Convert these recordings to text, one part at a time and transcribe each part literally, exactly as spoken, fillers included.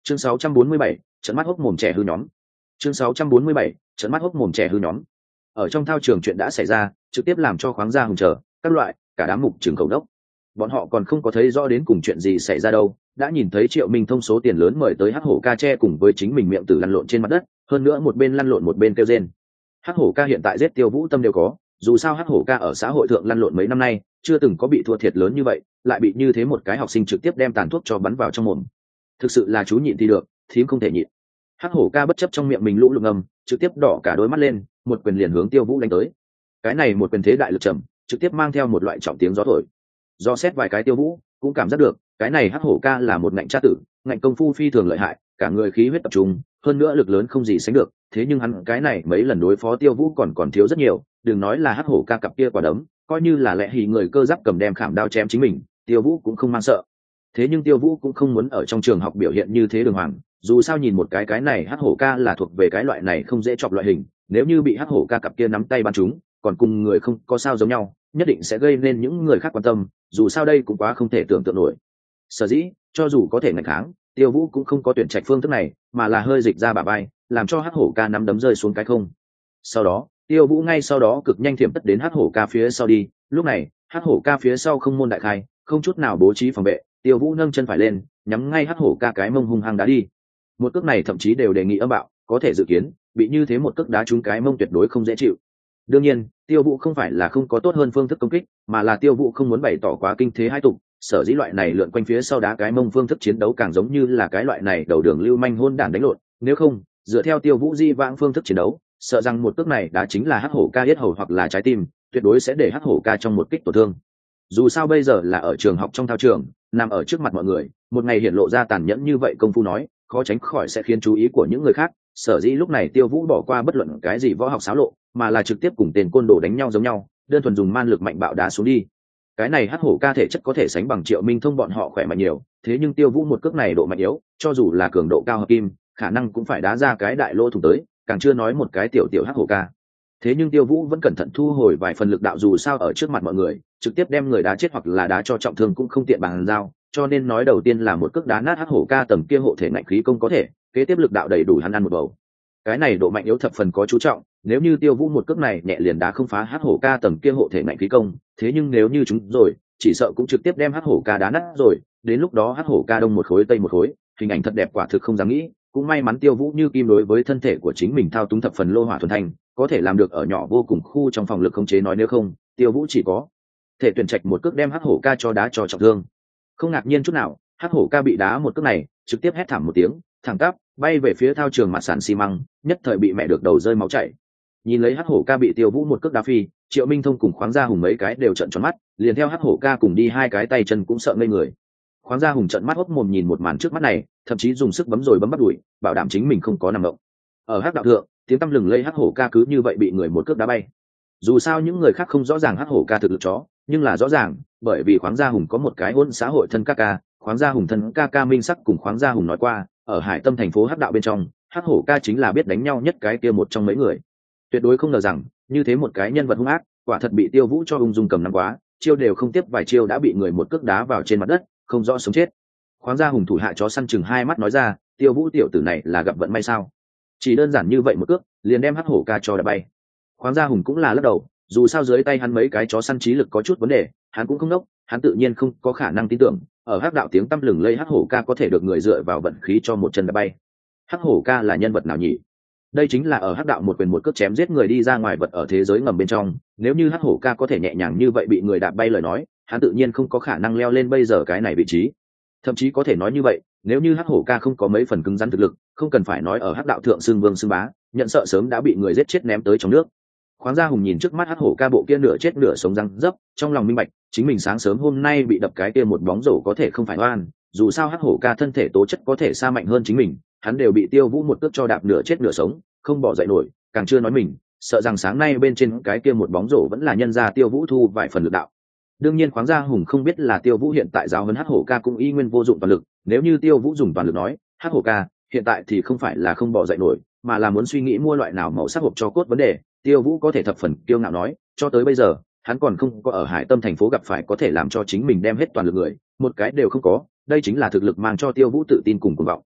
chương sáu trăm bốn mươi bảy, trận mắt hốc mồm trẻ hư nhóm. chương sáu trăm bốn mươi bảy, trận mắt hốc mồm trẻ hư nhóm. Ở trong thao trường chuyện đã xảy ra, trực tiếp làm cho khoáng gia hùng chờ các loại cả đám mục trường cầu đốc. Bọn họ còn không có thấy rõ đến cùng chuyện gì xảy ra đâu, đã nhìn thấy Triệu Minh Thông số tiền lớn mời tới Hắc Hổ Ca che cùng với chính mình miệng tử lăn lộn trên mặt đất, hơn nữa một bên lăn lộn một bên kêu rên. Hắc Hổ Ca hiện tại giết Tiêu Vũ tâm đều có, dù sao Hắc Hổ Ca ở xã hội thượng lăn lộn mấy năm nay, chưa từng có bị thua thiệt lớn như vậy, lại bị như thế một cái học sinh trực tiếp đem tàn thuốc cho bắn vào trong mồm. Thực sự là chú nhịn thì được, thím không thể nhịn. Hắc Hổ Ca bất chấp trong miệng mình lũ lụt ngầm, trực tiếp đỏ cả đôi mắt lên, một quyền liền hướng Tiêu Vũ đánh tới. Cái này một quyền thế đại lực trầm, trực tiếp mang theo một loại trọng tiếng gió thổi. Do xét vài cái Tiêu Vũ cũng cảm giác được, cái này Hắc Hổ Ca là một ngạnh tra tử, ngạnh công phu phi thường lợi hại, cả người khí huyết tập trung, hơn nữa lực lớn không gì sánh được. Thế nhưng hắn cái này mấy lần đối phó Tiêu Vũ còn còn thiếu rất nhiều, đừng nói là Hắc Hổ Ca cặp kia quả đấm, coi như là lẽ hì người cơ giáp cầm đem khảm đao chém chính mình, Tiêu Vũ cũng không mang sợ. Thế nhưng Tiêu Vũ cũng không muốn ở trong trường học biểu hiện như thế đường hoàng, dù sao nhìn một cái cái này Hắc Hổ Ca là thuộc về cái loại này không dễ chọc loại hình, nếu như bị Hắc Hổ Ca cặp kia nắm tay bắn trúng, còn cùng người không có sao giống nhau, nhất định sẽ gây nên những người khác quan tâm, dù sao đây cũng quá không thể tưởng tượng nổi. Sở dĩ, cho dù có thể ngăn kháng, Tiêu Vũ cũng không có tuyển trạch phương thức này, mà là hơi dịch ra bả vai, làm cho Hắc Hổ Ca nắm đấm rơi xuống cái không. Sau đó, Tiêu Vũ ngay sau đó cực nhanh thiểm tất đến Hắc Hổ Ca phía sau đi, lúc này, Hắc Hổ Ca phía sau không môn đại khai, không chút nào bố trí phòng vệ, Tiêu Vũ nâng chân phải lên, nhắm ngay Hắc Hổ Ca cái mông hung hăng đá đi. Một cước này thậm chí đều đề nghị âm bạo, có thể dự kiến, bị như thế một cước đá trúng cái mông tuyệt đối không dễ chịu. Đương nhiên, Tiêu Vũ không phải là không có tốt hơn phương thức công kích, mà là Tiêu Vũ không muốn bày tỏ quá kinh thế hai tục, sở dĩ loại này lượn quanh phía sau đá cái mông phương thức chiến đấu càng giống như là cái loại này đầu đường lưu manh hôn đản đánh lộn, nếu không, dựa theo Tiêu Vũ di vãng phương thức chiến đấu, sợ rằng một cước này đã chính là Hắc Hổ Ca yết hầu hoặc là trái tim, tuyệt đối sẽ để Hắc Hổ Ca trong một kích tổn thương. Dù sao bây giờ là ở trường học trong thao trường, nằm ở trước mặt mọi người, một ngày hiển lộ ra tàn nhẫn như vậy công phu nói, khó tránh khỏi sẽ khiến chú ý của những người khác, sở dĩ lúc này Tiêu Vũ bỏ qua bất luận cái gì võ học xáo lộ, mà là trực tiếp cùng tên côn đồ đánh nhau giống nhau, đơn thuần dùng man lực mạnh bạo đá xuống đi. Cái này Hắc Hổ Ca thể chất có thể sánh bằng Triệu Minh Thông bọn họ khỏe mạnh nhiều, thế nhưng Tiêu Vũ một cước này độ mạnh yếu, cho dù là cường độ cao hợp kim, khả năng cũng phải đá ra cái đại lỗ thủng tới, càng chưa nói một cái tiểu tiểu Hắc Hổ Ca. Thế nhưng Tiêu Vũ vẫn cẩn thận thu hồi vài phần lực đạo, dù sao ở trước mặt mọi người, trực tiếp đem người đá chết hoặc là đá cho trọng thương cũng không tiện bằng dao, cho nên nói đầu tiên là một cước đá nát Hắc Hổ Ca tầm kia hộ thể ngạnh khí công có thể, kế tiếp lực đạo đầy đủ hắn ăn một bầu. Cái này độ mạnh yếu thập phần có chú trọng, nếu như Tiêu Vũ một cước này nhẹ liền đá không phá Hắc Hổ Ca tầm kia hộ thể ngạnh khí công, thế nhưng nếu như chúng rồi, chỉ sợ cũng trực tiếp đem Hắc Hổ Ca đá nát rồi, đến lúc đó Hắc Hổ Ca đông một khối tây một khối, hình ảnh thật đẹp quả thực không dám nghĩ, cũng may mắn Tiêu Vũ như kim đối với thân thể của chính mình thao túng thập phần lô hỏa thuần thanh, có thể làm được ở nhỏ vô cùng khu trong phòng lực khống chế, nói nếu không, Tiêu Vũ chỉ có thể tuyển trạch một cước đem Hắc Hổ Ca cho đá cho trọng thương. Không ngạc nhiên chút nào, Hắc Hổ Ca bị đá một cước này, trực tiếp hét thảm một tiếng, thẳng tắp bay về phía thao trường mặt sàn xi măng, nhất thời bị mẹ được đầu rơi máu chảy. Nhìn lấy Hắc Hổ Ca bị Tiêu Vũ một cước đá phi, Triệu Minh Thông cùng Khoáng Gia Hùng mấy cái đều trợn tròn mắt, liền theo Hắc Hổ Ca cùng đi hai cái tay chân cũng sợ ngây người. Khoáng Gia Hùng trợn mắt hốt mồm nhìn một màn trước mắt này, thậm chí dùng sức bấm rồi bấm bắt đuổi, bảo đảm chính mình không có nằm động. Ở Hắc đạo thượng, tiếng tăm lừng lây Hắc Hổ Ca cứ như vậy bị người một cước đá bay. Dù sao những người khác không rõ ràng Hắc Hổ Ca thực lực chó, nhưng là rõ ràng, bởi vì Khoáng Gia Hùng có một cái hôn xã hội thân ca ca, Khoáng Gia Hùng thân ca ca Minh Sắc cùng Khoáng Gia Hùng nói qua, ở Hải Tâm thành phố Hắc đạo bên trong, Hắc Hổ Ca chính là biết đánh nhau nhất cái kia một trong mấy người. Tuyệt đối không ngờ rằng, như thế một cái nhân vật hung ác, quả thật bị Tiêu Vũ cho ung dung cầm nắm quá, chiêu đều không tiếp vài chiêu đã bị người một cước đá vào trên mặt đất, không rõ sống chết. Khoáng Gia Hùng thủ hạ chó săn chừng hai mắt nói ra, Tiêu Vũ tiểu tử này là gặp vận may sao? Chỉ đơn giản như vậy một cước, liền đem Hắc Hổ Ca cho đá bay. Khoáng Gia Hùng cũng là lắc đầu, dù sao dưới tay hắn mấy cái chó săn trí lực có chút vấn đề, hắn cũng không đốc, hắn tự nhiên không có khả năng tin tưởng, ở Hắc đạo tiếng tăm lừng lây Hắc Hổ Ca có thể được người dựa vào vận khí cho một chân đá bay. Hắc Hổ Ca là nhân vật nào nhỉ? Đây chính là ở Hắc đạo một quyền một cước chém giết người đi ra ngoài vật ở thế giới ngầm bên trong, nếu như Hắc Hổ Ca có thể nhẹ nhàng như vậy bị người đạp bay lời nói, hắn tự nhiên không có khả năng leo lên bây giờ cái này vị trí. Thậm chí có thể nói như vậy, nếu như Hắc Hổ Ca không có mấy phần cứng rắn thực lực, không cần phải nói ở Hắc đạo thượng xưng vương xưng bá, nhận sợ sớm đã bị người giết chết ném tới trong nước. Khoáng Gia Hùng nhìn trước mắt Hắc Hổ Ca bộ kia nửa chết nửa sống răng dấp, trong lòng minh bạch, chính mình sáng sớm hôm nay bị đập cái kia một bóng rổ có thể không phải oan, dù sao Hắc Hổ Ca thân thể tố chất có thể xa mạnh hơn chính mình, hắn đều bị Tiêu Vũ một cước cho đạp nửa chết nửa sống, không bỏ dậy nổi, càng chưa nói mình, sợ rằng sáng nay bên trên cái kia một bóng rổ vẫn là nhân ra Tiêu Vũ thu vài phần lực đạo. Đương nhiên Khoáng Gia Hùng không biết là Tiêu Vũ hiện tại giáo huấn Hắc Hổ Ca cũng y nguyên vô dụng toàn lực, nếu như Tiêu Vũ dùng toàn lực nói, Hắc Hổ Ca hiện tại thì không phải là không bỏ dậy nổi, mà là muốn suy nghĩ mua loại nào màu sắc hộp cho cốt vấn đề. Tiêu Vũ có thể thập phần kiêu ngạo nói, cho tới bây giờ, hắn còn không có ở Hải Tâm thành phố gặp phải có thể làm cho chính mình đem hết toàn lực người, một cái đều không có, đây chính là thực lực mang cho Tiêu Vũ tự tin cùng cuồng vọng.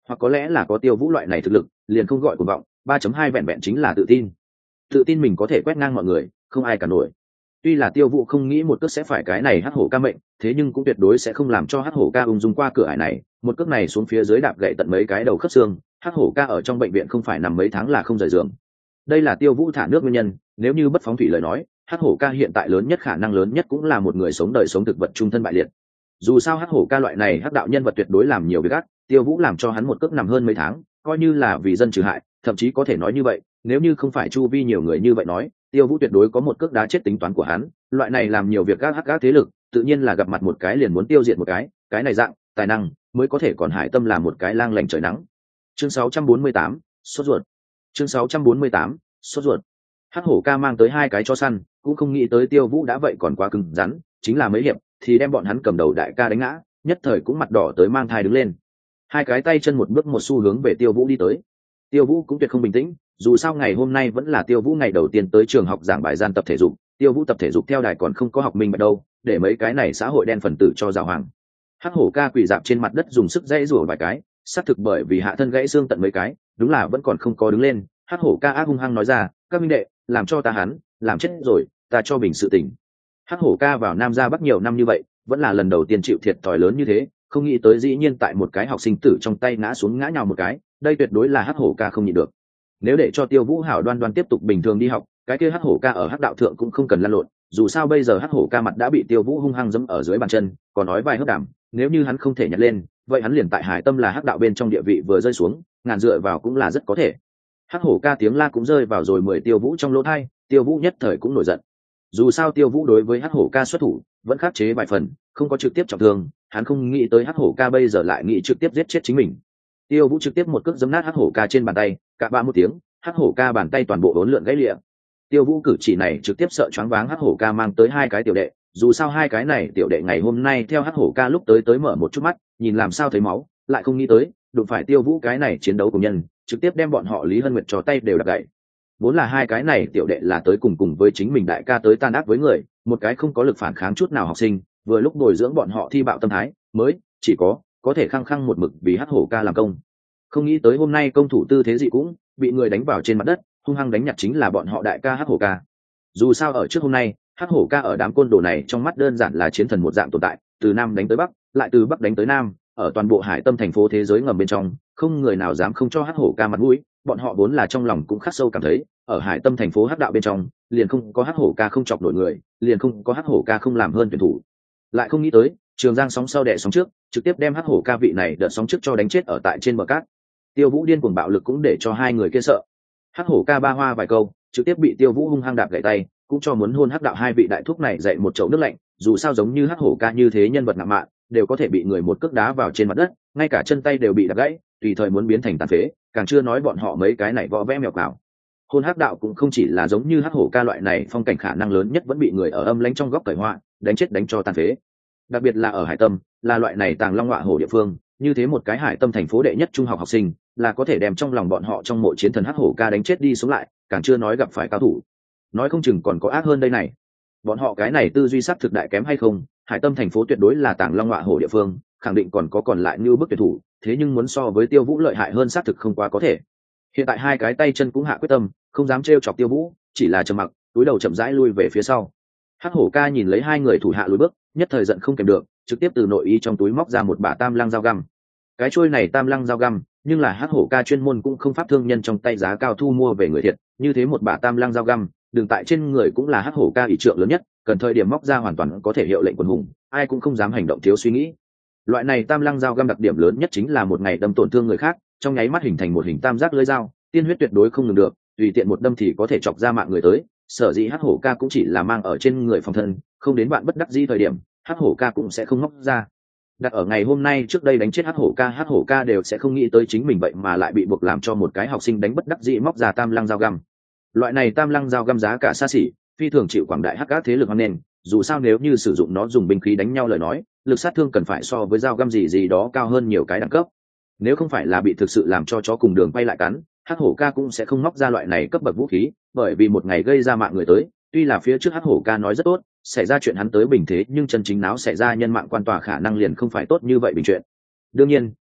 hoặc có lẽ là có Tiêu Vũ loại này thực lực liền không gọi cuồng vọng. ba chấm hai vẹn vẹn chính là tự tin, tự tin mình có thể quét ngang mọi người, không ai cả nổi. Tuy là Tiêu Vũ không nghĩ một cước sẽ phải cái này hắc hổ ca mệnh, thế nhưng cũng tuyệt đối sẽ không làm cho hắc hổ ca ung dung qua cửa ải này. Một cước này xuống phía dưới đạp gãy tận mấy cái đầu khớp xương, hắc hổ ca ở trong bệnh viện không phải nằm mấy tháng là không rời giường. Đây là Tiêu Vũ thả nước nguyên nhân, nếu như bất phóng thủy lời nói, hắc hổ ca hiện tại lớn nhất khả năng lớn nhất cũng là một người sống đời sống thực vật trung thân bại liệt. Dù sao hắc hổ ca loại này hắc đạo nhân vật tuyệt đối làm nhiều việc ác, Tiêu Vũ làm cho hắn một cước nằm hơn mấy tháng, coi như là vì dân trừ hại, thậm chí có thể nói như vậy, nếu như không phải chu vi nhiều người như vậy nói, Tiêu Vũ tuyệt đối có một cước đá chết tính toán của hắn. Loại này làm nhiều việc ác hắc ác thế lực, tự nhiên là gặp mặt một cái liền muốn tiêu diệt một cái, cái này dạng tài năng mới có thể còn Hải Tâm làm một cái lang lành trời nắng. Chương sáu trăm bốn mươi tám, sốt ruột. Chương sáu trăm bốn mươi tám, sốt ruột. Hắc hổ ca mang tới hai cái cho săn, cũng không nghĩ tới Tiêu Vũ đã vậy còn quá cứng rắn, chính là mấy hiệp thì đem bọn hắn cầm đầu đại ca đánh ngã, nhất thời cũng mặt đỏ tới mang thai đứng lên, hai cái tay chân một bước một xu hướng về Tiêu Vũ đi tới. Tiêu Vũ cũng tuyệt không bình tĩnh, dù sao ngày hôm nay vẫn là Tiêu Vũ ngày đầu tiên tới trường học giảng bài gian tập thể dục, Tiêu Vũ tập thể dục theo đài còn không có học minh bạch đâu, để mấy cái này xã hội đen phần tử cho giàu hoàng. Hắc hổ ca quỳ dạp trên mặt đất dùng sức dãy rủa vài cái, xác thực bởi vì hạ thân gãy xương tận mấy cái, đúng là vẫn còn không có đứng lên. Hắc hổ ca ác hung hăng nói ra, các minh đệ, làm cho ta hắn, làm chết rồi, ta cho bình sự tình. Hắc hổ ca vào Nam ra Bắc nhiều năm như vậy, vẫn là lần đầu tiên chịu thiệt thòi lớn như thế, không nghĩ tới dĩ nhiên tại một cái học sinh tử trong tay ngã xuống ngã nhào một cái, đây tuyệt đối là hắc hổ ca không nhịn được. Nếu để cho Tiêu Vũ hảo đoan đoan tiếp tục bình thường đi học, cái kia hắc hổ ca ở hắc đạo thượng cũng không cần lăn lộn, dù sao bây giờ hắc hổ ca mặt đã bị Tiêu Vũ hung hăng giẫm ở dưới bàn chân, còn nói vài hớp đảm, nếu như hắn không thể nhặt lên, vậy hắn liền tại Hải Tâm là hắc đạo bên trong địa vị vừa rơi xuống, ngàn dựa vào cũng là rất có thể. Hắc hổ ca tiếng la cũng rơi vào rồi mười Tiêu Vũ trong lỗ tai, Tiêu Vũ nhất thời cũng nổi giận. Dù sao Tiêu Vũ đối với hắc hổ ca xuất thủ vẫn khắc chế vài phần, không có trực tiếp trọng thương, hắn không nghĩ tới hắc hổ ca bây giờ lại nghĩ trực tiếp giết chết chính mình. Tiêu Vũ trực tiếp một cước giẫm nát hắc hổ ca trên bàn tay, cạ bạ một tiếng, hắc hổ ca bàn tay toàn bộ uốn lượn gãy lịa. Tiêu Vũ cử chỉ này trực tiếp sợ choáng váng hắc hổ ca mang tới hai cái tiểu đệ, dù sao hai cái này tiểu đệ ngày hôm nay theo hắc hổ ca lúc tới tới mở một chút mắt, nhìn làm sao thấy máu, lại không nghĩ tới đụng phải Tiêu Vũ cái này chiến đấu cùng nhân, trực tiếp đem bọn họ Lý Hân Nguyệt cho tay đều đập gãy. Vốn là hai cái này tiểu đệ là tới cùng cùng với chính mình đại ca tới tan ác với người, một cái không có lực phản kháng chút nào học sinh, vừa lúc bồi dưỡng bọn họ thi bạo tâm thái, mới chỉ có có thể khăng khăng một mực vì hắc hổ ca làm công. Không nghĩ tới hôm nay công thủ tư thế gì cũng bị người đánh vào trên mặt đất, hung hăng đánh nhặt chính là bọn họ đại ca hắc hổ ca. Dù sao ở trước hôm nay, hắc hổ ca ở đám côn đồ này trong mắt đơn giản là chiến thần một dạng tồn tại, từ nam đánh tới bắc, lại từ bắc đánh tới nam, ở toàn bộ Hải Tâm thành phố thế giới ngầm bên trong, không người nào dám không cho hắc hổ ca mặt mũi. Bọn họ vốn là trong lòng cũng khắc sâu cảm thấy, ở Hải Tâm thành phố hắc đạo bên trong, liền không có hắc hổ ca không chọc nổi người, liền không có hắc hổ ca không làm hơn tuyển thủ. Lại không nghĩ tới, Trường Giang sóng sau đẻ sóng trước, trực tiếp đem hắc hổ ca vị này đợt sóng trước cho đánh chết ở tại trên bờ cát. Tiêu Vũ điên cuồng bạo lực cũng để cho hai người kia sợ. Hắc hổ ca ba hoa vài câu, trực tiếp bị Tiêu Vũ hung hăng đạp gãy tay, cũng cho muốn hôn hắc đạo hai vị đại thúc này dậy một chậu nước lạnh. Dù sao giống như hắc hổ ca như thế nhân vật ngạo mạn, đều có thể bị người một cước đá vào trên mặt đất, ngay cả chân tay đều bị đạp gãy, tùy thời muốn biến thành tàn phế, càng chưa nói bọn họ mấy cái này võ vẽ mèo cào. Hôn hắc đạo cũng không chỉ là giống như hắc hổ ca loại này phong cảnh khả năng lớn nhất vẫn bị người ở âm lãnh trong góc cởi hoa, đánh chết đánh cho tàn phế. Đặc biệt là ở Hải Tâm, là loại này tàng long ngọa hổ địa phương, như thế một cái Hải Tâm thành phố đệ nhất trung học học sinh, là có thể đem trong lòng bọn họ trong mộ chiến thần hắc hổ ca đánh chết đi sống lại, càng chưa nói gặp phải cao thủ. Nói không chừng còn có ác hơn đây này. Bọn họ cái này tư duy sắc thực đại kém hay không, Hải Tâm thành phố tuyệt đối là tàng long ngọa hổ địa phương, khẳng định còn có còn lại như bức tuyệt thủ, thế nhưng muốn so với Tiêu Vũ lợi hại hơn xác thực không quá có thể. Hiện tại hai cái tay chân cũng hạ quyết tâm, không dám trêu chọc Tiêu Vũ, chỉ là trầm mặc, túi đầu chậm rãi lui về phía sau. Hắc hổ ca nhìn lấy hai người thủ hạ lùi bước, nhất thời giận không kèm được, trực tiếp từ nội y trong túi móc ra một bả tam lăng dao găm. Cái chuôi này tam lăng dao găm, nhưng là hắc hổ ca chuyên môn cũng không pháp thương nhân trong tay giá cao thu mua về người thiệt, như thế một bả tam lăng dao găm, đường tại trên người cũng là hắc hổ ca ỷ trượng lớn nhất, cần thời điểm móc ra hoàn toàn có thể hiệu lệnh quần hùng, ai cũng không dám hành động thiếu suy nghĩ. Loại này tam lăng dao găm đặc điểm lớn nhất chính là một ngày đâm tổn thương người khác, trong nháy mắt hình thành một hình tam giác lưỡi dao, tiên huyết tuyệt đối không ngừng được, tùy tiện một đâm thì có thể chọc ra mạng người tới. Sở dĩ hắc hổ ca cũng chỉ là mang ở trên người phòng thân, không đến bạn bất đắc dĩ thời điểm, hắc hổ ca cũng sẽ không móc ra. Đặt ở ngày hôm nay trước đây đánh chết hắc hổ ca, hắc hổ ca đều sẽ không nghĩ tới chính mình vậy mà lại bị buộc làm cho một cái học sinh đánh bất đắc dĩ móc ra tam lăng dao găm. Loại này tam lăng dao găm giá cả xa xỉ, phi thường chịu quảng đại hắc ác thế lực hoan nghênh, dù sao nếu như sử dụng nó dùng binh khí đánh nhau lời nói, lực sát thương cần phải so với dao găm gì gì đó cao hơn nhiều cái đẳng cấp. Nếu không phải là bị thực sự làm cho chó cùng đường quay lại cắn, hắc hổ ca cũng sẽ không móc ra loại này cấp bậc vũ khí, bởi vì một ngày gây ra mạng người tới, tuy là phía trước hắc hổ ca nói rất tốt, xảy ra chuyện hắn tới bình thế, nhưng chân chính náo xảy ra nhân mạng quan tòa khả năng liền không phải tốt như vậy bình chuyện. Đương nhiên,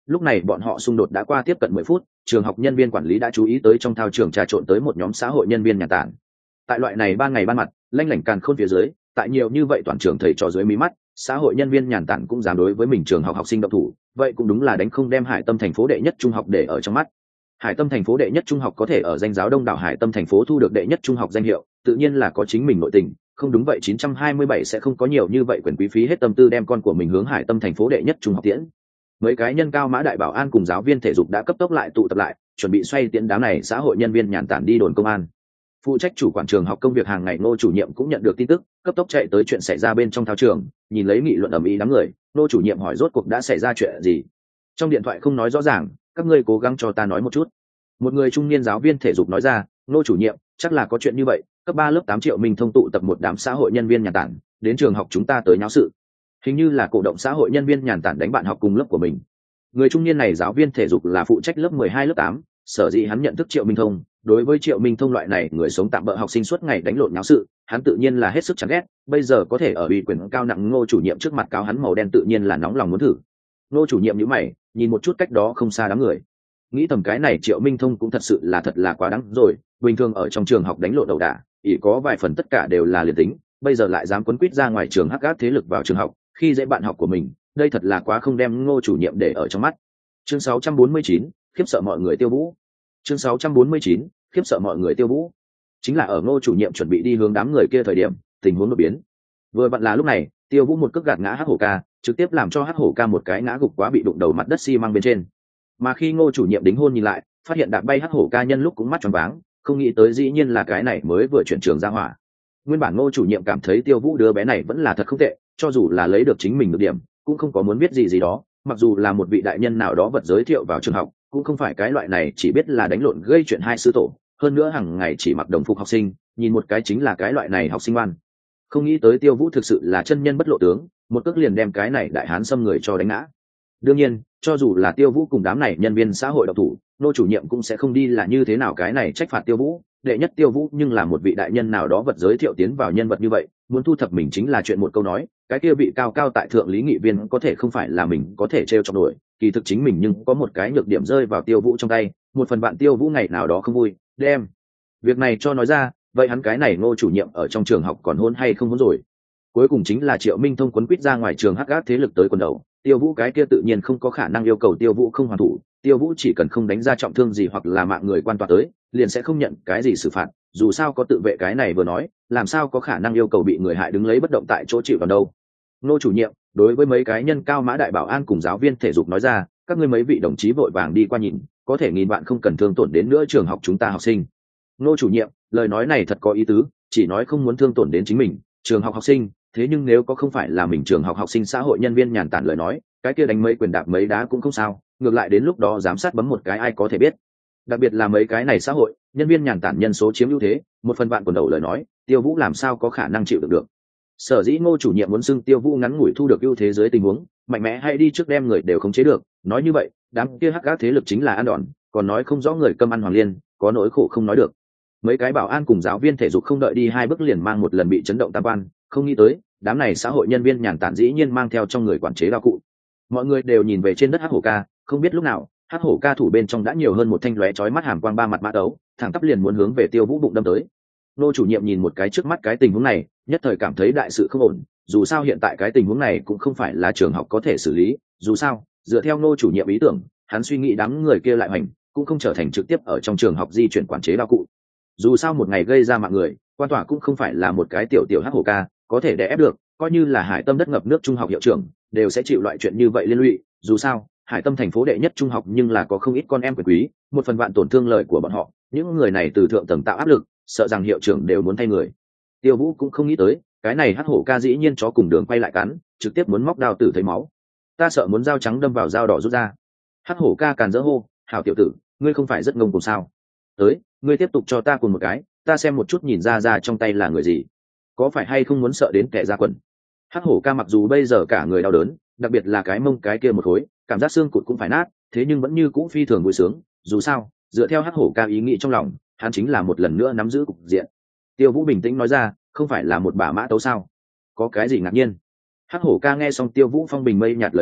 lúc này bọn họ xung đột đã qua tiếp cận mười phút, trường học nhân viên quản lý đã chú ý tới trong thao trường trà trộn tới một nhóm xã hội nhân viên nhà tản. Tại loại này ban ngày ban mặt lanh lảnh càn khôn phía dưới, tại nhiều như vậy toàn trường thầy trò dưới mí mắt, xã hội nhân viên nhàn tản cũng dám đối với mình trường học học sinh động thủ, vậy cũng đúng là đánh không đem Hải Tâm thành phố đệ nhất trung học để ở trong mắt. Hải Tâm thành phố đệ nhất trung học có thể ở danh giáo đông đảo Hải Tâm thành phố thu được đệ nhất trung học danh hiệu, tự nhiên là có chính mình nội tình, không đúng vậy chín trăm hai mươi bảy sẽ không có nhiều như vậy quyền quý phí hết tâm tư đem con của mình hướng Hải Tâm thành phố đệ nhất trung học tiễn. Mấy cái nhân cao mã đại bảo an cùng giáo viên thể dục đã cấp tốc lại tụ tập lại, chuẩn bị xoay tiễn đám này xã hội nhân viên nhàn tản đi đồn công an. Phụ trách chủ quản trường học công việc hàng ngày Ngô chủ nhiệm cũng nhận được tin tức, cấp tốc chạy tới chuyện xảy ra bên trong thao trường, nhìn lấy nghị luận ầm ĩ đám người, Ngô chủ nhiệm hỏi rốt cuộc đã xảy ra chuyện gì. Trong điện thoại không nói rõ ràng, các ngươi cố gắng cho ta nói một chút. Một người trung niên giáo viên thể dục nói ra, Ngô chủ nhiệm, chắc là có chuyện như vậy, cấp ba lớp tám Triệu Minh thông tụ tập một đám xã hội nhân viên nhàn tản, đến trường học chúng ta tới nháo sự. Hình như là cổ động xã hội nhân viên nhàn tản đánh bạn học cùng lớp của mình. Người trung niên này giáo viên thể dục là phụ trách lớp mười hai lớp tám, sở dĩ hắn nhận thức Triệu Minh Thông, đối với Triệu Minh Thông loại này người sống tạm bợ học sinh suốt ngày đánh lộn nháo sự, hắn tự nhiên là hết sức chán ghét, bây giờ có thể ở ủy quyền cao nặng Ngô chủ nhiệm trước mặt cáo hắn màu đen tự nhiên là nóng lòng muốn thử. Ngô chủ nhiệm nhíu mày, nhìn một chút cách đó không xa đám người, nghĩ thầm cái này Triệu Minh Thông cũng thật sự là thật là quá đáng rồi, bình thường ở trong trường học đánh lộn đầu đả, ỷ có vài phần tất cả đều là liền tính, bây giờ lại dám quấn quýt ra ngoài trường hắc ác thế lực vào trường học, khi dễ bạn học của mình, đây thật là quá không đem Ngô chủ nhiệm để ở trong mắt. Chương sáu trăm bốn mươi chín, khiếp sợ mọi người Tiêu Vũ. Chương sáu trăm bốn mươi chín, khiếp sợ mọi người Tiêu Vũ. Chính là ở Ngô chủ nhiệm chuẩn bị đi hướng đám người kia thời điểm, tình huống đột biến. Vừa vặn là lúc này, Tiêu Vũ một cước gạt ngã Hắc Hổ Ca, trực tiếp làm cho Hắc Hổ Ca một cái ngã gục quá bị đụng đầu mặt đất xi măng bên trên. Mà khi Ngô chủ nhiệm đính hôn nhìn lại, phát hiện đạp bay Hắc Hổ Ca nhân lúc cũng mắt tròn váng, không nghĩ tới dĩ nhiên là cái này mới vừa chuyển trường ra hỏa. Nguyên bản Ngô chủ nhiệm cảm thấy Tiêu Vũ đứa bé này vẫn là thật không tệ, cho dù là lấy được chính mình được điểm, cũng không có muốn biết gì gì đó, mặc dù là một vị đại nhân nào đó vật giới thiệu vào trường học, cũng không phải cái loại này chỉ biết là đánh lộn gây chuyện hai sư tổ, hơn nữa hàng ngày chỉ mặc đồng phục học sinh, nhìn một cái chính là cái loại này học sinh ngoan. Không nghĩ tới Tiêu Vũ thực sự là chân nhân bất lộ tướng, một cước liền đem cái này đại hán xâm người cho đánh ngã. Đương nhiên, cho dù là Tiêu Vũ cùng đám này nhân viên xã hội độc thủ, Ngô chủ nhiệm cũng sẽ không đi là như thế nào cái này trách phạt Tiêu Vũ, đệ nhất Tiêu Vũ nhưng là một vị đại nhân nào đó vật giới thiệu tiến vào nhân vật như vậy, muốn thu thập mình chính là chuyện một câu nói, cái kia bị cao cao tại thượng lý nghị viên có thể không phải là mình có thể trêu chọc nổi, kỳ thực chính mình nhưng có một cái nhược điểm rơi vào Tiêu Vũ trong tay, một phần bạn Tiêu Vũ ngày nào đó không vui, đem việc này cho nói ra, vậy hắn cái này Ngô chủ nhiệm ở trong trường học còn hôn hay không hôn rồi. Cuối cùng chính là Triệu Minh Thông quấn quýt ra ngoài trường hắc ác thế lực tới quần đầu, Tiêu Vũ cái kia tự nhiên không có khả năng yêu cầu Tiêu Vũ không hoàn thủ, Tiêu Vũ chỉ cần không đánh ra trọng thương gì hoặc là mạng người quan tòa tới, liền sẽ không nhận cái gì xử phạt, dù sao có tự vệ cái này vừa nói, làm sao có khả năng yêu cầu bị người hại đứng lấy bất động tại chỗ chịu vào đâu. Ngô chủ nhiệm đối với mấy cái nhân cao mã đại bảo an cùng giáo viên thể dục nói ra, các ngươi mấy vị đồng chí vội vàng đi qua nhìn, có thể nghìn bạn không cần thương tổn đến nữa trường học chúng ta học sinh. Ngô chủ nhiệm lời nói này thật có ý tứ, chỉ nói không muốn thương tổn đến chính mình trường học học sinh, thế nhưng nếu có không phải là mình trường học học sinh xã hội nhân viên nhàn tản lời nói, cái kia đánh mấy quyền đạp mấy đá cũng không sao, ngược lại đến lúc đó giám sát bấm một cái ai có thể biết. Đặc biệt là mấy cái này xã hội nhân viên nhàn tản nhân số chiếm ưu thế, một phần bạn quần đầu lời nói, Tiêu Vũ làm sao có khả năng chịu được được. Sở dĩ Ngô chủ nhiệm muốn xưng Tiêu Vũ ngắn ngủi thu được ưu thế dưới tình huống mạnh mẽ hay đi trước đem người đều khống chế được, nói như vậy đám kia hắc ác thế lực chính là ăn đòn, còn nói không rõ người câm ăn hoàng liên, có nỗi khổ không nói được. Mấy cái bảo an cùng giáo viên thể dục không đợi đi hai bước liền mang một lần bị chấn động tam quan, không nghĩ tới đám này xã hội nhân viên nhàn tản dĩ nhiên mang theo trong người quản chế đao cụ. Mọi người đều nhìn về trên đất Hắc Hổ Ca, không biết lúc nào Hắc Hổ Ca thủ bên trong đã nhiều hơn một thanh lóe chói mắt hàm quang ba mặt mã tấu, thẳng tắp liền muốn hướng về Tiêu Vũ bụng đâm tới. Ngô chủ nhiệm nhìn một cái trước mắt cái tình huống này, nhất thời cảm thấy đại sự không ổn, dù sao hiện tại cái tình huống này cũng không phải là trường học có thể xử lý, dù sao dựa theo Ngô chủ nhiệm ý tưởng, hắn suy nghĩ đám người kia lại hoành cũng không trở thành trực tiếp ở trong trường học di chuyển quản chế đao cụ. Dù sao một ngày gây ra mạng người, quan tòa cũng không phải là một cái tiểu tiểu Hắc Hổ Ca có thể đè ép được, coi như là Hải Tâm đất ngập nước trung học hiệu trưởng đều sẽ chịu loại chuyện như vậy liên lụy, dù sao Hải Tâm thành phố đệ nhất trung học nhưng là có không ít con em quyền quý, một phần vạn tổn thương lời của bọn họ, những người này từ thượng tầng tạo áp lực, sợ rằng hiệu trưởng đều muốn thay người. Tiêu Vũ cũng không nghĩ tới, cái này Hắc Hổ Ca dĩ nhiên chó cùng đường quay lại cắn, trực tiếp muốn móc đao tử thấy máu. Ta sợ muốn dao trắng đâm vào dao đỏ rút ra. Hắc Hổ Ca càn dỡ hô, hảo tiểu tử, ngươi không phải rất ngông cuồng sao? Tới, ngươi tiếp tục cho ta cùng một cái, ta xem một chút nhìn ra ra trong tay là người gì, có phải hay không muốn sợ đến kẻ ra quần. Hắc Hổ Ca mặc dù bây giờ cả người đau đớn, đặc biệt là cái mông cái kia một khối, cảm giác xương cụt cũng phải nát, thế nhưng vẫn như cũ phi thường vui sướng, dù sao dựa theo Hắc Hổ Ca ý nghĩ trong lòng, hắn chính là một lần nữa nắm giữ cục diện. Tiêu Vũ bình tĩnh nói ra, không phải là một bà mã tấu sao, có cái gì ngạc nhiên. Hắc Hổ Ca nghe xong Tiêu Vũ phong bình mây nhạt lời nói,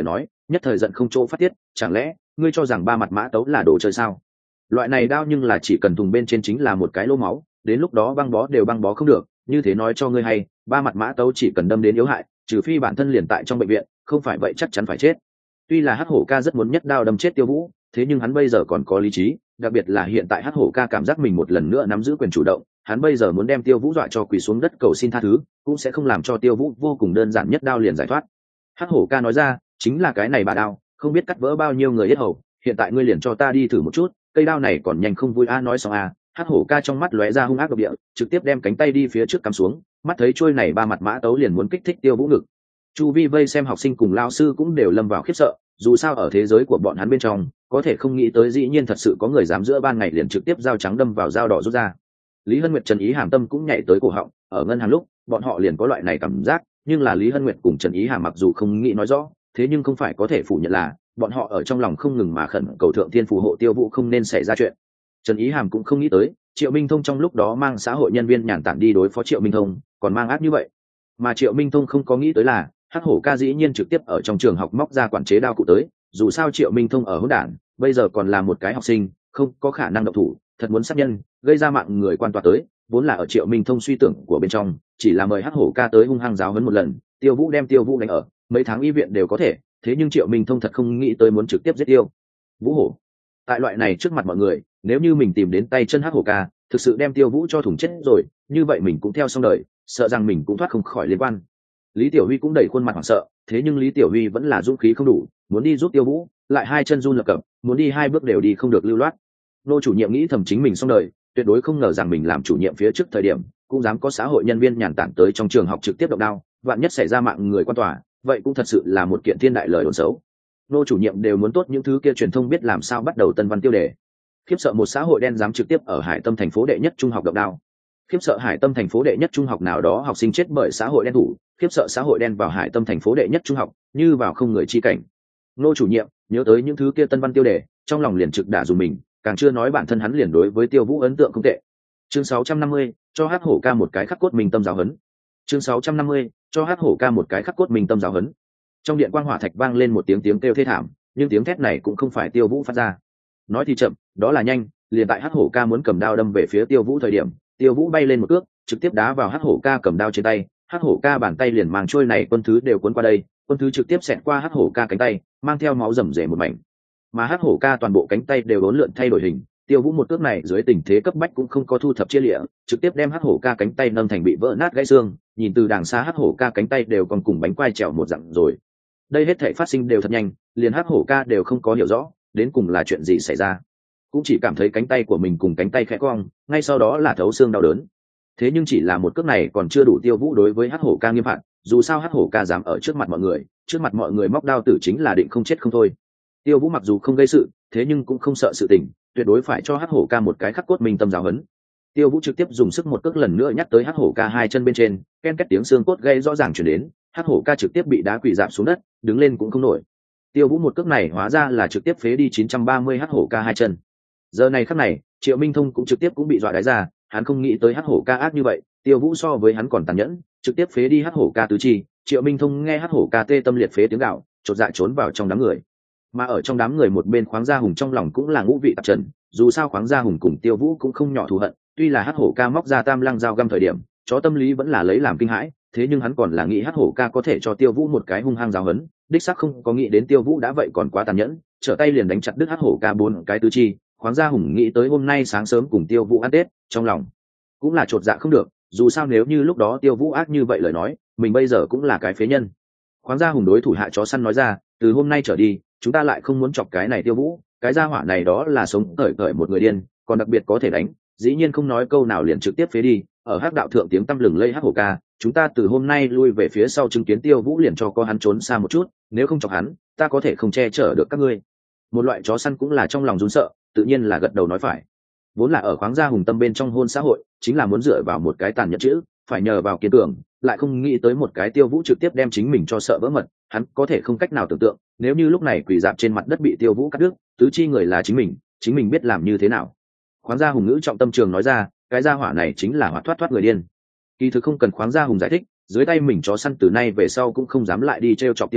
nhất thời giận không chỗ phát tiết. Chẳng lẽ ngươi cho rằng ba mặt mã tấu là đồ chơi sao? Loại này đao nhưng là chỉ cần thùng bên trên chính là một cái lỗ máu, đến lúc đó băng bó đều băng bó không được. Như thế nói cho ngươi hay, ba mặt mã tấu chỉ cần đâm đến yếu hại, trừ phi bản thân liền tại trong bệnh viện, không phải vậy chắc chắn phải chết. Tuy là hắc hổ ca rất muốn nhất đao đâm chết Tiêu Vũ, thế nhưng hắn bây giờ còn có lý trí, đặc biệt là hiện tại hắc hổ ca cảm giác mình một lần nữa nắm giữ quyền chủ động, hắn bây giờ muốn đem Tiêu Vũ dọa cho quỳ xuống đất cầu xin tha thứ, cũng sẽ không làm cho Tiêu Vũ vô cùng đơn giản nhất đao liền giải thoát. Hắc hổ ca nói ra, chính là cái này bà đao, không biết cắt vỡ bao nhiêu người yết hầu, hiện tại ngươi liền cho ta đi thử một chút, cây đao này còn nhanh không vui a. Nói xong a, hắc hổ ca trong mắt lóe ra hung ác độc địa, trực tiếp đem cánh tay đi phía trước cắm xuống, mắt thấy trôi này ba mặt mã tấu liền muốn kích thích Tiêu Vũ ngực. Chu vi vây xem học sinh cùng lao sư cũng đều lâm vào khiếp sợ, dù sao ở thế giới của bọn hắn bên trong có thể không nghĩ tới dĩ nhiên thật sự có người dám giữa ban ngày liền trực tiếp dao trắng đâm vào dao đỏ rút ra. Lý Hân Nguyệt Trần Ý Hàm tâm cũng nhảy tới cổ họng, ở ngân hàng lúc bọn họ liền có loại này cảm giác, nhưng là Lý Hân Nguyệt cùng Trần Ý Hàm mặc dù không nghĩ nói rõ, thế nhưng không phải có thể phủ nhận là bọn họ ở trong lòng không ngừng mà khẩn cầu thượng thiên phù hộ Tiêu Vũ không nên xảy ra chuyện. Trần Ý Hàm cũng không nghĩ tới Triệu Minh Thông trong lúc đó mang xã hội nhân viên nhàn tản đi đối phó Triệu Minh Thông còn mang ác như vậy, mà Triệu Minh Thông không có nghĩ tới là hắc hổ ca dĩ nhiên trực tiếp ở trong trường học móc ra quản chế đao cụ tới. Dù sao Triệu Minh Thông ở hỗn đản bây giờ còn là một cái học sinh, không có khả năng động thủ, thật muốn sát nhân gây ra mạng người quan tòa tới, vốn là ở Triệu Minh Thông suy tưởng của bên trong chỉ là mời hắc hổ ca tới hung hăng giáo huấn một lần, Tiêu Vũ đem Tiêu Vũ đánh ở mấy tháng y viện đều có thể, thế nhưng Triệu Minh Thông thật không nghĩ tới muốn trực tiếp giết Tiêu Vũ hổ. Tại loại này trước mặt mọi người, nếu như mình tìm đến tay chân hắc hổ ca thực sự đem Tiêu Vũ cho thủng chết rồi, như vậy mình cũng theo xong đời, sợ rằng mình cũng thoát không khỏi liên quan. Lý Tiểu Huy cũng đầy khuôn mặt hoảng sợ, thế nhưng Lý Tiểu Huy vẫn là dũng khí không đủ, muốn đi giúp Tiêu Vũ, lại hai chân run lập cập, muốn đi hai bước đều đi không được lưu loát. Nô chủ nhiệm nghĩ thầm chính mình xong đời, tuyệt đối không ngờ rằng mình làm chủ nhiệm phía trước thời điểm, cũng dám có xã hội nhân viên nhàn tản tới trong trường học trực tiếp động đao, vạn nhất xảy ra mạng người quan tòa, vậy cũng thật sự là một kiện thiên đại lời đồn xấu. Nô chủ nhiệm đều muốn tốt những thứ kia truyền thông biết làm sao bắt đầu tân văn tiêu đề. Khiếp sợ một xã hội đen dám trực tiếp ở Hải Tâm thành phố đệ nhất trung học động đao. Khiếp sợ Hải Tâm thành phố đệ nhất trung học nào đó học sinh chết bởi xã hội đen thủ, khiếp sợ xã hội đen vào Hải Tâm thành phố đệ nhất trung học, như vào không người chi cảnh. Nô chủ nhiệm nhớ tới những thứ kia tân văn tiêu đề, trong lòng liền trực đả dùng mình, càng chưa nói bản thân hắn liền đối với Tiêu Vũ ấn tượng không tệ. Chương sáu trăm năm mươi, cho hắc hổ ca một cái khắc cốt minh tâm giáo huấn. Chương sáu trăm năm mươi, cho hắc hổ ca một cái khắc cốt minh tâm giáo huấn. Trong điện quang hỏa thạch vang lên một tiếng tiếng kêu thê thảm, nhưng tiếng thét này cũng không phải Tiêu Vũ phát ra. Nói thì chậm, đó là nhanh, liền tại hắc hổ ca muốn cầm đao đâm về phía Tiêu Vũ thời điểm, Tiêu Vũ bay lên một cước, trực tiếp đá vào hắc hổ ca cầm đao trên tay, hắc hổ ca bàn tay liền mang trôi này quân thứ đều cuốn qua đây, quân thứ trực tiếp xẹt qua hắc hổ ca cánh tay, mang theo máu rầm rề một mảnh. Mà hắc hổ ca toàn bộ cánh tay đều uốn lượn thay đổi hình, Tiêu Vũ một cước này dưới tình thế cấp bách cũng không có thu thập chia lịa, trực tiếp đem hắc hổ ca cánh tay nâng thành bị vỡ nát gãy xương, nhìn từ đàng xa hắc hổ ca cánh tay đều còn cùng bánh quai trèo một dặm rồi. Đây hết thảy phát sinh đều thật nhanh, liền hắc hổ ca đều không có hiểu rõ đến cùng là chuyện gì xảy ra, cũng chỉ cảm thấy cánh tay của mình cùng cánh tay khẽ cong, ngay sau đó là thấu xương đau đớn. Thế nhưng chỉ là một cước này còn chưa đủ Tiêu Vũ đối với hắc hổ ca nghiêm phạt, dù sao hắc hổ ca dám ở trước mặt mọi người, trước mặt mọi người móc đao tử chính là định không chết không thôi. Tiêu Vũ mặc dù không gây sự, thế nhưng cũng không sợ sự tình, tuyệt đối phải cho hắc hổ ca một cái khắc cốt minh tâm giáo huấn. Tiêu Vũ trực tiếp dùng sức một cước lần nữa nhắc tới hắc hổ ca hai chân bên trên, ken két tiếng xương cốt gây rõ ràng truyền đến, hắc hổ ca trực tiếp bị đá quỳ rạp xuống đất, đứng lên cũng không nổi. Tiêu Vũ một cước này hóa ra là trực tiếp phế đi chín trăm ba mươi hắc hổ ca hai chân. Giờ này khắc này, Triệu Minh Thông cũng trực tiếp cũng bị dọa đái ra, hắn không nghĩ tới hắc hổ ca ác như vậy, Tiêu Vũ so với hắn còn tàn nhẫn, trực tiếp phế đi hắc hổ ca tứ chi. Triệu Minh Thông nghe hắc hổ ca tê tâm liệt phế tiếng gạo, chột dạ trốn vào trong đám người. Mà ở trong đám người một bên Khoáng Gia Hùng trong lòng cũng là ngũ vị tạp trần, dù sao Khoáng Gia Hùng cùng Tiêu Vũ cũng không nhỏ thù hận, tuy là hắc hổ ca móc ra tam lăng dao găm thời điểm, chó tâm lý vẫn là lấy làm kinh hãi, thế nhưng hắn còn là nghĩ hắc hổ ca có thể cho Tiêu Vũ một cái hung hăng giáo huấn, đích xác không có nghĩ đến Tiêu Vũ đã vậy còn quá tàn nhẫn, trở tay liền đánh chặt đứt hắc hổ ca bốn cái tứ chi. Khoáng Gia Hùng nghĩ tới hôm nay sáng sớm cùng Tiêu Vũ ăn Tết, trong lòng cũng là chột dạ không được, dù sao nếu như lúc đó Tiêu Vũ ác như vậy lời nói, mình bây giờ cũng là cái phế nhân. Khoáng Gia Hùng đối thủ hạ chó săn nói ra, từ hôm nay trở đi, chúng ta lại không muốn chọc cái này Tiêu Vũ, cái gia hỏa này đó là sống cởi cởi một người điên, còn đặc biệt có thể đánh, dĩ nhiên không nói câu nào liền trực tiếp phế đi. Ở hắc đạo thượng tiếng tăm lừng lây hắc hổ ca, chúng ta từ hôm nay lui về phía sau chứng kiến Tiêu Vũ liền cho có hắn trốn xa một chút, nếu không chọc hắn, ta có thể không che chở được các ngươi. Một loại chó săn cũng là trong lòng run sợ, tự nhiên là gật đầu nói phải. Vốn là ở Khoáng Gia Hùng tâm bên trong hôn xã hội, chính là muốn dựa vào một cái tàn nhẫn chữ, phải nhờ vào kiên tưởng, lại không nghĩ tới một cái Tiêu Vũ trực tiếp đem chính mình cho sợ vỡ mật, hắn có thể không cách nào tưởng tượng, nếu như lúc này quỳ dạp trên mặt đất bị Tiêu Vũ cắt đứt, tứ chi người là chính mình, chính mình biết làm như thế nào. Khoáng Gia Hùng ngữ trọng tâm trường nói ra, cái gia hỏa này chính là hoạt thoát thoát người điên. Kỳ thực không cần Khoáng Gia Hùng giải thích, dưới tay mình chó săn từ nay về sau cũng không dám lại đi trêu chọc Tiêu Vũ,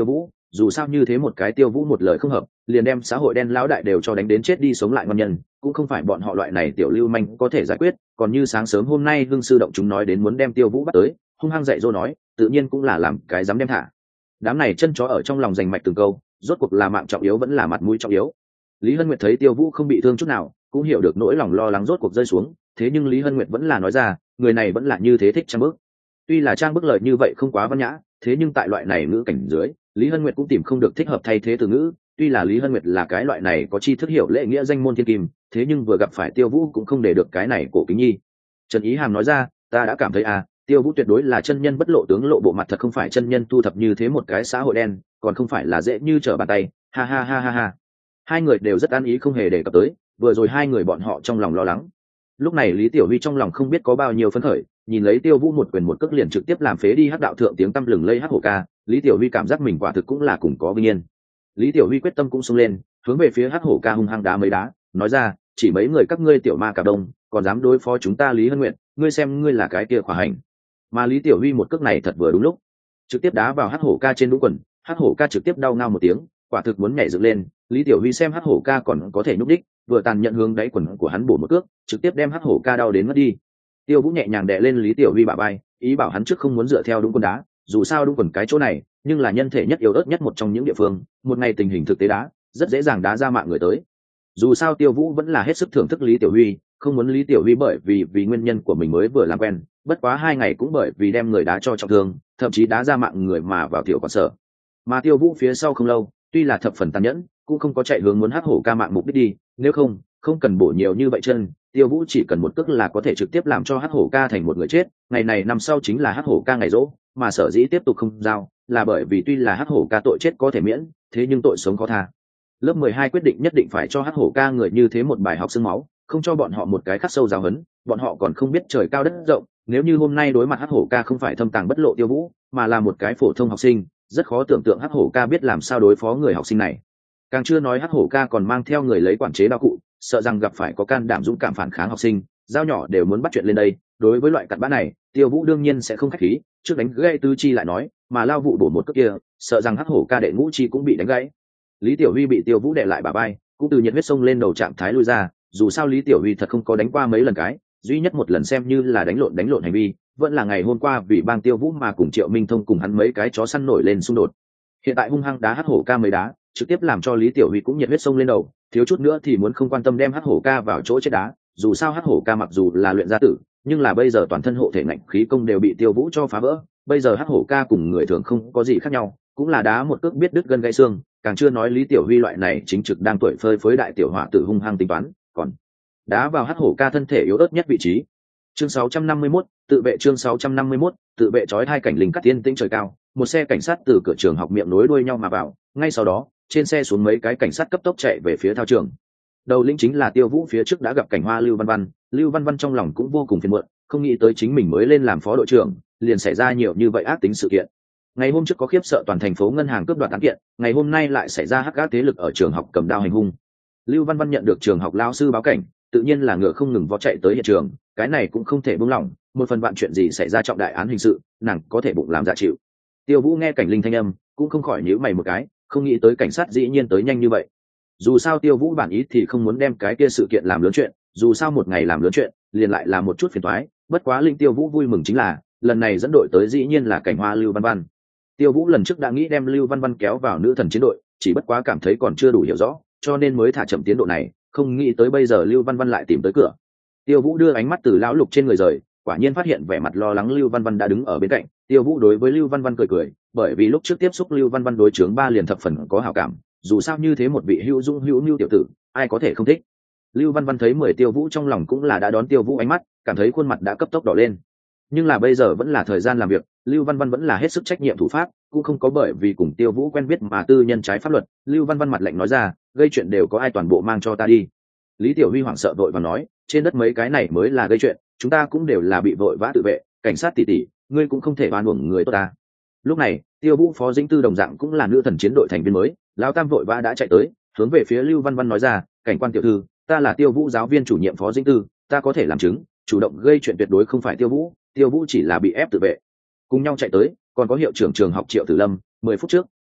dù sao như thế một cái Tiêu Vũ một lời không hợp liền đem xã hội đen lão đại đều cho đánh đến chết đi sống lại ngon nhân, cũng không phải bọn họ loại này tiểu lưu manh có thể giải quyết. Còn như sáng sớm hôm nay hưng sư động chúng nói đến muốn đem Tiêu Vũ bắt tới, hung hăng dạy dỗ nói, tự nhiên cũng là làm cái dám đem thả. Đám này chân chó ở trong lòng giành mạch từng câu, rốt cuộc là mạng trọng yếu vẫn là mặt mũi trọng yếu. Lý Hân Nguyệt thấy Tiêu Vũ không bị thương chút nào, cũng hiểu được nỗi lòng lo lắng rốt cuộc rơi xuống, thế nhưng Lý Hân Nguyệt vẫn là nói ra, người này vẫn là như thế thích trang bức. Tuy là trang bức lời như vậy không quá văn nhã, thế nhưng tại loại này ngữ cảnh dưới, Lý Hân Nguyệt cũng tìm không được thích hợp thay thế từ ngữ. Tuy là Lý Hân Nguyệt là cái loại này có tri thức hiểu lễ nghĩa danh môn thiên kim, thế nhưng vừa gặp phải Tiêu Vũ cũng không để được cái này cổ kính nhi. Trần Ý Hàm nói ra, ta đã cảm thấy à, Tiêu Vũ tuyệt đối là chân nhân bất lộ tướng lộ bộ mặt, thật không phải chân nhân thu thập như thế một cái xã hội đen, còn không phải là dễ như trở bàn tay. Ha ha ha ha ha. Hai người đều rất an ý không hề đề cập tới, vừa rồi hai người bọn họ trong lòng lo lắng. Lúc này Lý Tiểu Huy trong lòng không biết có bao nhiêu phấn khởi, nhìn lấy Tiêu Vũ một quyền một cước liền trực tiếp làm phế đi hắc đạo thượng tiếng tăm lừng lây hắc hổ ca, Lý Tiểu Huy cảm giác mình quả thực cũng là cùng có vinh yên. Lý Tiểu Huy quyết tâm cũng xông lên, hướng về phía hắc hổ ca hung hăng đá mấy đá, nói ra, chỉ mấy người các ngươi tiểu ma cả đông, còn dám đối phó chúng ta Lý Hân Nguyện, ngươi xem ngươi là cái kia khỏa hành. Mà Lý Tiểu Huy một cước này thật vừa đúng lúc, trực tiếp đá vào hắc hổ ca trên đũng quần, hắc hổ ca trực tiếp đau ngao một tiếng, quả thực muốn nhảy dựng lên. Lý Tiểu Huy xem hắc hổ ca còn có thể nhúc đích, vừa tàn nhận hướng đáy quần của hắn bổ một cước, trực tiếp đem hắc hổ ca đau đến mất đi. Tiêu Vũ nhẹ nhàng đè lên Lý Tiểu Huy bả vai, ý bảo hắn trước không muốn dựa theo đúng quần đá, dù sao đúng quần cái chỗ này, nhưng là nhân thể nhất yếu ớt nhất một trong những địa phương, một ngày tình hình thực tế đá, rất dễ dàng đá ra mạng người tới. Dù sao Tiêu Vũ vẫn là hết sức thưởng thức Lý Tiểu Huy, không muốn Lý Tiểu Huy bởi vì vì nguyên nhân của mình mới vừa làm quen, bất quá hai ngày cũng bởi vì đem người đá cho trọng thương, thậm chí đá ra mạng người mà vào tiểu quản sở. Mà Tiêu Vũ phía sau không lâu, tuy là thập phần tàn nhẫn, cũng không có chạy hướng muốn hắc hổ ca mạng mục đích đi, nếu không, không cần bổ nhiều như vậy chân, Tiêu Vũ chỉ cần một cước là có thể trực tiếp làm cho hắc hổ ca thành một người chết. Ngày này năm sau chính là hắc hổ ca ngày rỗ, mà sở dĩ tiếp tục không giao, là bởi vì tuy là hắc hổ ca tội chết có thể miễn, thế nhưng tội sống khó tha. Lớp mười hai quyết định nhất định phải cho hắc hổ ca người như thế một bài học xương máu, không cho bọn họ một cái khắc sâu giáo huấn, bọn họ còn không biết trời cao đất rộng. Nếu như hôm nay đối mặt hắc hổ ca không phải thâm tàng bất lộ Tiêu Vũ, mà là một cái phổ thông học sinh, rất khó tưởng tượng hắc hổ ca biết làm sao đối phó người học sinh này. Càng chưa nói hắc hổ ca còn mang theo người lấy quản chế đao cụ, sợ rằng gặp phải có can đảm dũng cảm phản kháng học sinh, dao nhỏ đều muốn bắt chuyện lên đây. Đối với loại cặn bã này, Tiêu Vũ đương nhiên sẽ không khách khí, trước đánh gãy tứ chi lại nói, mà lao vụ bổ một cước kia, sợ rằng hắc hổ ca đệ ngũ chi cũng bị đánh gãy. Lý Tiểu Huy bị Tiêu Vũ đè lại bả vai, cũng từ nhiệt huyết sông lên đầu trạng thái lui ra, dù sao Lý Tiểu Huy thật không có đánh qua mấy lần cái, duy nhất một lần xem như là đánh lộn đánh lộn hành vi, vẫn là ngày hôm qua vì bang Tiêu Vũ mà cùng Triệu Minh Thông cùng hắn mấy cái chó săn nổi lên xung đột. Hiện tại hung hăng đá hắc hổ ca mấy đá, trực tiếp làm cho Lý Tiểu Huy cũng nhiệt huyết sông lên đầu, thiếu chút nữa thì muốn không quan tâm đem hắc hổ ca vào chỗ chết đá. Dù sao hắc hổ ca mặc dù là luyện gia tử, nhưng là bây giờ toàn thân hộ thể ngạnh khí công đều bị Tiêu Vũ cho phá vỡ, bây giờ hắc hổ ca cùng người thường không có gì khác nhau, cũng là đá một cước biết đứt gân gãy xương. Càng chưa nói Lý Tiểu Huy loại này chính trực đang tuổi phơi phới đại tiểu hỏa tử hung hăng tính toán, còn đá vào hắc hổ ca thân thể yếu ớt nhất vị trí. Chương sáu trăm năm mươi mốt, tự vệ. Chương sáu trăm năm mươi mốt, tự vệ. Chói hai cảnh linh cắt tiên tĩnh trời cao, một xe cảnh sát từ cửa trường học miệng nối đuôi nhau mà vào, ngay sau đó trên xe xuống mấy cái cảnh sát cấp tốc chạy về phía thao trường. Đầu lĩnh chính là Tiêu Vũ, phía trước đã gặp cảnh hoa Lưu Văn Văn, Lưu Văn Văn trong lòng cũng vô cùng phiền muộn, không nghĩ tới chính mình mới lên làm phó đội trưởng, liền xảy ra nhiều như vậy ác tính sự kiện. Ngày hôm trước có khiếp sợ toàn thành phố ngân hàng cướp đoạt án kiện, ngày hôm nay lại xảy ra hắc ác thế lực ở trường học cầm đao hành hung. Lưu Văn Văn nhận được trường học lao sư báo cảnh, tự nhiên là ngựa không ngừng vó chạy tới hiện trường, cái này cũng không thể buông lỏng, một phần vạn chuyện gì xảy ra trọng đại án hình sự, nàng có thể bụng làm dạ chịu. Tiêu Vũ nghe cảnh linh thanh âm, cũng không khỏi nhíu mày một cái, không nghĩ tới cảnh sát dĩ nhiên tới nhanh như vậy. Dù sao Tiêu Vũ bản ý thì không muốn đem cái kia sự kiện làm lớn chuyện, dù sao một ngày làm lớn chuyện, liền lại là một chút phiền toái, bất quá linh Tiêu Vũ vui mừng chính là, lần này dẫn đội tới dĩ nhiên là cảnh hoa Lưu Văn Văn. Tiêu Vũ lần trước đã nghĩ đem Lưu Văn Văn kéo vào nữ thần chiến đội, chỉ bất quá cảm thấy còn chưa đủ hiểu rõ, cho nên mới thả chậm tiến độ này, không nghĩ tới bây giờ Lưu Văn Văn lại tìm tới cửa. Tiêu Vũ đưa ánh mắt từ lão lục trên người rời, quả nhiên phát hiện vẻ mặt lo lắng Lưu Văn Văn đã đứng ở bên cạnh. Tiêu Vũ đối với Lưu Văn Văn cười cười, bởi vì lúc trước tiếp xúc Lưu Văn Văn đối chướng ba liền thập phần có hảo cảm, dù sao như thế một vị hữu dung hữu nhu tiểu tử, ai có thể không thích. Lưu Văn Văn thấy mười Tiêu Vũ trong lòng cũng là đã đón Tiêu Vũ ánh mắt, cảm thấy khuôn mặt đã cấp tốc đỏ lên. Nhưng là bây giờ vẫn là thời gian làm việc, Lưu Văn Văn vẫn là hết sức trách nhiệm thủ pháp, cũng không có bởi vì cùng Tiêu Vũ quen biết mà tư nhân trái pháp luật. Lưu Văn Văn mặt lạnh nói ra, gây chuyện đều có ai toàn bộ mang cho ta đi. Lý Tiểu Huy hoảng sợ vội và nói, trên đất mấy cái này mới là gây chuyện, chúng ta cũng đều là bị vội vã tự vệ, cảnh sát tỷ tỷ, ngươi cũng không thể oan uổng người tốt ta. Lúc này Tiêu Vũ phó dĩnh tư đồng dạng cũng là nữ thần chiến đội thành viên mới, lão tam vội vã đã chạy tới, hướng về phía Lưu Văn Văn nói ra, cảnh quan tiểu thư, ta là Tiêu Vũ giáo viên chủ nhiệm phó dĩnh tư, ta có thể làm chứng, chủ động gây chuyện tuyệt đối không phải Tiêu Vũ, Tiêu Vũ chỉ là bị ép tự vệ. Cùng nhau chạy tới còn có hiệu trưởng trường học Triệu Tử Lâm. Mười phút trước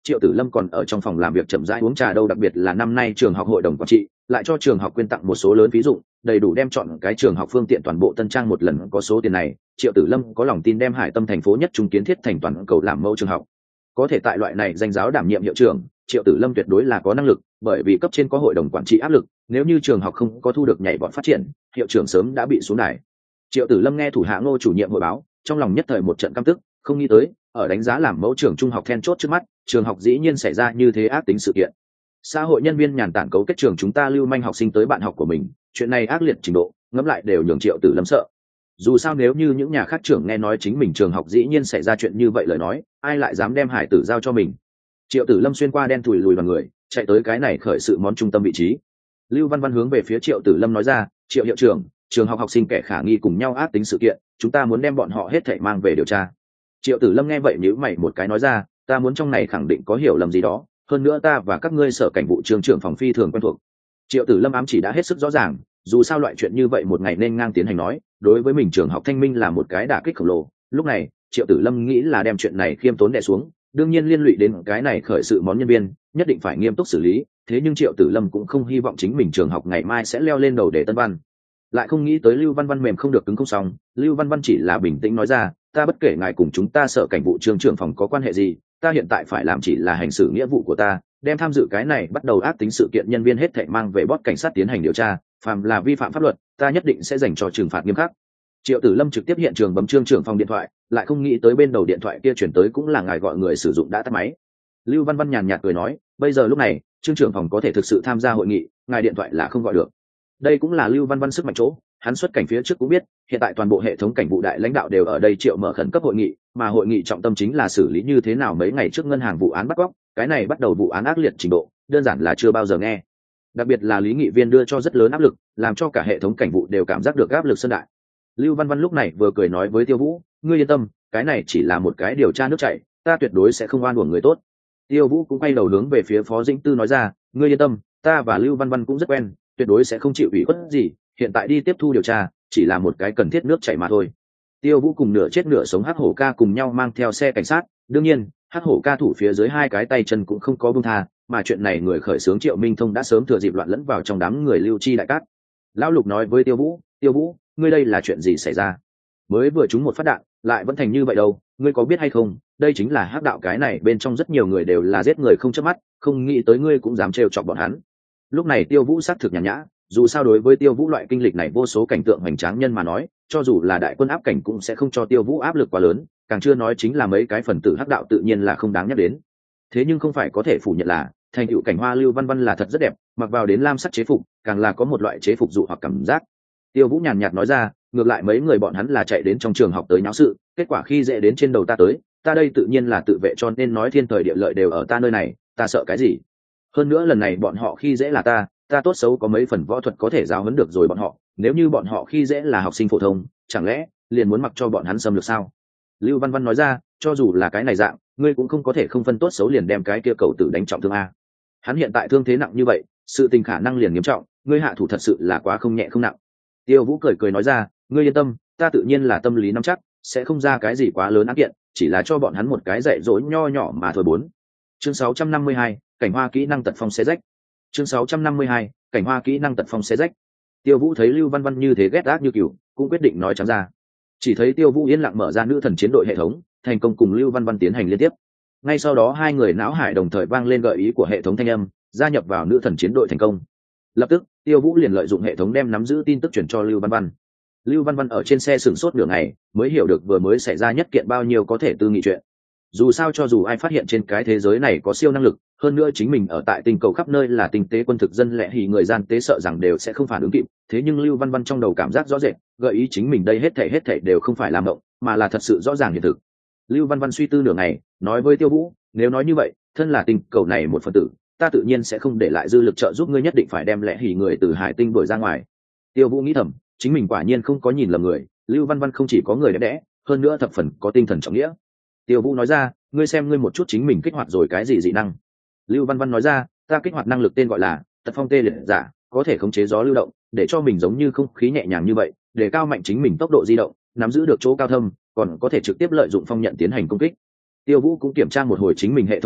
Triệu Tử Lâm còn ở trong phòng làm việc chậm rãi uống trà đâu, đặc biệt là năm nay trường học hội đồng quản trị lại cho trường học quyên tặng một số lớn ví dụ, đầy đủ đem chọn cái trường học phương tiện toàn bộ tân trang một lần. Có số tiền này, Triệu Tử Lâm có lòng tin đem Hải Tâm thành phố nhất trung kiến thiết thành toàn cầu làm mẫu trường học. Có thể tại loại này danh giáo đảm nhiệm hiệu trưởng, Triệu Tử Lâm tuyệt đối là có năng lực, bởi vì cấp trên có hội đồng quản trị áp lực, nếu như trường học không có thu được nhảy vọt phát triển, hiệu trưởng sớm đã bị xuống đài. Triệu Tử Lâm nghe thủ hạ Ngô chủ nhiệm hội báo, trong lòng nhất thời một trận căm tức, không nghĩ tới ở đánh giá làm mẫu trường trung học then chốt trước mắt, trường học dĩ nhiên xảy ra như thế ác tính sự kiện. Xã hội nhân viên nhàn tản cấu kết trường chúng ta lưu manh học sinh tới bạn học của mình, chuyện này ác liệt trình độ ngẫm lại đều nhường Triệu Tử Lâm sợ. Dù sao nếu như những nhà khác trưởng nghe nói chính mình trường học dĩ nhiên xảy ra chuyện như vậy lời nói, ai lại dám đem hải tử giao cho mình. Triệu Tử Lâm xuyên qua đen thùi lùi vào người, chạy tới cái này khởi sự món trung tâm vị trí. Lưu Văn Văn hướng về phía Triệu Tử Lâm nói ra, Triệu hiệu trưởng, trường học học sinh kẻ khả nghi cùng nhau ác tính sự kiện, chúng ta muốn đem bọn họ hết thảy mang về điều tra. Triệu Tử Lâm nghe vậy nhíu mày một cái nói ra, ta muốn trong này khẳng định có hiểu lầm gì đó, hơn nữa ta và các ngươi sở cảnh vụ trường trưởng phòng phi thường quen thuộc. Triệu Tử Lâm ám chỉ đã hết sức rõ ràng, dù sao loại chuyện như vậy một ngày nên ngang tiến hành nói, đối với mình trường học Thanh Minh là một cái đả kích khổng lồ. Lúc này Triệu Tử Lâm nghĩ là đem chuyện này khiêm tốn đè xuống, đương nhiên liên lụy đến cái này khởi sự món nhân viên, nhất định phải nghiêm túc xử lý. Thế nhưng Triệu Tử Lâm cũng không hy vọng chính mình trường học ngày mai sẽ leo lên đầu để tân văn, lại không nghĩ tới Lưu Văn Văn mềm không được cứng không xong. Lưu Văn Văn chỉ là bình tĩnh nói ra, ta bất kể ngài cùng chúng ta sở cảnh vụ trường trưởng phòng có quan hệ gì, ta hiện tại phải làm chỉ là hành xử nghĩa vụ của ta, đem tham dự cái này bắt đầu ác tính sự kiện nhân viên hết thảy mang về bót cảnh sát tiến hành điều tra, phàm là vi phạm pháp luật, ta nhất định sẽ dành cho trừng phạt nghiêm khắc. Triệu Tử Lâm trực tiếp hiện trường bấm trương trưởng phòng điện thoại, lại không nghĩ tới bên đầu điện thoại kia chuyển tới cũng là ngài gọi người sử dụng đã tắt máy. Lưu Văn Văn nhàn nhạt cười nói, bây giờ lúc này trương trưởng phòng có thể thực sự tham gia hội nghị, ngài điện thoại là không gọi được. Đây cũng là Lưu Văn Văn sức mạnh chỗ, hắn xuất cảnh phía trước cũng biết, hiện tại toàn bộ hệ thống cảnh vụ đại lãnh đạo đều ở đây triệu mở khẩn cấp hội nghị, mà hội nghị trọng tâm chính là xử lý như thế nào mấy ngày trước ngân hàng vụ án bắt cóc, cái này bắt đầu vụ án ác liệt trình độ, đơn giản là chưa bao giờ nghe. Đặc biệt là Lý Nghị Viên đưa cho rất lớn áp lực, làm cho cả hệ thống cảnh vụ đều cảm giác được áp lực sơn đại. Lưu Văn Văn lúc này vừa cười nói với Tiêu Vũ, ngươi yên tâm, cái này chỉ là một cái điều tra nước chảy, ta tuyệt đối sẽ không oan uổng người tốt. Tiêu Vũ cũng quay đầu hướng về phía Phó Dĩnh Tư nói ra, ngươi yên tâm, ta và Lưu Văn Văn cũng rất quen, tuyệt đối sẽ không chịu ủy khuất gì, hiện tại đi tiếp thu điều tra chỉ là một cái cần thiết nước chảy mà thôi. Tiêu Vũ cùng nửa chết nửa sống Hắc Hổ ca cùng nhau mang theo xe cảnh sát, đương nhiên Hắc Hổ ca thủ phía dưới hai cái tay chân cũng không có buông tha, mà chuyện này người khởi xướng Triệu Minh Thông đã sớm thừa dịp loạn lẫn vào trong đám người Lưu Chi đại cát. Lão Lục nói với Tiêu Vũ, Tiêu Vũ, ngươi đây là chuyện gì xảy ra? Mới vừa trúng một phát đạn lại vẫn thành như vậy đâu, ngươi có biết hay không, đây chính là hắc đạo, cái này bên trong rất nhiều người đều là giết người không chớp mắt, không nghĩ tới ngươi cũng dám trêu chọc bọn hắn. Lúc này Tiêu Vũ xác thực nhàn nhã, dù sao đối với Tiêu Vũ loại kinh lịch này vô số cảnh tượng hoành tráng nhân mà nói, cho dù là đại quân áp cảnh cũng sẽ không cho Tiêu Vũ áp lực quá lớn, càng chưa nói chính là mấy cái phần tử hắc đạo tự nhiên là không đáng nhắc đến. Thế nhưng không phải có thể phủ nhận là thành tựu cảnh hoa Lưu Văn Văn là thật rất đẹp, mặc vào đến lam sắc chế phục càng là có một loại chế phục dụ hoặc cảm giác. Tiêu Vũ nhàn nhạt nói ra, ngược lại mấy người bọn hắn là chạy đến trong trường học tới nháo sự, kết quả khi dễ đến trên đầu ta tới, ta đây tự nhiên là tự vệ, cho nên nói thiên thời địa lợi đều ở ta nơi này, ta sợ cái gì? Hơn nữa lần này bọn họ khi dễ là ta, ta tốt xấu có mấy phần võ thuật có thể giáo huấn được rồi bọn họ, nếu như bọn họ khi dễ là học sinh phổ thông, chẳng lẽ liền muốn mặc cho bọn hắn xâm lược sao? Lưu Văn Văn nói ra, cho dù là cái này dạng, ngươi cũng không có thể không phân tốt xấu liền đem cái kia cầu tử đánh trọng thương a. Hắn hiện tại thương thế nặng như vậy, sự tình khả năng liền nghiêm trọng, ngươi hạ thủ thật sự là quá không nhẹ không nặng. Tiêu Vũ cười cười nói ra, ngươi yên tâm, ta tự nhiên là tâm lý nắm chắc, sẽ không ra cái gì quá lớn án kiện, chỉ là cho bọn hắn một cái dạy dỗ nho nhỏ mà thôi. Bốn. Chương sáu trăm năm mươi hai, cảnh hoa kỹ năng tật phong xé rách. Chương sáu trăm năm mươi hai, cảnh hoa kỹ năng tật phong xé rách. Tiêu Vũ thấy Lưu Văn Văn như thế ghét ác như cừu, cũng quyết định nói trắng ra. Chỉ thấy Tiêu Vũ yên lặng mở ra nữ thần chiến đội hệ thống, thành công cùng Lưu Văn Văn tiến hành liên tiếp. Ngay sau đó hai người não hải đồng thời vang lên gợi ý của hệ thống thanh âm, gia nhập vào nữ thần chiến đội thành công. Lập tức Tiêu Vũ liền lợi dụng hệ thống đem nắm giữ tin tức chuyển cho Lưu Văn Văn. Lưu Văn Văn ở trên xe sửng sốt nửa ngày mới hiểu được vừa mới xảy ra nhất kiện bao nhiêu có thể tư nghị chuyện. Dù sao cho dù ai phát hiện trên cái thế giới này có siêu năng lực, hơn nữa chính mình ở tại tinh cầu khắp nơi là tinh tế quân thực dân lệ thì người gian tế sợ rằng đều sẽ không phản ứng kịp. Thế nhưng Lưu Văn Văn trong đầu cảm giác rõ rệt, gợi ý chính mình đây hết thảy hết thảy đều không phải làm mộng, mà là thật sự rõ ràng hiện thực. Lưu Văn Văn suy tư nửa ngày, nói với Tiêu Vũ, nếu nói như vậy, thân là tinh cầu này một phần tử, ta tự nhiên sẽ không để lại dư lực trợ giúp ngươi, nhất định phải đem lẽ hỉ người từ hải tinh đuổi ra ngoài. Tiêu Vũ nghĩ thầm, chính mình quả nhiên không có nhìn lầm người, Lưu Văn Văn không chỉ có người đẹp đẽ, hơn nữa thập phần có tinh thần trọng nghĩa. Tiêu Vũ nói ra, ngươi xem ngươi một chút chính mình kích hoạt rồi cái gì dị năng? Lưu Văn Văn nói ra, ta kích hoạt năng lực tên gọi là tật phong tê liệt giả, có thể khống chế gió lưu động, để cho mình giống như không khí nhẹ nhàng như vậy, để cao mạnh chính mình tốc độ di động, nắm giữ được chỗ cao thâm, còn có thể trực tiếp lợi dụng phong nhận tiến hành công kích. Tiêu Vũ cũng kiểm tra một hồi chính mình hệ thống bảng,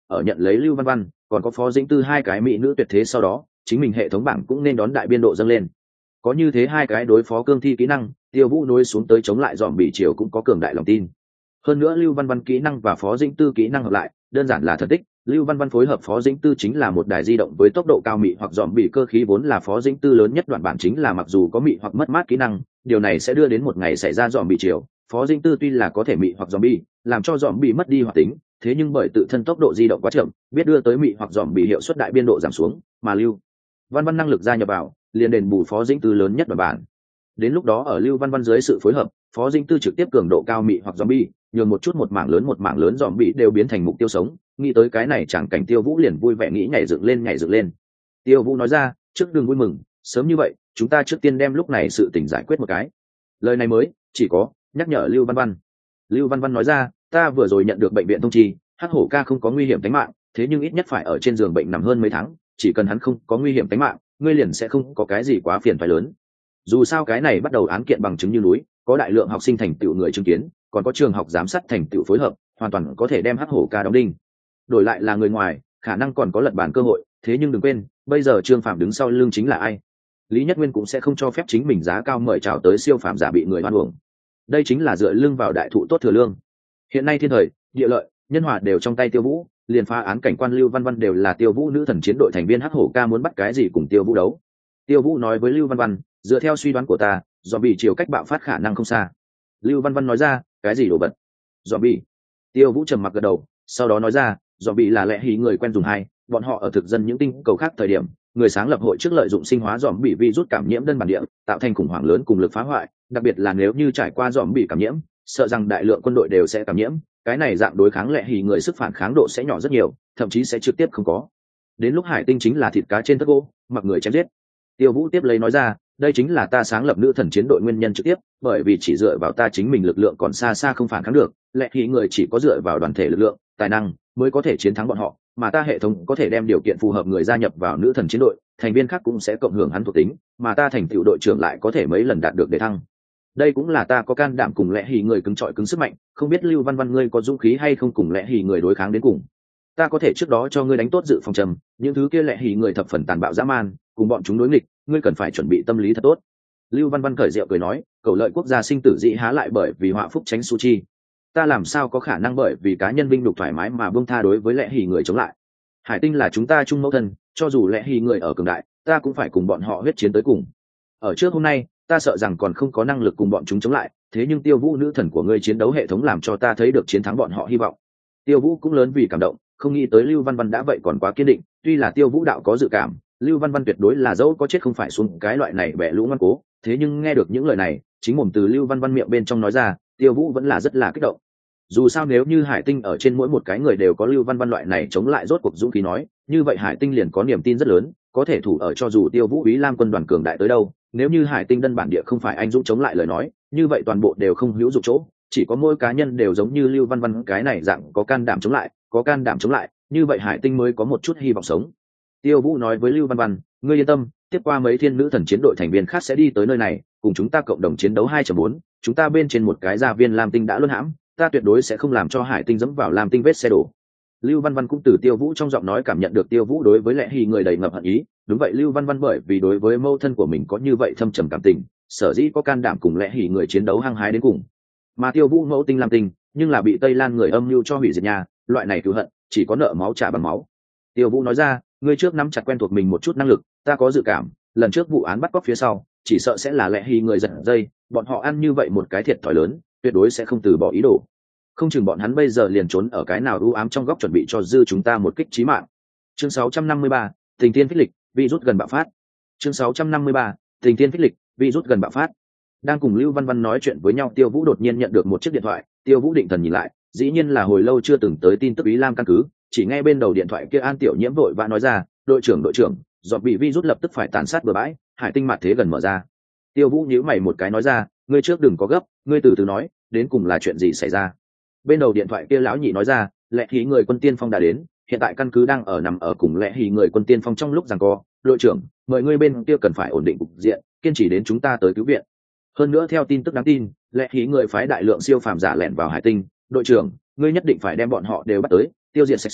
ở nhận lấy Lưu Văn Văn còn có Phó Dĩnh Tư hai cái mỹ nữ tuyệt thế sau đó, chính mình hệ thống bảng cũng nên đón đại biên độ dâng lên. Có như thế hai cái đối phó cương thi kỹ năng, Tiêu Vũ nối xuống tới chống lại dòm bị chiều cũng có cường đại lòng tin. Hơn nữa Lưu Văn Văn kỹ năng và Phó Dĩnh Tư kỹ năng hợp lại, đơn giản là thần tích. Lưu Văn Văn phối hợp Phó Dĩnh Tư chính là một đài di động với tốc độ cao mị hoặc dòm bị cơ khí, vốn là Phó Dĩnh Tư lớn nhất đoạn bản chính là mặc dù có mị hoặc mất mát kỹ năng, điều này sẽ đưa đến một ngày xảy ra dòm bị chiều. Phó Dĩnh Tư tuy là có thể mị hoặc dòm bị, làm cho dòm bị mất đi hoạt tính, thế nhưng bởi tự thân tốc độ di động quá chậm, biết đưa tới mị hoặc dòm bị hiệu suất đại biên độ giảm xuống, mà Lưu Văn Văn năng lực gia nhập vào, liền đền bù Phó Dĩnh Tư lớn nhất đoạn bản. Đến lúc đó ở Lưu Văn Văn dưới sự phối hợp, Phó Dĩnh Tư trực tiếp cường độ cao mị hoặc zombie, nhường một chút một mảng lớn một mảng lớn zombie đều biến thành mục tiêu sống. Nghĩ tới cái này chẳng cảnh Tiêu Vũ liền vui vẻ nghĩ nhảy dựng lên nhảy dựng lên. Tiêu Vũ nói ra, trước đừng vui mừng, sớm như vậy, chúng ta trước tiên đem lúc này sự tình giải quyết một cái. Lời này mới chỉ có nhắc nhở Lưu Văn Văn. Lưu Văn Văn nói ra, ta vừa rồi nhận được bệnh viện thông chi, Hắc Hổ ca không có nguy hiểm tính mạng, thế nhưng ít nhất phải ở trên giường bệnh nằm hơn mấy tháng, chỉ cần hắn không có nguy hiểm tính mạng, ngươi liền sẽ không có cái gì quá phiền toái lớn. Dù sao cái này bắt đầu án kiện bằng chứng như núi, có đại lượng học sinh thành tựu người chứng kiến, còn có trường học giám sát thành tựu phối hợp, hoàn toàn có thể đem Hắc Hổ ca đóng đinh. Đổi lại là người ngoài, khả năng còn có lật bàn cơ hội, thế nhưng đừng quên, bây giờ Trương Phạm đứng sau lưng chính là ai? Lý Nhất Nguyên cũng sẽ không cho phép chính mình giá cao mời chào tới siêu phàm giả bị người hoan uổng. Đây chính là dựa lưng vào đại thụ tốt thừa lương. Hiện nay thiên thời, địa lợi, nhân hòa đều trong tay Tiêu Vũ, liền phá án cảnh quan Lưu Văn Văn đều là Tiêu Vũ nữ thần chiến đội thành viên, Hắc Hổ ca muốn bắt cái gì cùng Tiêu Vũ đấu. Tiêu Vũ nói với Lưu Văn Văn, dựa theo suy đoán của ta, zombie chiều cách bạo phát khả năng không xa. Lưu Văn Văn nói ra, cái gì đồ vật? Zombie. Tiêu Vũ trầm mặc gật đầu, sau đó nói ra, zombie là lẽ hí người quen dùng hai, bọn họ ở thực dân những tinh cầu khác thời điểm, người sáng lập hội trước lợi dụng sinh hóa zombie virus cảm nhiễm đơn bản địa, tạo thành khủng hoảng lớn cùng lực phá hoại, đặc biệt là nếu như trải qua zombie cảm nhiễm, sợ rằng đại lượng quân đội đều sẽ cảm nhiễm, cái này dạng đối kháng lẽ hí người sức phản kháng độ sẽ nhỏ rất nhiều, thậm chí sẽ trực tiếp không có. Đến lúc hải tinh chính là thịt cá trên thớt gỗ, mặc người chém giết. Tiêu Vũ tiếp lấy nói ra, đây chính là ta sáng lập nữ thần chiến đội nguyên nhân trực tiếp, bởi vì chỉ dựa vào ta chính mình lực lượng còn xa xa không phản kháng được, lẽ hí người chỉ có dựa vào đoàn thể lực lượng, tài năng mới có thể chiến thắng bọn họ, mà ta hệ thống có thể đem điều kiện phù hợp người gia nhập vào nữ thần chiến đội, thành viên khác cũng sẽ cộng hưởng hắn thuộc tính, mà ta thành tựu đội trưởng lại có thể mấy lần đạt được đề thăng. Đây cũng là ta có can đảm cùng lẽ hí người cứng trọi cứng sức mạnh, không biết Lưu Văn Văn ngươi có dũng khí hay không cùng lẽ hí người đối kháng đến cùng. Ta có thể trước đó cho ngươi đánh tốt dự phòng trầm, những thứ kia lẽ hí người thập phần tàn bạo dã man, cùng bọn chúng đối nghịch, ngươi cần phải chuẩn bị tâm lý thật tốt. Lưu Văn Văn cởi rượu cười nói, cầu lợi quốc gia sinh tử dị há lại bởi vì họa phúc tránh su chi. Ta làm sao có khả năng bởi vì cá nhân vinh nhục thoải mái mà buông tha đối với lẽ hí người chống lại. Hải tinh là chúng ta chung mẫu thân, cho dù lẽ hí người ở cường đại, ta cũng phải cùng bọn họ huyết chiến tới cùng. Ở trước hôm nay, ta sợ rằng còn không có năng lực cùng bọn chúng chống lại, thế nhưng Tiêu Vũ nữ thần của ngươi chiến đấu hệ thống làm cho ta thấy được chiến thắng bọn họ hy vọng. Tiêu Vũ cũng lớn vì cảm động, không nghĩ tới Lưu Văn Văn đã vậy còn quá kiên định, tuy là Tiêu Vũ đạo có dự cảm, Lưu Văn Văn tuyệt đối là dẫu có chết không phải xuống cái loại này bẻ lũ ngoan cố, thế nhưng nghe được những lời này, chính mồm từ Lưu Văn Văn miệng bên trong nói ra, Tiêu Vũ vẫn là rất là kích động. Dù sao nếu như Hải Tinh ở trên mỗi một cái người đều có Lưu Văn Văn loại này chống lại rốt cuộc dũng khí nói, như vậy Hải Tinh liền có niềm tin rất lớn, có thể thủ ở cho dù Tiêu Vũ Úy Lam quân đoàn cường đại tới đâu, nếu như Hải Tinh đơn bản địa không phải anh dũng chống lại lời nói, như vậy toàn bộ đều không hữu dụng chỗ, chỉ có mỗi cá nhân đều giống như Lưu Văn Văn cái này dạng có can đảm chống lại, có can đảm chống lại, như vậy Hải Tinh mới có một chút hy vọng sống. Tiêu Vũ nói với Lưu Văn Văn, ngươi yên tâm, tiếp qua mấy thiên nữ thần chiến đội thành viên khác sẽ đi tới nơi này, cùng chúng ta cộng đồng chiến đấu hai chấm bốn, chúng ta bên trên một cái gia viên Lam Tinh đã luân hãm, ta tuyệt đối sẽ không làm cho Hải Tinh dẫm vào Lam Tinh vết xe đổ. Lưu Văn Văn cũng từ Tiêu Vũ trong giọng nói cảm nhận được Tiêu Vũ đối với lẽ hí người đầy ngập hận ý, đúng vậy Lưu Văn Văn bởi vì đối với mâu thân của mình có như vậy thâm trầm cảm tình, sở dĩ có can đảm cùng lẽ hí người chiến đấu hăng hái đến cùng. Mà Tiêu Vũ mẫu tinh Lam Tinh, nhưng là bị Tây Lan người âm mưu cho hủy diệt nhà, loại này cứu hận, chỉ có nợ máu trả bằng máu. Tiêu Vũ nói ra, ngươi trước nắm chặt quen thuộc mình một chút năng lực, ta có dự cảm, lần trước vụ án bắt cóc phía sau, chỉ sợ sẽ là lẽ hí người giật dây, bọn họ ăn như vậy một cái thiệt thòi lớn, tuyệt đối sẽ không từ bỏ ý đồ. Không chừng bọn hắn bây giờ liền trốn ở cái nào u ám trong góc chuẩn bị cho dư chúng ta một kích chí mạng. Chương sáu trăm năm mươi ba, Tình Tiên Phích Lịch, virus gần bạo phát. Chương sáu trăm năm mươi ba, Tình Tiên Phích Lịch, virus gần bạo phát. Đang cùng Lưu Văn Văn nói chuyện với nhau, Tiêu Vũ đột nhiên nhận được một chiếc điện thoại, Tiêu Vũ định thần nhìn lại, dĩ nhiên là hồi lâu chưa từng tới tin tức Ý Lam căn cứ, chỉ nghe bên đầu điện thoại kia An Tiểu Nhiễm vội vã nói ra, đội trưởng đội trưởng, giọt bị virus lập tức phải tàn sát bừa bãi, Hải Tinh mặt thế gần mở ra. Tiêu Vũ nhíu mày một cái nói ra, ngươi trước đừng có gấp, ngươi từ từ nói, đến cùng là chuyện gì xảy ra. Bên đầu điện thoại kia lão nhị nói ra, lẽ hí người quân tiên phong đã đến, hiện tại căn cứ đang ở nằm ở cùng lẽ hí người quân tiên phong trong lúc giằng co, đội trưởng mời ngươi bên kia cần phải ổn định cục diện, kiên trì đến chúng ta tới cứu viện. Hơn nữa theo tin tức đáng tin, lẽ hí người phái đại lượng siêu phàm giả lẻn vào Hải Tinh, đội trưởng ngươi nhất định phải đem bọn họ đều bắt tới, tiêu diệt sạch sẽ,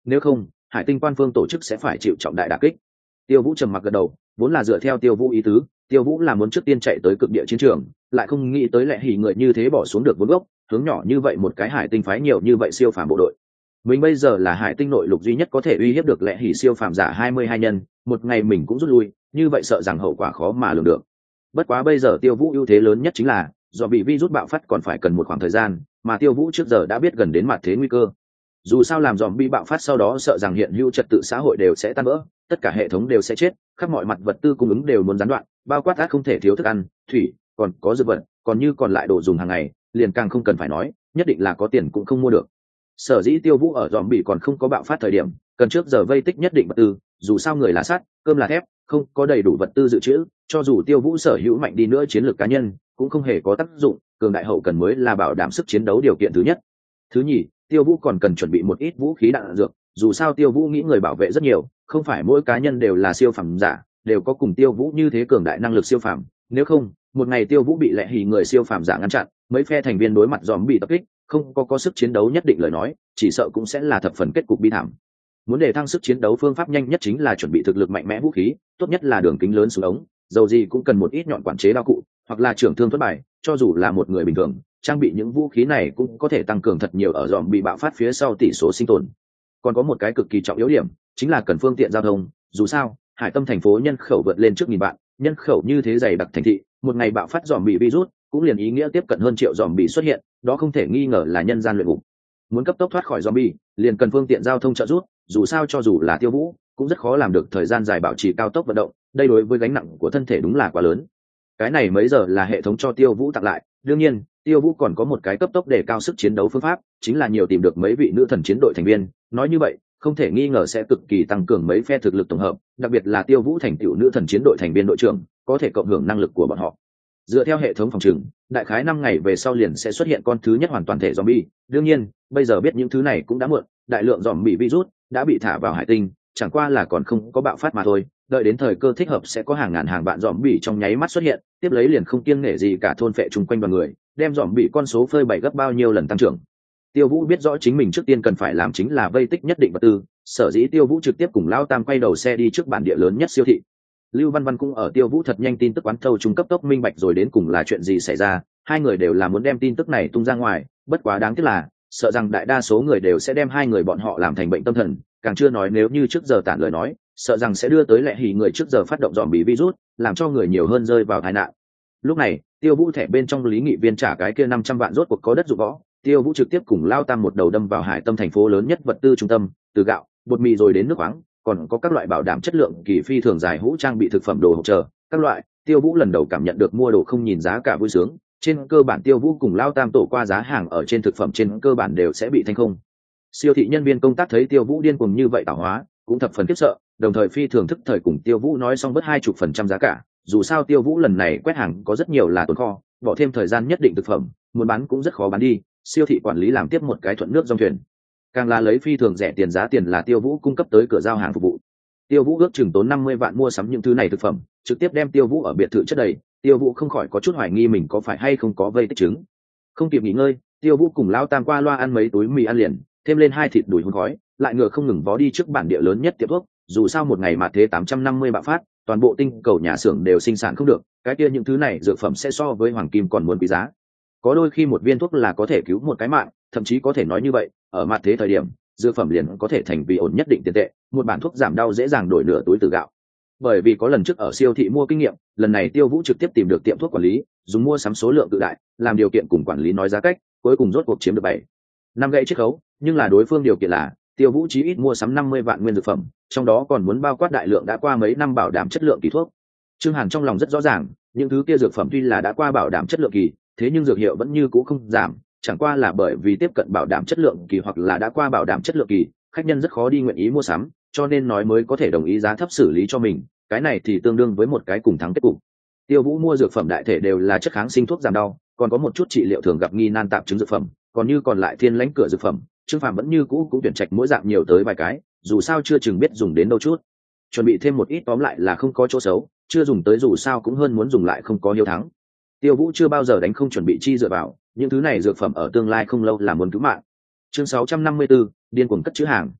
nếu không hải tinh quan phương tổ chức sẽ phải chịu trọng đại đả kích. Tiêu Vũ trầm mặc gật đầu, vốn là dựa theo Tiêu Vũ ý tứ, Tiêu Vũ là muốn trước tiên chạy tới cực địa chiến trường, lại không nghĩ tới lẹ hỉ người như thế bỏ xuống được vốn gốc, hướng nhỏ như vậy một cái hải tinh phái nhiều như vậy siêu phàm bộ đội. Mình bây giờ là hải tinh nội lục duy nhất có thể uy hiếp được lẹ hỉ siêu phàm giả hai mươi hai nhân, một ngày mình cũng rút lui, như vậy sợ rằng hậu quả khó mà lường được. Bất quá bây giờ Tiêu Vũ ưu thế lớn nhất chính là, do bị virus bạo phát còn phải cần một khoảng thời gian, mà Tiêu Vũ trước giờ đã biết gần đến mặt thế nguy cơ. Dù sao làm dòm bi bạo phát sau đó sợ rằng hiện hữu trật tự xã hội đều sẽ tan vỡ, tất cả hệ thống đều sẽ chết, khắp mọi mặt vật tư cung ứng đều muốn gián đoạn, bao quát át không thể thiếu thức ăn, thủy, còn có dược vật, còn như còn lại đồ dùng hàng ngày, liền càng không cần phải nói, nhất định là có tiền cũng không mua được. Sở dĩ Tiêu Vũ ở dòm bị còn không có bạo phát thời điểm, cần trước giờ vây tích nhất định vật tư, dù sao người là sắt, cơm là thép, không có đầy đủ vật tư dự trữ, cho dù Tiêu Vũ sở hữu mạnh đi nữa chiến lược cá nhân, cũng không hề có tác dụng, cường đại hậu cần mới là bảo đảm sức chiến đấu điều kiện thứ nhất. Thứ nhì, Tiêu Vũ còn cần chuẩn bị một ít vũ khí đạn dược, dù sao Tiêu Vũ nghĩ người bảo vệ rất nhiều, không phải mỗi cá nhân đều là siêu phàm giả, đều có cùng Tiêu Vũ như thế cường đại năng lực siêu phàm, nếu không, một ngày Tiêu Vũ bị lẹ hỉ người siêu phàm giả ngăn chặn, mấy phe thành viên đối mặt dòm bị tập kích, không có có sức chiến đấu nhất định lời nói, chỉ sợ cũng sẽ là thập phần kết cục bi thảm. Muốn để thăng sức chiến đấu phương pháp nhanh nhất chính là chuẩn bị thực lực mạnh mẽ vũ khí, tốt nhất là đường kính lớn súng ống, dầu gì cũng cần một ít nhọn quản chế đao cụ, hoặc là trưởng thương thuẫn bài, cho dù là một người bình thường, trang bị những vũ khí này cũng có thể tăng cường thật nhiều ở dòm bị bạo phát phía sau tỷ số sinh tồn. Còn có một cái cực kỳ trọng yếu điểm, chính là cần phương tiện giao thông, dù sao, hải tâm thành phố nhân khẩu vượt lên trước nghìn vạn, nhân khẩu như thế dày đặc thành thị, một ngày bạo phát dòm bị virus, cũng liền ý nghĩa tiếp cận hơn triệu dòm bị xuất hiện, đó không thể nghi ngờ là nhân gian luyện ngục. Muốn cấp tốc thoát khỏi zombie, liền cần phương tiện giao thông trợ giúp, dù sao cho dù là Tiêu Vũ, cũng rất khó làm được thời gian dài bảo trì cao tốc vận động, đây đối với gánh nặng của thân thể đúng là quá lớn. Cái này mấy giờ là hệ thống cho Tiêu Vũ tặng lại, đương nhiên, Tiêu Vũ còn có một cái cấp tốc để cao sức chiến đấu phương pháp, chính là nhiều tìm được mấy vị nữ thần chiến đội thành viên, nói như vậy, không thể nghi ngờ sẽ cực kỳ tăng cường mấy phe thực lực tổng hợp, đặc biệt là Tiêu Vũ thành tựu nữ thần chiến đội thành viên đội trưởng, có thể cộng hưởng năng lực của bọn họ. Dựa theo hệ thống phòng trừng, đại khái năm ngày về sau liền sẽ xuất hiện con thứ nhất hoàn toàn thể zombie. Đương nhiên, bây giờ biết những thứ này cũng đã muộn, đại lượng zombie virus đã bị thả vào hải tinh, chẳng qua là còn không có bạo phát mà thôi. Đợi đến thời cơ thích hợp sẽ có hàng ngàn hàng vạn zombie trong nháy mắt xuất hiện, tiếp lấy liền không kiêng nể gì cả thôn phệ chung quanh đoàn người, đem zombie con số phơi bày gấp bao nhiêu lần tăng trưởng. Tiêu Vũ biết rõ chính mình trước tiên cần phải làm chính là vây tích nhất định vật tư, sở dĩ Tiêu Vũ trực tiếp cùng Lão Tam quay đầu xe đi trước bản địa lớn nhất siêu thị. Lưu Văn Văn cũng ở Tiêu Vũ thật nhanh tin tức quán thâu trung cấp tốc minh bạch rồi đến cùng là chuyện gì xảy ra, hai người đều là muốn đem tin tức này tung ra ngoài, bất quá đáng tiếc là, sợ rằng đại đa số người đều sẽ đem hai người bọn họ làm thành bệnh tâm thần, càng chưa nói nếu như trước giờ tản lời nói, sợ rằng sẽ đưa tới lệ hỉ người trước giờ phát động dòm bị virus, làm cho người nhiều hơn rơi vào tai nạn. Lúc này, Tiêu Vũ thẻ bên trong lý nghị viên trả cái kia năm trăm vạn rốt cuộc có đất dụng võ, Tiêu Vũ trực tiếp cùng Lao Tam một đầu đâm vào hải tâm thành phố lớn nhất vật tư trung tâm, từ gạo, bột mì rồi đến nước khoáng, còn có các loại bảo đảm chất lượng kỳ phi thường dài hũ trang bị thực phẩm đồ hỗ trợ, các loại. Tiêu Vũ lần đầu cảm nhận được mua đồ không nhìn giá cả vui sướng, trên cơ bản Tiêu Vũ cùng Lao Tam tổ qua giá hàng ở trên thực phẩm trên cơ bản đều sẽ bị thanh không. Siêu thị nhân viên công tác thấy Tiêu Vũ điên cuồng như vậy tảo hóa, cũng thập phần khiếp sợ, đồng thời phi thường thức thời cùng Tiêu Vũ nói xong bớt hai chục phần trăm giá cả, dù sao Tiêu Vũ lần này quét hàng có rất nhiều là tồn kho, bỏ thêm thời gian nhất định thực phẩm, muốn bán cũng rất khó bán đi, siêu thị quản lý làm tiếp một cái thuận nước dòng thuyền. Càng là lấy phi thường rẻ tiền giá tiền là Tiêu Vũ cung cấp tới cửa giao hàng phục vụ. Tiêu Vũ ước chừng tốn năm mươi vạn mua sắm những thứ này thực phẩm, trực tiếp đem Tiêu Vũ ở biệt thự chất đầy, Tiêu Vũ không khỏi có chút hoài nghi mình có phải hay không có vây tích trứng. Không kịp nghỉ ngơi, Tiêu Vũ cùng Lão Tam qua loa ăn mấy túi mì ăn liền, thêm lên hai thịt đùi hun khói, lại ngựa không ngừng vó đi trước bản địa lớn nhất tiệm thuốc, dù sao một ngày mà thế tám trăm năm mươi bạo phát, toàn bộ tinh cầu nhà xưởng đều sinh sản không được, cái kia những thứ này dược phẩm sẽ so với hoàng kim còn muốn quý giá. Có đôi khi một viên thuốc là có thể cứu một cái mạng, thậm chí có thể nói như vậy, ở mặt thế thời điểm, dược phẩm liền có thể thành vì ổn nhất định tiền tệ, một bản thuốc giảm đau dễ dàng đổi nửa túi từ gạo. Bởi vì có lần trước ở siêu thị mua kinh nghiệm, lần này Tiêu Vũ trực tiếp tìm được tiệm thuốc quản lý, dùng mua sắm số lượng tự đại, làm điều kiện cùng quản lý nói giá cách, cuối cùng rốt cuộc chiếm được bảy năm gậy chiết khấu, nhưng là đối phương điều kiện là Tiêu Vũ chí ít mua sắm năm mươi vạn nguyên dược phẩm, trong đó còn muốn bao quát đại lượng đã qua mấy năm bảo đảm chất lượng kỳ thuốc. Trương Hàn trong lòng rất rõ ràng, những thứ kia dược phẩm tuy là đã qua bảo đảm chất lượng kỳ, thế nhưng dược hiệu vẫn như cũ không giảm, chẳng qua là bởi vì tiếp cận bảo đảm chất lượng kỳ hoặc là đã qua bảo đảm chất lượng kỳ, khách nhân rất khó đi nguyện ý mua sắm, cho nên nói mới có thể đồng ý giá thấp xử lý cho mình, cái này thì tương đương với một cái cùng thắng kết cục. Tiêu Vũ mua dược phẩm đại thể đều là chất kháng sinh thuốc giảm đau, còn có một chút trị liệu thường gặp nghi nan tạp chứng dược phẩm, còn như còn lại thiên lãnh cửa dược phẩm, Trương Phàm vẫn như cũ cũng tuyển trạch mỗi dạng nhiều tới vài cái, dù sao chưa chừng biết dùng đến đâu chút. Chuẩn bị thêm một ít tóm lại là không có chỗ xấu, chưa dùng tới dù sao cũng hơn muốn dùng lại không có hiếu thắng. Tiêu Vũ chưa bao giờ đánh không chuẩn bị chi dựa vào, những thứ này dược phẩm ở tương lai không lâu là muốn cứu mạng. Chương sáu trăm năm mươi tư, điên cuồng cất chữ hàng.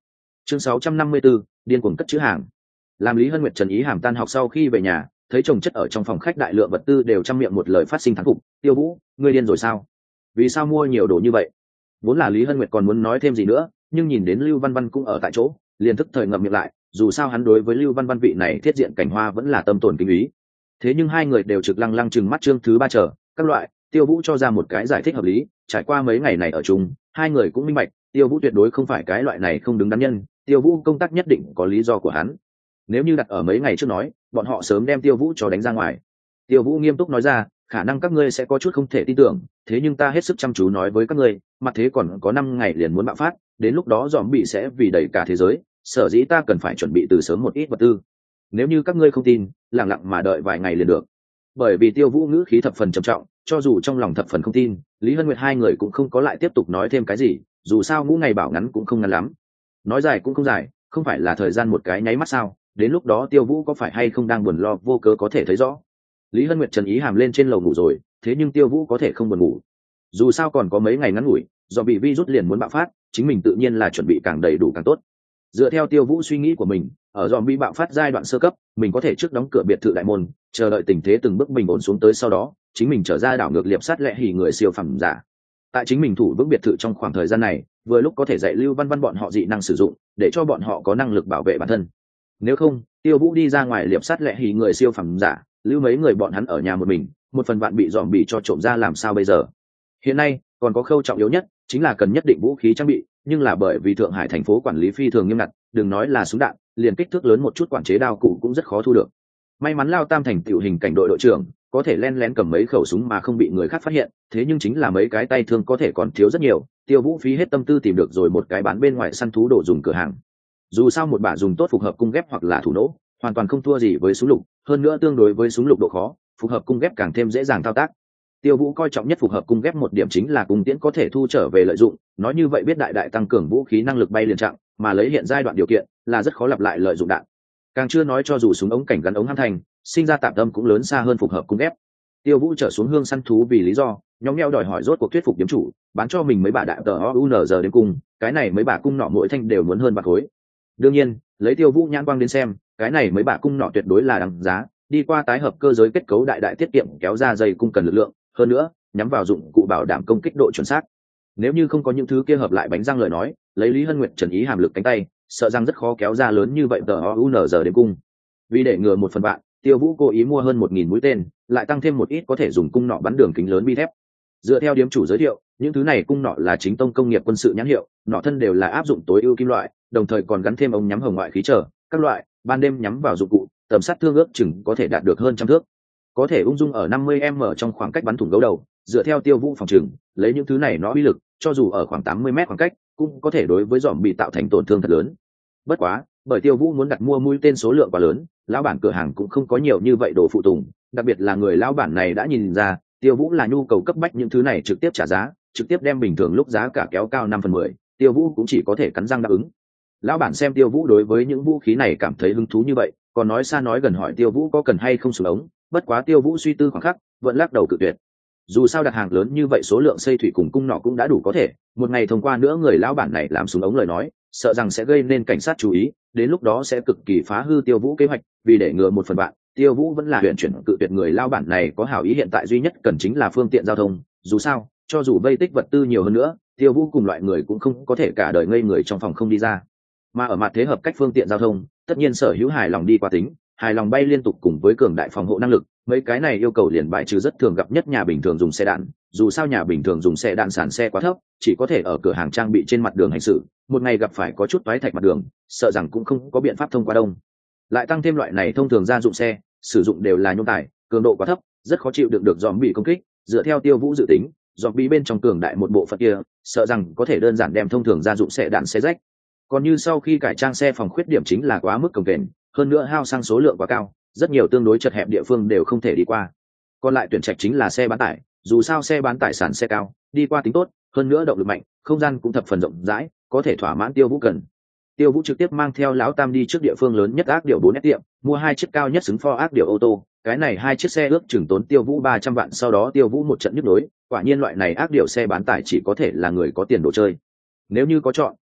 chương sáu trăm năm mươi 654, điên cuồng cất chữ hàng. Làm Lý Hân Nguyệt Trần Ý Hàm tan học sau khi về nhà, thấy chồng chất ở trong phòng khách đại lượng vật tư đều trăm miệng một lời phát sinh thán phục. Tiêu Vũ, ngươi điên rồi sao? Vì sao mua nhiều đồ như vậy? Vốn là Lý Hân Nguyệt còn muốn nói thêm gì nữa, nhưng nhìn đến Lưu Văn Văn cũng ở tại chỗ, liền thức thời ngậm miệng lại. Dù sao hắn đối với Lưu Văn Văn vị này thiết diện cảnh hoa vẫn là tâm tổn kính ý. Thế nhưng hai người đều trực lăng lăng chừng mắt chương thứ ba chờ các loại. Tiêu Vũ cho ra một cái giải thích hợp lý. Trải qua mấy ngày này ở chung, hai người cũng minh bạch, Tiêu Vũ tuyệt đối không phải cái loại này không đứng đắn nhân. Tiêu Vũ công tác nhất định có lý do của hắn. Nếu như đặt ở mấy ngày trước nói, bọn họ sớm đem Tiêu Vũ cho đánh ra ngoài. Tiêu Vũ nghiêm túc nói ra, khả năng các ngươi sẽ có chút không thể tin tưởng, thế nhưng ta hết sức chăm chú nói với các ngươi, mặt thế còn có năm ngày liền muốn bạo phát, đến lúc đó dòm bị sẽ vì đầy cả thế giới, sở dĩ ta cần phải chuẩn bị từ sớm một ít vật tư. Nếu như các ngươi không tin, lặng lặng mà đợi vài ngày liền được. Bởi vì Tiêu Vũ ngữ khí thập phần trầm trọng, cho dù trong lòng thập phần không tin, Lý Hân Nguyệt hai người cũng không có lại tiếp tục nói thêm cái gì, dù sao ngũ ngày bảo ngắn cũng không ngắn lắm, nói dài cũng không dài, không phải là thời gian một cái nháy mắt sao? Đến lúc đó Tiêu Vũ có phải hay không đang buồn lo vô cớ có thể thấy rõ. Lý Hân Nguyệt Trần Ý Hàm lên trên lầu ngủ rồi, thế nhưng Tiêu Vũ có thể không buồn ngủ. Dù sao còn có mấy ngày ngắn ngủi, do bị virus liền muốn bạo phát, chính mình tự nhiên là chuẩn bị càng đầy đủ càng tốt. Dựa theo Tiêu Vũ suy nghĩ của mình, ở zombie bạo phát giai đoạn sơ cấp, mình có thể trước đóng cửa biệt thự đại môn, chờ đợi tình thế từng bước bình ổn xuống tới, sau đó chính mình trở ra đảo ngược liệp sát lệ hỉ người siêu phẩm giả. Tại chính mình thủ vững biệt thự trong khoảng thời gian này, vừa lúc có thể dạy Lưu Văn Văn bọn họ dị năng sử dụng, để cho bọn họ có năng lực bảo vệ bản thân. Nếu không, Tiêu Vũ đi ra ngoài liệp sát lệ hỉ người siêu phẩm giả, lưu mấy người bọn hắn ở nhà một mình, một phần vạn bị dòm bị cho trộm ra làm sao bây giờ? Hiện nay còn có khâu trọng yếu nhất, chính là cần nhất định vũ khí trang bị, nhưng là bởi vì Thượng Hải thành phố quản lý phi thường nghiêm ngặt, đừng nói là súng đạn, liền kích thước lớn một chút quản chế đao cụ cũng rất khó thu được. May mắn Lao Tam thành tiểu hình cảnh đội đội trưởng, có thể len lén cầm mấy khẩu súng mà không bị người khác phát hiện, thế nhưng chính là mấy cái tay thương có thể còn thiếu rất nhiều. Tiêu Vũ phí hết tâm tư tìm được rồi một cái bán bên ngoài săn thú đồ dùng cửa hàng. Dù sao một bả dùng tốt phục hợp cung ghép hoặc là thủ nỗ, hoàn toàn không thua gì với súng lục, hơn nữa tương đối với súng lục độ khó, phục hợp cung ghép càng thêm dễ dàng thao tác. Tiêu Vũ coi trọng nhất phục hợp cung ghép một điểm chính là cung tiễn có thể thu trở về lợi dụng, nói như vậy biết đại đại tăng cường vũ khí năng lực bay liền trạng, mà lấy hiện giai đoạn điều kiện là rất khó lặp lại lợi dụng đạn. Càng chưa nói cho dù súng ống cảnh gắn ống ham thành, sinh ra tạm tâm cũng lớn xa hơn phục hợp cung ghép. Tiêu Vũ trở xuống hương săn thú vì lý do, nhóm nheo đòi hỏi rốt cuộc thuyết phục điểm chủ, bán cho mình mấy bả đại tờ o u n giờ đến cung, cái này mấy bả cung nọ mỗi thanh đều muốn hơn bạc khối. Đương nhiên, lấy Tiêu Vũ nhãn quang đến xem, cái này mấy bả cung nọ tuyệt đối là đáng giá, đi qua tái hợp cơ giới kết cấu đại đại tiết kiệm kéo ra dây cung cần lực lượng, hơn nữa nhắm vào dụng cụ bảo đảm công kích độ chuẩn xác. Nếu như không có những thứ kia hợp lại bánh răng lời nói, lấy Lý Hân Nguyệt Trần Ý Hàm lực cánh tay, sợ rằng rất khó kéo ra lớn như vậy tờ o u n giờ đến cung. Vì để ngừa một phần bạn, Tiêu Vũ cố ý mua hơn một nghìn mũi tên, lại tăng thêm một ít có thể dùng cung nọ bắn đường kính lớn bi thép. Dựa theo điếm chủ giới thiệu, những thứ này cung nọ là chính tông công nghiệp quân sự nhãn hiệu, nọ thân đều là áp dụng tối ưu kim loại, đồng thời còn gắn thêm ống nhắm hồng ngoại khí trở, các loại, ban đêm nhắm vào dụng cụ, tầm sát thương ước chừng có thể đạt được hơn trăm thước. Có thể ung dung ở năm mươi mét trong khoảng cách bắn thủng gấu đầu, dựa theo Tiêu Vũ phòng trừng, lấy những thứ này nó uy lực, cho dù ở khoảng tám mươi mét khoảng cách, cũng có thể đối với dòm bị tạo thành tổn thương thật lớn. Bất quá, bởi Tiêu Vũ muốn đặt mua mũi tên số lượng quá lớn, lão bản cửa hàng cũng không có nhiều như vậy đồ phụ tùng, đặc biệt là người lão bản này đã nhìn ra, Tiêu Vũ là nhu cầu cấp bách những thứ này trực tiếp trả giá, trực tiếp đem bình thường lúc giá cả kéo cao năm phần mười, Tiêu Vũ cũng chỉ có thể cắn răng đáp ứng. Lão bản xem Tiêu Vũ đối với những vũ khí này cảm thấy hứng thú như vậy, còn nói xa nói gần hỏi Tiêu Vũ có cần hay không súng ống, bất quá Tiêu Vũ suy tư khoảng khắc, vẫn lắc đầu cự tuyệt. Dù sao đặt hàng lớn như vậy số lượng xây thủy cùng cung nọ cũng đã đủ có thể, một ngày thông qua nữa người lão bản này làm súng ống lời nói, sợ rằng sẽ gây nên cảnh sát chú ý, đến lúc đó sẽ cực kỳ phá hư Tiêu Vũ kế hoạch, vì để ngừa một phần bạn, Tiêu Vũ vẫn là huyện chuyển cự tuyệt người lão bản này có hảo ý, hiện tại duy nhất cần chính là phương tiện giao thông, dù sao, cho dù vây tích vật tư nhiều hơn nữa, Tiêu Vũ cùng loại người cũng không có thể cả đời ngây người trong phòng không đi ra. Mà ở mặt thế hợp cách phương tiện giao thông, tất nhiên sở hữu hài lòng đi qua tính, hài lòng bay liên tục cùng với cường đại phòng hộ năng lực, mấy cái này yêu cầu liền bài trừ rất thường gặp nhất nhà bình thường dùng xe đạn, dù sao nhà bình thường dùng xe đạn sản xe quá thấp, chỉ có thể ở cửa hàng trang bị trên mặt đường hành xử, một ngày gặp phải có chút toái thạch mặt đường, sợ rằng cũng không có biện pháp thông qua đông. Lại tăng thêm loại này thông thường gia dụng xe, sử dụng đều là nhôm tải, cường độ quá thấp, rất khó chịu đựng được dòm bị công kích, dựa theo Tiêu Vũ dự tính, dòm bị bên trong cường đại một bộ phận kia, sợ rằng có thể đơn giản đem thông thường gia dụng xe đạn xe rách. Còn như sau khi cải trang xe phòng khuyết điểm chính là quá mức cồng kềnh, hơn nữa hao xăng số lượng quá cao, rất nhiều tương đối chật hẹp địa phương đều không thể đi qua. Còn lại tuyển trạch chính là xe bán tải, dù sao xe bán tải sản xe cao, đi qua tính tốt, hơn nữa động lực mạnh, không gian cũng thập phần rộng rãi, có thể thỏa mãn Tiêu Vũ cần. Tiêu Vũ trực tiếp mang theo lão Tam đi trước địa phương lớn nhất ác điểu bốn S tiệm, mua hai chiếc cao nhất xứng pho ác điểu ô tô, cái này hai chiếc xe ước chừng tốn Tiêu Vũ ba trăm vạn, sau đó Tiêu Vũ một trận nhức nhối, quả nhiên loại này ác điểu xe bán tải chỉ có thể là người có tiền đồ chơi. Nếu như có chọn,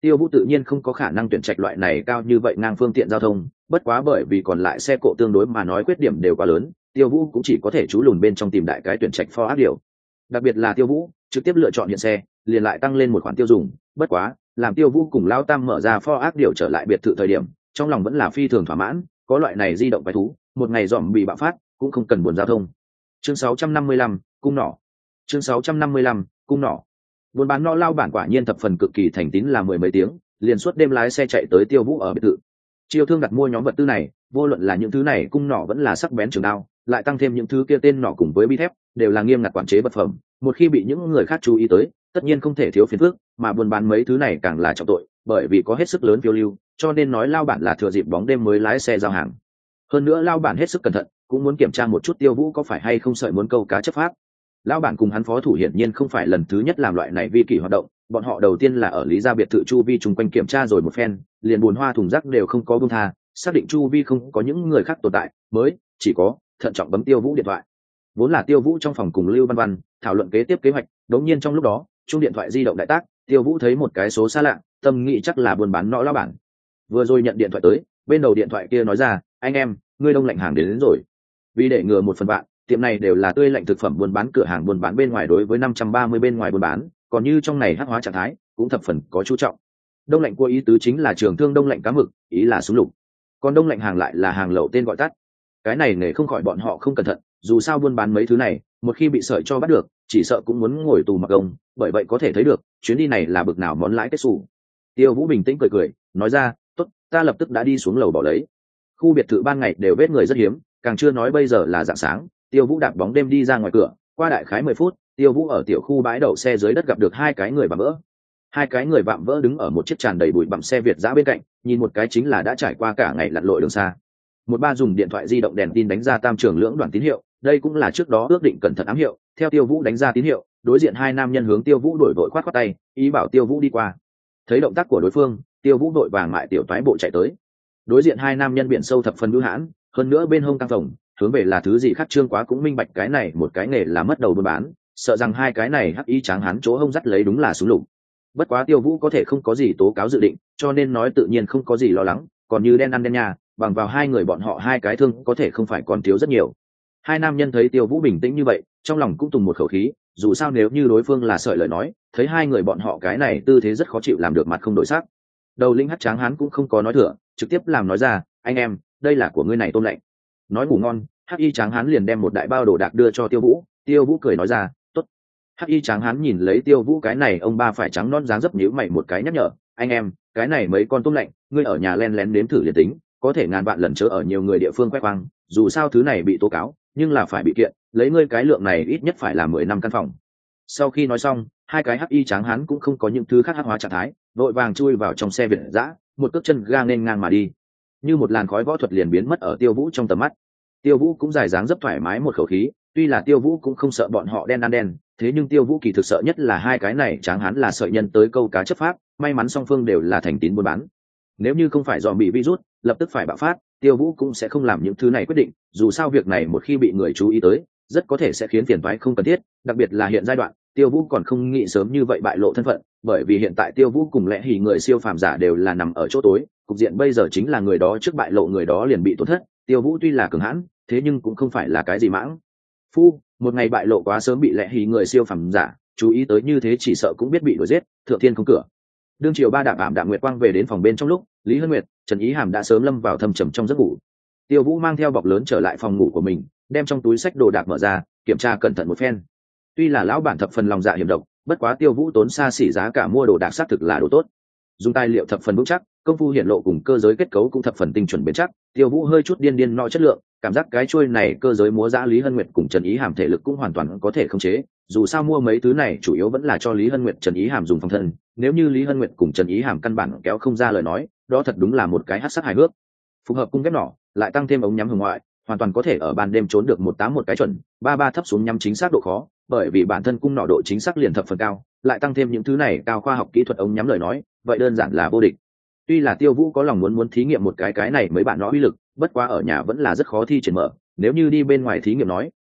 Tiêu Vũ tự nhiên không có khả năng tuyển trạch loại này cao như vậy ngang phương tiện giao thông, bất quá bởi vì còn lại xe cộ tương đối mà nói khuyết điểm đều quá lớn, Tiêu Vũ cũng chỉ có thể trú lùn bên trong tìm đại cái tuyển trạch Ford áp điều. Đặc biệt là Tiêu Vũ trực tiếp lựa chọn hiện xe, liền lại tăng lên một khoản tiêu dùng, bất quá, làm Tiêu Vũ cùng Lão Tam mở ra Ford áp điều trở lại biệt thự thời điểm, trong lòng vẫn là phi thường thỏa mãn, có loại này di động quái thú, một ngày dòm bị bạo phát, cũng không cần buồn giao thông. Chương sáu trăm năm mươi lăm, cung nỏ. Chương sáu trăm năm mươi lăm, cung nỏ. Buôn bán nọ lao bản quả nhiên thập phần cực kỳ thành tín là mười mấy tiếng, liền suốt đêm lái xe chạy tới Tiêu Vũ ở biệt thự. Chiêu thương đặt mua nhóm vật tư này, vô luận là những thứ này cung nỏ vẫn là sắc bén trường đao, lại tăng thêm những thứ kia tên nỏ cùng với bi thép, đều là nghiêm ngặt quản chế vật phẩm, một khi bị những người khác chú ý tới, tất nhiên không thể thiếu phiền phức, mà buôn bán mấy thứ này càng là trọng tội, bởi vì có hết sức lớn phiêu lưu, cho nên nói lao bản là thừa dịp bóng đêm mới lái xe giao hàng. Hơn nữa lao bản hết sức cẩn thận, cũng muốn kiểm tra một chút Tiêu Vũ có phải hay không sợi muốn câu cá chấp pháp. Lão bản cùng hắn phó thủ hiển nhiên không phải lần thứ nhất làm loại này vi kỷ hoạt động, bọn họ đầu tiên là ở Lý gia biệt thự chu vi chung quanh kiểm tra rồi một phen, liền buồn hoa thùng rác đều không có buông tha, xác định chu vi không có những người khác tồn tại, mới chỉ có thận trọng bấm Tiêu Vũ điện thoại. Vốn là Tiêu Vũ trong phòng cùng Lưu Văn Văn thảo luận kế tiếp kế hoạch, đống nhiên trong lúc đó, chuông điện thoại di động đại tác, Tiêu Vũ thấy một cái số xa lạ, tâm nghĩ chắc là buôn bán nọ lão bản. Vừa rồi nhận điện thoại tới, bên đầu điện thoại kia nói ra, anh em, ngươi đông lạnh hàng đến, đến rồi. Vì để ngừa một phần vạn, tiệm này đều là tươi lạnh thực phẩm buôn bán cửa hàng buôn bán bên ngoài đối với năm trăm ba mươi bên ngoài buôn bán, còn như trong này hắc hóa trạng thái, cũng thập phần có chú trọng. Đông lạnh của ý tứ chính là trường thương đông lạnh cá mực, ý là súng lục. Còn đông lạnh hàng lại là hàng lậu tên gọi tắt. Cái này nghề không khỏi bọn họ không cẩn thận, dù sao buôn bán mấy thứ này, một khi bị sợi cho bắt được, chỉ sợ cũng muốn ngồi tù mặc gông, bởi vậy có thể thấy được, chuyến đi này là bực nào món lãi kết xù. Tiêu Vũ bình tĩnh cười cười, nói ra, tốt, ta lập tức đã đi xuống lầu bỏ lấy. Khu biệt thự ban ngày đều vết người rất hiếm, càng chưa nói bây giờ là rạng sáng. Tiêu Vũ đạp bóng đêm đi ra ngoài cửa, qua đại khái mười phút, Tiêu Vũ ở tiểu khu bãi đậu xe dưới đất gặp được hai cái người vạm vỡ. Hai cái người vạm vỡ đứng ở một chiếc tràn đầy bụi bặm xe Việt dã bên cạnh, nhìn một cái chính là đã trải qua cả ngày lặn lội đường xa. Một ba dùng điện thoại di động đèn tin đánh ra tam trường lưỡng đoạn tín hiệu, đây cũng là trước đó ước định cẩn thận ám hiệu. Theo Tiêu Vũ đánh ra tín hiệu, đối diện hai nam nhân hướng Tiêu Vũ đổi vội khoát khoát tay, ý bảo Tiêu Vũ đi qua. Thấy động tác của đối phương, Tiêu Vũ đội vàng mại tiểu toái bộ chạy tới. Đối diện hai nam nhân biển sâu thập phần bưu hãn, hơn nữa bên hông căng phồng, hướng về là thứ gì khác Trương Quá cũng minh bạch cái này một cái nghề là mất đầu buôn bán, sợ rằng hai cái này hắc y tráng hán chỗ hông dắt lấy đúng là súng lục. Bất quá Tiêu Vũ có thể không có gì tố cáo dự định, cho nên nói tự nhiên không có gì lo lắng, còn như đen ăn đen nhà, bằng vào hai người bọn họ hai cái thương có thể không phải còn thiếu rất nhiều. Hai nam nhân thấy Tiêu Vũ bình tĩnh như vậy, trong lòng cũng tùng một khẩu khí, dù sao nếu như đối phương là sợi lời nói, thấy hai người bọn họ cái này tư thế rất khó chịu làm được mặt không đổi sắc. Đầu linh hắc tráng hán cũng không có nói thừa, trực tiếp làm nói ra, anh em, đây là của ngươi này tôm lạnh. Nói ngủ ngon, hắc y tráng hán liền đem một đại bao đồ đạc đưa cho Tiêu Vũ. Tiêu Vũ cười nói ra, tốt. Hắc y tráng hán nhìn lấy Tiêu Vũ cái này ông ba phải trắng non dáng dấp nhíu mày một cái nhắc nhở, anh em, cái này mấy con tôm lạnh, ngươi ở nhà len lén nếm thử liền tính, có thể ngàn vạn lần chớ ở nhiều người địa phương quét khoang, dù sao thứ này bị tố cáo, nhưng là phải bị kiện, lấy ngươi cái lượng này ít nhất phải là mười năm căn phòng. Sau khi nói xong, hai cái hắc y tráng hán cũng không có những thứ khác hắc hóa trạng thái, vội vàng chui vào trong xe Việt dã, một cước chân ga nên ngang mà đi, như một làn khói võ thuật liền biến mất ở Tiêu Vũ trong tầm mắt. Tiêu Vũ cũng dài dáng dấp thoải mái một khẩu khí, tuy là Tiêu Vũ cũng không sợ bọn họ đen ăn đen, thế nhưng Tiêu Vũ kỳ thực sợ nhất là hai cái này tráng hán là sợi nhân tới câu cá chấp pháp, may mắn song phương đều là thành tín buôn bán. Nếu như không phải dòm bị virus, lập tức phải bạo phát, Tiêu Vũ cũng sẽ không làm những thứ này quyết định, dù sao việc này một khi bị người chú ý tới, rất có thể sẽ khiến phiền toái không cần thiết, đặc biệt là hiện giai đoạn, Tiêu Vũ còn không nghĩ sớm như vậy bại lộ thân phận, bởi vì hiện tại Tiêu Vũ cùng lẽ hỉ người siêu phàm giả đều là nằm ở chỗ tối, cục diện bây giờ chính là người đó trước bại lộ người đó liền bị tổn thất. Tiêu Vũ tuy là cường hãn, thế nhưng cũng không phải là cái gì mãng phu, một ngày bại lộ quá sớm bị lẽ hỉ người siêu phàm giả chú ý tới như thế chỉ sợ cũng biết bị đuổi giết, thượng thiên không cửa. Đương chiều ba đạm ảm đạm nguyệt quang về đến phòng bên trong lúc, Lý Hân Nguyệt, Trần Ý Hàm đã sớm lâm vào thâm trầm trong giấc ngủ. Tiêu Vũ mang theo bọc lớn trở lại phòng ngủ của mình, đem trong túi sách đồ đạc mở ra, kiểm tra cẩn thận một phen. Tuy là lão bản thập phần lòng dạ hiểm độc, bất quá Tiêu Vũ tốn xa xỉ giá cả mua đồ đạc xác thực là đồ tốt. Dùng tài liệu thập phần vững chắc, công phu hiện lộ cùng cơ giới kết cấu cũng thập phần tinh chuẩn bền chắc. Tiêu Vũ hơi chút điên điên no chất lượng, cảm giác cái chuôi này cơ giới múa dã Lý Hân Nguyệt cùng Trần Ý Hàm thể lực cũng hoàn toàn có thể khống chế. Dù sao mua mấy thứ này chủ yếu vẫn là cho Lý Hân Nguyệt, Trần Ý Hàm dùng phòng thân. Nếu như Lý Hân Nguyệt cùng Trần Ý Hàm căn bản kéo không ra lời nói, đó thật đúng là một cái hắc sắc hài hước. Phù hợp cung ghép nỏ, lại tăng thêm ống nhắm hồng ngoại, hoàn toàn có thể ở ban đêm trốn được một tám một cái chuẩn, ba ba thấp xuống nhắm chính xác độ khó, bởi vì bản thân cung nỏ độ chính xác liền thập phần cao, lại tăng thêm những thứ này cao khoa học kỹ thuật ống nhắm lời nói, vậy đơn giản là vô địch. Tuy là Tiêu Vũ có lòng muốn muốn thí nghiệm một cái cái này mấy bạn nó uy lực, bất quá ở nhà vẫn là rất khó thi triển mở, nếu như đi bên ngoài thí nghiệm nói,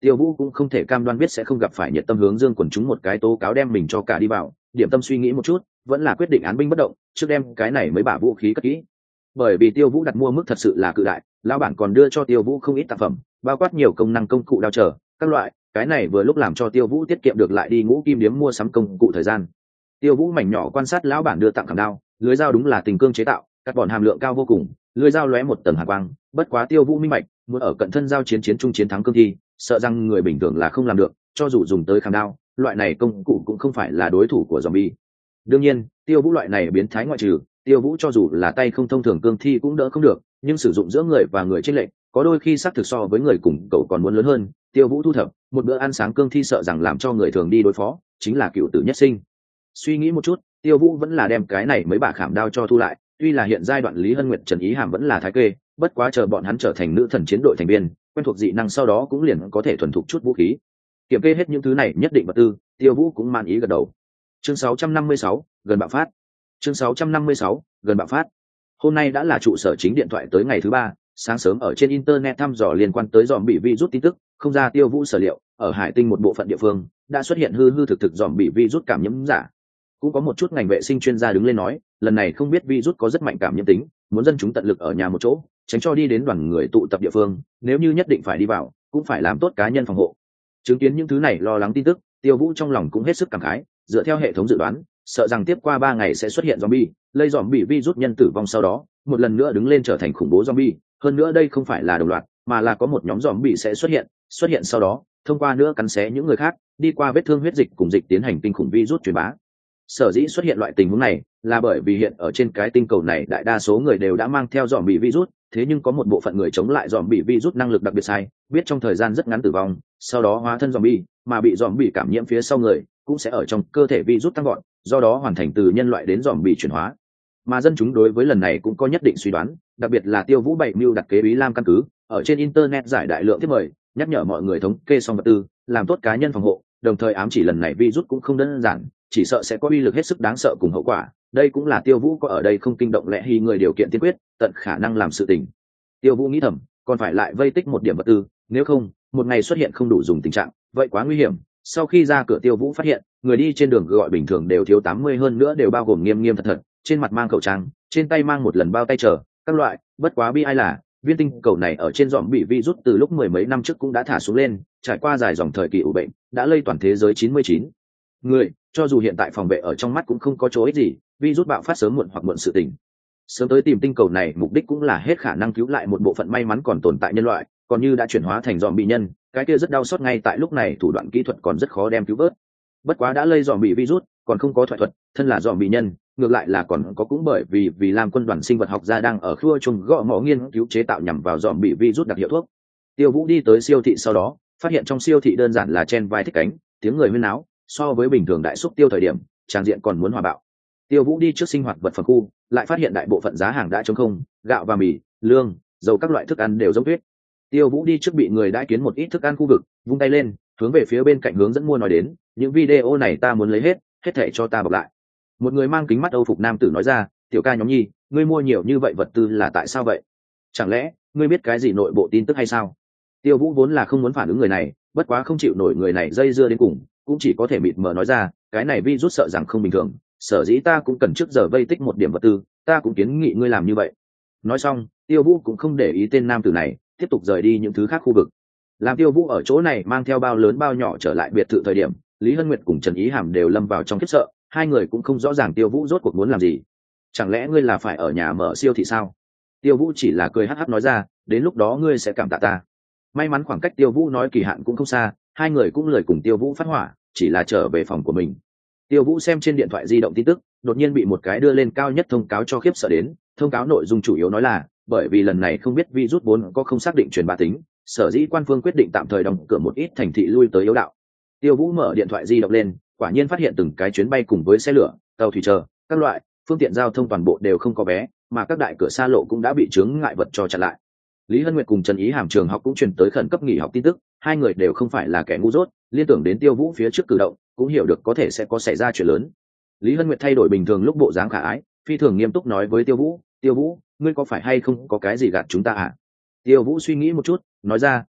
Tiêu Vũ cũng không thể cam đoan biết sẽ không gặp phải nhiệt tâm hướng dương quần chúng một cái tố cáo đem mình cho cả đi vào, điểm tâm suy nghĩ một chút, vẫn là quyết định án binh bất động, trước đem cái này mới bả vũ khí cất kỹ. Bởi vì Tiêu Vũ đặt mua mức thật sự là cự đại, lão bản còn đưa cho Tiêu Vũ không ít tác phẩm, bao quát nhiều công năng công cụ đao trở, các loại, cái này vừa lúc làm cho Tiêu Vũ tiết kiệm được lại đi ngũ kim điếm mua sắm công cụ thời gian. Tiêu Vũ mảnh nhỏ quan sát lão bản đưa tặng khảm đao, lưới dao đúng là tình cương chế tạo, cắt bọn hàm lượng cao vô cùng, lưới dao lóe một tầng hàn quang, bất quá Tiêu Vũ minh bạch, muốn ở cận thân giao chiến chiến trung chiến thắng cương thi, sợ rằng người bình thường là không làm được, cho dù dùng tới khảm đao, loại này công cụ cũng không phải là đối thủ của zombie. Đương nhiên, Tiêu Vũ loại này biến thái ngoại trừ, Tiêu Vũ cho dù là tay không thông thường cương thi cũng đỡ không được, nhưng sử dụng giữa người và người chênh lệch, có đôi khi xác thực so với người cùng cậu còn muốn lớn hơn. Tiêu Vũ thu thập một bữa ăn sáng cương thi sợ rằng làm cho người thường đi đối phó, chính là cựu tử nhất sinh. Suy nghĩ một chút, Tiêu Vũ vẫn là đem cái này mấy bả khảm đao cho thu lại, tuy là hiện giai đoạn Lý Hân Nguyệt Trần Ý Hàm vẫn là thái kê, bất quá chờ bọn hắn trở thành nữ thần chiến đội thành viên, quen thuộc dị năng sau đó cũng liền có thể thuần thục chút vũ khí. Kiểm kê hết những thứ này nhất định vật tư, Tiêu Vũ cũng man ý gật đầu. Chương sáu trăm năm mươi sáu, gần bạo phát. Chương sáu trăm năm mươi sáu, gần bạo phát. Hôm nay đã là trụ sở chính điện thoại tới ngày thứ ba, sáng sớm ở trên internet thăm dò liên quan tới dòm bị virus tin tức, không ra Tiêu Vũ sở liệu, ở Hải Tinh một bộ phận địa phương đã xuất hiện hư hư thực thực dòm bị virus cảm nhiễm giả. Cũng có một chút ngành vệ sinh chuyên gia đứng lên nói, lần này không biết virus có rất mạnh cảm nhiễm tính, muốn dân chúng tận lực ở nhà một chỗ, tránh cho đi đến đoàn người tụ tập địa phương, nếu như nhất định phải đi vào, cũng phải làm tốt cá nhân phòng hộ. Chứng kiến những thứ này lo lắng tin tức, Tiêu Vũ trong lòng cũng hết sức cảm khái, dựa theo hệ thống dự đoán, sợ rằng tiếp qua ba ngày sẽ xuất hiện zombie, lây zombie virus nhân tử vong sau đó, một lần nữa đứng lên trở thành khủng bố zombie, hơn nữa đây không phải là đồng loạt, mà là có một nhóm zombie sẽ xuất hiện, xuất hiện sau đó, thông qua nữa cắn xé những người khác, đi qua vết thương huyết dịch cùng dịch tiến hành kinh khủng virus truyền bá. Sở dĩ xuất hiện loại tình huống này, là bởi vì hiện ở trên cái tinh cầu này đại đa số người đều đã mang theo zombie virus, thế nhưng có một bộ phận người chống lại zombie virus năng lực đặc biệt sai, biết trong thời gian rất ngắn tử vong, sau đó hóa thân zombie, mà bị zombie cảm nhiễm phía sau người, cũng sẽ ở trong cơ thể virus tăng gọn, do đó hoàn thành từ nhân loại đến zombie chuyển hóa. Mà dân chúng đối với lần này cũng có nhất định suy đoán, đặc biệt là Tiêu Vũ bảy mưu đặt kế Ý Lam căn cứ, ở trên internet giải đại lượng thiết mời, nhắc nhở mọi người thống kê xong vật tư, làm tốt cá nhân phòng hộ, đồng thời ám chỉ lần này virus cũng không đơn giản, chỉ sợ sẽ có uy lực hết sức đáng sợ cùng hậu quả. Đây cũng là Tiêu Vũ có ở đây không kinh động lẽ hy người điều kiện tiên quyết, tận khả năng làm sự tình. Tiêu Vũ nghĩ thầm, còn phải lại vây tích một điểm vật tư, nếu không, một ngày xuất hiện không đủ dùng tình trạng, vậy quá nguy hiểm. Sau khi ra cửa Tiêu Vũ phát hiện, người đi trên đường gọi bình thường đều thiếu tám mươi hơn nữa đều bao gồm nghiêm nghiêm thật thật, trên mặt mang khẩu trang, trên tay mang một lần bao tay trở, các loại, bất quá bi ai là, viên tinh cầu này ở trên dòm bị virus từ lúc mười mấy năm trước cũng đã thả xuống lên, trải qua dài dòng thời kỳ ủ bệnh, đã lây toàn thế giới chín mươi chín người, cho dù hiện tại phòng vệ ở trong mắt cũng không có chỗ ích gì, virus bạo phát sớm muộn hoặc muộn sự tình. Sớm tới tìm tinh cầu này mục đích cũng là hết khả năng cứu lại một bộ phận may mắn còn tồn tại nhân loại, còn như đã chuyển hóa thành dòm bị nhân, cái kia rất đau xót ngay tại lúc này thủ đoạn kỹ thuật còn rất khó đem cứu vớt. Bất quá đã lây dòm bị virus, còn không có thoại thuật, thân là dòm bị nhân, ngược lại là còn có cũng bởi vì vì làm quân đoàn sinh vật học gia đang ở khua chung gõ mỏ nghiên cứu chế tạo nhằm vào dòm bị virus đặc hiệu thuốc. Tiêu Vũ đi tới siêu thị sau đó, phát hiện trong siêu thị đơn giản là chen vai thích cánh, tiếng người huyên náo, so với bình thường đại xúc tiêu thời điểm, trang diện còn muốn hòa bạo. Tiêu Vũ đi trước sinh hoạt vật phẩm khu, lại phát hiện đại bộ phận giá hàng đã trống không, gạo và mì, lương, dầu các loại thức ăn đều giống tuyết. Tiêu Vũ đi trước bị người đã kiến một ít thức ăn khu vực, vung tay lên, hướng về phía bên cạnh hướng dẫn mua nói đến, những video này ta muốn lấy hết, hết thảy cho ta bọc lại. Một người mang kính mắt Âu phục nam tử nói ra, tiểu ca nhóm nhi, ngươi mua nhiều như vậy vật tư là tại sao vậy? Chẳng lẽ ngươi biết cái gì nội bộ tin tức hay sao? Tiêu Vũ vốn là không muốn phản ứng người này, bất quá không chịu nổi người này dây dưa đến cùng, cũng chỉ có thể mịt mờ nói ra, cái này virus sợ rằng không bình thường, sở dĩ ta cũng cần trước giờ vây tích một điểm vật tư, ta cũng kiến nghị ngươi làm như vậy. Nói xong, Tiêu Vũ cũng không để ý tên nam tử này, tiếp tục rời đi những thứ khác khu vực. Làm Tiêu Vũ ở chỗ này mang theo bao lớn bao nhỏ trở lại biệt thự thời điểm, Lý Hân Nguyệt cùng Trần Ý Hàm đều lâm vào trong khiếp sợ, hai người cũng không rõ ràng Tiêu Vũ rốt cuộc muốn làm gì. Chẳng lẽ ngươi là phải ở nhà mở siêu thị sao? Tiêu Vũ chỉ là cười hắc hắc nói ra, đến lúc đó ngươi sẽ cảm tạ ta. May mắn khoảng cách Tiêu Vũ nói kỳ hạn cũng không xa, hai người cũng lời cùng Tiêu Vũ phát hỏa, chỉ là trở về phòng của mình. Tiêu Vũ xem trên điện thoại di động tin tức, đột nhiên bị một cái đưa lên cao nhất thông cáo cho khiếp sợ đến. Thông cáo nội dung chủ yếu nói là, bởi vì lần này không biết virus vốn có không xác định truyền bá tính, sở dĩ quan phương quyết định tạm thời đóng cửa một ít thành thị lui tới yếu đạo. Tiêu Vũ mở điện thoại di động lên, quả nhiên phát hiện từng cái chuyến bay cùng với xe lửa, tàu thủy chờ, các loại phương tiện giao thông toàn bộ đều không có vé, mà các đại cửa xa lộ cũng đã bị chướng ngại vật cho chặn lại. Lý Hân Nguyệt cùng Trần Ý Hàm trường học cũng truyền tới khẩn cấp nghỉ học tin tức, hai người đều không phải là kẻ ngu dốt, liên tưởng đến Tiêu Vũ phía trước cử động, cũng hiểu được có thể sẽ có xảy ra chuyện lớn. Lý Hân Nguyệt thay đổi bình thường lúc bộ dáng khả ái, phi thường nghiêm túc nói với Tiêu Vũ, "Tiêu Vũ, ngươi có phải hay không có cái gì gạt chúng ta à?" Tiêu Vũ suy nghĩ một chút, nói ra,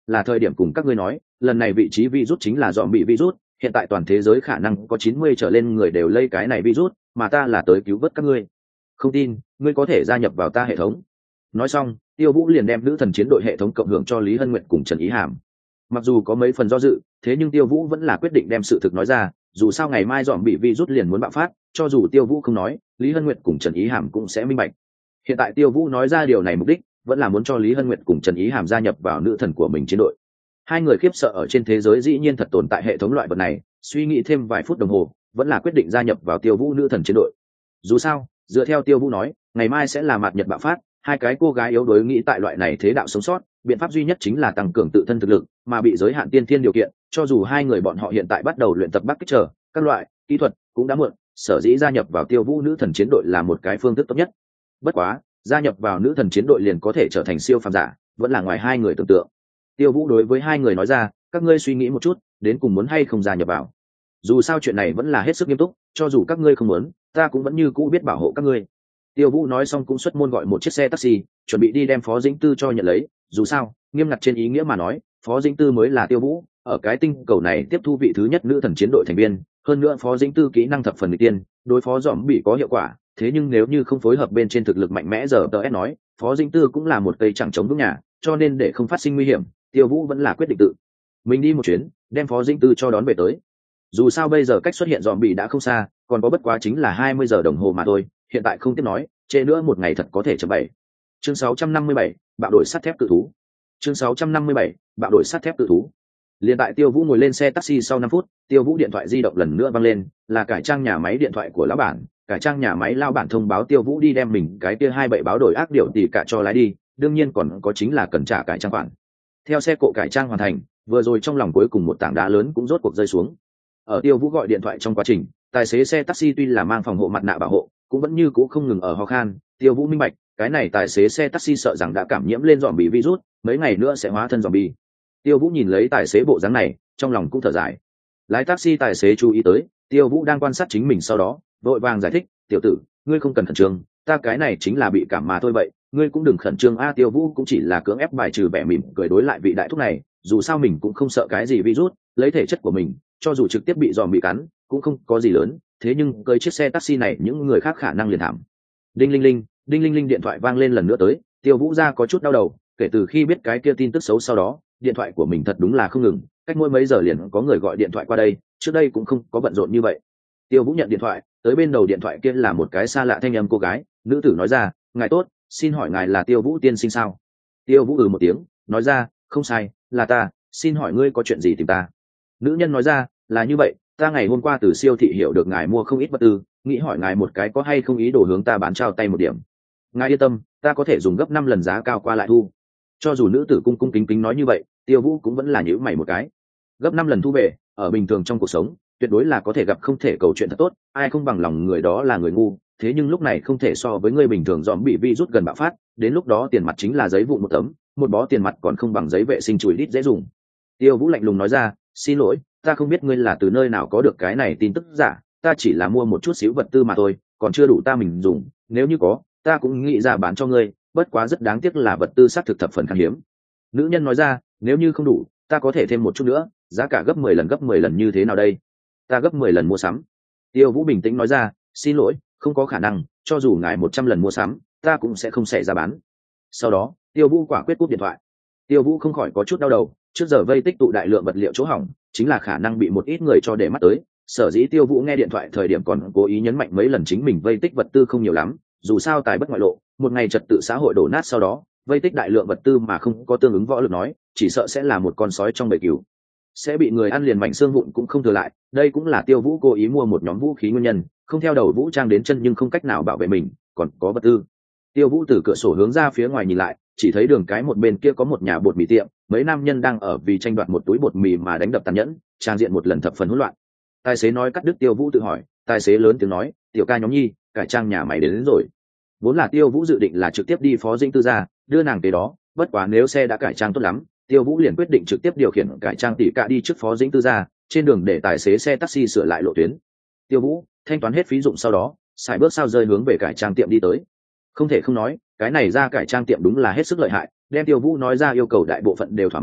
là thời điểm cùng các ngươi nói, lần này vị trí virus chính là dòm bị virus, hiện tại toàn thế giới khả năng có chín mươi trở lên người đều lây cái này virus, mà ta là tới cứu vớt các ngươi. Không tin, ngươi có thể gia nhập vào ta hệ thống. Nói xong, Tiêu Vũ liền đem nữ thần chiến đội hệ thống cộng hưởng cho Lý Hân Nguyệt cùng Trần Ý Hàm. Mặc dù có mấy phần do dự, thế nhưng Tiêu Vũ vẫn là quyết định đem sự thực nói ra, dù sao ngày mai dòm bị virus liền muốn bạo phát, cho dù Tiêu Vũ không nói, Lý Hân Nguyệt cùng Trần Ý Hàm cũng sẽ minh bạch. Hiện tại Tiêu Vũ nói ra điều này mục đích vẫn là muốn cho Lý Hân Nguyệt cùng Trần Ý Hàm gia nhập vào nữ thần của mình chiến đội. Hai người khiếp sợ ở trên thế giới dĩ nhiên thật tồn tại hệ thống loại vật này, suy nghĩ thêm vài phút đồng hồ, vẫn là quyết định gia nhập vào Tiêu Vũ nữ thần chiến đội. Dù sao, dựa theo Tiêu Vũ nói, ngày mai sẽ là mạt nhật bạo phát, hai cái cô gái yếu đuối nghĩ tại loại này thế đạo sống sót, biện pháp duy nhất chính là tăng cường tự thân thực lực, mà bị giới hạn tiên thiên điều kiện, cho dù hai người bọn họ hiện tại bắt đầu luyện tập bắc kích trở, các loại kỹ thuật cũng đã muộn, sở dĩ gia nhập vào Tiêu Vũ nữ thần chiến đội là một cái phương thức tốt nhất. Bất quá, gia nhập vào nữ thần chiến đội liền có thể trở thành siêu phàm giả, vẫn là ngoài hai người tưởng tượng. Tiêu Vũ đối với hai người nói ra, các ngươi suy nghĩ một chút, đến cùng muốn hay không gia nhập vào. Dù sao chuyện này vẫn là hết sức nghiêm túc, cho dù các ngươi không muốn, ta cũng vẫn như cũ biết bảo hộ các ngươi. Tiêu Vũ nói xong cũng xuất môn gọi một chiếc xe taxi, chuẩn bị đi đem Phó Dĩnh Tư cho nhận lấy. Dù sao, nghiêm ngặt trên ý nghĩa mà nói, Phó Dĩnh Tư mới là Tiêu Vũ ở cái tinh cầu này tiếp thu vị thứ nhất nữ thần chiến đội thành viên. Hơn nữa Phó Dĩnh Tư kỹ năng thập phần người tiên, đối phó dòm bị có hiệu quả. Thế nhưng nếu như không phối hợp bên trên thực lực mạnh mẽ giờ tờ ép nói, Phó Dĩnh Tư cũng là một cây chẳng chống đúng nhà, cho nên để không phát sinh nguy hiểm, Tiêu Vũ vẫn là quyết định tự mình đi một chuyến, đem Phó Dĩnh Tư cho đón về tới. Dù sao bây giờ cách xuất hiện dòm bị đã không xa, còn có bất quá chính là hai mươi giờ đồng hồ mà thôi, hiện tại không tiếp nói, trễ nữa một ngày thật có thể chậm bảy. Chương sáu trăm năm mươi bảy, bạo đội sắt thép cự thú. Chương sáu trăm năm mươi bảy, bạo đội sắt thép cự thú. Liên tại Tiêu Vũ ngồi lên xe taxi sau năm phút, Tiêu Vũ điện thoại di động lần nữa vang lên, là cải trang nhà máy điện thoại của lão bản, cải trang nhà máy lao bản thông báo Tiêu Vũ đi đem mình cái kia hai bảy báo đổi ác điều tỷ cả cho lái đi, đương nhiên còn có chính là cần trả cải trang khoản. Theo xe cộ cải trang hoàn thành, vừa rồi trong lòng cuối cùng một tảng đá lớn cũng rốt cuộc rơi xuống. Ở Tiêu Vũ gọi điện thoại trong quá trình, tài xế xe taxi tuy là mang phòng hộ mặt nạ bảo hộ, cũng vẫn như cũ không ngừng ở ho khan. Tiêu Vũ minh bạch, cái này tài xế xe taxi sợ rằng đã cảm nhiễm lên dòm bị virus, mấy ngày nữa sẽ hóa thân dòm bi. Tiêu Vũ nhìn lấy tài xế bộ dáng này, trong lòng cũng thở dài. Lái taxi tài xế chú ý tới, Tiêu Vũ đang quan sát chính mình sau đó, vội vàng giải thích, "Tiểu tử, ngươi không cần khẩn trương, ta cái này chính là bị cảm mà thôi vậy, ngươi cũng đừng khẩn trương a." Tiêu Vũ cũng chỉ là cưỡng ép bài trừ vẻ mỉm cười đối lại vị đại thúc này, dù sao mình cũng không sợ cái gì virus, lấy thể chất của mình, cho dù trực tiếp bị dòm bị cắn, cũng không có gì lớn, thế nhưng cưỡi chiếc xe taxi này những người khác khả năng liền thảm. Đinh linh linh, đinh linh linh điện thoại vang lên lần nữa tới, Tiêu Vũ ra có chút đau đầu, kể từ khi biết cái kia tin tức xấu sau đó, điện thoại của mình thật đúng là không ngừng, cách mỗi mấy giờ liền có người gọi điện thoại qua đây, trước đây cũng không có bận rộn như vậy. Tiêu Vũ nhận điện thoại, tới bên đầu điện thoại kia là một cái xa lạ thanh âm cô gái, nữ tử nói ra, "Ngài tốt, xin hỏi ngài là Tiêu Vũ tiên sinh sao?" Tiêu Vũ ừ một tiếng, nói ra, "Không sai, là ta, xin hỏi ngươi có chuyện gì tìm ta?" Nữ nhân nói ra, "Là như vậy, ta ngày hôm qua từ siêu thị hiểu được ngài mua không ít vật tư, nghĩ hỏi ngài một cái có hay không ý đồ hướng ta bán trao tay một điểm. Ngài yên tâm, ta có thể dùng gấp năm lần giá cao qua lại thu." Cho dù nữ tử cung cung kính kính nói như vậy, Tiêu Vũ cũng vẫn là nhíu mày một cái. Gấp năm lần thu về, ở bình thường trong cuộc sống, tuyệt đối là có thể gặp không thể cầu chuyện thật tốt, ai không bằng lòng người đó là người ngu, thế nhưng lúc này không thể so với người bình thường dòm bị virus gần bạo phát, đến lúc đó tiền mặt chính là giấy vụn một tấm, một bó tiền mặt còn không bằng giấy vệ sinh chùi đít dễ dùng. Tiêu Vũ lạnh lùng nói ra, "Xin lỗi, ta không biết ngươi là từ nơi nào có được cái này tin tức giả, ta chỉ là mua một chút xíu vật tư mà thôi, còn chưa đủ ta mình dùng, nếu như có, ta cũng nghĩ ra bán cho ngươi, bất quá rất đáng tiếc là vật tư xác thực thập phần khan hiếm." Nữ nhân nói ra, "Nếu như không đủ, ta có thể thêm một chút nữa, giá cả gấp mười lần gấp mười lần như thế nào đây?" "Ta gấp mười lần mua sắm." Tiêu Vũ bình tĩnh nói ra, "Xin lỗi, không có khả năng, cho dù ngài một trăm lần mua sắm, ta cũng sẽ không xảy ra bán." Sau đó, Tiêu Vũ quả quyết cúp điện thoại. Tiêu Vũ không khỏi có chút đau đầu, trước giờ vây tích tụ đại lượng vật liệu chỗ hỏng, chính là khả năng bị một ít người cho để mắt tới, sở dĩ Tiêu Vũ nghe điện thoại thời điểm còn cố ý nhấn mạnh mấy lần chính mình vây tích vật tư không nhiều lắm, dù sao tài bất ngoại lộ, một ngày trật tự xã hội đổ nát sau đó, vây tích đại lượng vật tư mà không có tương ứng võ lực nói, chỉ sợ sẽ là một con sói trong bầy cừu, sẽ bị người ăn liền mảnh xương vụn cũng không thừa lại. Đây cũng là Tiêu Vũ cố ý mua một nhóm vũ khí nguyên nhân, không theo đầu vũ trang đến chân nhưng không cách nào bảo vệ mình, còn có vật tư. Tiêu Vũ từ cửa sổ hướng ra phía ngoài nhìn lại, chỉ thấy đường cái một bên kia có một nhà bột mì tiệm, mấy nam nhân đang ở vì tranh đoạt một túi bột mì mà đánh đập tàn nhẫn, trang diện một lần thập phần hỗn loạn. Tài xế nói cắt đứt Tiêu Vũ tự hỏi, tài xế lớn tiếng nói, "Tiểu ca nhóm nhi, cải trang nhà mày đến, đến rồi." Vốn là Tiêu Vũ dự định là trực tiếp đi Phó Dĩnh Tư ra, đưa nàng tới đó, bất quá nếu xe đã cải trang tốt lắm, Tiêu Vũ liền quyết định trực tiếp điều khiển cải trang tỷ cả đi trước Phó Dĩnh Tư ra, trên đường để tài xế xe taxi sửa lại lộ tuyến. Tiêu Vũ thanh toán hết phí dụng sau đó, xài bước sao rơi hướng về cải trang tiệm đi tới. Không thể không nói, cái này ra cải trang tiệm đúng là hết sức lợi hại, đem Tiêu Vũ nói ra yêu cầu đại bộ phận đều thỏa mãn,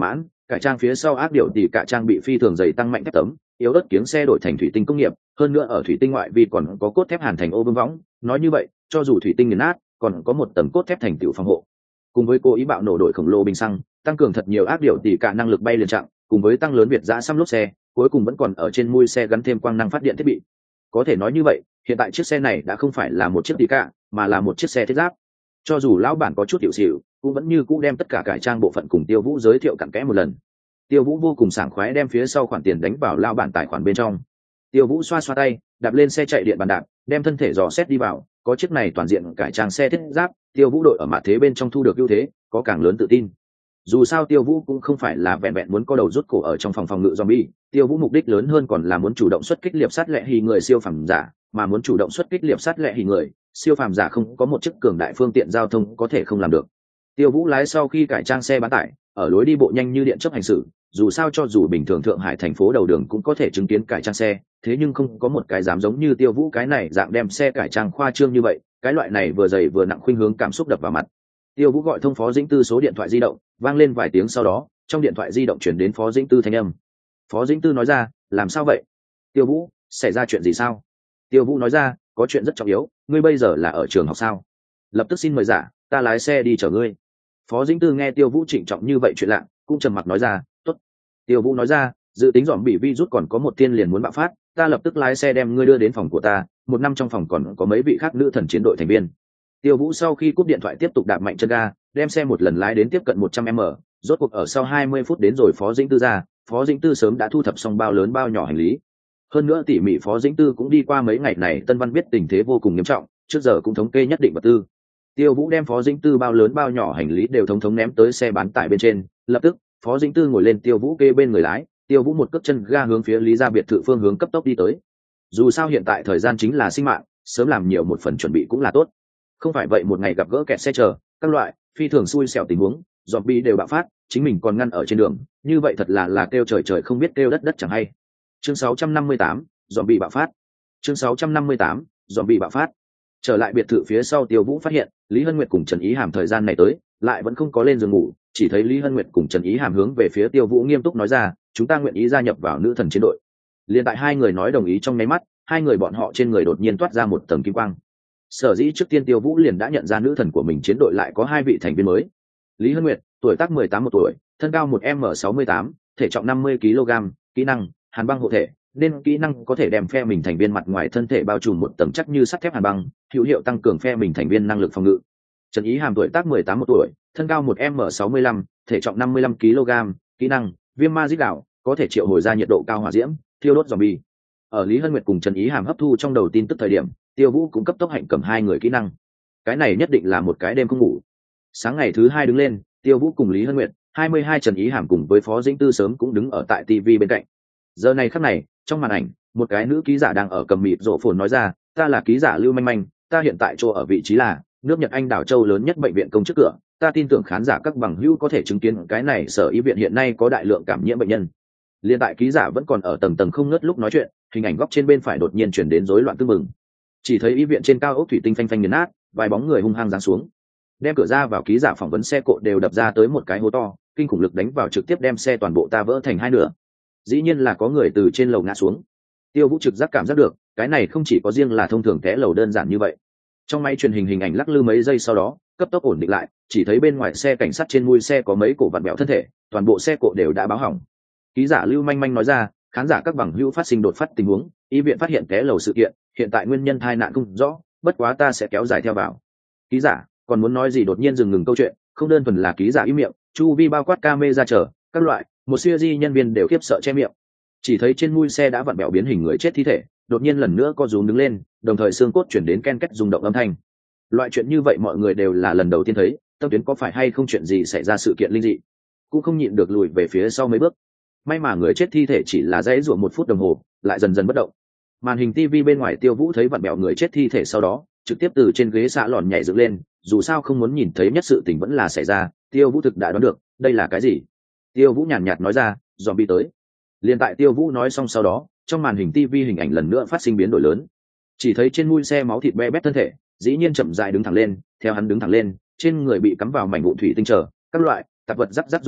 cải trang phía sau ác điệu tỷ cả trang bị phi thường dày tăng mạnh thép tấm, yếu ớt kiếng xe đổi thành thủy tinh công nghiệp, hơn nữa ở thủy tinh ngoại vi còn có cốt thép hàn thành ô vương võng, nói như vậy cho dù thủy tinh nghiền nát còn có một tầng cốt thép thành tựu phòng hộ. Cùng với cố ý bạo nổ đội khổng lồ bình xăng, tăng cường thật nhiều ác điệu tỷ cả năng lực bay liền chặng, cùng với tăng lớn việt giã xăm lốp xe, cuối cùng vẫn còn ở trên mui xe gắn thêm quang năng phát điện thiết bị. Có thể nói như vậy, hiện tại chiếc xe này đã không phải là một chiếc tỷ cả, mà là một chiếc xe thiết giáp. Cho dù lão bản có chút tiểu xỉu, cũng vẫn như cũ đem tất cả cải trang bộ phận cùng Tiêu Vũ giới thiệu cặn kẽ một lần. Tiêu Vũ vô cùng sảng khoái đem phía sau khoản tiền đánh vào lão bản tài khoản bên trong. Tiêu Vũ xoa xoa tay, đạp lên xe chạy điện bàn đạp, đem thân thể dò xét đi vào, có chiếc này toàn diện cải trang xe thiết giáp, Tiêu Vũ đội ở mặt thế bên trong thu được ưu thế, có càng lớn tự tin. Dù sao Tiêu Vũ cũng không phải là vẹn vẹn muốn có đầu rút cổ ở trong phòng phòng ngự zombie, Tiêu Vũ mục đích lớn hơn còn là muốn chủ động xuất kích liệp sát lệ hì người siêu phàm giả, mà muốn chủ động xuất kích liệp sát lệ hì người, siêu phàm giả không có một chiếc cường đại phương tiện giao thông có thể không làm được. Tiêu Vũ lái sau khi cải trang xe bán tải, ở lối đi bộ nhanh như điện chấp hành xử, dù sao cho dù bình thường Thượng Hải thành phố đầu đường cũng có thể chứng kiến cải trang xe, thế nhưng không có một cái dám giống như Tiêu Vũ cái này dạng đem xe cải trang khoa trương như vậy, cái loại này vừa dày vừa nặng khuynh hướng cảm xúc đập vào mặt. Tiêu Vũ gọi thông Phó Dĩnh Tư số điện thoại di động, vang lên vài tiếng sau đó, trong điện thoại di động chuyển đến Phó Dĩnh Tư thanh âm. Phó Dĩnh Tư nói ra, làm sao vậy? Tiêu Vũ, xảy ra chuyện gì sao? Tiêu Vũ nói ra, có chuyện rất trọng yếu, ngươi bây giờ là ở trường học sao? Lập tức xin mời giả, ta lái xe đi chở ngươi. Phó Dĩnh Tư nghe Tiêu Vũ trịnh trọng như vậy chuyện lạ, cũng trầm mặc nói ra, tốt. Tiêu Vũ nói ra, dự tính dòm bị virus còn có một tiên liền muốn bạo phát, ta lập tức lái xe đem ngươi đưa đến phòng của ta, một năm trong phòng còn có mấy vị khác nữ thần chiến đội thành viên. Tiêu Vũ sau khi cúp điện thoại tiếp tục đạp mạnh chân ga, đem xe một lần lái đến tiếp cận một trăm mét, rốt cuộc ở sau hai mươi phút đến rồi Phó Dĩnh Tư ra, Phó Dĩnh Tư sớm đã thu thập xong bao lớn bao nhỏ hành lý. Hơn nữa tỉ mỉ Phó Dĩnh Tư cũng đi qua mấy ngày này Tân Văn biết tình thế vô cùng nghiêm trọng, trước giờ cũng thống kê nhất định vật tư. Tiêu Vũ đem Phó Dĩnh Tư bao lớn bao nhỏ hành lý đều thống thống ném tới xe bán tải bên trên, lập tức, Phó Dĩnh Tư ngồi lên Tiêu Vũ kê bên người lái, Tiêu Vũ một cước chân ga hướng phía Lý gia biệt thự phương hướng cấp tốc đi tới. Dù sao hiện tại thời gian chính là sinh mạng, sớm làm nhiều một phần chuẩn bị cũng là tốt. Không phải vậy một ngày gặp gỡ kẹt xe chờ, các loại phi thường xui xẻo tình huống, zombie đều bạo phát, chính mình còn ngăn ở trên đường, như vậy thật là là kêu trời trời không biết kêu đất đất chẳng hay. Chương sáu trăm năm mươi tám, zombie bạo phát. Chương sáu trăm năm mươi tám, zombie bạo phát. Trở lại biệt thự phía sau, Tiêu Vũ phát hiện Lý Hân Nguyệt cùng Trần Ý Hàm thời gian này tới, lại vẫn không có lên giường ngủ, chỉ thấy Lý Hân Nguyệt cùng Trần Ý Hàm hướng về phía Tiêu Vũ nghiêm túc nói ra, chúng ta nguyện ý gia nhập vào nữ thần chiến đội. Liên tại hai người nói đồng ý trong nháy mắt, hai người bọn họ trên người đột nhiên toát ra một tầng kim quang. Sở dĩ trước tiên Tiêu Vũ liền đã nhận ra nữ thần của mình chiến đội lại có hai vị thành viên mới. Lý Hân Nguyệt, tuổi tác mười tám một tuổi, thân cao một m sáu mươi tám, thể trọng năm mươi ki lô gam, kỹ năng hàn băng hộ thể, nên kỹ năng có thể đem phe mình thành viên mặt ngoài thân thể bao trùm một tầng chắc như sắt thép hàn băng, hữu hiệu tăng cường phe mình thành viên năng lực phòng ngự. Trần Ý Hàm tuổi tác mười tám một tuổi, thân cao một m sáu mươi lăm, thể trọng năm mươi lăm ki lô gam, kỹ năng viêm ma giết đạo, có thể triệu hồi ra nhiệt độ cao hỏa diễm, thiêu đốt zombie. Ở Lý Hân Nguyệt cùng Trần Ý Hàm hấp thu trong đầu tin tức thời điểm, Tiêu Vũ cũng cấp tốc hạnh cầm hai người kỹ năng. Cái này nhất định là một cái đêm không ngủ. Sáng ngày thứ hai đứng lên, Tiêu Vũ cùng Lý Hân Nguyệt, hai mươi hai Trần Ý Hàm cùng với Phó Dĩnh Tư sớm cũng đứng ở tại ti vi bên cạnh. Giờ này khắc này, trong màn ảnh, một cái nữ ký giả đang ở cầm mịt rộ phồn nói ra, ta là ký giả Lưu Manh Manh, ta hiện tại chỗ ở vị trí là nước Nhật Anh đảo châu lớn nhất bệnh viện công trước cửa, ta tin tưởng khán giả các bằng hữu có thể chứng kiến cái này sở y viện hiện nay có đại lượng cảm nhiễm bệnh nhân. Liên tại ký giả vẫn còn ở tầng tầng không ngớt lúc nói chuyện, hình ảnh góc trên bên phải đột nhiên chuyển đến rối loạn tương mừng. Chỉ thấy y viện trên cao ốc thủy tinh phanh phanh nghiền nát, vài bóng người hung hăng giáng xuống, đem cửa ra vào ký giả phỏng vấn xe cộ đều đập ra tới một cái hố to, kinh khủng lực đánh vào trực tiếp đem xe toàn bộ ta vỡ thành hai nửa. Dĩ nhiên là có người từ trên lầu ngã xuống. Tiêu Vũ trực giác cảm giác được, cái này không chỉ có riêng là thông thường té lầu đơn giản như vậy. Trong máy truyền hình hình ảnh lắc lư mấy giây sau đó, cấp tốc ổn định lại, chỉ thấy bên ngoài xe cảnh sát trên mui xe có mấy cổ vặn bẹo thân thể, toàn bộ xe cộ đều đã báo hỏng. Ký giả Lưu Manh Manh nói ra, khán giả các bằng hữu phát sinh đột phát tình huống, y viện phát hiện té lầu sự kiện, hiện tại nguyên nhân tai nạn không rõ, bất quá ta sẽ kéo dài theo vào. Ký giả còn muốn nói gì đột nhiên dừng ngừng câu chuyện, không đơn thuần là ký giả im miệng, chu vi bao quát camera chờ, các loại, một series nhân viên đều khiếp sợ che miệng. Chỉ thấy trên mui xe đã vặn bẹo biến hình người chết thi thể, đột nhiên lần nữa co rúm đứng lên, đồng thời xương cốt chuyển đến ken két rung động âm thanh. Loại chuyện như vậy mọi người đều là lần đầu tiên thấy, tâm tuyến có phải hay không chuyện gì xảy ra sự kiện linh dị, cũng không nhịn được lùi về phía sau mấy bước. May mà người chết thi thể chỉ là dãy rủa một phút đồng hồ, lại dần dần bất động. Màn hình ti vi bên ngoài Tiêu Vũ thấy vặn bẹo người chết thi thể sau đó, trực tiếp từ trên ghế xạ lòn nhảy dựng lên, dù sao không muốn nhìn thấy nhất sự tình vẫn là xảy ra, Tiêu Vũ thực đã đoán được, đây là cái gì? Tiêu Vũ nhàn nhạt nói ra, zombie tới. Liên tại Tiêu Vũ nói xong sau đó, trong màn hình ti vi hình ảnh lần nữa phát sinh biến đổi lớn. Chỉ thấy trên mui xe máu thịt be bét thân thể, dĩ nhiên chậm rãi đứng thẳng lên, theo hắn đứng thẳng lên, trên người bị cắm vào mảnh vụn thủy tinh trở, các loại tạp vật rắc rắc rung động,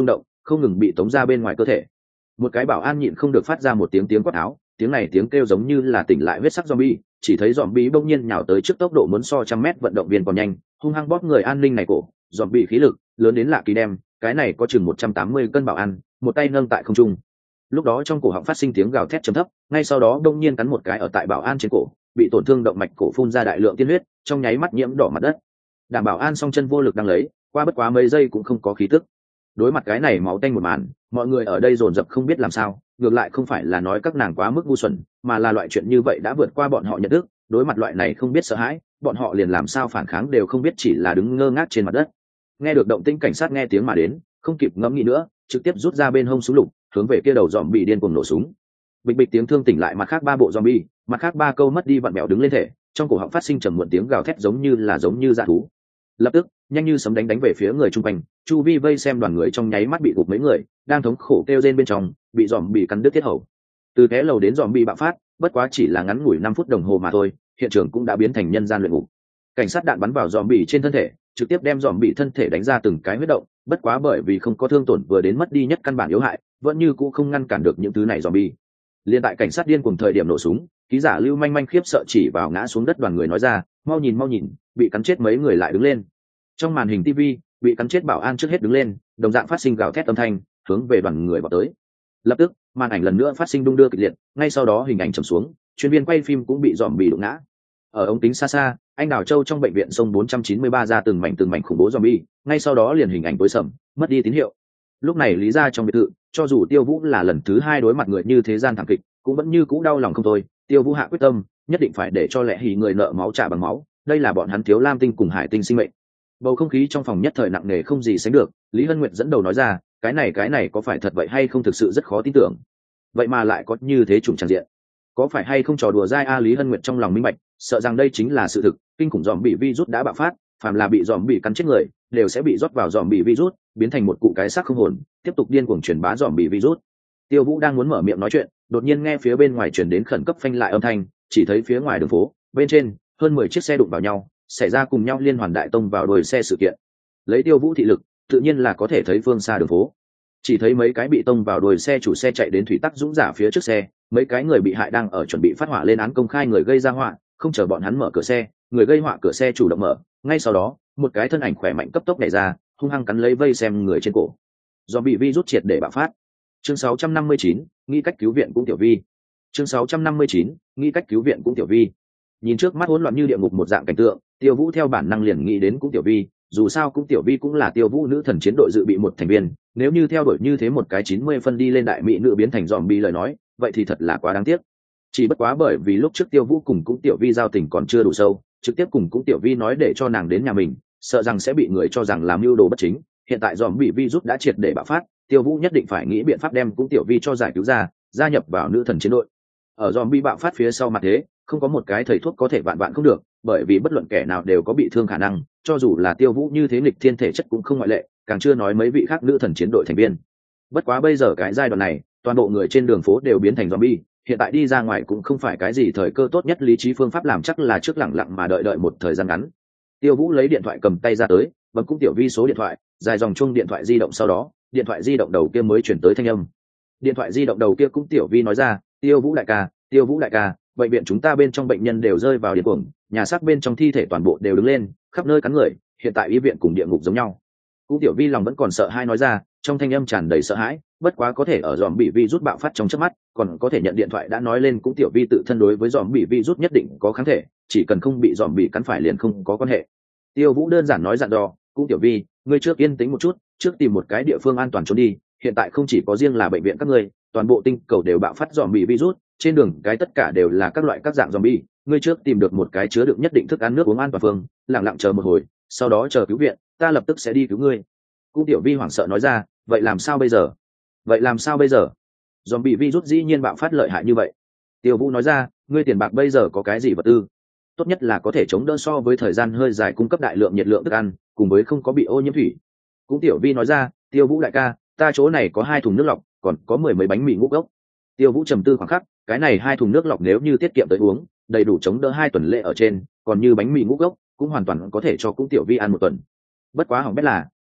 không ngừng bị tống ra bên ngoài cơ thể. Một cái bảo an nhịn không được phát ra một tiếng tiếng quát áo, tiếng này tiếng kêu giống như là tỉnh lại huyết sắc zombie, chỉ thấy zombie bỗng nhiên nhào tới trước tốc độ muốn so trăm mét vận động viên còn nhanh, hung hăng bóp người an ninh này cổ. Zombie khí lực lớn đến lạ kỳ đem, cái này có chừng một trăm tám mươi cân bảo an, một tay nâng tại không trung. Lúc đó trong cổ họng phát sinh tiếng gào thét trầm thấp, ngay sau đó bỗng nhiên cắn một cái ở tại bảo an trên cổ, bị tổn thương động mạch cổ phun ra đại lượng tiên huyết, trong nháy mắt nhiễm đỏ mặt đất. Đảm bảo an song chân vô lực đang lấy, qua bất quá mấy giây cũng không có khí tức. Đối mặt cái này máu tanh một màn, mọi người ở đây dồn dập không biết làm sao, ngược lại không phải là nói các nàng quá mức ngu xuẩn, mà là loại chuyện như vậy đã vượt qua bọn họ nhận thức, đối mặt loại này không biết sợ hãi, bọn họ liền làm sao phản kháng đều không biết, chỉ là đứng ngơ ngác trên mặt đất. Nghe được động tĩnh, cảnh sát nghe tiếng mà đến, không kịp ngẫm nghĩ nữa, trực tiếp rút ra bên hông súng lục, hướng về kia đầu dòm bị điên cuồng nổ súng. Bịch bịch tiếng thương tỉnh lại mặt khác ba bộ zombie, mặt khác ba câu mất đi vặn bèo đứng lên thể, trong cổ họng phát sinh trầm muộn tiếng gào thét giống như là giống như dã thú. Lập tức, nhanh như sấm đánh đánh về phía người chung quanh, chu vi vây xem đoàn người trong nháy mắt bị gục mấy người, đang thống khổ kêu rên bên trong, bị dòm bị cắn đứt tiết hầu. Từ té lầu đến dòm bị bạo phát, bất quá chỉ là ngắn ngủi năm phút đồng hồ mà thôi, hiện trường cũng đã biến thành nhân gian luyện ngục. Cảnh sát đạn bắn vào dòm bị trên thân thể, trực tiếp đem dòm bị thân thể đánh ra từng cái huyết động, bất quá bởi vì không có thương tổn vừa đến mất đi nhất căn bản yếu hại, vẫn như cũ không ngăn cản được những thứ này dòm bị. Liên tại cảnh sát điên cùng thời điểm nổ súng, ký giả Lưu Manh Manh khiếp sợ chỉ vào ngã xuống đất đoàn người nói ra, mau nhìn mau nhìn, bị cắn chết mấy người lại đứng lên. Trong màn hình ti vi, bị cắn chết bảo an trước hết đứng lên, đồng dạng phát sinh gào thét âm thanh, hướng về đoàn người vào tới. Lập tức, màn ảnh lần nữa phát sinh đung đưa kịch liệt, ngay sau đó hình ảnh trầm xuống, chuyên viên quay phim cũng bị dòm bị đụng ngã. Ở ống kính xa xa, anh Đào Châu trong bệnh viện sông bốn trăm chín mươi ba ra từng mảnh từng mảnh khủng bố zombie, ngay sau đó liền hình ảnh tối sầm, mất đi tín hiệu. Lúc này Lý gia trong biệt thự, cho dù Tiêu Vũ là lần thứ hai đối mặt người như thế gian thảm kịch, cũng vẫn như cũ đau lòng không thôi. Tiêu Vũ hạ quyết tâm, nhất định phải để cho Lệ Hỉ người nợ máu trả bằng máu, đây là bọn hắn Thiếu Lam Tinh cùng Hải Tinh sinh mệnh. Bầu không khí trong phòng nhất thời nặng nề không gì sánh được, Lý Hân Nguyệt dẫn đầu nói ra, cái này cái này có phải thật vậy hay không, thực sự rất khó tin tưởng. Vậy mà lại có như thế trùng tràn diện, có phải hay không trò đùa dai a? Lý Hân Nguyệt trong lòng minh bạch, sợ rằng đây chính là sự thực, kinh khủng dòm bị virus đã bạo phát, phàm là bị dòm bị cắn chết người, đều sẽ bị rót vào dòm bị virus, biến thành một cụ cái xác không hồn, tiếp tục điên cuồng truyền bá dòm bị virus. Tiêu Vũ đang muốn mở miệng nói chuyện, đột nhiên nghe phía bên ngoài truyền đến khẩn cấp phanh lại âm thanh, chỉ thấy phía ngoài đường phố, bên trên, hơn mười chiếc xe đụng vào nhau, xảy ra cùng nhau liên hoàn đại tông vào đuôi xe sự kiện. Lấy Tiêu Vũ thị lực, tự nhiên là có thể thấy phương xa đường phố. Chỉ thấy mấy cái bị tông vào đuôi xe chủ xe chạy đến thủy tắc dũng giả phía trước xe, mấy cái người bị hại đang ở chuẩn bị phát hỏa lên án công khai người gây ra họa, không chờ bọn hắn mở cửa xe, người gây họa cửa xe chủ động mở, ngay sau đó, một cái thân ảnh khỏe mạnh cấp tốc nhảy ra, hung hăng cắn lấy vây xem người trên cổ. Do bị virus triệt để bạo phát. Chương sáu trăm năm mươi chín, nghĩ cách cứu viện cũng tiểu vi. Chương sáu trăm năm mươi chín, nghĩ cách cứu viện cũng tiểu vi. Nhìn trước mắt hỗn loạn như địa ngục một dạng cảnh tượng, Tiêu Vũ theo bản năng liền nghĩ đến cũng tiểu vi, dù sao cũng tiểu vi cũng là Tiêu Vũ nữ thần chiến đội dự bị một thành viên, nếu như theo đuổi như thế một cái chín mươi phân đi lên đại mỹ nữ biến thành zombie lời nói, vậy thì thật là quá đáng tiếc. Chỉ bất quá bởi vì lúc trước Tiêu Vũ cùng cũng tiểu vi giao tình còn chưa đủ sâu, trực tiếp cùng cũng tiểu vi nói để cho nàng đến nhà mình, sợ rằng sẽ bị người cho rằng làm mưu đồ bất chính. Hiện tại zombie virus đã triệt để bạo phát, Tiêu Vũ nhất định phải nghĩ biện pháp đem cũng tiểu vi cho giải cứu ra, gia nhập vào nữ thần chiến đội. Ở zombie bạo phát phía sau mặt thế, không có một cái thầy thuốc có thể vạn vạn không được, bởi vì bất luận kẻ nào đều có bị thương khả năng, cho dù là Tiêu Vũ như thế nghịch thiên thể chất cũng không ngoại lệ, càng chưa nói mấy vị khác nữ thần chiến đội thành viên. Bất quá bây giờ cái giai đoạn này, toàn bộ người trên đường phố đều biến thành zombie, hiện tại đi ra ngoài cũng không phải cái gì thời cơ tốt nhất, lý trí phương pháp làm chắc là trước lặng lặng mà đợi đợi một thời gian ngắn. Tiêu Vũ lấy điện thoại cầm tay ra tới, bấm cũng tiểu vi số điện thoại, dài dòng chuông điện thoại di động, sau đó, điện thoại di động đầu kia mới chuyển tới thanh âm. Điện thoại di động đầu kia cũng tiểu vi nói ra, Tiêu Vũ đại ca, Tiêu Vũ đại ca, bệnh viện chúng ta bên trong bệnh nhân đều rơi vào điên cuồng, nhà xác bên trong thi thể toàn bộ đều đứng lên, khắp nơi cắn người, hiện tại y viện cùng địa ngục giống nhau. Cũng tiểu vi lòng vẫn còn sợ hai nói ra, trong thanh âm tràn đầy sợ hãi, bất quá có thể ở dòm bị vi rút bạo phát trong chớp mắt, còn có thể nhận điện thoại đã nói lên cũng tiểu vi tự thân đối với dòm bị vi rút nhất định có kháng thể, chỉ cần không bị dòm bị cắn phải liền không có quan hệ. Tiêu Vũ đơn giản nói dặn dò, cũng tiểu vi, ngươi trước yên tĩnh một chút, trước tìm một cái địa phương an toàn trốn đi, hiện tại không chỉ có riêng là bệnh viện các ngươi, toàn bộ tinh cầu đều bạo phát dòm bị virus, trên đường cái tất cả đều là các loại các dạng zombie, ngươi trước tìm được một cái chứa đựng nhất định thức ăn nước uống an toàn phương, lặng lặng chờ một hồi, sau đó chờ cứu viện, ta lập tức sẽ đi cứu ngươi. Cung tiểu vi hoảng sợ nói ra, vậy làm sao bây giờ? Vậy làm sao bây giờ? Zombie virus dĩ nhiên bạo phát lợi hại như vậy. Tiêu Vũ nói ra, ngươi tiền bạc bây giờ có cái gì vật tư? Tốt nhất là có thể chống đỡ so với thời gian hơi dài cung cấp đại lượng nhiệt lượng thức ăn, cùng với không có bị ô nhiễm thủy. Cung tiểu vi nói ra, Tiêu Vũ đại ca, ta chỗ này có hai thùng nước lọc, còn có mười mấy bánh mì ngũ cốc. Tiêu Vũ trầm tư khoảng khắc, cái này hai thùng nước lọc nếu như tiết kiệm tới uống, đầy đủ chống đỡ hai tuần lễ ở trên, còn như bánh mì ngũ cốc cũng hoàn toàn có thể cho cũng tiểu vi ăn một tuần. Bất quá hỏng bét là,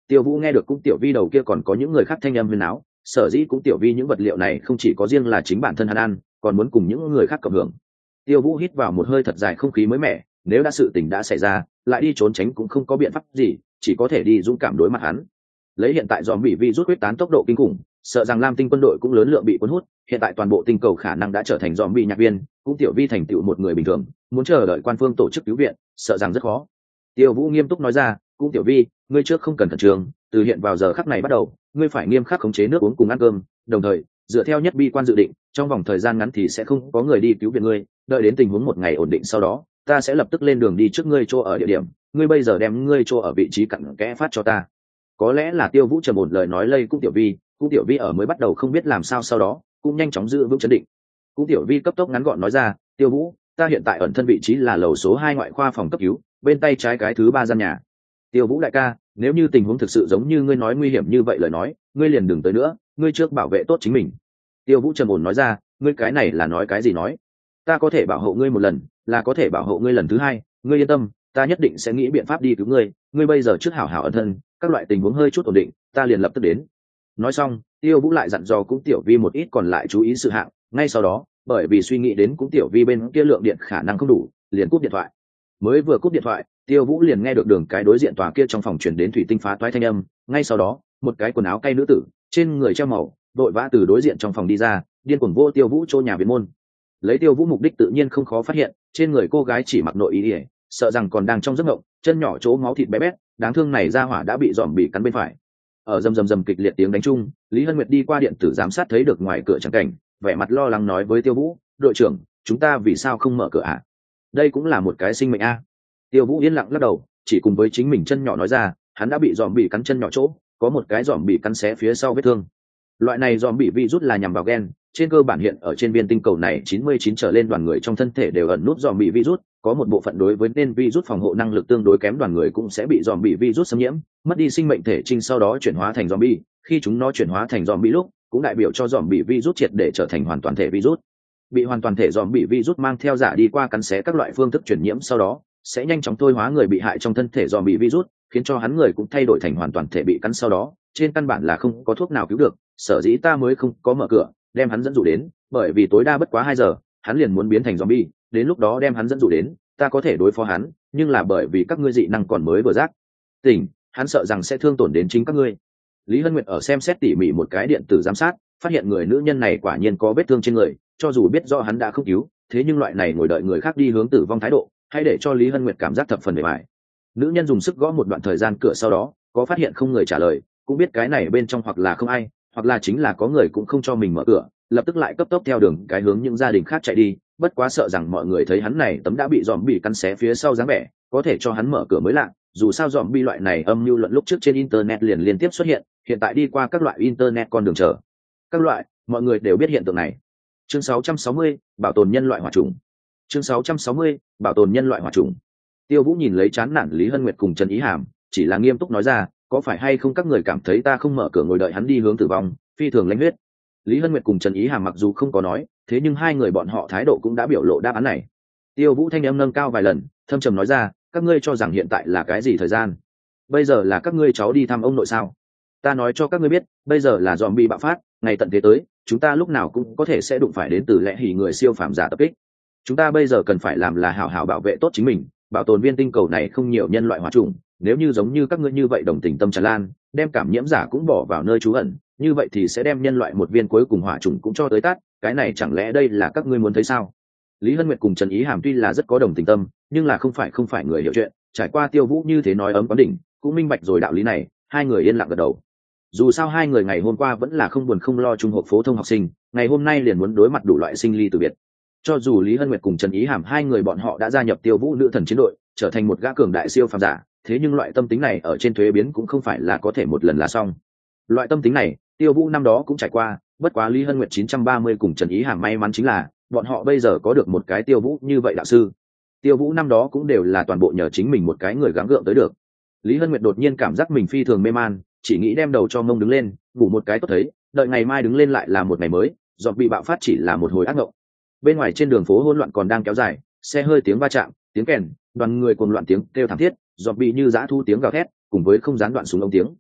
Tiêu Vũ nghe được cũng tiểu vi đầu kia còn có những người khác thanh âm huyền áo, sở dĩ cũng tiểu vi những vật liệu này không chỉ có riêng là chính bản thân hắn ăn, còn muốn cùng những người khác cộng hưởng. Tiêu Vũ hít vào một hơi thật dài không khí mới mẻ, nếu đã sự tình đã xảy ra, lại đi trốn tránh cũng không có biện pháp gì, chỉ có thể đi dũng cảm đối mặt hắn. Lấy hiện tại dòm bị vi rút huyết tán tốc độ kinh khủng, sợ rằng Lam Tinh quân đội cũng lớn lượng bị cuốn hút, hiện tại toàn bộ tinh cầu khả năng đã trở thành dòm bị nhạc viên, cũng tiểu vi thành tựu một người bình thường, muốn chờ đợi quan phương tổ chức cứu viện, sợ rằng rất khó. Tiêu Vũ nghiêm túc nói ra, cũng tiểu vi, ngươi trước không cần khẩn trương, từ hiện vào giờ khắc này bắt đầu, ngươi phải nghiêm khắc khống chế nước uống cùng ăn cơm, đồng thời dựa theo nhất bi quan dự định, trong vòng thời gian ngắn thì sẽ không có người đi cứu viện ngươi, đợi đến tình huống một ngày ổn định sau đó, ta sẽ lập tức lên đường đi trước ngươi chỗ ở địa điểm, ngươi bây giờ đem ngươi chỗ ở vị trí cặn kẽ phát cho ta. Có lẽ là Tiêu Vũ trầm ổn lời nói lây cũng tiểu vi, cũng tiểu vi ở mới bắt đầu không biết làm sao sau đó, cũng nhanh chóng giữ vững chấn định. Cũng tiểu vi cấp tốc ngắn gọn nói ra, Tiêu Vũ, ta hiện tại ẩn thân vị trí là lầu số hai ngoại khoa phòng cấp cứu, bên tay trái cái thứ ba gian nhà. Tiêu Vũ đại ca, nếu như tình huống thực sự giống như ngươi nói nguy hiểm như vậy lời nói, ngươi liền đừng tới nữa, ngươi trước bảo vệ tốt chính mình. Tiêu Vũ trầm ổn nói ra, ngươi cái này là nói cái gì nói? Ta có thể bảo hộ ngươi một lần, là có thể bảo hộ ngươi lần thứ hai, ngươi yên tâm, ta nhất định sẽ nghĩ biện pháp đi cứu ngươi, ngươi bây giờ trước hảo hảo ẩn thân, các loại tình huống hơi chút ổn định, ta liền lập tức đến. Nói xong, Tiêu Vũ lại dặn dò cũng tiểu vi một ít còn lại chú ý sự hạng, ngay sau đó, bởi vì suy nghĩ đến cũng tiểu vi bên kia lượng điện khả năng không đủ, liền cúp điện thoại. Mới vừa cúp điện thoại, Tiêu Vũ liền nghe được đường cái đối diện tòa kia trong phòng truyền đến thủy tinh phá toái thanh âm, ngay sau đó, một cái quần áo cay nữ tử, trên người treo màu, vội vã từ đối diện trong phòng đi ra, điên cuồng vô Tiêu Vũ chỗ nhà viện môn. Lấy Tiêu Vũ mục đích tự nhiên không khó phát hiện, trên người cô gái chỉ mặc nội y, sợ rằng còn đang trong giấc mộng, chân nhỏ chỗ máu thịt bé bét, đáng thương này ra hỏa đã bị dòm bị cắn bên phải. Ở rầm rầm rầm kịch liệt tiếng đánh chung, Lý Hân Nguyệt đi qua điện tử giám sát thấy được ngoài cửa chẳng cảnh, vẻ mặt lo lắng nói với Tiêu Vũ, đội trưởng, chúng ta vì sao không mở cửa ạ? À? Đây cũng là một cái sinh mệnh a. À. Tiêu Vũ yên lặng lắc đầu, chỉ cùng với chính mình chân nhỏ nói ra, hắn đã bị dòm bị cắn chân nhỏ chỗ, có một cái dòm bị cắn xé phía sau vết thương. Loại này dòm bị virus là nhằm vào gen, trên cơ bản hiện ở trên viên tinh cầu này chín mươi chín trở lên đoàn người trong thân thể đều ẩn nút dòm bị virus, có một bộ phận đối với nên virus phòng hộ năng lực tương đối kém đoàn người cũng sẽ bị dòm bị virus xâm nhiễm, mất đi sinh mệnh thể trinh sau đó chuyển hóa thành zombie, khi chúng nó chuyển hóa thành zombie lúc, cũng đại biểu cho dòm bị virus triệt để trở thành hoàn toàn thể virus. Bị hoàn toàn thể dòm bị virus mang theo giả đi qua cắn xé các loại phương thức chuyển nhiễm sau đó, sẽ nhanh chóng thôi hóa người bị hại trong thân thể dòm bị virus, khiến cho hắn người cũng thay đổi thành hoàn toàn thể bị cắn sau đó, trên căn bản là không có thuốc nào cứu được, sở dĩ ta mới không có mở cửa, đem hắn dẫn dụ đến, bởi vì tối đa bất quá hai giờ, hắn liền muốn biến thành zombie, đến lúc đó đem hắn dẫn dụ đến, ta có thể đối phó hắn, nhưng là bởi vì các ngươi dị năng còn mới vừa giác tỉnh, hắn sợ rằng sẽ thương tổn đến chính các ngươi. Lý Hân Nguyệt ở xem xét tỉ mỉ một cái điện tử giám sát, phát hiện người nữ nhân này quả nhiên có vết thương trên người, cho dù biết rõ hắn đã không cứu, thế nhưng loại này ngồi đợi người khác đi hướng tử vong thái độ, hay để cho Lý Hân Nguyệt cảm giác thập phần bề bại. Nữ nhân dùng sức gõ một đoạn thời gian cửa sau đó, có phát hiện không người trả lời, cũng biết cái này bên trong hoặc là không ai, hoặc là chính là có người cũng không cho mình mở cửa, lập tức lại cấp tốc theo đường cái hướng những gia đình khác chạy đi, bất quá sợ rằng mọi người thấy hắn này tấm đã bị dòm bị cắn xé phía sau dáng vẻ, có thể cho hắn mở cửa mới lạ, dù sao dòm bị loại này âm mưu luận lúc trước trên internet liền liên tiếp xuất hiện, hiện tại đi qua các loại internet con đường chờ các loại, mọi người đều biết hiện tượng này. Chương sáu trăm sáu mươi, bảo tồn nhân loại hỏa trùng. Chương sáu trăm sáu mươi, bảo tồn nhân loại hỏa trùng. Tiêu Vũ nhìn lấy chán nản Lý Hân Nguyệt cùng Trần Ý Hàm, chỉ là nghiêm túc nói ra, có phải hay không các người cảm thấy ta không mở cửa ngồi đợi hắn đi hướng tử vong, phi thường lãnh huyết. Lý Hân Nguyệt cùng Trần Ý Hàm mặc dù không có nói, thế nhưng hai người bọn họ thái độ cũng đã biểu lộ đáp án này. Tiêu Vũ thanh âm nâng cao vài lần, thâm trầm nói ra, các ngươi cho rằng hiện tại là cái gì thời gian? Bây giờ là các ngươi cháu đi thăm ông nội sao? Ta nói cho các ngươi biết, bây giờ là zombie bạo phát, ngày tận thế tới, chúng ta lúc nào cũng có thể sẽ đụng phải đến từ lẽ hỉ người siêu phàm giả tập kích. Chúng ta bây giờ cần phải làm là hảo hảo bảo vệ tốt chính mình, bảo tồn viên tinh cầu này không nhiều nhân loại hóa trùng, nếu như giống như các ngươi như vậy đồng tình tâm tràn lan, đem cảm nhiễm giả cũng bỏ vào nơi trú ẩn, như vậy thì sẽ đem nhân loại một viên cuối cùng hỏa trùng cũng cho tới tát, cái này chẳng lẽ đây là các ngươi muốn thấy sao? Lý Hân Nguyệt cùng Trần Ý Hàm tuy là rất có đồng tình tâm, nhưng là không phải không phải người hiểu chuyện, trải qua Tiêu Vũ như thế nói ấm quán đỉnh, cũng minh bạch rồi đạo lý này, hai người yên lặng gật đầu. Dù sao hai người ngày hôm qua vẫn là không buồn không lo trung học phổ thông học sinh, ngày hôm nay liền muốn đối mặt đủ loại sinh ly từ biệt. Cho dù Lý Hân Nguyệt cùng Trần Ý Hàm hai người bọn họ đã gia nhập Tiêu Vũ nữ thần chiến đội, trở thành một gã cường đại siêu phàm giả, thế nhưng loại tâm tính này ở trên thuế biến cũng không phải là có thể một lần là xong. Loại tâm tính này, Tiêu Vũ năm đó cũng trải qua, bất quá Lý Hân Nguyệt chín trăm ba mươi cùng Trần Ý Hàm may mắn chính là, bọn họ bây giờ có được một cái Tiêu Vũ như vậy đạo sư. Tiêu Vũ năm đó cũng đều là toàn bộ nhờ chính mình một cái người gắng gượng tới được. Lý Hân Nguyệt đột nhiên cảm giác mình phi thường mê man, chỉ nghĩ đem đầu cho mông đứng lên, ngủ một cái tốt thấy, đợi ngày mai đứng lên lại là một ngày mới, dọn bị bạo phát chỉ là một hồi ác mộng. Bên ngoài trên đường phố hỗn loạn còn đang kéo dài, xe hơi tiếng va chạm, tiếng kèn, đoàn người cuồng loạn tiếng kêu thảm thiết, dọn bị như dã thu tiếng gào thét, cùng với không gián đoạn súng ống tiếng.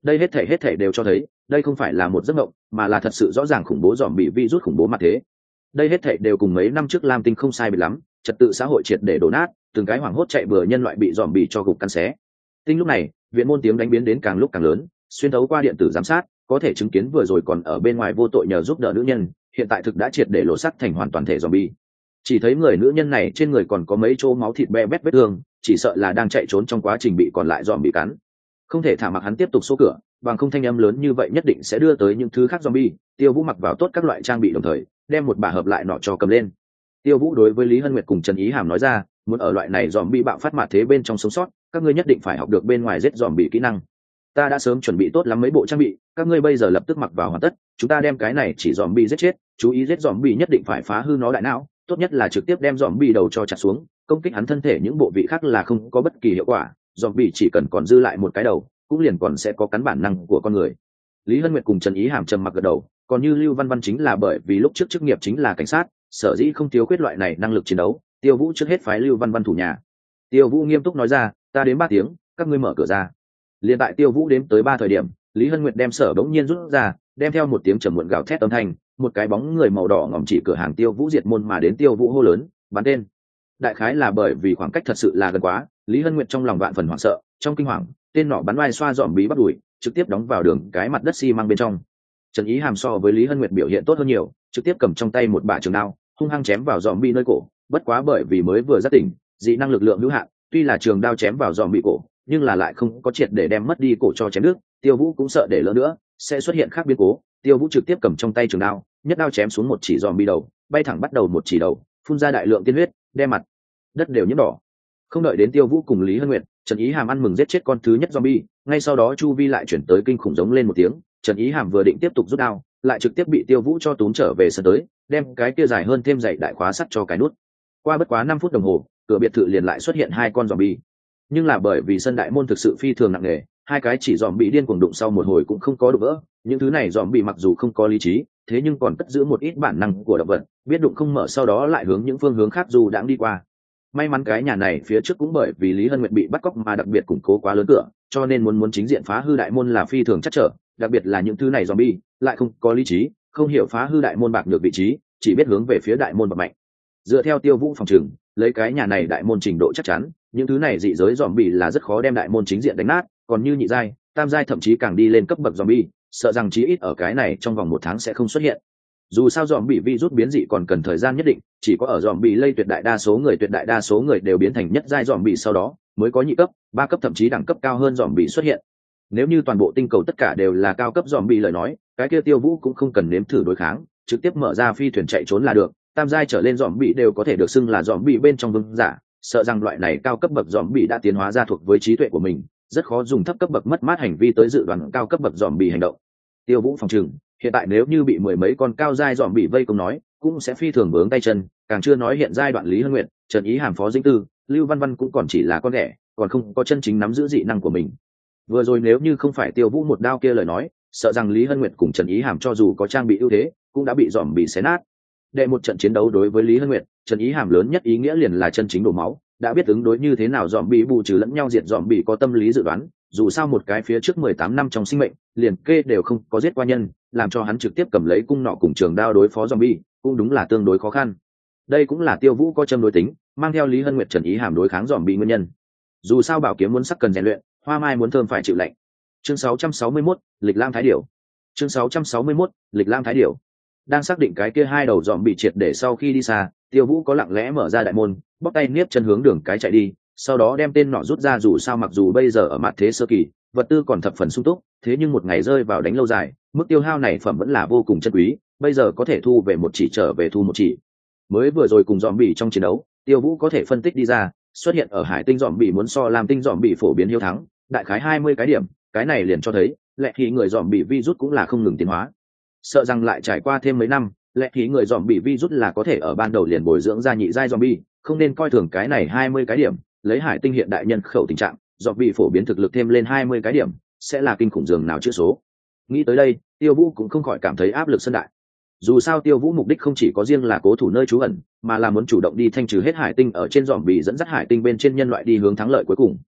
Đây hết thể hết thể đều cho thấy đây không phải là một giấc mộng, mà là thật sự rõ ràng khủng bố dòm bị virus khủng bố mặt thế. Đây hết thể đều cùng mấy năm trước Lam Tinh không sai biệt lắm, trật tự xã hội triệt để đổ nát, từng cái hoảng hốt chạy bừa nhân loại bị dòm bị cho gục căn xé. Tinh lúc này viện môn tiếng đánh biến đến càng lúc càng lớn, xuyên thấu qua điện tử giám sát có thể chứng kiến vừa rồi còn ở bên ngoài vô tội nhờ giúp đỡ nữ nhân, hiện tại thực đã triệt để lộ sắc thành hoàn toàn thể zombie. Chỉ thấy người nữ nhân này trên người còn có mấy chỗ máu thịt be bét vết thương, chỉ sợ là đang chạy trốn trong quá trình bị còn lại zombie cắn. Không thể thả mặc hắn tiếp tục số cửa, bằng không thanh âm lớn như vậy nhất định sẽ đưa tới những thứ khác zombie. Tiêu Vũ mặc vào tốt các loại trang bị đồng thời, đem một bả hợp lại nọ cho cầm lên. Tiêu Vũ đối với Lý Hân Nguyệt cùng Trần Ý Hàm nói ra, muốn ở loại này zombie bạo phát mặt thế bên trong sống sót, các ngươi nhất định phải học được bên ngoài giết zombie kỹ năng. Ta đã sớm chuẩn bị tốt lắm mấy bộ trang bị, các ngươi bây giờ lập tức mặc vào hoàn tất, chúng ta đem cái này chỉ zombie giết chết, chú ý giết zombie nhất định phải phá hư nó đại não, tốt nhất là trực tiếp đem zombie đầu cho chặt xuống, công kích hắn thân thể những bộ vị khác là không có bất kỳ hiệu quả, zombie chỉ cần còn dư lại một cái đầu, cũng liền còn sẽ có cắn bản năng của con người. Lý Hân Nguyệt cùng Trần Ý Hàm trầm mặc gật đầu, còn như Lưu Văn Văn chính là bởi vì lúc trước chức nghiệp chính là cảnh sát, sở dĩ không thiếu khuyết loại này năng lực chiến đấu. Tiêu Vũ trước hết phái Lưu Văn Văn thủ nhà. Tiêu Vũ nghiêm túc nói ra, ta đến ba tiếng, các ngươi mở cửa ra. Liên tại Tiêu Vũ đến tới ba thời điểm, Lý Hân Nguyệt đem sở bỗng nhiên rút ra, đem theo một tiếng trầm muộn gào thét âm thanh, một cái bóng người màu đỏ ngòm chỉ cửa hàng Tiêu Vũ diệt môn mà đến. Tiêu Vũ hô lớn, bắn tên. Đại khái là bởi vì khoảng cách thật sự là gần quá, Lý Hân Nguyệt trong lòng vạn phần hoảng sợ, trong kinh hoàng, tên nọ bắn oai xoa dòm bí bắt đuổi, trực tiếp đóng vào đường cái mặt đất xi măng bên trong. Trần Ý Hàm so với Lý Hân Nguyệt biểu hiện tốt hơn nhiều, trực tiếp cầm trong tay một bả trường đao, hung hăng chém vào dòm bi nơi cổ. Bất quá bởi vì mới vừa giác tỉnh, dị năng lực lượng hữu hạn, tuy là trường đao chém vào dòm bị cổ, nhưng là lại không có triệt để đem mất đi cổ cho chém đứt. Tiêu Vũ cũng sợ để lỡ nữa sẽ xuất hiện khác biến cố, Tiêu Vũ trực tiếp cầm trong tay trường đao, nhất đao chém xuống một chỉ dòm bi đầu, bay thẳng bắt đầu một chỉ đầu, phun ra đại lượng tiên huyết, đem mặt đất đều nhiễm đỏ. Không đợi đến Tiêu Vũ cùng Lý Hân Nguyệt, Trần Ý Hàm ăn mừng giết chết con thứ nhất zombie, ngay sau đó chu vi lại chuyển tới kinh khủng giống lên một tiếng. Trần Ý Hàm vừa định tiếp tục rút đao, lại trực tiếp bị Tiêu Vũ cho túm trở về sân tới, đem cái kia dài hơn thêm dày đại khóa sắt cho cái nút. Qua bất quá năm phút đồng hồ, cửa biệt thự liền lại xuất hiện hai con zombie. Nhưng là bởi vì sân đại môn thực sự phi thường nặng nề, hai cái chỉ zombie điên cuồng đụng sau một hồi cũng không có đụng vỡ. Những thứ này zombie mặc dù không có lý trí, thế nhưng còn cất giữ một ít bản năng của động vật, biết đụng không mở sau đó lại hướng những phương hướng khác dù đãng đi qua. May mắn cái nhà này phía trước cũng bởi vì Lý Hân Nguyệt bị bắt cóc mà đặc biệt củng cố quá lớn cửa, cho nên muốn muốn chính diện phá hư đại môn là phi thường chắc trở, đặc biệt là những thứ này zombie lại không có lý trí, không hiểu phá hư đại môn bạc được vị trí, chỉ biết hướng về phía đại môn bạc mạnh. Dựa theo Tiêu Vũ phòng trừng, lấy cái nhà này đại môn trình độ chắc chắn, những thứ này dị giới zombie là rất khó đem đại môn chính diện đánh nát, còn như nhị giai, tam giai thậm chí càng đi lên cấp bậc zombie, sợ rằng chí ít ở cái này trong vòng một tháng sẽ không xuất hiện. Dù sao dòm bị virus biến dị còn cần thời gian nhất định, chỉ có ở dòm bị lây tuyệt đại đa số người tuyệt đại đa số người đều biến thành nhất giai dòm bị sau đó mới có nhị cấp, ba cấp thậm chí đẳng cấp cao hơn dòm bị xuất hiện. Nếu như toàn bộ tinh cầu tất cả đều là cao cấp dòm bị lời nói, cái kia Tiêu Vũ cũng không cần nếm thử đối kháng, trực tiếp mở ra phi thuyền chạy trốn là được. Tam giai trở lên dòm bị đều có thể được xưng là dòm bị bên trong vương giả, sợ rằng loại này cao cấp bậc dòm bị đã tiến hóa ra thuộc với trí tuệ của mình, rất khó dùng thấp cấp bậc mất mát hành vi tới dự đoán cao cấp bậc dòm bị hành động. Tiêu Vũ phòng trừng hiện tại nếu như bị mười mấy con cao giai dòm bị vây công nói, cũng sẽ phi thường vướng tay chân, càng chưa nói hiện giai đoạn Lý Hân Nguyệt, Trần Ý Hàm, Phó Dĩnh Tư, Lưu Văn Văn cũng còn chỉ là con ghẻ, còn không có chân chính nắm giữ dị năng của mình. Vừa rồi nếu như không phải Tiêu Vũ một đao kia lời nói, sợ rằng Lý Hân Nguyệt cùng Trần Ý Hàm cho dù có trang bị ưu thế, cũng đã bị dòm bị xé nát. Đệ một trận chiến đấu đối với Lý Hân Nguyệt, Trần Ý Hàm lớn nhất ý nghĩa liền là chân chính đổ máu, đã biết ứng đối như thế nào dòm bị bù trừ lẫn nhau diệt dòm bị có tâm lý dự đoán, dù sao một cái phía trước mười tám năm trong sinh mệnh, liền kê đều không có giết qua nhân, làm cho hắn trực tiếp cầm lấy cung nọ cùng trường đao đối phó zombie, cũng đúng là tương đối khó khăn. Đây cũng là Tiêu Vũ có châm đối tính, mang theo Lý Hân Nguyệt Trần Ý Hàm đối kháng zombie nguyên nhân. Dù sao bảo kiếm muốn sắc cần rèn luyện, hoa mai muốn thơm phải chịu lạnh. Chương sáu trăm sáu mươi mốt, Lịch Lam Thái Điểu. Chương sáu trăm sáu mươi mốt, Lịch Lam Thái Điểu. Đang xác định cái kia hai đầu zombie triệt để sau khi đi xa, Tiêu Vũ có lặng lẽ mở ra đại môn, bóc tay niếp chân hướng đường cái chạy đi, sau đó đem tên nọ rút ra. Dù sao mặc dù bây giờ ở mặt thế sơ kỳ, vật tư còn thập phần sung túc, thế nhưng một ngày rơi vào đánh lâu dài, mức tiêu hao này phẩm vẫn là vô cùng chân quý, bây giờ có thể thu về một chỉ trở về thu một chỉ. Mới vừa rồi cùng dòm bỉ trong chiến đấu, Tiêu Vũ có thể phân tích đi ra, xuất hiện ở hải tinh dòm bỉ muốn so làm tinh dòm bỉ phổ biến hiếu thắng, đại khái hai mươi cái điểm, cái này liền cho thấy, lẽ khi người dòm bỉ virus cũng là không ngừng tiến hóa. Sợ rằng lại trải qua thêm mấy năm, lẽ khí người dòm bị virus là có thể ở ban đầu liền bồi dưỡng ra nhị giai zombie, không nên coi thường cái này hai mươi cái điểm, lấy hải tinh hiện đại nhân khẩu tình trạng, zombie phổ biến thực lực thêm lên hai mươi cái điểm, sẽ là kinh khủng dường nào chữ số. Nghĩ tới đây, Tiêu Vũ cũng không khỏi cảm thấy áp lực sân đại. Dù sao Tiêu Vũ mục đích không chỉ có riêng là cố thủ nơi trú ẩn, mà là muốn chủ động đi thanh trừ hết hải tinh ở trên zombie, dẫn dắt hải tinh bên trên nhân loại đi hướng thắng lợi cuối cùng.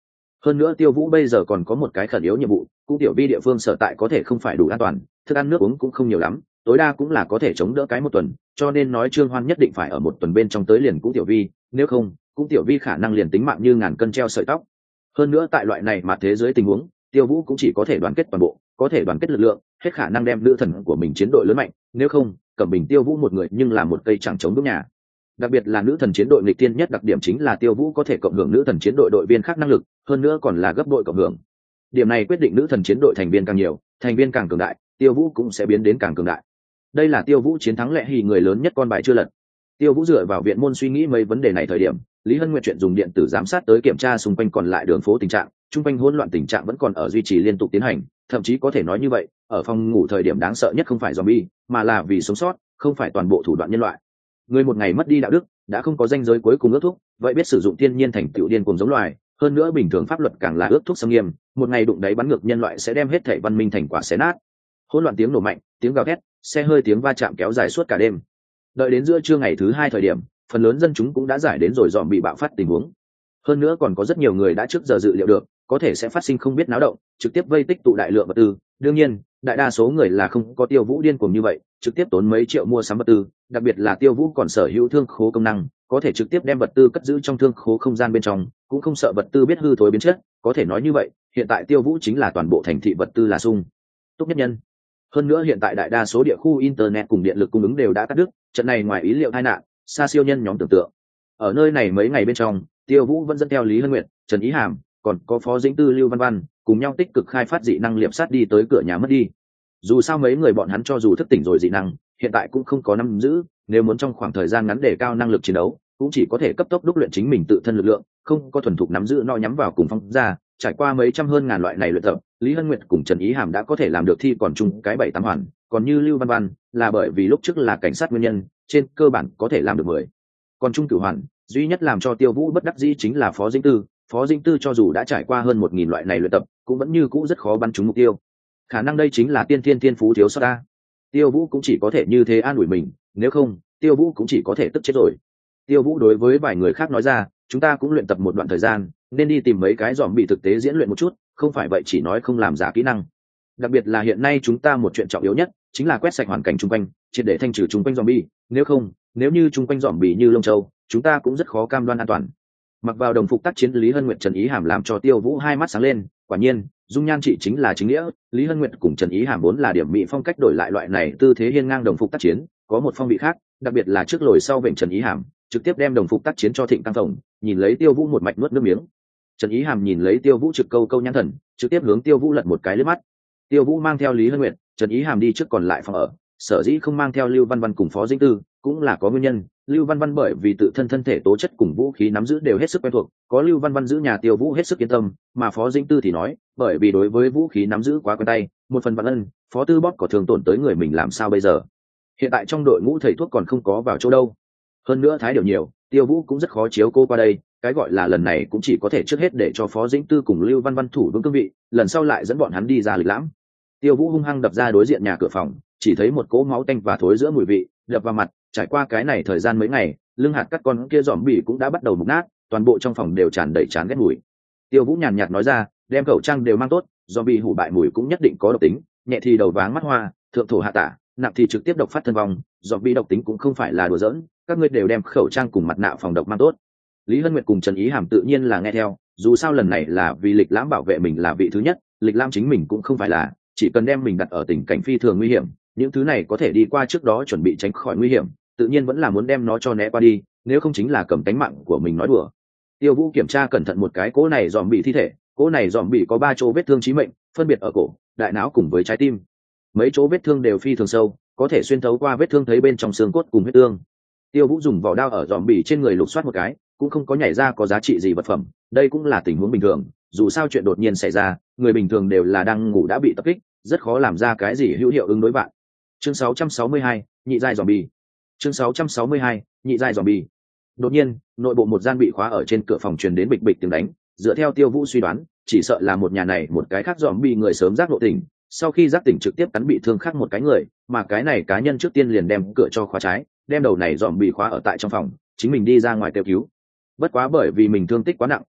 Hơn nữa Tiêu Vũ bây giờ còn có một cái khẩn yếu nhiệm vụ, cũng tiểu vi địa phương sở tại có thể không phải đủ an toàn, thức ăn nước uống cũng không nhiều lắm, tối đa cũng là có thể chống đỡ cái một tuần, cho nên nói Trương Hoan nhất định phải ở một tuần bên trong tới liền cũng tiểu vi, nếu không cũng tiểu vi khả năng liền tính mạng như ngàn cân treo sợi tóc. Hơn nữa tại loại này mà thế giới tình huống, Tiêu Vũ cũng chỉ có thể đoàn kết toàn bộ, có thể đoàn kết lực lượng, hết khả năng đem nữ thần của mình chiến đội lớn mạnh, nếu không Cẩm Bình Tiêu Vũ một người nhưng là một cây chẳng chống đỡ nhà. Đặc biệt là nữ thần chiến đội nghịch tiên nhất đặc điểm chính là Tiêu Vũ có thể cộng hưởng nữ thần chiến đội đội viên khác năng lực, hơn nữa còn là gấp đội cộng hưởng. Điểm này quyết định nữ thần chiến đội thành viên càng nhiều, thành viên càng cường đại, Tiêu Vũ cũng sẽ biến đến càng cường đại. Đây là Tiêu Vũ chiến thắng lệ hì người lớn nhất con bài chưa lật. Tiêu Vũ dựa vào viện môn suy nghĩ mấy vấn đề này thời điểm, Lý Hân Nguyệt chuyện dùng điện tử giám sát tới kiểm tra xung quanh còn lại đường phố tình trạng, trung quanh hỗn loạn tình trạng vẫn còn ở duy trì liên tục tiến hành, thậm chí có thể nói như vậy, ở phòng ngủ thời điểm đáng sợ nhất không phải zombie, mà là vì sống sót, không phải toàn bộ thủ đoạn nhân loại. Người một ngày mất đi đạo đức, đã không có ranh giới cuối cùng ước thúc, vậy biết sử dụng thiên nhiên thành tựu điên cuồng giống loài, hơn nữa bình thường pháp luật càng là ước thúc xâm nghiêm, một ngày đụng đáy bắn ngược nhân loại sẽ đem hết thảy văn minh thành quả xé nát. Hỗn loạn tiếng nổ mạnh, tiếng gào thét, xe hơi tiếng va chạm kéo dài suốt cả đêm. Đợi đến giữa trưa ngày thứ hai thời điểm, phần lớn dân chúng cũng đã giải đến rồi dòm bị bạo phát tình huống. Hơn nữa còn có rất nhiều người đã trước giờ dự liệu được có thể sẽ phát sinh không biết náo động, trực tiếp vây tích tụ đại lượng vật tư. Đương nhiên đại đa số người là không có Tiêu Vũ điên cuồng như vậy, trực tiếp tốn mấy triệu mua sắm vật tư, đặc biệt là Tiêu Vũ còn sở hữu thương khố công năng, có thể trực tiếp đem vật tư cất giữ trong thương khố không gian bên trong, cũng không sợ vật tư biết hư thối biến chất. Có thể nói như vậy, hiện tại Tiêu Vũ chính là toàn bộ thành thị vật tư là sung túc nhất nhân. Hơn nữa hiện tại đại đa số địa khu internet cùng điện lực cung ứng đều đã cắt đứt, trận này ngoài ý liệu tai nạn xa siêu nhân nhóm tưởng tượng. Ở nơi này mấy ngày bên trong, Tiêu Vũ vẫn dẫn theo Lý Hân Nguyệt, Trần Ý Hàm, còn có Phó Dĩnh Tư, Lưu Văn Văn cùng nhau tích cực khai phát dị năng liệp sát đi tới cửa nhà mất đi. Dù sao mấy người bọn hắn cho dù thức tỉnh rồi dị năng, hiện tại cũng không có nắm giữ, nếu muốn trong khoảng thời gian ngắn đề cao năng lực chiến đấu, cũng chỉ có thể cấp tốc đúc luyện chính mình tự thân lực lượng, không có thuần thục nắm giữ no nhắm vào cùng phong ra. Trải qua mấy trăm hơn ngàn loại này luyện tập, Lý Hân Nguyệt cùng Trần Ý Hàm đã có thể làm được thi còn chung cái bảy tám hoàn, còn như Lưu Văn Văn là bởi vì lúc trước là cảnh sát nguyên nhân, trên cơ bản có thể làm được mười. Còn chung cửu hoàn, duy nhất làm cho Tiêu Vũ bất đắc dĩ chính là Phó Dĩnh Tư, Phó Dĩnh Tư cho dù đã trải qua hơn một nghìn loại này luyện tập, cũng vẫn như cũ rất khó bắn trúng mục tiêu. Khả năng đây chính là tiên thiên thiên phú thiếu sót ta. Tiêu Vũ cũng chỉ có thể như thế an ủi mình, nếu không, Tiêu Vũ cũng chỉ có thể tức chết rồi. Tiêu Vũ đối với vài người khác nói ra, chúng ta cũng luyện tập một đoạn thời gian, nên đi tìm mấy cái dòm bị thực tế diễn luyện một chút, không phải vậy chỉ nói không làm giả kỹ năng. Đặc biệt là hiện nay chúng ta một chuyện trọng yếu nhất chính là quét sạch hoàn cảnh chung quanh, triệt để thanh trừ chung quanh zombie, nếu không, nếu như chung quanh zombie như lông châu, chúng ta cũng rất khó cam đoan an toàn. Mặc vào đồng phục tác chiến, Lý Hân Nguyệt, Trần Ý Hàm làm cho Tiêu Vũ hai mắt sáng lên, quả nhiên, dung nhan chị chính là chính nghĩa, Lý Hân Nguyệt cùng Trần Ý Hàm vốn là điểm mỹ phong cách đổi lại loại này tư thế hiên ngang đồng phục tác chiến, có một phong vị khác, đặc biệt là trước lồi sau vểnh Trần Ý Hàm, trực tiếp đem đồng phục tác chiến cho Thịnh Tăng Tổng, nhìn lấy Tiêu Vũ một mạch nuốt nước miếng. Trần Ý Hàm nhìn lấy Tiêu Vũ trực câu câu nhãn thần, trực tiếp hướng Tiêu Vũ lật một cái liếc mắt. Tiêu Vũ mang theo Lý Hân Nguyệt, Trần Ý Hàm đi trước còn lại phòng ở, sở dĩ không mang theo Lưu Văn Văn cùng Phó Dĩnh Tư, cũng là có nguyên nhân. Lưu Văn Văn bởi vì tự thân thân thể tố chất cùng vũ khí nắm giữ đều hết sức quen thuộc, có Lưu Văn Văn giữ nhà Tiêu Vũ hết sức yên tâm, mà Phó Dĩnh Tư thì nói, bởi vì đối với vũ khí nắm giữ quá quen tay, một phần vạn ân, Phó Tư bóp có thường tổn tới người mình làm sao bây giờ? Hiện tại trong đội ngũ thầy thuốc còn không có vào chỗ đâu. Hơn nữa thái điều nhiều, Tiêu Vũ cũng rất khó chiếu cô qua đây, cái gọi là lần này cũng chỉ có thể trước hết để cho Phó Dĩnh Tư cùng Lưu Văn Văn thủ vững cương vị, lần sau lại dẫn bọn hắn đi ra lịch lãm. Tiêu Vũ hung hăng đập ra đối diện nhà cửa phòng, chỉ thấy một cỗ máu tanh và thối giữa mùi vị đập vào mặt. Trải qua cái này thời gian mấy ngày, lưng hạt cắt con kia dòm bỉ cũng đã bắt đầu mục nát, toàn bộ trong phòng đều tràn đầy chán ghét mùi. Tiêu Vũ nhàn nhạt nói ra, đem khẩu trang đều mang tốt, dòm bỉ hủ bại mùi cũng nhất định có độc tính, nhẹ thì đầu váng mắt hoa, thượng thổ hạ tả, nặng thì trực tiếp độc phát thân vong, dòm bỉ độc tính cũng không phải là đùa giỡn, các ngươi đều đem khẩu trang cùng mặt nạ phòng độc mang tốt. Lý Hân Nguyệt cùng Trần Ý Hàm tự nhiên là nghe theo, dù sao lần này là vì lịch lãm bảo vệ mình là vị thứ nhất, lịch lãm chính mình cũng không phải là, chỉ cần đem mình đặt ở tình cảnh phi thường nguy hiểm, những thứ này có thể đi qua trước đó chuẩn bị tránh khỏi nguy hiểm, tự nhiên vẫn là muốn đem nó cho né qua đi, nếu không chính là cầm tánh mạng của mình nói đùa. Tiêu Vũ kiểm tra cẩn thận một cái cỗ này dòm bị thi thể, cỗ này dòm bị có ba chỗ vết thương chí mệnh, phân biệt ở cổ, đại não cùng với trái tim. Mấy chỗ vết thương đều phi thường sâu, có thể xuyên thấu qua vết thương thấy bên trong xương cốt cùng huyết tương. Tiêu Vũ dùng vỏ đao ở dòm bị trên người lục soát một cái, cũng không có nhảy ra có giá trị gì vật phẩm, đây cũng là tình huống bình thường, dù sao chuyện đột nhiên xảy ra, người bình thường đều là đang ngủ đã bị tập kích, rất khó làm ra cái gì hữu hiệu ứng đối bạn. Chương sáu trăm sáu mươi hai, nhị giai zombie. Chương sáu trăm sáu mươi hai, nhị giai zombie. Đột nhiên, nội bộ một gian bị khóa ở trên cửa phòng truyền đến bịch bịch tiếng đánh, dựa theo Tiêu Vũ suy đoán, chỉ sợ là một nhà này một cái khác zombie người sớm giác ngộ tỉnh, sau khi giác tỉnh trực tiếp cắn bị thương khác một cái người, mà cái này cá nhân trước tiên liền đem cửa cho khóa trái, đem đầu này zombie khóa ở tại trong phòng, chính mình đi ra ngoài kêu cứu. Bất quá bởi vì mình thương tích quá nặng,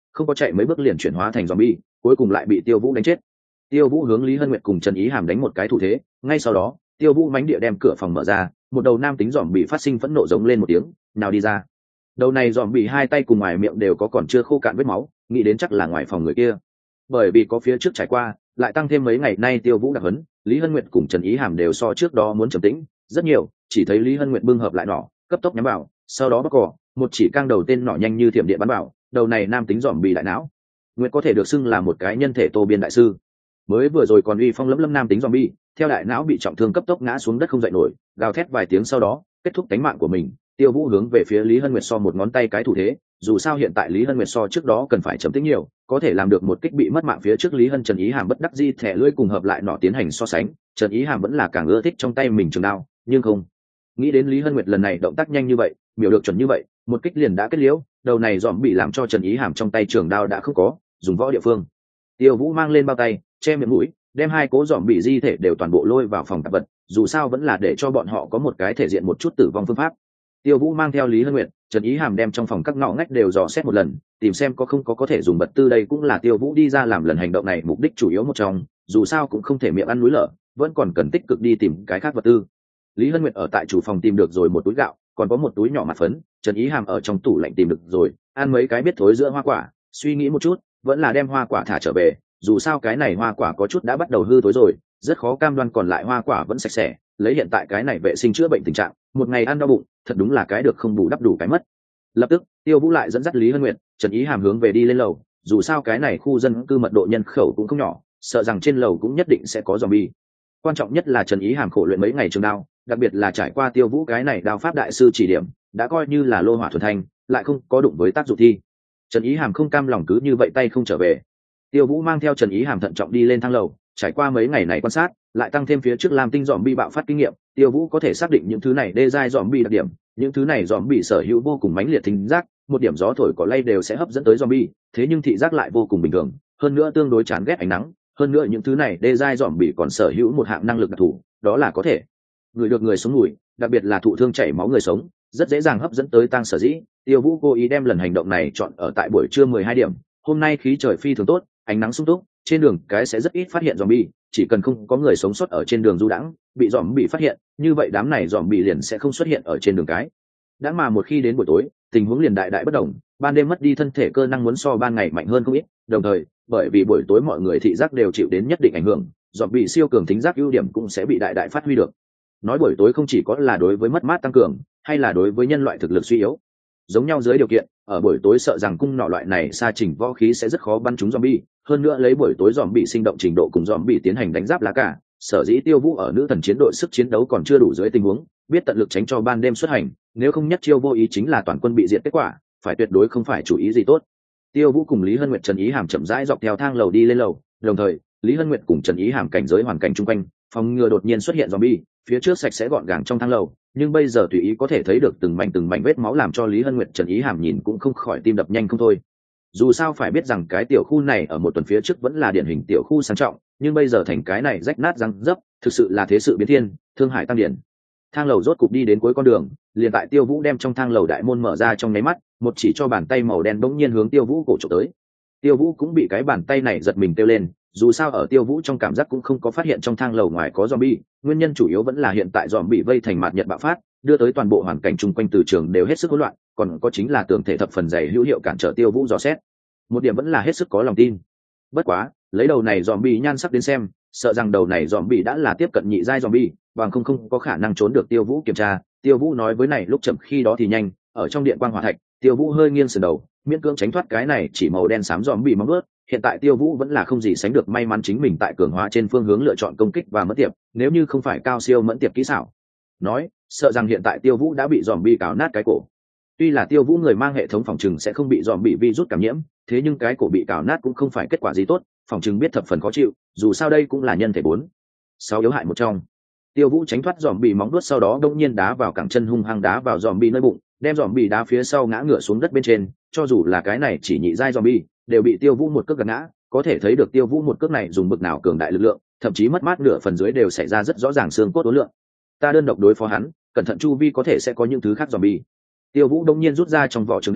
không có chạy mấy bước liền chuyển hóa thành zombie, cuối cùng lại bị Tiêu Vũ đánh chết. Tiêu Vũ hướng Lý Hân Nguyệt cùng Trần Ý Hàm đánh một cái thủ thế, ngay sau đó, Tiêu Vũ mãnh địa đem cửa phòng mở ra, một đầu nam tính zombie phát sinh phẫn nộ giống lên một tiếng, nào đi ra. Đầu này zombie hai tay cùng ngoài miệng đều có còn chưa khô cạn vết máu, nghĩ đến chắc là ngoài phòng người kia. Bởi vì có phía trước trải qua, lại tăng thêm mấy ngày nay Tiêu Vũ đặc hấn, Lý Hân Nguyệt cùng Trần Ý Hàm đều so trước đó muốn trầm tĩnh rất nhiều, chỉ thấy Lý Hân Nguyệt bưng hợp lại nỏ, cấp tốc nhắm vào, sau đó bắt cỏ, một chỉ cang đầu tên nỏ nhanh như thiểm điện bắn vào, đầu này nam tính zombie đại não. Nguyệt có thể được xưng là một cái nhân thể tô biên đại sư. Mới vừa rồi còn uy phong lẫm lẫm nam tính zombie, theo đại não bị trọng thương cấp tốc ngã xuống đất không dậy nổi, gào thét vài tiếng sau đó, kết thúc tính mạng của mình. Tiêu Vũ hướng về phía Lý Hân Nguyệt so một ngón tay cái thủ thế, dù sao hiện tại Lý Hân Nguyệt so trước đó cần phải chấm tính nhiều, có thể làm được một kích bị mất mạng phía trước Lý Hân Trần Ý Hàm bất đắc dĩ thẻ lưỡi cùng hợp lại nọ tiến hành so sánh, Trần Ý Hàm vẫn là càng ưa thích trong tay mình trường đao, nhưng không nghĩ đến Lý Hân Nguyệt lần này động tác nhanh như vậy, miểu được chuẩn như vậy, một kích liền đã kết liễu, đầu này dòm bị làm cho Trần Ý Hàm trong tay trường đao đã không có, dùng võ địa phương. Tiêu Vũ mang lên bao tay, che miệng mũi, đem hai cố dòm bị di thể đều toàn bộ lôi vào phòng tạp vật, dù sao vẫn là để cho bọn họ có một cái thể diện một chút tử vong phương pháp. Tiêu Vũ mang theo Lý Hân Nguyệt, Trần Ý Hàm đem trong phòng các ngõ ngách đều dò xét một lần, tìm xem có không có có thể dùng vật tư, đây cũng là Tiêu Vũ đi ra làm lần hành động này mục đích chủ yếu một trong, dù sao cũng không thể miệng ăn núi lở, vẫn còn cần tích cực đi tìm cái khác vật tư. Lý Hân Nguyệt ở tại chủ phòng tìm được rồi một túi gạo, còn có một túi nhỏ mặt phấn, Trần Ý Hàm ở trong tủ lạnh tìm được rồi, ăn mấy cái biết thối giữa hoa quả, suy nghĩ một chút, vẫn là đem hoa quả thả trở về, dù sao cái này hoa quả có chút đã bắt đầu hư thối rồi, rất khó cam đoan còn lại hoa quả vẫn sạch sẽ, lấy hiện tại cái này vệ sinh chữa bệnh tình trạng, một ngày ăn đau bụng, thật đúng là cái được không bù đắp đủ cái mất. Lập tức, Tiêu Vũ lại dẫn dắt Lý Hân Nguyệt, Trần Ý Hàm hướng về đi lên lầu, dù sao cái này khu dân cư mật độ nhân khẩu cũng không nhỏ, sợ rằng trên lầu cũng nhất định sẽ có zombie. Quan trọng nhất là Trần Ý Hàm khổ luyện mấy ngày trường đao, đặc biệt là trải qua Tiêu Vũ cái này đao pháp đại sư chỉ điểm, đã coi như là lô hỏa thuần thanh, lại không có đụng với tác dụng thi. Trần Ý Hàm không cam lòng cứ như vậy tay không trở về. Tiêu Vũ mang theo Trần Ý Hàm thận trọng đi lên thang lầu, trải qua mấy ngày này quan sát, lại tăng thêm phía trước Lam Tinh zombie bạo phát kinh nghiệm, Tiêu Vũ có thể xác định những thứ này đê giai zombie đặc điểm, những thứ này zombie sở hữu vô cùng mãnh liệt thính giác, một điểm gió thổi cỏ lay đều sẽ hấp dẫn tới zombie, thế nhưng thị giác lại vô cùng bình thường, hơn nữa tương đối chán ghét ánh nắng, hơn nữa những thứ này đê giai zombie còn sở hữu một hạng năng lực đặc thù, đó là có thể người được người sống mùi, đặc biệt là thụ thương chảy máu người sống, rất dễ dàng hấp dẫn tới tăng sở dĩ. Tiêu Vũ cố ý đem lần hành động này chọn ở tại buổi trưa mười hai điểm, hôm nay khí trời phi thường tốt, ánh nắng sung túc, trên đường cái sẽ rất ít phát hiện zombie, chỉ cần không có người sống sót ở trên đường du đãng, bị zombie phát hiện, như vậy đám này zombie liền sẽ không xuất hiện ở trên đường cái. Đã mà một khi đến buổi tối, tình huống liền đại đại bất đồng, ban đêm mất đi thân thể cơ năng muốn so ban ngày mạnh hơn không ít, đồng thời, bởi vì buổi tối mọi người thị giác đều chịu đến nhất định ảnh hưởng, zombie siêu cường thính giác ưu điểm cũng sẽ bị đại đại phát huy được. Nói buổi tối không chỉ có là đối với mất mát tăng cường, hay là đối với nhân loại thực lực suy yếu. Giống nhau dưới điều kiện, ở buổi tối sợ rằng cung nỏ loại này xa chỉnh võ khí sẽ rất khó bắn trúng zombie, hơn nữa lấy buổi tối zombie sinh động trình độ cùng zombie tiến hành đánh giáp lá cả, sở dĩ Tiêu Vũ ở nữ thần chiến đội sức chiến đấu còn chưa đủ dưới tình huống, biết tận lực tránh cho ban đêm xuất hành, nếu không nhất chiêu vô ý chính là toàn quân bị diệt kết quả, phải tuyệt đối không phải chủ ý gì tốt. Tiêu Vũ cùng Lý Hân Nguyệt Trần Ý Hàm chậm rãi dọc theo thang lầu đi lên lầu, đồng thời, Lý Hân Nguyệt cùng Trần Ý Hàm cảnh giới hoàn cảnh chung quanh, phòng ngừa đột nhiên xuất hiện zombie, phía trước sạch sẽ gọn gàng trong thang lầu, nhưng bây giờ tùy ý có thể thấy được từng mảnh từng mảnh vết máu làm cho Lý Hân Nguyệt Trần Ý Hàm nhìn cũng không khỏi tim đập nhanh không thôi. Dù sao phải biết rằng cái tiểu khu này ở một tuần phía trước vẫn là điển hình tiểu khu sang trọng, nhưng bây giờ thành cái này rách nát răng dấp, thực sự là thế sự biến thiên, thương hại tăng điển. Thang lầu rốt cục đi đến cuối con đường, liền tại Tiêu Vũ đem trong thang lầu đại môn mở ra trong nháy mắt, một chỉ cho bàn tay màu đen bỗng nhiên hướng Tiêu Vũ cổ chụp tới. Tiêu Vũ cũng bị cái bàn tay này giật mình kêu lên, dù sao ở Tiêu Vũ trong cảm giác cũng không có phát hiện trong thang lầu ngoài có zombie, nguyên nhân chủ yếu vẫn là hiện tại zombie vây thành mạt nhật bạo phát, đưa tới toàn bộ hoàn cảnh chung quanh từ trường đều hết sức hỗn loạn, còn có chính là tường thể thập phần dày hữu hiệu cản trở Tiêu Vũ dò xét. Một điểm vẫn là hết sức có lòng tin. Bất quá, lấy đầu này zombie nhan sắc đến xem, sợ rằng đầu này zombie đã là tiếp cận nhị giai zombie, bằng không không có khả năng trốn được Tiêu Vũ kiểm tra. Tiêu Vũ nói với này lúc chậm khi đó thì nhanh, ở trong điện quang hỏa thạch, Tiêu Vũ hơi nghiêng sườn đầu, miễn cưỡng tránh thoát cái này chỉ màu đen xám zombie móng vuốt. Hiện tại Tiêu Vũ vẫn là không gì sánh được may mắn chính mình tại cường hóa trên phương hướng lựa chọn công kích và mẫn tiệp, nếu như không phải cao siêu mẫn tiệp kỹ xảo, nói, sợ rằng hiện tại Tiêu Vũ đã bị zombie cào nát cái cổ. Tuy là Tiêu Vũ người mang hệ thống phòng trừng sẽ không bị zombie virus cảm nhiễm, thế nhưng cái cổ bị cào nát cũng không phải kết quả gì tốt, phòng trừng biết thập phần khó chịu, dù sao đây cũng là nhân thể bốn sáu yếu hại một trong. Tiêu Vũ tránh thoát zombie móng vuốt sau đó đột nhiên đá vào cẳng chân hung hăng đá vào zombie nơi bụng, đem zombie đá phía sau ngã ngửa xuống đất bên trên, cho dù là cái này chỉ nhị giai zombie, đều bị Tiêu Vũ một cước gạt ngã, có thể thấy được Tiêu Vũ một cước này dùng bực nào cường đại lực lượng, thậm chí mất mát nửa phần dưới đều xảy ra rất rõ ràng xương cốt ố lượng. Ta đơn độc đối phó hắn, cẩn thận chu vi có thể sẽ có những thứ khác zombie. Tiêu Vũ đông nhiên rút ra trong vỏ trường đao,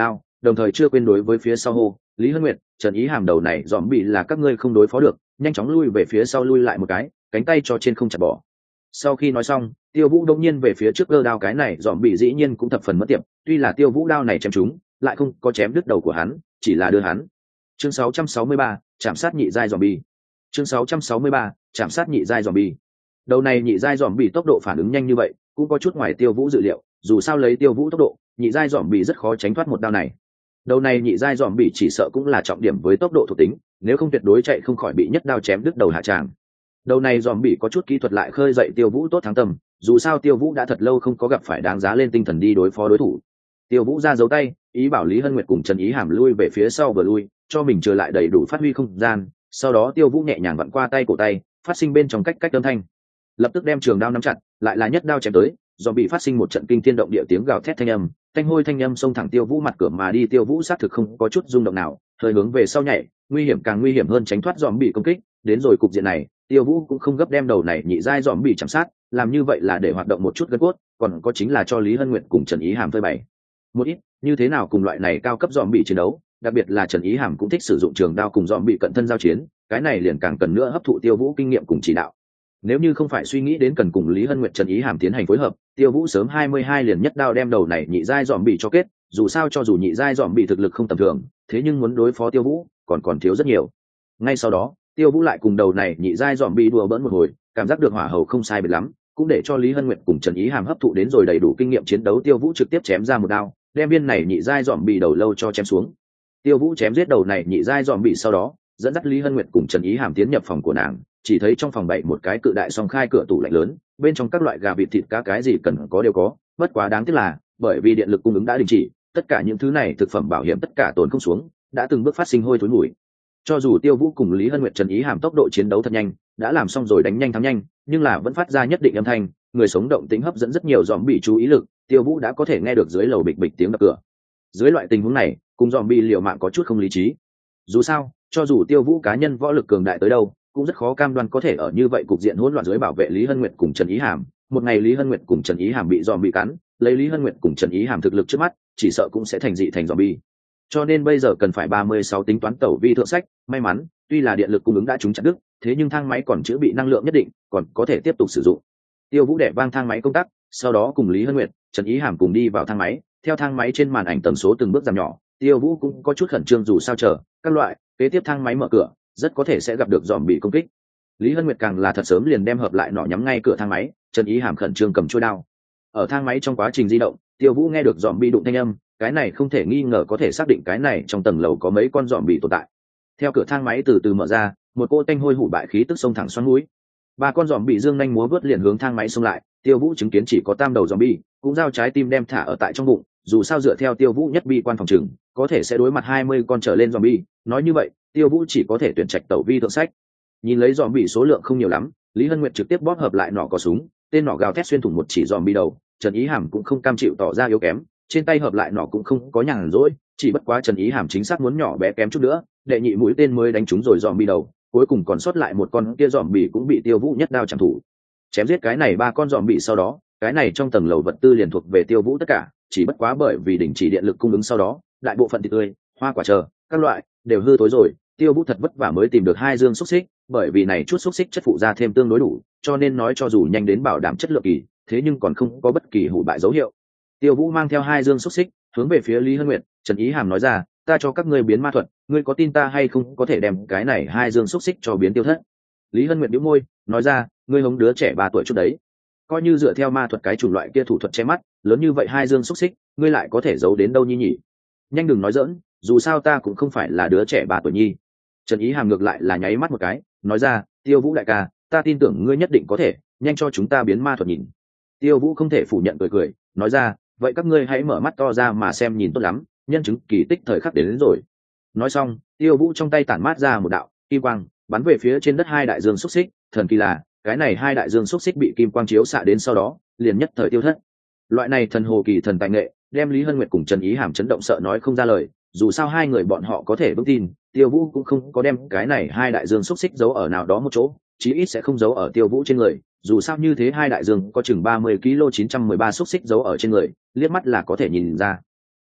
đồng thời chưa quên đối với phía sau hô, Lý Hân Nguyệt, Trần Ý Hàm đầu này dòm bị là các ngươi không đối phó được, nhanh chóng lui về phía sau lui lại một cái, cánh tay cho trên không chặt bỏ. Sau khi nói xong, Tiêu Vũ đông nhiên về phía trước cơ đao, cái này dòm bị dĩ nhiên cũng thập phần mất tiệp, tuy là Tiêu Vũ đao này chém trúng, lại không có chém đứt đầu của hắn, chỉ là đưa hắn. Chương sáu trăm sáu mươi ba, chạm sát nhị giai zombie. Chương sáu trăm sáu mươi ba, chạm sát nhị giai zombie. Đầu này nhị giai zombie tốc độ phản ứng nhanh như vậy, cũng có chút ngoài Tiêu Vũ dự liệu, dù sao lấy Tiêu Vũ tốc độ, nhị giai zombie rất khó tránh thoát một đao này. Đầu này nhị giai zombie chỉ sợ cũng là trọng điểm với tốc độ thuộc tính, nếu không tuyệt đối chạy không khỏi bị nhất đao chém đứt đầu hạ tràng. Đầu này zombie có chút kỹ thuật lại khơi dậy Tiêu Vũ tốt thắng tâm, dù sao Tiêu Vũ đã thật lâu không có gặp phải đáng giá lên tinh thần đi đối phó đối thủ. Tiêu Vũ ra dấu tay, ý bảo Lý Hân Nguyệt cùng Trần Ý Hàm lui về phía sau vừa lui, cho mình trở lại đầy đủ phát huy không gian. Sau đó Tiêu Vũ nhẹ nhàng vặn qua tay cổ tay, phát sinh bên trong cách cách âm thanh, lập tức đem trường đao nắm chặt, lại là nhất đao chém tới, zombie phát sinh một trận kinh thiên động địa tiếng gào thét thanh âm, thanh hôi thanh âm xông thẳng Tiêu Vũ mặt cửa mà đi. Tiêu Vũ xác thực không có chút rung động nào, hơi hướng về sau nhảy, nguy hiểm càng nguy hiểm hơn tránh thoát zombie công kích. Đến rồi cục diện này, Tiêu Vũ cũng không gấp đem đầu này nhị giai zombie chạm sát, làm như vậy là để hoạt động một chút gân cốt, còn có chính là cho Lý Hân Nguyệt cùng Trần Ý Hàm phơi bày một ít như thế nào cùng loại này cao cấp zombie chiến đấu, đặc biệt là Trần Ý Hàm cũng thích sử dụng trường đao cùng zombie cận thân giao chiến, cái này liền càng cần nữa hấp thụ Tiêu Vũ kinh nghiệm cùng chỉ đạo. Nếu như không phải suy nghĩ đến cần cùng Lý Hân Nguyệt Trần Ý Hàm tiến hành phối hợp, Tiêu Vũ sớm hai mươi hai liền nhất đao đem đầu này nhị giai zombie cho kết, dù sao cho dù nhị giai zombie thực lực không tầm thường, thế nhưng muốn đối phó Tiêu Vũ còn còn thiếu rất nhiều. Ngay sau đó, Tiêu Vũ lại cùng đầu này nhị giai zombie đùa bỡn một hồi, cảm giác được hỏa hầu không sai biệt lắm, cũng để cho Lý Hân Nguyệt cùng Trần Ý Hàm hấp thụ đến rồi đầy đủ kinh nghiệm chiến đấu. Tiêu Vũ trực tiếp chém ra một đao, đem viên này nhị giai zombie đầu lâu cho chém xuống. Tiêu Vũ chém giết đầu này nhị giai zombie sau đó, dẫn dắt Lý Hân Nguyệt cùng Trần Ý Hàm tiến nhập phòng của nàng, chỉ thấy trong phòng bày một cái cự đại song khai cửa tủ lạnh lớn, bên trong các loại gà vịt thịt cá cái gì cần có đều có, bất quá đáng tiếc là bởi vì điện lực cung ứng đã đình chỉ, tất cả những thứ này thực phẩm bảo hiểm tất cả tồn không xuống, đã từng bước phát sinh hôi thối mùi. Cho dù Tiêu Vũ cùng Lý Hân Nguyệt Trần Ý Hàm tốc độ chiến đấu thật nhanh, đã làm xong rồi đánh nhanh thắng nhanh, nhưng là vẫn phát ra nhất định âm thanh, người sống động tĩnh hấp dẫn rất nhiều zombie chú ý lực, Tiêu Vũ đã có thể nghe được dưới lầu bịch bịch tiếng đập cửa. Dưới loại tình huống này, cùng zombie liều mạng có chút không lý trí. Dù sao, cho dù Tiêu Vũ cá nhân võ lực cường đại tới đâu, cũng rất khó cam đoan có thể ở như vậy cục diện hỗn loạn dưới bảo vệ Lý Hân Nguyệt cùng Trần Ý Hàm. Một ngày Lý Hân Nguyệt cùng Trần Ý Hàm bị zombie cắn, lấy Lý Hân Nguyệt cùng Trần Ý Hàm thực lực trước mắt, chỉ sợ cũng sẽ thành dị thành zombie. Cho nên bây giờ cần phải ba mươi sáu tính toán tẩu vi thượng sách, may mắn, tuy là điện lực cung ứng đã trúng chặt đứt, thế nhưng thang máy còn chữa bị năng lượng nhất định, còn có thể tiếp tục sử dụng. Tiêu Vũ đẻ vang thang máy công tắc, sau đó cùng Lý Hân Nguyệt, Trần Ý Hàm cùng đi vào thang máy, theo thang máy trên màn ảnh tần số từng bước giảm nhỏ, Tiêu Vũ cũng có chút khẩn trương dù sao chờ, các loại, kế tiếp thang máy mở cửa, rất có thể sẽ gặp được zombie công kích. Lý Hân Nguyệt càng là thật sớm liền đem hợp lại nỏ nhắm ngay cửa thang máy, Trần Ý Hàm khẩn trương cầm chuôi đao. Ở thang máy trong quá trình di động, Tiêu Vũ nghe được zombie đụng thanh âm, cái này không thể nghi ngờ có thể xác định cái này trong tầng lầu có mấy con zombie tồn tại. Theo cửa thang máy từ từ mở ra, một cô tanh hôi hủ bại khí tức xông thẳng xoắn mũi. Ba con zombie dương nhanh múa vớt liền hướng thang máy xông lại, Tiêu Vũ chứng kiến chỉ có tam đầu zombie, cũng giao trái tim đem thả ở tại trong bụng, dù sao dựa theo Tiêu Vũ nhất bi quan phòng trừng, có thể sẽ đối mặt hai mươi con trở lên zombie, nói như vậy, Tiêu Vũ chỉ có thể tuyển trạch tẩu vi thượng sách. Nhìn lấy zombie số lượng không nhiều lắm, Lý Hân Nguyệt trực tiếp bóp hợp lại nỏ có súng, tên nỏ gào thét xuyên thủng một chỉ zombie đầu, Trần Ý Hàm cũng không cam chịu tỏ ra yếu kém, trên tay hợp lại nỏ cũng không có nhàn rỗi, chỉ bất quá Trần Ý Hàm chính xác muốn nhỏ bé kém chút nữa, đệ nhị mũi tên mới đánh trúng rồi zombie đầu, cuối cùng còn sót lại một con kia zombie cũng bị Tiêu Vũ nhất đao chạm thủ. Chém giết cái này ba con zombie sau đó, cái này trong tầng lầu vật tư liền thuộc về Tiêu Vũ tất cả, chỉ bất quá bởi vì đình chỉ điện lực cung ứng sau đó, đại bộ phận thịt tươi, hoa quả chờ, các loại đều hư thối rồi, Tiêu Vũ thật vất vả mới tìm được hai dương xúc xích, bởi vì này chút xúc xích chất phụ ra thêm tương đối đủ, cho nên nói cho dù nhanh đến bảo đảm chất lượng kỳ, thế nhưng còn không có bất kỳ hủ bại dấu hiệu. Tiêu Vũ mang theo hai dương xúc xích, hướng về phía Lý Hân Nguyệt, Trần Ý Hàm nói ra, ta cho các ngươi biến ma thuật, ngươi có tin ta hay không có thể đem cái này hai dương xúc xích cho biến tiêu thất. Lý Hân Nguyệt nhíu môi, nói ra, ngươi hống đứa trẻ ba tuổi chút đấy, coi như dựa theo ma thuật cái chủng loại kia thủ thuật che mắt, lớn như vậy hai dương xúc xích, ngươi lại có thể giấu đến đâu nhi nhỉ? Nhanh đừng nói giỡn, dù sao ta cũng không phải là đứa trẻ ba tuổi nhi. Trần Ý Hàm ngược lại là nháy mắt một cái, nói ra, Tiêu Vũ đại ca, ta tin tưởng ngươi nhất định có thể, nhanh cho chúng ta biến ma thuật nhìn. Tiêu Vũ không thể phủ nhận cười cười, nói ra, vậy các ngươi hãy mở mắt to ra mà xem nhìn tốt lắm, nhân chứng kỳ tích thời khắc đến, đến rồi. Nói xong, Tiêu Vũ trong tay tản mát ra một đạo kim quang, bắn về phía trên đất hai đại dương xúc xích, thần kỳ là, cái này hai đại dương xúc xích bị kim quang chiếu xạ đến sau đó, liền nhất thời tiêu thất. Loại này thần hồ kỳ thần tài nghệ, đem Lý Hân Nguyệt cùng Trần Ý Hàm chấn động sợ nói không ra lời, dù sao hai người bọn họ có thể vững tin, Tiêu Vũ cũng không có đem cái này hai đại dương xúc xích giấu ở nào đó một chỗ, chí ít sẽ không giấu ở Tiêu Vũ trên người, dù sao như thế hai đại dương có chừng ba mươi ki lô chín trăm mười ba xúc xích giấu ở trên người, liếc mắt là có thể nhìn ra.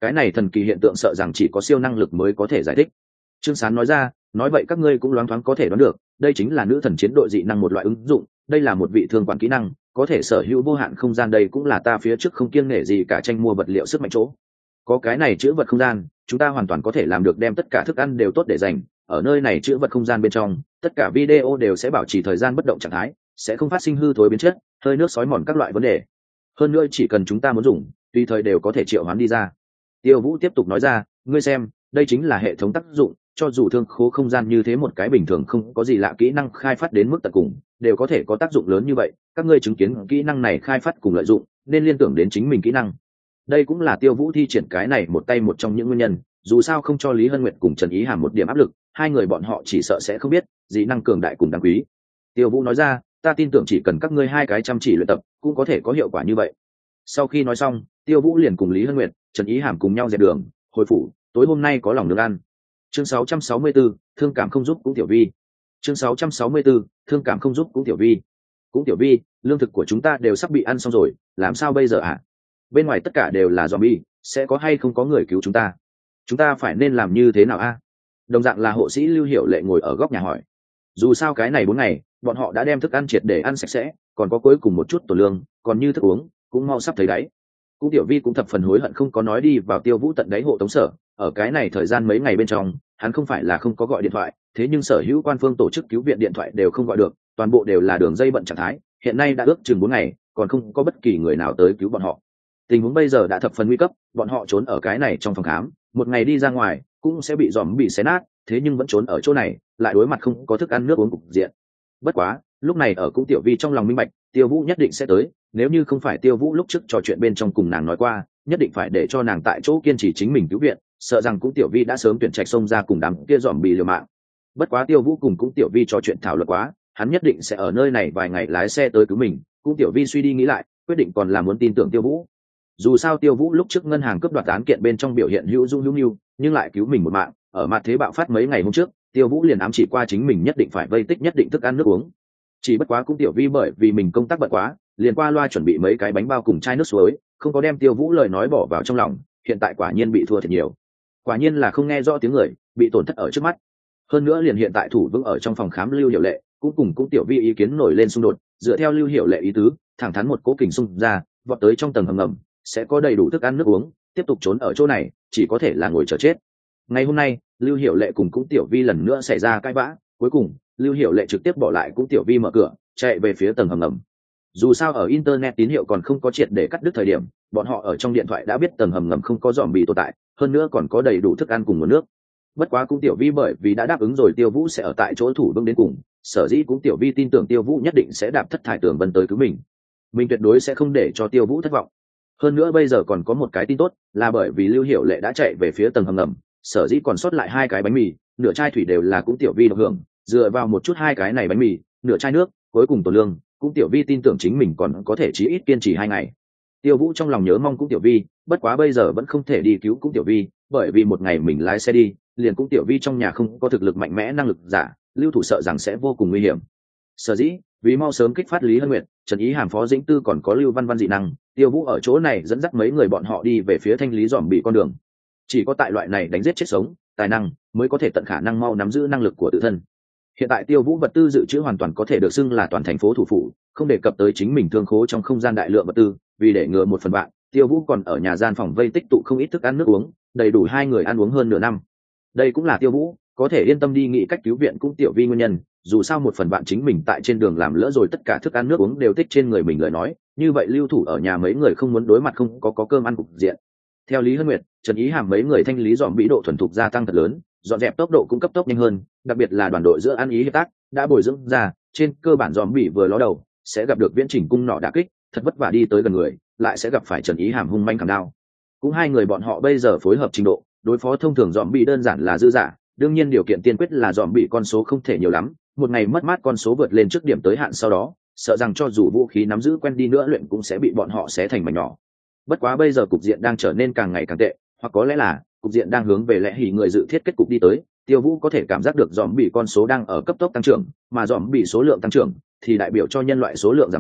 cái này thần kỳ hiện tượng sợ rằng chỉ có siêu năng lực mới có thể giải thích. Trương Sán nói ra, nói vậy các ngươi cũng loáng thoáng có thể đoán được, đây chính là nữ thần chiến đội dị năng một loại ứng dụng, đây là một vị thương quản kỹ năng, có thể sở hữu vô hạn không gian, đây cũng là ta phía trước không kiêng nể gì cả tranh mua vật liệu sức mạnh chỗ. Có cái này chữ vật không gian, chúng ta hoàn toàn có thể làm được đem tất cả thức ăn đều tốt để dành, ở nơi này chữ vật không gian bên trong, tất cả video đều sẽ bảo trì thời gian bất động trạng thái, sẽ không phát sinh hư thối biến chất, hơi nước sói mòn các loại vấn đề. Hơn nữa chỉ cần chúng ta muốn dùng, tùy thời đều có thể triệu hoán đi ra. Tiêu Vũ tiếp tục nói ra, ngươi xem, đây chính là hệ thống tác dụng, cho dù thương khố không gian như thế một cái bình thường không có gì lạ kỹ năng khai phát đến mức tận cùng, đều có thể có tác dụng lớn như vậy, các ngươi chứng kiến kỹ năng này khai phát cùng lợi dụng, nên liên tưởng đến chính mình kỹ năng. Đây cũng là Tiêu Vũ thi triển cái này một tay một trong những nguyên nhân, dù sao không cho Lý Hân Nguyệt cùng Trần Ý Hàm một điểm áp lực, hai người bọn họ chỉ sợ sẽ không biết, dị năng cường đại cùng đáng quý. Tiêu Vũ nói ra, ta tin tưởng chỉ cần các ngươi hai cái chăm chỉ luyện tập, cũng có thể có hiệu quả như vậy. Sau khi nói xong, Tiêu Vũ liền cùng Lý Hân Nguyệt, Trần Ý Hàm cùng nhau dẹp đường, hồi phủ, tối hôm nay có lòng được ăn. Chương sáu trăm sáu mươi sáu, thương cảm không giúp cũng Tiểu Vi. Chương sáu trăm sáu mươi sáu, thương cảm không giúp cũng Tiểu Vi. Cũng Tiểu Vi, lương thực của chúng ta đều sắp bị ăn xong rồi, làm sao bây giờ ạ? À? Bên ngoài tất cả đều là zombie, sẽ có hay không có người cứu chúng ta? Chúng ta phải nên làm như thế nào a? À? Đồng dạng là hộ sĩ Lưu Hiểu Lệ ngồi ở góc nhà hỏi. Dù sao cái này bốn ngày, bọn họ đã đem thức ăn triệt để ăn sạch sẽ, còn có cuối cùng một chút tổ lương, còn như thức uống, cũng mau sắp thấy đáy. Cũng Tiểu Vi cũng thập phần hối hận không có nói đi vào Tiêu Vũ tận đáy hộ tống sở, ở cái này thời gian mấy ngày bên trong, hắn không phải là không có gọi điện thoại, thế nhưng sở hữu quan phương tổ chức cứu viện điện thoại đều không gọi được, toàn bộ đều là đường dây bận trạng thái, hiện nay đã ước chừng bốn ngày, còn không có bất kỳ người nào tới cứu bọn họ. Tình huống bây giờ đã thập phần nguy cấp, bọn họ trốn ở cái này trong phòng khám, một ngày đi ra ngoài cũng sẽ bị dòm bị xé nát, thế nhưng vẫn trốn ở chỗ này, lại đối mặt không có thức ăn nước uống cục diện. Bất quá, lúc này ở Cũng Tiểu Vi trong lòng minh bạch, Tiêu Vũ nhất định sẽ tới, nếu như không phải Tiêu Vũ lúc trước trò chuyện bên trong cùng nàng nói qua, nhất định phải để cho nàng tại chỗ kiên trì chính mình cứu viện, sợ rằng Cũng Tiểu Vi đã sớm tuyển trạch xông ra cùng đám kia dòm bị liều mạng. Bất quá Tiêu Vũ cùng Cũng Tiểu Vi trò chuyện thảo luận quá, hắn nhất định sẽ ở nơi này vài ngày lái xe tới cứu mình. Cũng Tiểu Vi suy đi nghĩ lại, quyết định còn là muốn tin tưởng Tiêu Vũ. Dù sao Tiêu Vũ lúc trước ngân hàng cướp đoạt án kiện bên trong biểu hiện hữu dung hữu nhu, nhưng lại cứu mình một mạng, ở mặt thế bạo phát mấy ngày hôm trước, Tiêu Vũ liền ám chỉ qua chính mình nhất định phải vây tích nhất định thức ăn nước uống. Chỉ bất quá Cũng Tiểu Vi bởi vì mình công tác bận quá, liền qua loa chuẩn bị mấy cái bánh bao cùng chai nước suối, không có đem Tiêu Vũ lời nói bỏ vào trong lòng, hiện tại quả nhiên bị thua thiệt nhiều. Quả nhiên là không nghe rõ tiếng người, bị tổn thất ở trước mắt. Hơn nữa liền hiện tại thủ vững ở trong phòng khám Lưu Hiểu Lệ, cũng cùng Cũng Tiểu Vi ý kiến nổi lên xung đột, dựa theo Lưu Hiểu Lệ ý tứ, thẳng thắn một cố kình xung ra, vọt tới trong tầng hầm ngầm, sẽ có đầy đủ thức ăn nước uống, tiếp tục trốn ở chỗ này, chỉ có thể là ngồi chờ chết. Ngày hôm nay, Lưu Hiểu Lệ cùng Cũng Tiểu Vi lần nữa xảy ra cãi vã, cuối cùng, Lưu Hiểu Lệ trực tiếp bỏ lại Cũng Tiểu Vi mở cửa, chạy về phía tầng hầm ngầm. Dù sao ở internet tín hiệu còn không có triệt để cắt đứt thời điểm, bọn họ ở trong điện thoại đã biết tầng hầm ngầm không có zombie tồn tại, hơn nữa còn có đầy đủ thức ăn cùng nguồn nước. Bất quá Cũng Tiểu Vi bởi vì đã đáp ứng rồi Tiêu Vũ sẽ ở tại chỗ thủ vững đến cùng, sở dĩ Cũng Tiểu Vi tin tưởng Tiêu Vũ nhất định sẽ đạp thất thải tường vân tới cứu mình. Mình tuyệt đối sẽ không để cho Tiêu Vũ thất vọng. Hơn nữa bây giờ còn có một cái tin tốt, là bởi vì Lưu Hiểu Lệ đã chạy về phía tầng hầm ngầm, sở dĩ còn sót lại hai cái bánh mì, nửa chai thủy đều là Cũng Tiểu Vi được hưởng, dựa vào một chút hai cái này bánh mì, nửa chai nước, cuối cùng tổ lương, Cũng Tiểu Vi tin tưởng chính mình còn có thể chí ít kiên trì hai ngày. Tiêu Vũ trong lòng nhớ mong Cũng Tiểu Vi, bất quá bây giờ vẫn không thể đi cứu Cũng Tiểu Vi, bởi vì một ngày mình lái xe đi, liền Cũng Tiểu Vi trong nhà không có thực lực mạnh mẽ năng lực giả, Lưu thủ sợ rằng sẽ vô cùng nguy hiểm. Sở dĩ, vì mau sớm kích phát Lý Hân Nguyệt, Trần Ý Hàm, Phó Dĩnh Tư còn có Lưu Văn Văn dị năng, Tiêu Vũ ở chỗ này dẫn dắt mấy người bọn họ đi về phía thanh lý dòm bị con đường. Chỉ có tại loại này đánh giết chết sống, tài năng mới có thể tận khả năng mau nắm giữ năng lực của tự thân. Hiện tại Tiêu Vũ vật tư dự trữ hoàn toàn có thể được xưng là toàn thành phố thủ phủ, không đề cập tới chính mình thương khố trong không gian đại lượng vật tư, vì để ngừa một phần vạn, Tiêu Vũ còn ở nhà gian phòng vây tích tụ không ít thức ăn nước uống, đầy đủ hai người ăn uống hơn nửa năm. Đây cũng là Tiêu Vũ có thể yên tâm đi nghĩ cách cứu viện Cũng Tiểu Vi nguyên nhân, dù sao một phần bạn chính mình tại trên đường làm lỡ rồi tất cả thức ăn nước uống đều tích trên người mình lời nói, như vậy lưu thủ ở nhà mấy người không muốn đối mặt không có có cơm ăn cục diện. Theo Lý Hân Nguyệt, Trần Ý Hàm mấy người thanh lý dọn bị độ thuần thục gia tăng thật lớn, dọn dẹp tốc độ cũng cấp tốc nhanh hơn, đặc biệt là đoàn đội giữa ăn ý hiệp tác đã bồi dưỡng ra, trên cơ bản dòm bị vừa ló đầu sẽ gặp được viễn chỉnh cung nọ đả kích, thật vất vả đi tới gần người, lại sẽ gặp phải Trần Ý Hàm hung manh cầm đao. Cũng hai người bọn họ bây giờ phối hợp trình độ, đối phó thông thường dòm bị đơn giản là dư giả, đương nhiên điều kiện tiên quyết là dòm bị con số không thể nhiều lắm, một ngày mất mát con số vượt lên trước điểm tới hạn sau đó, sợ rằng cho dù vũ khí nắm giữ quen đi nữa luyện cũng sẽ bị bọn họ xé thành mảnh nhỏ. Bất quá bây giờ cục diện đang trở nên càng ngày càng tệ, hoặc có lẽ là cục diện đang hướng về lẽ hỉ người dự thiết kết cục đi tới. Tiêu Vũ có thể cảm giác được dòm bị con số đang ở cấp tốc tăng trưởng, mà dòm bị số lượng tăng trưởng thì đại biểu cho nhân loại số lượng giảm bớt,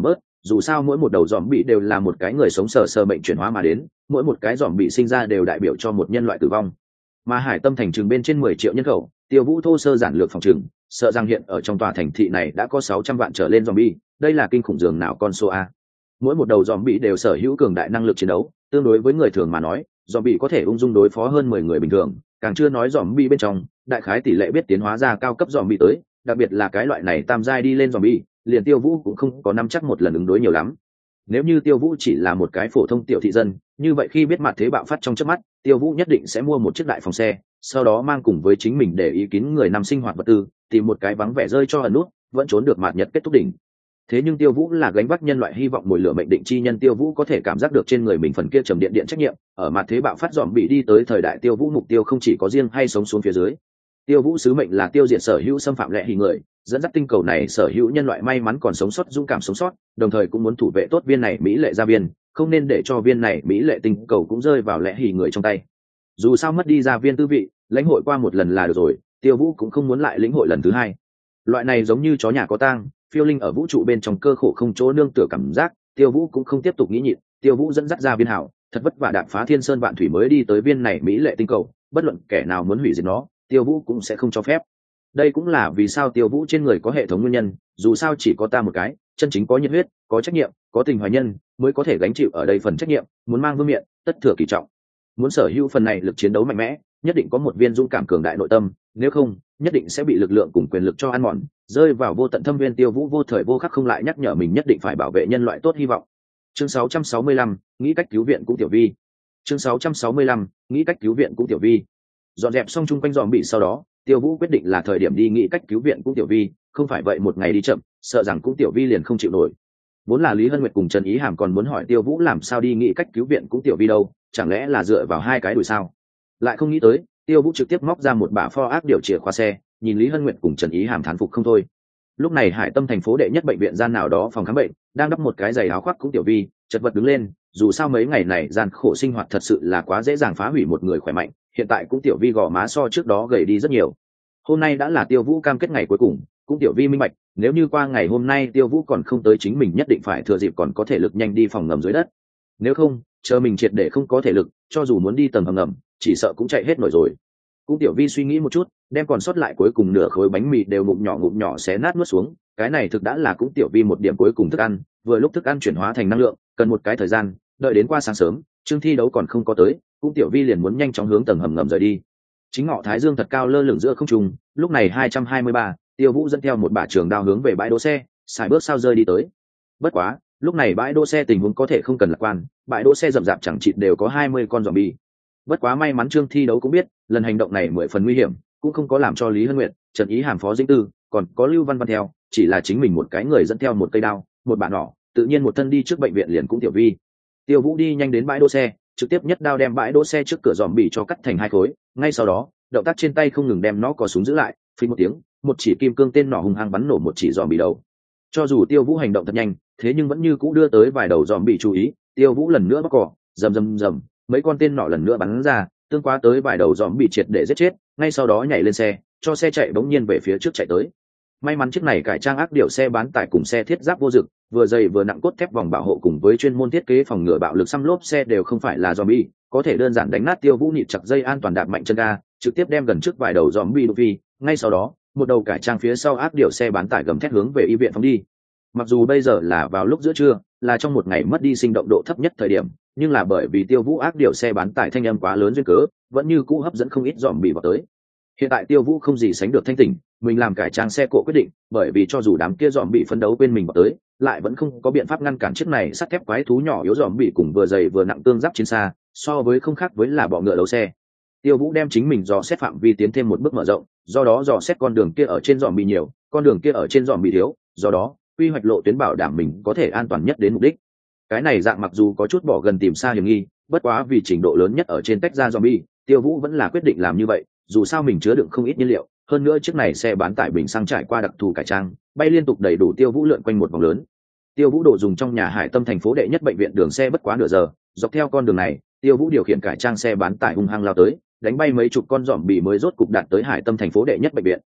dù sao mỗi một đầu dòm bị đều là một cái người sống sờ sờ mệnh chuyển hóa mà đến, mỗi một cái dòm bị sinh ra đều đại biểu cho một nhân loại tử vong. Mà hải tâm thành chừng bên trên mười triệu nhân khẩu, Tiêu Vũ thô sơ giản lược phòng chừng sợ rằng hiện ở trong tòa thành thị này đã có sáu trăm vạn trở lên dòm bi, đây là kinh khủng dường nào con số a. Mỗi một đầu dòm bị đều sở hữu cường đại năng lực chiến đấu, tương đối với người thường mà nói, dòm bị có thể ung dung đối phó hơn mười người bình thường, càng chưa nói dòm bi bên trong đại khái tỷ lệ biết tiến hóa ra cao cấp dòm bị tới, đặc biệt là cái loại này tam giai đi lên dòm bi, liền Tiêu Vũ cũng không có nắm chắc một lần ứng đối nhiều lắm. Nếu như Tiêu Vũ chỉ là một cái phổ thông tiểu thị dân, như vậy khi biết mặt thế bạo phát trong chớp mắt, Tiêu Vũ nhất định sẽ mua một chiếc đại phòng xe, sau đó mang cùng với chính mình để ý kín người nằm sinh hoạt vật tư, tìm một cái vắng vẻ rơi cho ẩn nút, vẫn trốn được mạt nhật kết thúc đỉnh. Thế nhưng Tiêu Vũ là gánh vác nhân loại hy vọng mồi lửa mệnh định chi nhân, Tiêu Vũ có thể cảm giác được trên người mình phần kia trầm điện điện trách nhiệm, ở mặt thế bạo phát dòm bị đi tới thời đại, Tiêu Vũ mục tiêu không chỉ có riêng hay sống xuống phía dưới. Tiêu Vũ sứ mệnh là tiêu diệt sở hữu xâm phạm lệ hỉ người, dẫn dắt tinh cầu này sở hữu nhân loại may mắn còn sống sót dũng cảm sống sót, đồng thời cũng muốn thủ vệ tốt viên này mỹ lệ gia viên, không nên để cho viên này mỹ lệ tinh cầu cũng rơi vào lệ hỉ người trong tay. Dù sao mất đi gia viên tư vị, lãnh hội qua một lần là được rồi, Tiêu Vũ cũng không muốn lại lĩnh hội lần thứ hai. Loại này giống như chó nhà có tang, phiêu linh ở vũ trụ bên trong cơ khổ không chỗ nương tựa cảm giác, Tiêu Vũ cũng không tiếp tục nghĩ nhịn, Tiêu Vũ dẫn dắt ra viên hảo, thật vất vả đạp phá thiên sơn vạn thủy mới đi tới viên này mỹ lệ tinh cầu, bất luận kẻ nào muốn hủy diệt nó, Tiêu Vũ cũng sẽ không cho phép. Đây cũng là vì sao Tiêu Vũ trên người có hệ thống nguyên nhân, dù sao chỉ có ta một cái, chân chính có nhiệt huyết, có trách nhiệm, có tình hoài nhân, mới có thể gánh chịu ở đây phần trách nhiệm, muốn mang vương miện, tất thừa kỳ trọng. Muốn sở hữu phần này lực chiến đấu mạnh mẽ, nhất định có một viên dũng cảm cường đại nội tâm, nếu không, nhất định sẽ bị lực lượng cùng quyền lực cho ăn mòn, rơi vào vô tận thâm viên. Tiêu Vũ vô thời vô khắc không lại nhắc nhở mình nhất định phải bảo vệ nhân loại tốt hy vọng. Chương sáu trăm sáu mươi lăm, nghĩ cách cứu viện cũng tiểu vi. Chương sáu trăm sáu mươi lăm, nghĩ cách cứu viện cũng tiểu vi. Dọn dẹp xong chung quanh dòm bị sau đó, Tiêu Vũ quyết định là thời điểm đi nghĩ cách cứu viện cũng tiểu vi, không phải vậy một ngày đi chậm, sợ rằng cũng tiểu vi liền không chịu nổi. Vốn là Lý Hân Nguyệt cùng Trần Ý Hàm còn muốn hỏi Tiêu Vũ làm sao đi nghĩ cách cứu viện cũng tiểu vi đâu, chẳng lẽ là dựa vào hai cái đùi sao? Lại không nghĩ tới, Tiêu Vũ trực tiếp móc ra một bả pho ác điều chìa khóa xe, nhìn Lý Hân Nguyệt cùng Trần Ý Hàm thán phục không thôi. Lúc này hải tâm thành phố đệ nhất bệnh viện gian nào đó phòng khám bệnh, đang đắp một cái giày áo khoác cũng tiểu vi, chật vật đứng lên, dù sao mấy ngày này gian khổ sinh hoạt thật sự là quá dễ dàng phá hủy một người khỏe mạnh, hiện tại cũng tiểu vi gò má so trước đó gầy đi rất nhiều. Hôm nay đã là Tiêu Vũ cam kết ngày cuối cùng, cũng tiểu vi minh bạch, nếu như qua ngày hôm nay Tiêu Vũ còn không tới, chính mình nhất định phải thừa dịp còn có thể lực nhanh đi phòng ngầm dưới đất. Nếu không, chờ mình triệt để không có thể lực, cho dù muốn đi tầng hầm ngầm, chỉ sợ cũng chạy hết nổi rồi. Cũng tiểu vi suy nghĩ một chút, đem còn sót lại cuối cùng nửa khối bánh mì đều ngụm nhỏ ngụm nhỏ xé nát nuốt xuống, cái này thực đã là cũng tiểu vi một điểm cuối cùng thức ăn, vừa lúc thức ăn chuyển hóa thành năng lượng, cần một cái thời gian, đợi đến qua sáng sớm, chương thi đấu còn không có tới, cũng tiểu vi liền muốn nhanh chóng hướng tầng hầm ngầm rời đi. Chính ngọ thái dương thật cao lơ lửng giữa không trung, lúc này hai trăm hai mươi ba, Tiêu Vũ dẫn theo một bả trường đao hướng về bãi đỗ xe, xài bước sao rơi đi tới. Bất quá, lúc này bãi đỗ xe tình huống có thể không cần lạc quan, bãi đỗ xe rậm rạp chẳng chịt đều có hai mươi con zombie. Bất quá may mắn chương thi đấu cũng biết, lần hành động này mười phần nguy hiểm, cũng không có làm cho Lý Hân Nguyệt, Trần Ý Hàm, Phó Dĩnh Tư, còn có Lưu Văn Văn theo, chỉ là chính mình một cái người dẫn theo một cây đao, một bả nỏ, tự nhiên một thân đi trước bệnh viện liền cũng tiểu vi. Tiêu Vũ đi nhanh đến bãi đỗ xe, trực tiếp nhất đao đem bãi đỗ xe trước cửa zombie cho cắt thành hai khối, ngay sau đó, động tác trên tay không ngừng đem nó cò súng giữ lại, phình một tiếng, một chỉ kim cương tên nỏ hung hăng bắn nổ một chỉ zombie đầu. Cho dù Tiêu Vũ hành động thật nhanh, thế nhưng vẫn như cũ đưa tới vài đầu zombie chú ý, Tiêu Vũ lần nữa bóc cò, rầm rầm rầm, mấy con tên nỏ lần nữa bắn ra, tương quá tới vài đầu zombie triệt để giết chết, ngay sau đó nhảy lên xe, cho xe chạy bỗng nhiên về phía trước chạy tới. May mắn chiếc này cải trang ác điệu xe bán tải cùng xe thiết giáp vô dực, vừa dày vừa nặng cốt thép vòng bảo hộ cùng với chuyên môn thiết kế phòng ngừa bạo lực xăm lốp xe đều không phải là zombie, có thể đơn giản đánh nát. Tiêu Vũ nhịn chặt dây an toàn đạp mạnh chân ga, trực tiếp đem gần trước vài đầu zombie đụng phi, ngay sau đó, một đầu cải trang phía sau ác điệu xe bán tải gầm thét hướng về y viện phóng đi. Mặc dù bây giờ là vào lúc giữa trưa, là trong một ngày mất đi sinh động độ thấp nhất thời điểm, nhưng là bởi vì Tiêu Vũ ác điệu xe bán tải thanh âm quá lớn duyên cớ, vẫn như cũ hấp dẫn không ít zombie vào tới. Hiện tại Tiêu Vũ không gì sánh được thanh tỉnh, mình làm cải trang xe cộ quyết định, bởi vì cho dù đám kia zombie phấn đấu bên mình vào tới, lại vẫn không có biện pháp ngăn cản chiếc này sắt thép quái thú nhỏ yếu zombie cùng vừa dày vừa nặng tương giáp chiến xa, so với không khác với là bọ ngựa đấu xe. Tiêu Vũ đem chính mình dò xét phạm vi tiến thêm một bước mở rộng, do đó dò xét con đường kia ở trên zombie nhiều, con đường kia ở trên zombie thiếu, do đó quy hoạch lộ tuyến bảo đảm mình có thể an toàn nhất đến mục đích. Cái này dạng mặc dù có chút bỏ gần tìm xa hiểm nghi, bất quá vì trình độ lớn nhất ở trên tách ra zombie, Tiêu Vũ vẫn là quyết định làm như vậy, dù sao mình chứa đựng không ít nhiên liệu, hơn nữa chiếc này xe bán tải bình xăng trải qua đặc thù cải trang, bay liên tục đầy đủ Tiêu Vũ lượn quanh một vòng lớn. Tiêu Vũ đồ dùng trong nhà hải tâm thành phố đệ nhất bệnh viện đường xe bất quá nửa giờ, dọc theo con đường này, Tiêu Vũ điều khiển cải trang xe bán tải hung hăng lao tới, đánh bay mấy chục con zombie mới rốt cục đạt tới hải tâm thành phố đệ nhất bệnh viện.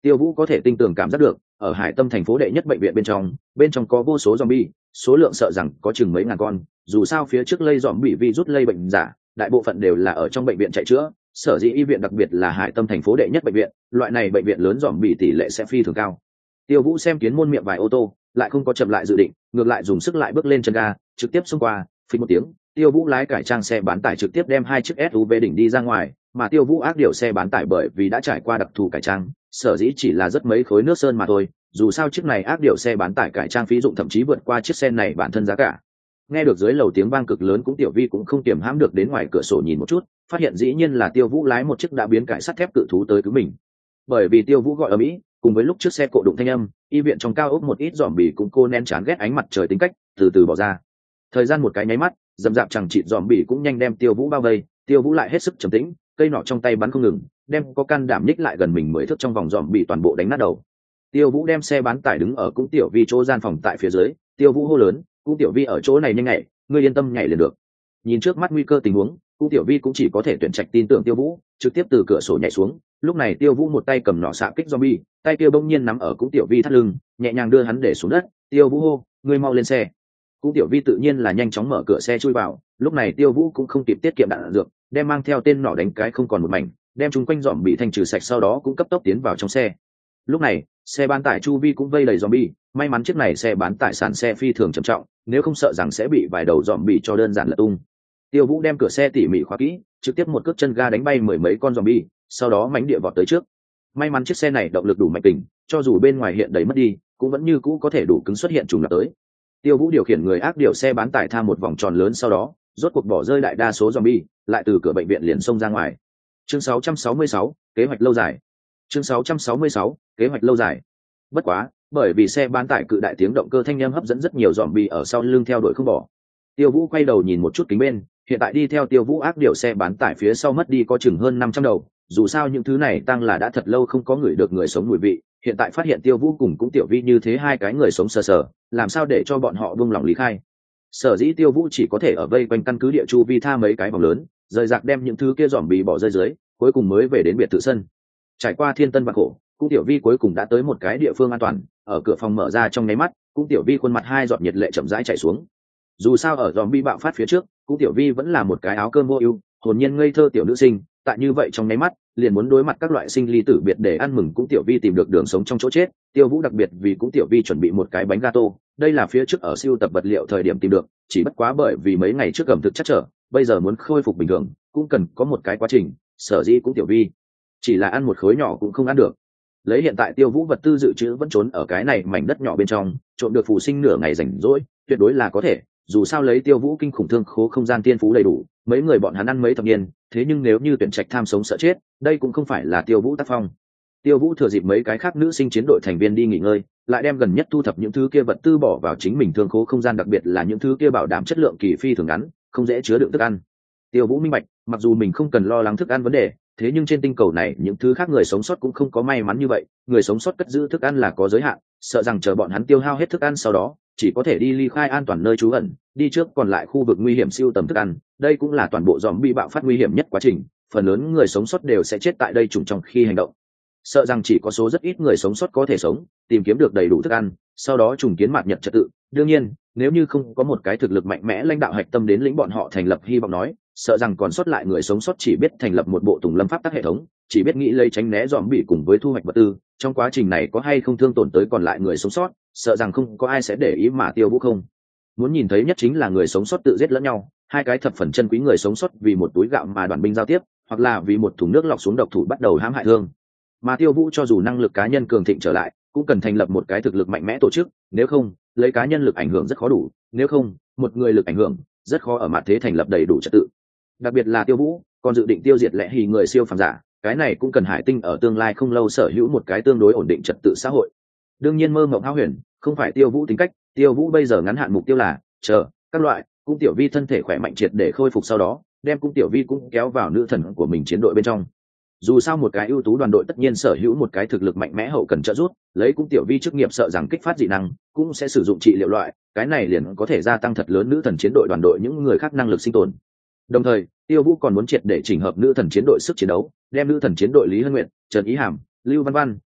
Tiêu Vũ có thể tinh tường cảm giác được, ở Hải Tâm thành phố đệ nhất bệnh viện bên trong, bên trong có vô số zombie, số lượng sợ rằng có chừng mấy ngàn con, dù sao phía trước lây zombie virus lây bệnh giả, đại bộ phận đều là ở trong bệnh viện chạy chữa, sở dĩ y viện đặc biệt là Hải Tâm thành phố đệ nhất bệnh viện, loại này bệnh viện lớn zombie tỷ lệ sẽ phi thường cao. Tiêu Vũ xem kiến môn miệng vài ô tô, lại không có chậm lại dự định, ngược lại dùng sức lại bước lên chân ga, trực tiếp xông qua, phình một tiếng, Tiêu Vũ lái cải trang xe bán tải trực tiếp đem hai chiếc ét u vê đỉnh đi ra ngoài, mà Tiêu Vũ ác điều xe bán tải bởi vì đã trải qua đặc thù cải trang, sở dĩ chỉ là rất mấy khối nước sơn mà thôi, dù sao chiếc này ác điều xe bán tải cải trang phí dụng thậm chí vượt qua chiếc xe này bản thân giá cả. Nghe được dưới lầu tiếng vang cực lớn, cũng Tiểu Vi cũng không kiềm hãm được đến ngoài cửa sổ nhìn một chút, phát hiện dĩ nhiên là Tiêu Vũ lái một chiếc đã biến cải sắt thép cự thú tới cứu mình. Bởi vì Tiêu Vũ gọi ở mỹ, cùng với lúc trước xe cộ đụng thanh âm, y viện trong cao ốc một ít dòm bì cũng cô nén chán ghét ánh mặt trời tính cách, từ từ bỏ ra. Thời gian một cái nháy mắt, dầm dạp chẳng chịt dòm bì cũng nhanh đem Tiêu Vũ bao vây, Tiêu Vũ lại hết sức trầm tĩnh, cây nọ trong tay bắn không ngừng, đem có can đảm nhích lại gần mình mới thức trong vòng dòm bì toàn bộ đánh nát đầu. Tiêu Vũ đem xe bán tải đứng ở cũng Tiểu Vi chỗ gian phòng tại phía dưới, Tiêu Vũ hô lớn, cũng Tiểu Vi ở chỗ này nhanh nhảy, ngươi yên tâm nhảy liền được. Nhìn trước mắt nguy cơ tình huống, cũng Tiểu Vi cũng chỉ có thể tuyển trạch tin tưởng Tiêu Vũ, trực tiếp từ cửa sổ nhảy xuống. Lúc này Tiêu Vũ một tay cầm nỏ xạ kích zombie, tay kia bỗng nhiên nắm ở cũng Tiểu Vi thắt lưng, nhẹ nhàng đưa hắn để xuống đất. Tiêu Vũ hô, ngươi mau lên xe. Cũng Tiểu Vi tự nhiên là nhanh chóng mở cửa xe chui vào. Lúc này Tiêu Vũ cũng không kịp tiết kiệm đạn dược, đem mang theo tên nỏ đánh cái không còn một mảnh, đem chúng quanh dòm bị thanh trừ sạch, sau đó cũng cấp tốc tiến vào trong xe. Lúc này xe bán tải chu vi cũng vây đầy zombie, may mắn chiếc này xe bán tải sàn xe phi thường trầm trọng, nếu không sợ rằng sẽ bị vài đầu zombie cho đơn giản lật tung. Tiêu Vũ đem cửa xe tỉ mỉ khóa kỹ, trực tiếp một cước chân ga đánh bay mười mấy con zombie, sau đó mánh địa vọt tới trước. May mắn chiếc xe này động lực đủ mạnh kình, cho dù bên ngoài hiện đầy mất đi, cũng vẫn như cũ có thể đủ cứng xuất hiện trùng lập tới. Tiêu Vũ điều khiển người ác điều xe bán tải tha một vòng tròn lớn, sau đó rốt cuộc bỏ rơi đại đa số zombie, lại từ cửa bệnh viện liền xông ra ngoài. Chương sáu trăm sáu mươi sáu, kế hoạch lâu dài. Chương sáu trăm sáu mươi sáu, kế hoạch lâu dài. Bất quá, bởi vì xe bán tải cự đại tiếng động cơ thanh âm hấp dẫn rất nhiều zombie ở sau lưng theo đuổi không bỏ. Tiêu Vũ quay đầu nhìn một chút kính bên, hiện tại đi theo Tiêu Vũ ác điều xe bán tải phía sau mất đi có chừng hơn năm trăm đầu, dù sao những thứ này tăng là đã thật lâu không có người được người sống mùi vị, hiện tại phát hiện Tiêu Vũ cùng cũng Tiểu Vi như thế hai cái người sống sờ sờ, làm sao để cho bọn họ buông lòng lý khai. Sở dĩ Tiêu Vũ chỉ có thể ở vây quanh căn cứ địa chu vi tha mấy cái vòng lớn, rời rạc đem những thứ kia zombie bỏ rơi dưới, cuối cùng mới về đến biệt thự sân. Trải qua thiên tân vạn khổ, cũng Tiểu Vi cuối cùng đã tới một cái địa phương an toàn, ở cửa phòng mở ra trong nháy mắt, cũng Tiểu Vi khuôn mặt hai giọt nhiệt lệ chậm rãi chảy xuống. Dù sao ở zombie bạo phát phía trước, cũng Tiểu Vi vẫn là một cái áo cơm vô ưu, hồn nhiên ngây thơ tiểu nữ sinh, tại như vậy trong nháy mắt, liền muốn đối mặt các loại sinh ly tử biệt để ăn mừng cũng Tiểu Vi tìm được đường sống trong chỗ chết. Tiêu Vũ đặc biệt vì cũng Tiểu Vi chuẩn bị một cái bánh gato, đây là phía trước ở siêu tập vật liệu thời điểm tìm được, chỉ bất quá bởi vì mấy ngày trước ẩm thực chắc trở, bây giờ muốn khôi phục bình thường, cũng cần có một cái quá trình, sở dĩ cũng Tiểu Vi chỉ là ăn một khối nhỏ cũng không ăn được. Lấy hiện tại Tiêu Vũ vật tư dự trữ vẫn trốn ở cái này mảnh đất nhỏ bên trong, trộm được phù sinh nửa ngày rảnh rỗi, tuyệt đối là có thể, dù sao lấy Tiêu Vũ kinh khủng thương khố không gian tiên phú đầy đủ, mấy người bọn hắn ăn mấy thập niên, thế nhưng nếu như tuyển trạch tham sống sợ chết, đây cũng không phải là Tiêu Vũ tác phong. Tiêu Vũ thừa dịp mấy cái khác nữ sinh chiến đội thành viên đi nghỉ ngơi, lại đem gần nhất thu thập những thứ kia vật tư bỏ vào chính mình thương khố không gian, đặc biệt là những thứ kia bảo đảm chất lượng kỳ phi thường ngắn, không dễ chứa đựng thức ăn. Tiêu Vũ minh bạch, mặc dù mình không cần lo lắng thức ăn vấn đề, thế nhưng trên tinh cầu này những thứ khác người sống sót cũng không có may mắn như vậy, người sống sót cất giữ thức ăn là có giới hạn, sợ rằng chờ bọn hắn tiêu hao hết thức ăn sau đó, chỉ có thể đi ly khai an toàn nơi trú ẩn, đi trước còn lại khu vực nguy hiểm siêu tầm thức ăn, đây cũng là toàn bộ zombie bạo phát nguy hiểm nhất quá trình, phần lớn người sống sót đều sẽ chết tại đây trùng trong khi hành động. Sợ rằng chỉ có số rất ít người sống sót có thể sống, tìm kiếm được đầy đủ thức ăn, sau đó trùng kiến mạt nhật trật tự. Đương nhiên, nếu như không có một cái thực lực mạnh mẽ lãnh đạo hạch tâm đến lĩnh bọn họ thành lập hy vọng nói, sợ rằng còn sót lại người sống sót chỉ biết thành lập một bộ tùng lâm pháp tắc hệ thống, chỉ biết nghĩ lấy tránh né dòm bị cùng với thu hoạch vật tư, trong quá trình này có hay không thương tổn tới còn lại người sống sót, sợ rằng không có ai sẽ để ý, mà Tiêu Vũ không muốn nhìn thấy nhất chính là người sống sót tự giết lẫn nhau, hai cái thập phần chân quý người sống sót vì một túi gạo mà đoàn binh giao tiếp, hoặc là vì một thùng nước lọc xuống độc thủ bắt đầu hãm hại thương. Mà Tiêu Vũ cho dù năng lực cá nhân cường thịnh trở lại, cũng cần thành lập một cái thực lực mạnh mẽ tổ chức, nếu không lấy cá nhân lực ảnh hưởng rất khó đủ, nếu không một người lực ảnh hưởng rất khó ở mặt thế thành lập đầy đủ trật tự. Đặc biệt là Tiêu Vũ còn dự định tiêu diệt lệ hì người siêu phàm giả, cái này cũng cần Hải Tinh ở tương lai không lâu sở hữu một cái tương đối ổn định trật tự xã hội. Đương nhiên mơ mộng hão huyền không phải Tiêu Vũ tính cách, Tiêu Vũ bây giờ ngắn hạn mục tiêu là chờ các loại cung Tiểu Vi thân thể khỏe mạnh triệt để khôi phục, sau đó đem cung Tiểu Vi cũng kéo vào nữ thần của mình chiến đội bên trong. Dù sao một cái ưu tú đoàn đội tất nhiên sở hữu một cái thực lực mạnh mẽ hậu cần trợ giúp, lấy cung Tiểu Vi chức nghiệp sợ rằng kích phát dị năng cũng sẽ sử dụng trị liệu loại, cái này liền có thể gia tăng thật lớn nữ thần chiến đội đoàn đội những người khác năng lực sinh tồn. Đồng thời Tiêu Vũ còn muốn triệt để chỉnh hợp nữ thần chiến đội sức chiến đấu, đem nữ thần chiến đội Lý Hân Nguyệt, Trần Ý Hàm, Lưu Văn Văn,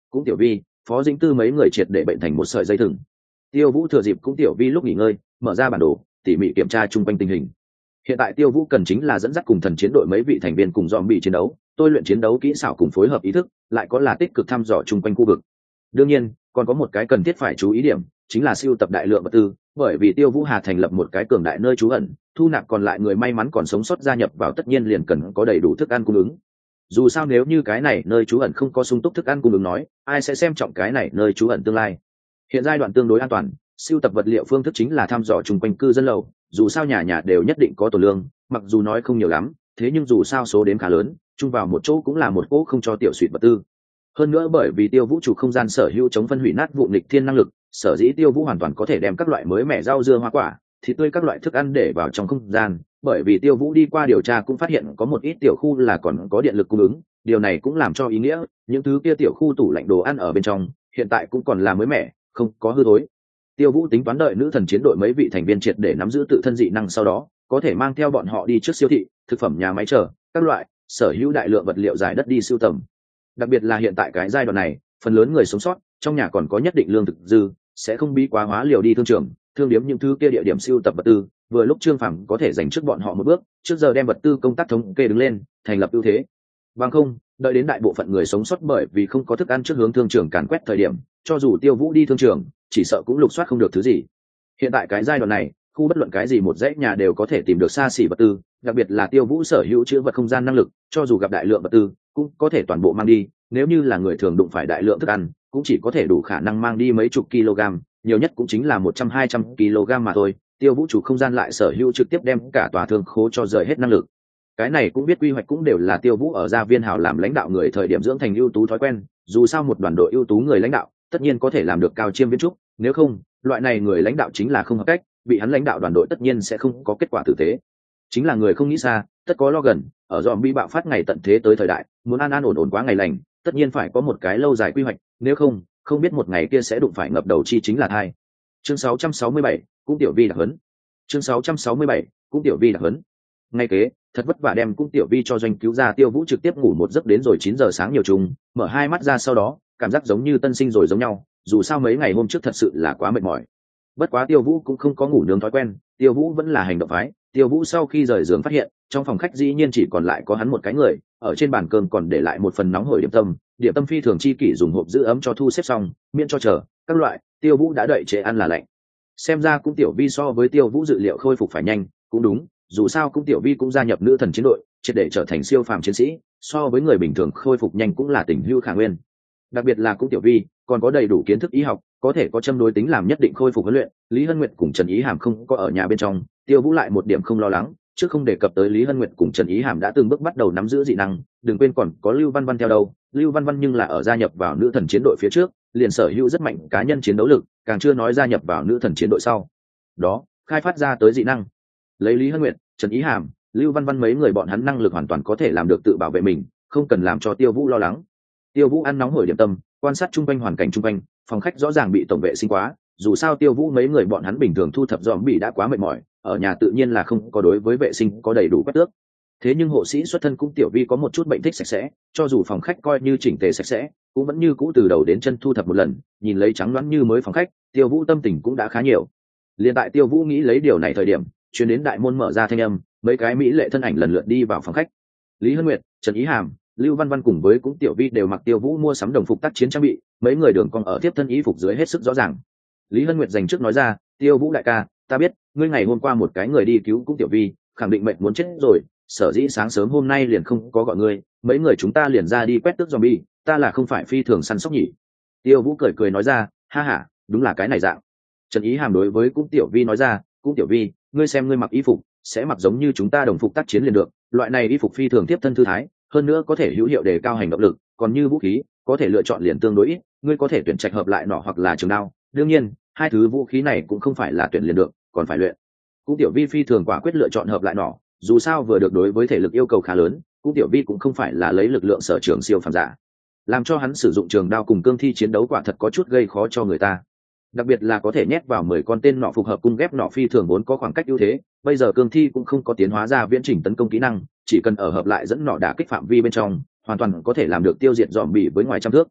cũng tiểu vi, Phó Dĩnh Tư mấy người triệt để bệnh thành một sợi dây thừng. Tiêu Vũ thừa dịp cũng tiểu vi lúc nghỉ ngơi, mở ra bản đồ, tỉ mỉ kiểm tra chung quanh tình hình. Hiện tại Tiêu Vũ cần chính là dẫn dắt cùng thần chiến đội mấy vị thành viên cùng dòm bị chiến đấu, tôi luyện chiến đấu kỹ xảo cùng phối hợp ý thức, lại có là tích cực thăm dò chung quanh khu vực. Đương nhiên, còn có một cái cần thiết phải chú ý điểm, chính là siêu tập đại lượng vật tư, bởi vì Tiêu Vũ Hà thành lập một cái cường đại nơi trú ẩn, thu nạp còn lại người may mắn còn sống sót gia nhập vào tất nhiên liền cần có đầy đủ thức ăn cung ứng. Dù sao nếu như cái này nơi trú ẩn không có sung túc thức ăn cung ứng nói, ai sẽ xem trọng cái này nơi trú ẩn tương lai. Hiện giai đoạn tương đối an toàn, siêu tập vật liệu phương thức chính là thăm dò chung quanh cư dân lầu, dù sao nhà nhà đều nhất định có tổ lương, mặc dù nói không nhiều lắm, thế nhưng dù sao số đếm khá lớn, chung vào một chỗ cũng là một cỗ không cho tiểu suýt vật tư. Hơn nữa bởi vì Tiêu Vũ chủ không gian sở hữu chống phân hủy nát vụ nghịch thiên năng lực, sở dĩ Tiêu Vũ hoàn toàn có thể đem các loại mới mẻ rau dưa hoa quả, thịt tươi các loại thức ăn để vào trong không gian, bởi vì Tiêu Vũ đi qua điều tra cũng phát hiện có một ít tiểu khu là còn có điện lực cung ứng, điều này cũng làm cho ý nghĩa những thứ kia tiểu khu tủ lạnh đồ ăn ở bên trong hiện tại cũng còn là mới mẻ, không có hư thối. Tiêu Vũ tính toán đợi nữ thần chiến đội mấy vị thành viên triệt để nắm giữ tự thân dị năng, sau đó có thể mang theo bọn họ đi trước siêu thị, thực phẩm nhà máy chờ các loại, sở hữu đại lượng vật liệu giải đất đi sưu tầm. Đặc biệt là hiện tại cái giai đoạn này, phần lớn người sống sót trong nhà còn có nhất định lương thực dư, sẽ không bí quá hóa liều đi thương trường, thương điếm những thứ kia địa điểm sưu tập vật tư, vừa lúc Trương Phàm có thể dành trước bọn họ một bước, trước giờ đem vật tư công tác thống kê đứng lên, thành lập ưu thế. Bằng không, đợi đến đại bộ phận người sống sót bởi vì không có thức ăn trước hướng thương trường càn quét thời điểm, cho dù Tiêu Vũ đi thương trường, chỉ sợ cũng lục soát không được thứ gì. Hiện tại cái giai đoạn này, khu bất luận cái gì một dãy nhà đều có thể tìm được xa xỉ vật tư, đặc biệt là Tiêu Vũ sở hữu chứa vật không gian năng lực, cho dù gặp đại lượng vật tư, cũng có thể toàn bộ mang đi, nếu như là người thường đụng phải đại lượng thức ăn, cũng chỉ có thể đủ khả năng mang đi mấy chục kg, nhiều nhất cũng chính là một trăm hai trăm kg mà thôi. Tiêu Vũ chủ không gian lại sở hữu trực tiếp đem cả tòa thương khố cho rời hết năng lực. Cái này cũng biết quy hoạch cũng đều là Tiêu Vũ ở gia viên hào làm lãnh đạo người thời điểm dưỡng thành ưu tú thói quen, dù sao một đoàn đội ưu tú người lãnh đạo, tất nhiên có thể làm được cao chiêm viễn trúc, nếu không, loại này người lãnh đạo chính là không hợp cách, bị hắn lãnh đạo đoàn đội tất nhiên sẽ không có kết quả tử tế. Chính là người không nghĩ xa, tất có lo gần, ở zombie bạo phát ngày tận thế tới thời đại, muốn an an ổn ổn quá ngày lành, tất nhiên phải có một cái lâu dài quy hoạch, nếu không, không biết một ngày kia sẽ đụng phải ngập đầu chi chính là thai. Chương sáu trăm sáu mươi bảy, cũng tiểu vi đặc hấn. Chương sáu trăm sáu mươi bảy, cũng tiểu vi đặc hấn. Ngay kế, thật vất vả đem cũng tiểu vi cho doanh cứu ra, Tiêu Vũ trực tiếp ngủ một giấc đến rồi chín giờ sáng nhiều trùng, mở hai mắt ra sau đó, cảm giác giống như tân sinh rồi giống nhau, dù sao mấy ngày hôm trước thật sự là quá mệt mỏi. Bất quá Tiêu Vũ cũng không có ngủ nướng thói quen, Tiêu Vũ vẫn là hành động phái. Tiêu Vũ sau khi rời giường phát hiện, trong phòng khách dĩ nhiên chỉ còn lại có hắn một cái người, ở trên bàn cơm còn để lại một phần nóng hổi điểm tâm, điểm tâm phi thường chi kỷ dùng hộp giữ ấm cho thu xếp xong, miễn cho chờ các loại. Tiêu Vũ đã đợi trễ ăn là lạnh. Xem ra cũng tiểu vi so với Tiêu Vũ dự liệu khôi phục phải nhanh, cũng đúng, dù sao cũng tiểu vi cũng gia nhập nữ thần chiến đội, triệt để trở thành siêu phàm chiến sĩ, so với người bình thường khôi phục nhanh cũng là tình hữu khả nguyên. Đặc biệt là cũng tiểu vi còn có đầy đủ kiến thức y học, có thể có châm đối tính làm nhất định khôi phục huấn luyện. Lý Hân Nguyệt cùng Trần Ý Hàm không có ở nhà bên trong, Tiêu Vũ lại một điểm không lo lắng, trước không đề cập tới Lý Hân Nguyệt cùng Trần Ý Hàm đã từng bước bắt đầu nắm giữ dị năng, đừng quên còn có Lưu Văn Văn theo đầu. Lưu Văn Văn nhưng là ở gia nhập vào nữ thần chiến đội phía trước, liền sở hữu rất mạnh cá nhân chiến đấu lực, càng chưa nói gia nhập vào nữ thần chiến đội sau đó khai phát ra tới dị năng. Lấy Lý Hân Nguyệt, Trần Ý Hàm, Lưu Văn Văn mấy người bọn hắn năng lực hoàn toàn có thể làm được tự bảo vệ mình, không cần làm cho Tiêu Vũ lo lắng. Tiêu Vũ ăn nóng hổi điểm tâm, quan sát chung quanh hoàn cảnh chung quanh, phòng khách rõ ràng bị tổng vệ sinh quá, dù sao Tiêu Vũ mấy người bọn hắn bình thường thu thập dòm bị đã quá mệt mỏi, ở nhà tự nhiên là không có đối với vệ sinh có đầy đủ quét tước. Thế nhưng hộ sĩ xuất thân cũng tiểu vi có một chút bệnh thích sạch sẽ, cho dù phòng khách coi như chỉnh tề sạch sẽ, cũng vẫn như cũ từ đầu đến chân thu thập một lần, nhìn lấy trắng loáng như mới phòng khách, Tiêu Vũ tâm tình cũng đã khá nhiều. Liên tại Tiêu Vũ nghĩ lấy điều này thời điểm, truyền đến đại môn mở ra thanh âm, mấy cái mỹ lệ thân ảnh lần lượt đi vào phòng khách. Lý Hân Nguyệt, Trần Ý Hàm, Lưu Văn Văn cùng với cũng tiểu vi đều mặc Tiêu Vũ mua sắm đồng phục tác chiến trang bị, mấy người đường cong ở tiếp thân y phục dưới hết sức rõ ràng. Lý Hân Nguyệt dành trước nói ra, Tiêu Vũ đại ca, ta biết ngươi ngày hôm qua một cái người đi cứu cũng tiểu vi, khẳng định mệnh muốn chết rồi, sở dĩ sáng sớm hôm nay liền không có gọi ngươi, mấy người chúng ta liền ra đi quét tước zombie, ta là không phải phi thường săn sóc nhỉ? Tiêu Vũ cười cười nói ra, ha ha, đúng là cái này dạng. Trần Ý Hàm đối với cũng tiểu vi nói ra, cũng tiểu vi, ngươi xem ngươi mặc y phục sẽ mặc giống như chúng ta đồng phục tác chiến liền được, loại này y phục phi thường tiếp thân thư thái, hơn nữa có thể hữu hiệu đề cao hành động lực, còn như vũ khí có thể lựa chọn liền tương đối ít, ngươi có thể tuyển trạch hợp lại nỏ hoặc là trường đao, đương nhiên hai thứ vũ khí này cũng không phải là tuyển liền được, còn phải luyện. Cũng tiểu vi phi thường quả quyết lựa chọn hợp lại nỏ, dù sao vừa được đối với thể lực yêu cầu khá lớn, cũng tiểu vi cũng không phải là lấy lực lượng sở trường siêu phàm giả, làm cho hắn sử dụng trường đao cùng cương thi chiến đấu quả thật có chút gây khó cho người ta, đặc biệt là có thể nhét vào mười con tên nỏ phục hợp cung ghép nỏ phi thường vốn có khoảng cách ưu thế, bây giờ cương thi cũng không có tiến hóa ra viễn chỉnh tấn công kỹ năng, chỉ cần ở hợp lại dẫn nỏ đả kích phạm vi bên trong, hoàn toàn có thể làm được tiêu diệt dòm bỉ với ngoài trăm thước.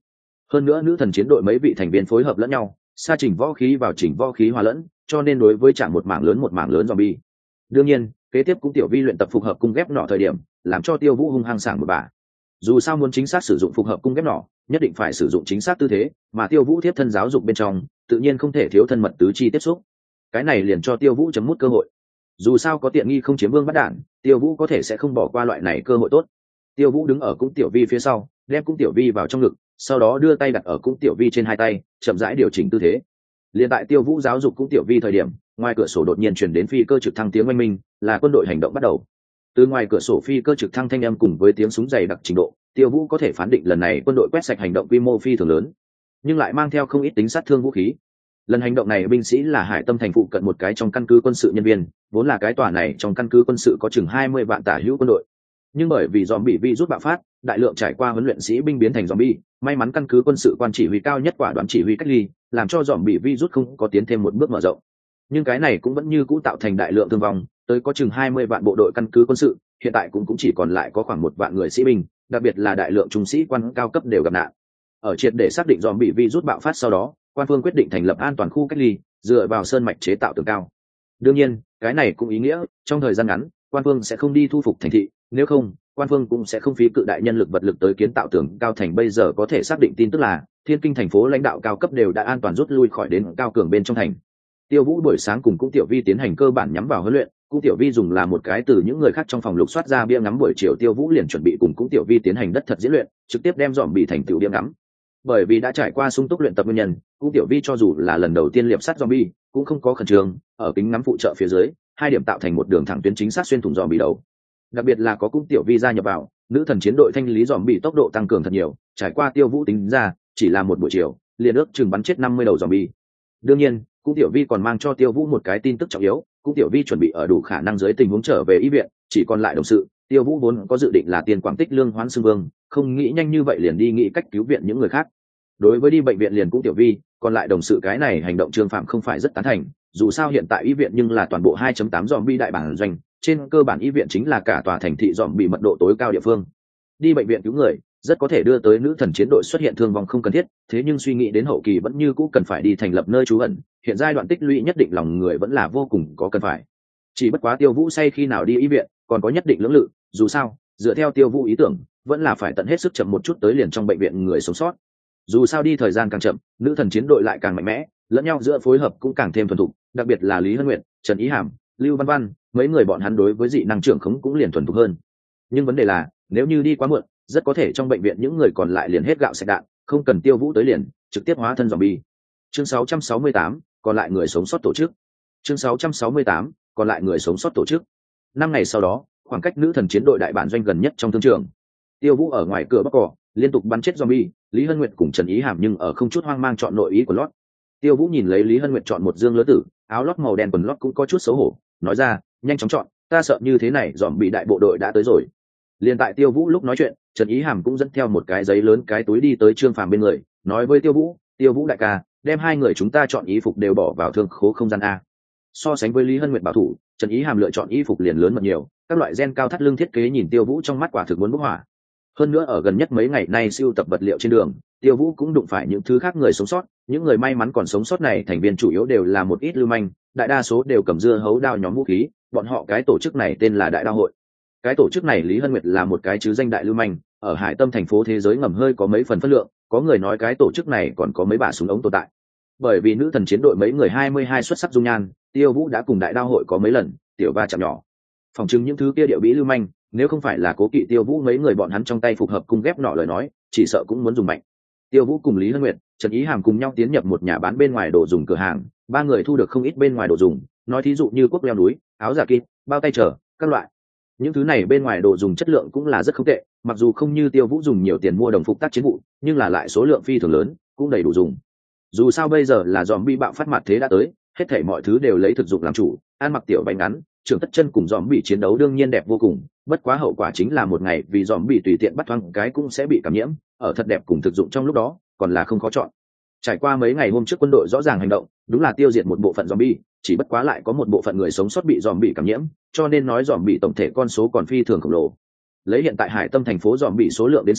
Hơn nữa nữ thần chiến đội mấy vị thành viên phối hợp lẫn nhau, sa chỉnh võ khí vào chỉnh võ khí hòa lẫn, cho nên đối với chạm một mảng lớn một mảng lớn zombie. Đương nhiên, kế tiếp cũng tiểu vi luyện tập phục hợp cung ghép nỏ thời điểm, làm cho Tiêu Vũ hung hăng sảng một bà. Dù sao muốn chính xác sử dụng phục hợp cung ghép nỏ, nhất định phải sử dụng chính xác tư thế, mà Tiêu Vũ tiếp thân giáo dục bên trong, tự nhiên không thể thiếu thân mật tứ chi tiếp xúc. Cái này liền cho Tiêu Vũ chấm mút cơ hội. Dù sao có tiện nghi không chiếm vương bắt đạn, Tiêu Vũ có thể sẽ không bỏ qua loại này cơ hội tốt. Tiêu Vũ đứng ở cung tiểu vi phía sau, đem cung tiểu vi vào trong ngực, sau đó đưa tay đặt ở cung tiểu vi trên hai tay, chậm rãi điều chỉnh tư thế. Liên tại Tiêu Vũ giáo dục cung tiểu vi thời điểm, ngoài cửa sổ đột nhiên truyền đến phi cơ trực thăng tiếng oanh minh, là quân đội hành động bắt đầu. Từ ngoài cửa sổ phi cơ trực thăng thanh âm cùng với tiếng súng dày đặc trình độ, Tiêu Vũ có thể phán định lần này quân đội quét sạch hành động quy mô phi thường lớn, nhưng lại mang theo không ít tính sát thương vũ khí. Lần hành động này binh sĩ là Hải Tâm thành phụ cận một cái trong căn cứ quân sự nhân viên, vốn là cái tòa này trong căn cứ quân sự có chừng hai mươi vạn tả hữu quân đội. Nhưng bởi vì zombie virus bạo phát, đại lượng trải qua huấn luyện sĩ binh biến thành zombie, may mắn căn cứ quân sự quan chỉ huy cao nhất quả đoán chỉ huy cách ly, làm cho zombie virus không có tiến thêm một bước mở rộng. Nhưng cái này cũng vẫn như cũ tạo thành đại lượng thương vong, tới có chừng hai mươi vạn bộ đội căn cứ quân sự, hiện tại cũng cũng chỉ còn lại có khoảng một vạn người sĩ binh, đặc biệt là đại lượng trung sĩ quan cao cấp đều gặp nạn. Ở triệt để xác định zombie virus bạo phát sau đó, quan phương quyết định thành lập an toàn khu cách ly, dựa vào sơn mạch chế tạo tường cao. Đương nhiên, cái này cũng ý nghĩa trong thời gian ngắn, quan phương sẽ không đi thu phục thành thị, nếu không, quan phương cũng sẽ không phí cự đại nhân lực vật lực tới kiến tạo tường cao thành. Bây giờ có thể xác định tin tức là Thiên Kinh thành phố lãnh đạo cao cấp đều đã an toàn rút lui khỏi đến cao cường bên trong thành. Tiêu Vũ buổi sáng cùng Cung Tiểu Vi tiến hành cơ bản nhắm vào huấn luyện, Cung Tiểu Vi dùng là một cái từ những người khác trong phòng lục soát ra bia ngắm. Buổi chiều Tiêu Vũ liền chuẩn bị cùng Cung Tiểu Vi tiến hành đất thật diễn luyện, trực tiếp đem dòm bị thành tựu bia ngắm. Bởi vì đã trải qua sung túc luyện tập nguyên nhân, Cung Tiểu Vi cho dù là lần đầu tiên liệp sát zombie, cũng không có khẩn trương, ở kính ngắm phụ trợ phía dưới, hai điểm tạo thành một đường thẳng tuyến chính xác xuyên thủng zombie đầu. Đặc biệt là có Cung Tiểu Vi gia nhập vào, nữ thần chiến đội thanh lý zombie tốc độ tăng cường thật nhiều, trải qua Tiêu Vũ tính ra, chỉ là một buổi chiều, liền ước chừng bắn chết năm mươi đầu zombie. Đương nhiên, Cung Tiểu Vi còn mang cho Tiêu Vũ một cái tin tức trọng yếu, Cung Tiểu Vi chuẩn bị ở đủ khả năng dưới tình huống trở về y viện, chỉ còn lại đồng sự. Tiêu Vũ vốn có dự định là tiền quảng tích lương hoán xưng vương, không nghĩ nhanh như vậy liền đi nghĩ cách cứu viện những người khác. Đối với đi bệnh viện liền Cung Tiểu Vi, còn lại đồng sự cái này hành động Trương Phạm không phải rất tán thành, dù sao hiện tại y viện nhưng là toàn bộ hai chấm tám zombie đại bản doanh, trên cơ bản y viện chính là cả tòa thành thị zombie mật độ tối cao địa phương. Đi bệnh viện cứu người, rất có thể đưa tới nữ thần chiến đội xuất hiện thương vong không cần thiết, thế nhưng suy nghĩ đến hậu kỳ vẫn như cũ cần phải đi thành lập nơi trú ẩn, hiện giai đoạn tích lũy nhất định lòng người vẫn là vô cùng có cần phải. Chỉ bất quá Tiêu Vũ say khi nào đi y viện, còn có nhất định lưỡng lự, dù sao, dựa theo Tiêu Vũ ý tưởng, vẫn là phải tận hết sức chậm một chút tới liền trong bệnh viện người sống sót. Dù sao đi thời gian càng chậm, nữ thần chiến đội lại càng mạnh mẽ, lẫn nhau giữa phối hợp cũng càng thêm thuần thục, đặc biệt là Lý Hân Nguyệt, Trần Ý Hàm, Lưu Văn Văn, mấy người bọn hắn đối với dị năng trưởng khống cũng liền thuần thục hơn. Nhưng vấn đề là, nếu như đi quá muộn, rất có thể trong bệnh viện những người còn lại liền hết gạo sạch đạn, không cần Tiêu Vũ tới liền, trực tiếp hóa thân zombie. Chương sáu trăm sáu mươi tám, còn lại người sống sót tổ chức. Chương sáu trăm sáu mươi tám, còn lại người sống sót tổ chức. Năm ngày sau đó, khoảng cách nữ thần chiến đội đại bản doanh gần nhất trong thương trường. Tiêu Vũ ở ngoài cửa bắc cỏ, liên tục bắn chết zombie, Lý Hân Nguyệt cùng Trần Ý Hàm nhưng ở không chút hoang mang chọn nội ý của lót. Tiêu Vũ nhìn lấy Lý Hân Nguyệt chọn một dương lứa tử, áo lót màu đen quần lót cũng có chút xấu hổ, nói ra, nhanh chóng chọn, ta sợ như thế này zombie đại bộ đội đã tới rồi. Liên tại Tiêu Vũ lúc nói chuyện, Trần Ý Hàm cũng dẫn theo một cái giấy lớn cái túi đi tới Trương Phàm bên người, nói với Tiêu Vũ, Tiêu Vũ đại ca, đem hai người chúng ta chọn y phục đều bỏ vào thương khố không gian a. So sánh với Lý Hân Nguyệt bảo thủ, Trần Ý Hàm lựa chọn y phục liền lớn mật nhiều, các loại gen cao thắt lưng thiết kế nhìn Tiêu Vũ trong mắt quả thực muốn bốc hỏa. Hơn nữa ở gần nhất mấy ngày nay siêu tập vật liệu trên đường, Tiêu Vũ cũng đụng phải những thứ khác người sống sót, những người may mắn còn sống sót này thành viên chủ yếu đều là một ít lưu manh, đại đa số đều cầm dưa hấu đao nhóm vũ khí, bọn họ cái tổ chức này tên là Đại Đao hội. Cái tổ chức này Lý Hân Nguyệt là một cái chứ danh đại lưu manh, ở Hải Tâm thành phố thế giới ngầm hơi có mấy phần phân lượng, có người nói cái tổ chức này còn có mấy bả súng ống tồn tại. Bởi vì nữ thần chiến đội mấy người hai mươi hai xuất sắc dung nhan, Tiêu Vũ đã cùng Đại Đao hội có mấy lần tiểu va chạm nhỏ. Phòng chứng những thứ kia điệu bí lưu manh, nếu không phải là cố kỵ Tiêu Vũ mấy người bọn hắn trong tay phục hợp cung ghép nọ lời nói, chỉ sợ cũng muốn dùng mạnh. Tiêu Vũ cùng Lý Hân Nguyệt, Trần Ý Hàm cùng nhau tiến nhập một nhà bán bên ngoài đồ dùng cửa hàng, ba người thu được không ít bên ngoài đồ dùng, nói thí dụ như cuốc leo núi, áo giả kịp, bao tay trở, các loại. Những thứ này bên ngoài đồ dùng chất lượng cũng là rất không tệ, mặc dù không như Tiêu Vũ dùng nhiều tiền mua đồng phục tác chiến vụ, nhưng là lại số lượng phi thường lớn, cũng đầy đủ dùng. Dù sao bây giờ là zombie bạo phát mặt thế đã tới, hết thảy mọi thứ đều lấy thực dụng làm chủ, ăn mặc tiểu bánh ngắn, trưởng tất chân cùng zombie chiến đấu đương nhiên đẹp vô cùng, bất quá hậu quả chính là một ngày vì zombie tùy tiện bắt thoáng cái cũng sẽ bị cảm nhiễm, ở thật đẹp cùng thực dụng trong lúc đó, còn là không khó chọn. Trải qua mấy ngày hôm trước quân đội rõ ràng hành động, đúng là tiêu diệt một bộ phận zombie, chỉ bất quá lại có một bộ phận người sống sót bị zombie cảm nhiễm, cho nên nói zombie tổng thể con số còn phi thường khổng lồ. Lấy hiện tại Hải Tâm thành phố zombie số lượng đến xem,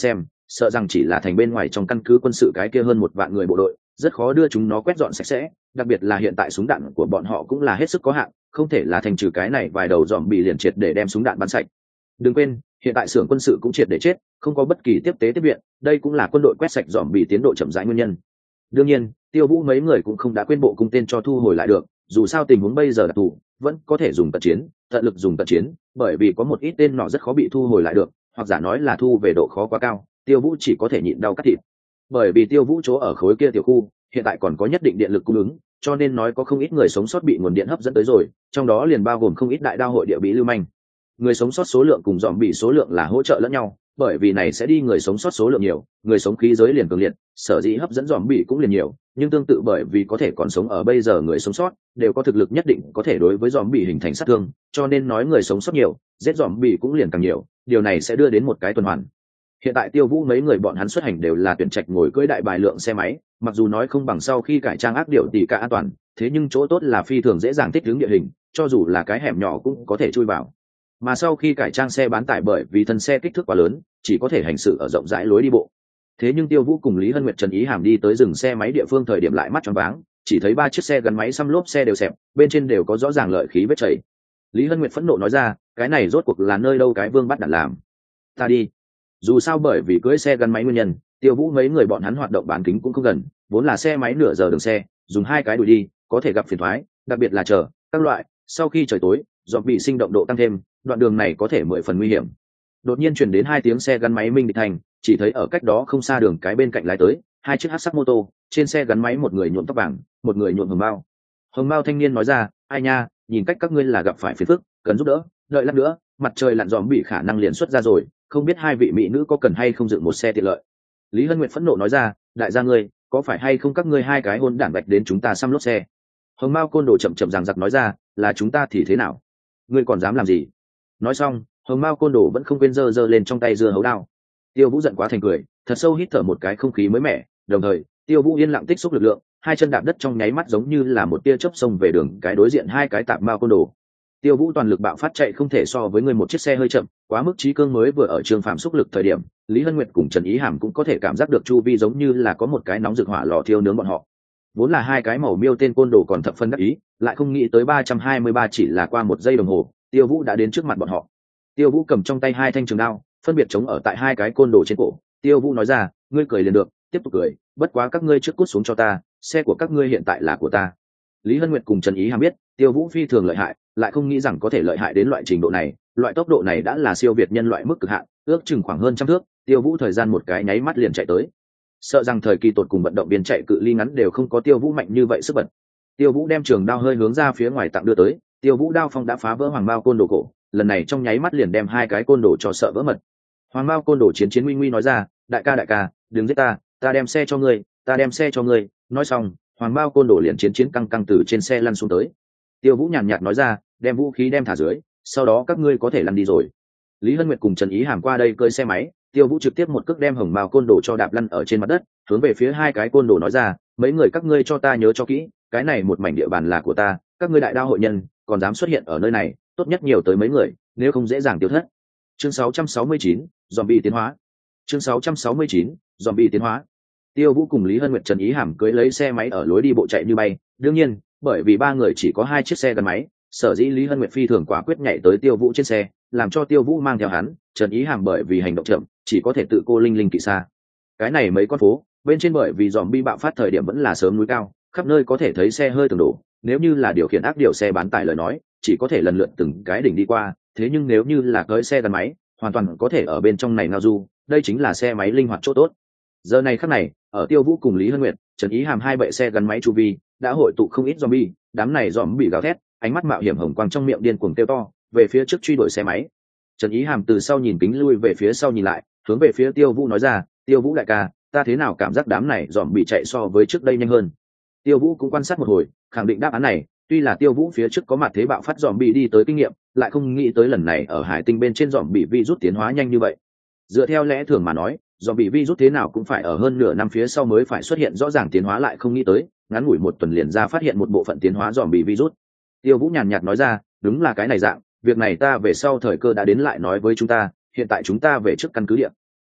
sợ rằng chỉ là thành bên ngoài trong căn cứ quân sự cái kia hơn một vạn người bộ đội rất khó đưa chúng nó quét dọn sạch sẽ, đặc biệt là hiện tại súng đạn của bọn họ cũng là hết sức có hạn, không thể là thành trừ cái này vài đầu dòm bị liền triệt để đem súng đạn bắn sạch. Đừng quên, hiện tại xưởng quân sự cũng triệt để chết, không có bất kỳ tiếp tế tiếp viện, đây cũng là quân đội quét sạch dòm bị tiến độ chậm rãi nguyên nhân. Đương nhiên, Tiêu Vũ mấy người cũng không đã quên bộ cung tên cho thu hồi lại được, dù sao tình huống bây giờ đặc thù, vẫn có thể dùng tận chiến, tận lực dùng tận chiến, bởi vì có một ít tên nọ rất khó bị thu hồi lại được, hoặc giả nói là thu về độ khó quá cao, Tiêu Vũ chỉ có thể nhịn đau cắt thịt. Bởi vì Tiêu Vũ chỗ ở khối kia tiểu khu, hiện tại còn có nhất định điện lực cung ứng, cho nên nói có không ít người sống sót bị nguồn điện hấp dẫn tới rồi, trong đó liền bao gồm không ít đại đao hội địa bí lưu manh. Người sống sót số lượng cùng dòm bị số lượng là hỗ trợ lẫn nhau, bởi vì này sẽ đi người sống sót số lượng nhiều, người sống khí giới liền cường liệt, sở dĩ hấp dẫn dòm bị cũng liền nhiều, nhưng tương tự bởi vì có thể còn sống ở bây giờ người sống sót đều có thực lực nhất định có thể đối với dòm bị hình thành sát thương, cho nên nói người sống sót nhiều, giết dòm bị cũng liền càng nhiều, điều này sẽ đưa đến một cái tuần hoàn. Hiện tại Tiêu Vũ mấy người bọn hắn xuất hành đều là tuyển trạch ngồi cưỡi đại bài lượng xe máy, mặc dù nói không bằng sau khi cải trang ác điệu tỷ cả an toàn, thế nhưng chỗ tốt là phi thường dễ dàng thích ứng địa hình, cho dù là cái hẻm nhỏ cũng có thể chui vào. Mà sau khi cải trang xe bán tải bởi vì thân xe kích thước quá lớn, chỉ có thể hành xử ở rộng rãi lối đi bộ. Thế nhưng Tiêu Vũ cùng Lý Hân Nguyệt Trần Ý Hàm đi tới dừng xe máy địa phương thời điểm lại mắt choáng váng, chỉ thấy ba chiếc xe gắn máy xăm lốp xe đều xẹp, bên trên đều có rõ ràng lợi khí vết chảy. Lý Hân Nguyệt phẫn nộ nói ra, cái này rốt cuộc là nơi đâu cái vương bắt đạn làm? Ta đi. Dù sao bởi vì cưỡi xe gắn máy nguyên nhân, Tiêu Vũ mấy người bọn hắn hoạt động bán kính cũng không gần, vốn là xe máy nửa giờ đường xe, dùng hai cái đuổi đi, có thể gặp phiền toái, đặc biệt là chờ các loại, sau khi trời tối, dòm bị sinh động độ tăng thêm, đoạn đường này có thể mười phần nguy hiểm. Đột nhiên truyền đến hai tiếng xe gắn máy minh địch thành, chỉ thấy ở cách đó không xa đường cái bên cạnh lái tới hai chiếc hắc sắc mô tô, trên xe gắn máy một người nhuộm tóc vàng, một người nhuộm hồng bao. Hồng bao thanh niên nói ra, ai nha, nhìn cách các ngươi là gặp phải phiền phức, cần giúp đỡ, đợi lát nữa, mặt trời lặn dòm bị khả năng liền xuất ra rồi, không biết hai vị mỹ nữ có cần hay không dựng một xe tiện lợi. Lý Hân Nguyệt phẫn nộ nói ra, đại gia ngươi, có phải hay không các ngươi hai cái hôn đản bạch đến chúng ta xăm lốp xe? Hồng Mao côn đồ chậm chậm rằng giặc nói ra, là chúng ta thì thế nào? Ngươi còn dám làm gì? Nói xong, Hồng Mao côn đồ vẫn không quên giơ giơ lên trong tay dưa hấu đao. Tiêu Vũ giận quá thành cười, thật sâu hít thở một cái không khí mới mẻ, đồng thời, Tiêu Vũ yên lặng tích xúc lực lượng, hai chân đạp đất trong nháy mắt giống như là một tia chớp xông về đường cái đối diện hai cái tạp mao côn đồ. Tiêu Vũ toàn lực bạo phát chạy không thể so với người một chiếc xe hơi chậm, quá mức trí cương mới vừa ở trường phạm xúc lực thời điểm, Lý Hân Nguyệt cùng Trần Ý Hàm cũng có thể cảm giác được chu vi giống như là có một cái nóng rực hỏa lò thiêu nướng bọn họ. Vốn là hai cái màu miêu tên côn đồ còn thập phân đắc ý, lại không nghĩ tới ba trăm hai mươi ba chỉ là qua một giây đồng hồ, Tiêu Vũ đã đến trước mặt bọn họ. Tiêu Vũ cầm trong tay hai thanh trường đao, phân biệt chống ở tại hai cái côn đồ trên cổ. Tiêu Vũ nói ra, ngươi cười liền được, tiếp tục cười, bất quá các ngươi trước cút xuống cho ta, xe của các ngươi hiện tại là của ta. Lý Hân Nguyệt cùng Trần Ý Hàm biết, Tiêu Vũ phi thường lợi hại, lại không nghĩ rằng có thể lợi hại đến loại trình độ này, loại tốc độ này đã là siêu việt nhân loại mức cực hạn, ước chừng khoảng hơn trăm thước, Tiêu Vũ thời gian một cái nháy mắt liền chạy tới. Sợ rằng thời kỳ tột cùng vận động viên chạy cự ly ngắn đều không có Tiêu Vũ mạnh như vậy sức bật. Tiêu Vũ đem trường đao hơi hướng ra phía ngoài tặng đưa tới, Tiêu Vũ đao phong đã phá vỡ hoàng mao côn đồ cổ, lần này trong nháy mắt liền đem hai cái côn đồ cho sợ vỡ mật. Hoàng mao côn đồ chiến chiến nguy nguy nói ra, đại ca đại ca, đừng giết ta, ta đem xe cho ngươi, ta đem xe cho ngươi. Nói xong, hoàng mao côn đồ liền chiến chiến căng căng từ trên xe lăn xuống tới. Tiêu Vũ nhàn nhạt nói ra, đem vũ khí đem thả dưới, sau đó các ngươi có thể lăn đi rồi. Lý Hân Nguyệt cùng Trần Ý Hàm qua đây cơi xe máy, Tiêu Vũ trực tiếp một cước đem hồng mao côn đồ cho đạp lăn ở trên mặt đất, hướng về phía hai cái côn đồ nói ra, mấy người các ngươi cho ta nhớ cho kỹ, cái này một mảnh địa bàn là của ta, các ngươi đại đao hội nhân còn dám xuất hiện ở nơi này, tốt nhất nhiều tới mấy người, nếu không dễ dàng tiêu thất. Chương sáu trăm sáu mươi chín, zombie tiến hóa. Chương sáu trăm sáu mươi chín, zombie tiến hóa. Tiêu Vũ cùng Lý Hân Nguyệt Trần Ý Hàm cưỡi lấy xe máy ở lối đi bộ chạy như bay, đương nhiên, bởi vì ba người chỉ có hai chiếc xe gắn máy, sở dĩ Lý Hân Nguyệt phi thường quả quyết nhảy tới Tiêu Vũ trên xe, làm cho Tiêu Vũ mang theo hắn, Trần Ý Hàm bởi vì hành động chậm, chỉ có thể tự cô linh linh kỵ xa. Cái này mấy con phố, bên trên bởi vì zombie bạo phát thời điểm vẫn là sớm núi cao, khắp nơi có thể thấy xe hơi từng đổ, nếu như là điều khiển ác điều xe bán tải lời nói, chỉ có thể lần lượt từng cái đỉnh đi qua, thế nhưng nếu như là cưỡi xe gắn máy, hoàn toàn có thể ở bên trong này ngao du, đây chính là xe máy linh hoạt chỗ tốt. Giờ này khắc này, ở Tiêu Vũ cùng Lý Hân Nguyệt, Trần Ý Hàm hai bệ xe gắn máy chu vi, đã hội tụ không ít zombie, đám này zombie gào thét, ánh mắt mạo hiểm hồng quang trong miệng điên cuồng kêu to, về phía trước truy đuổi xe máy. Trần Ý Hàm từ sau nhìn kính lui về phía sau nhìn lại, hướng về phía Tiêu Vũ nói ra, Tiêu Vũ đại ca, ta thế nào cảm giác đám này zombie chạy so với trước đây nhanh hơn. Tiêu Vũ cũng quan sát một hồi, khẳng định đáp án này, tuy là Tiêu Vũ phía trước có mặt thế bạo phát zombie đi tới kinh nghiệm, lại không nghĩ tới lần này ở hải tinh bên trên zombie virus tiến hóa nhanh như vậy. Dựa theo lẽ thường mà nói, zombie virus thế nào cũng phải ở hơn nửa năm phía sau mới phải xuất hiện rõ ràng tiến hóa, lại không nghĩ tới, ngắn ngủi một tuần liền ra phát hiện một bộ phận tiến hóa zombie virus. Tiêu Vũ nhàn nhạt nói ra, đúng là cái này dạng, việc này ta về sau thời cơ đã đến lại nói với chúng ta, hiện tại chúng ta về trước căn cứ địa.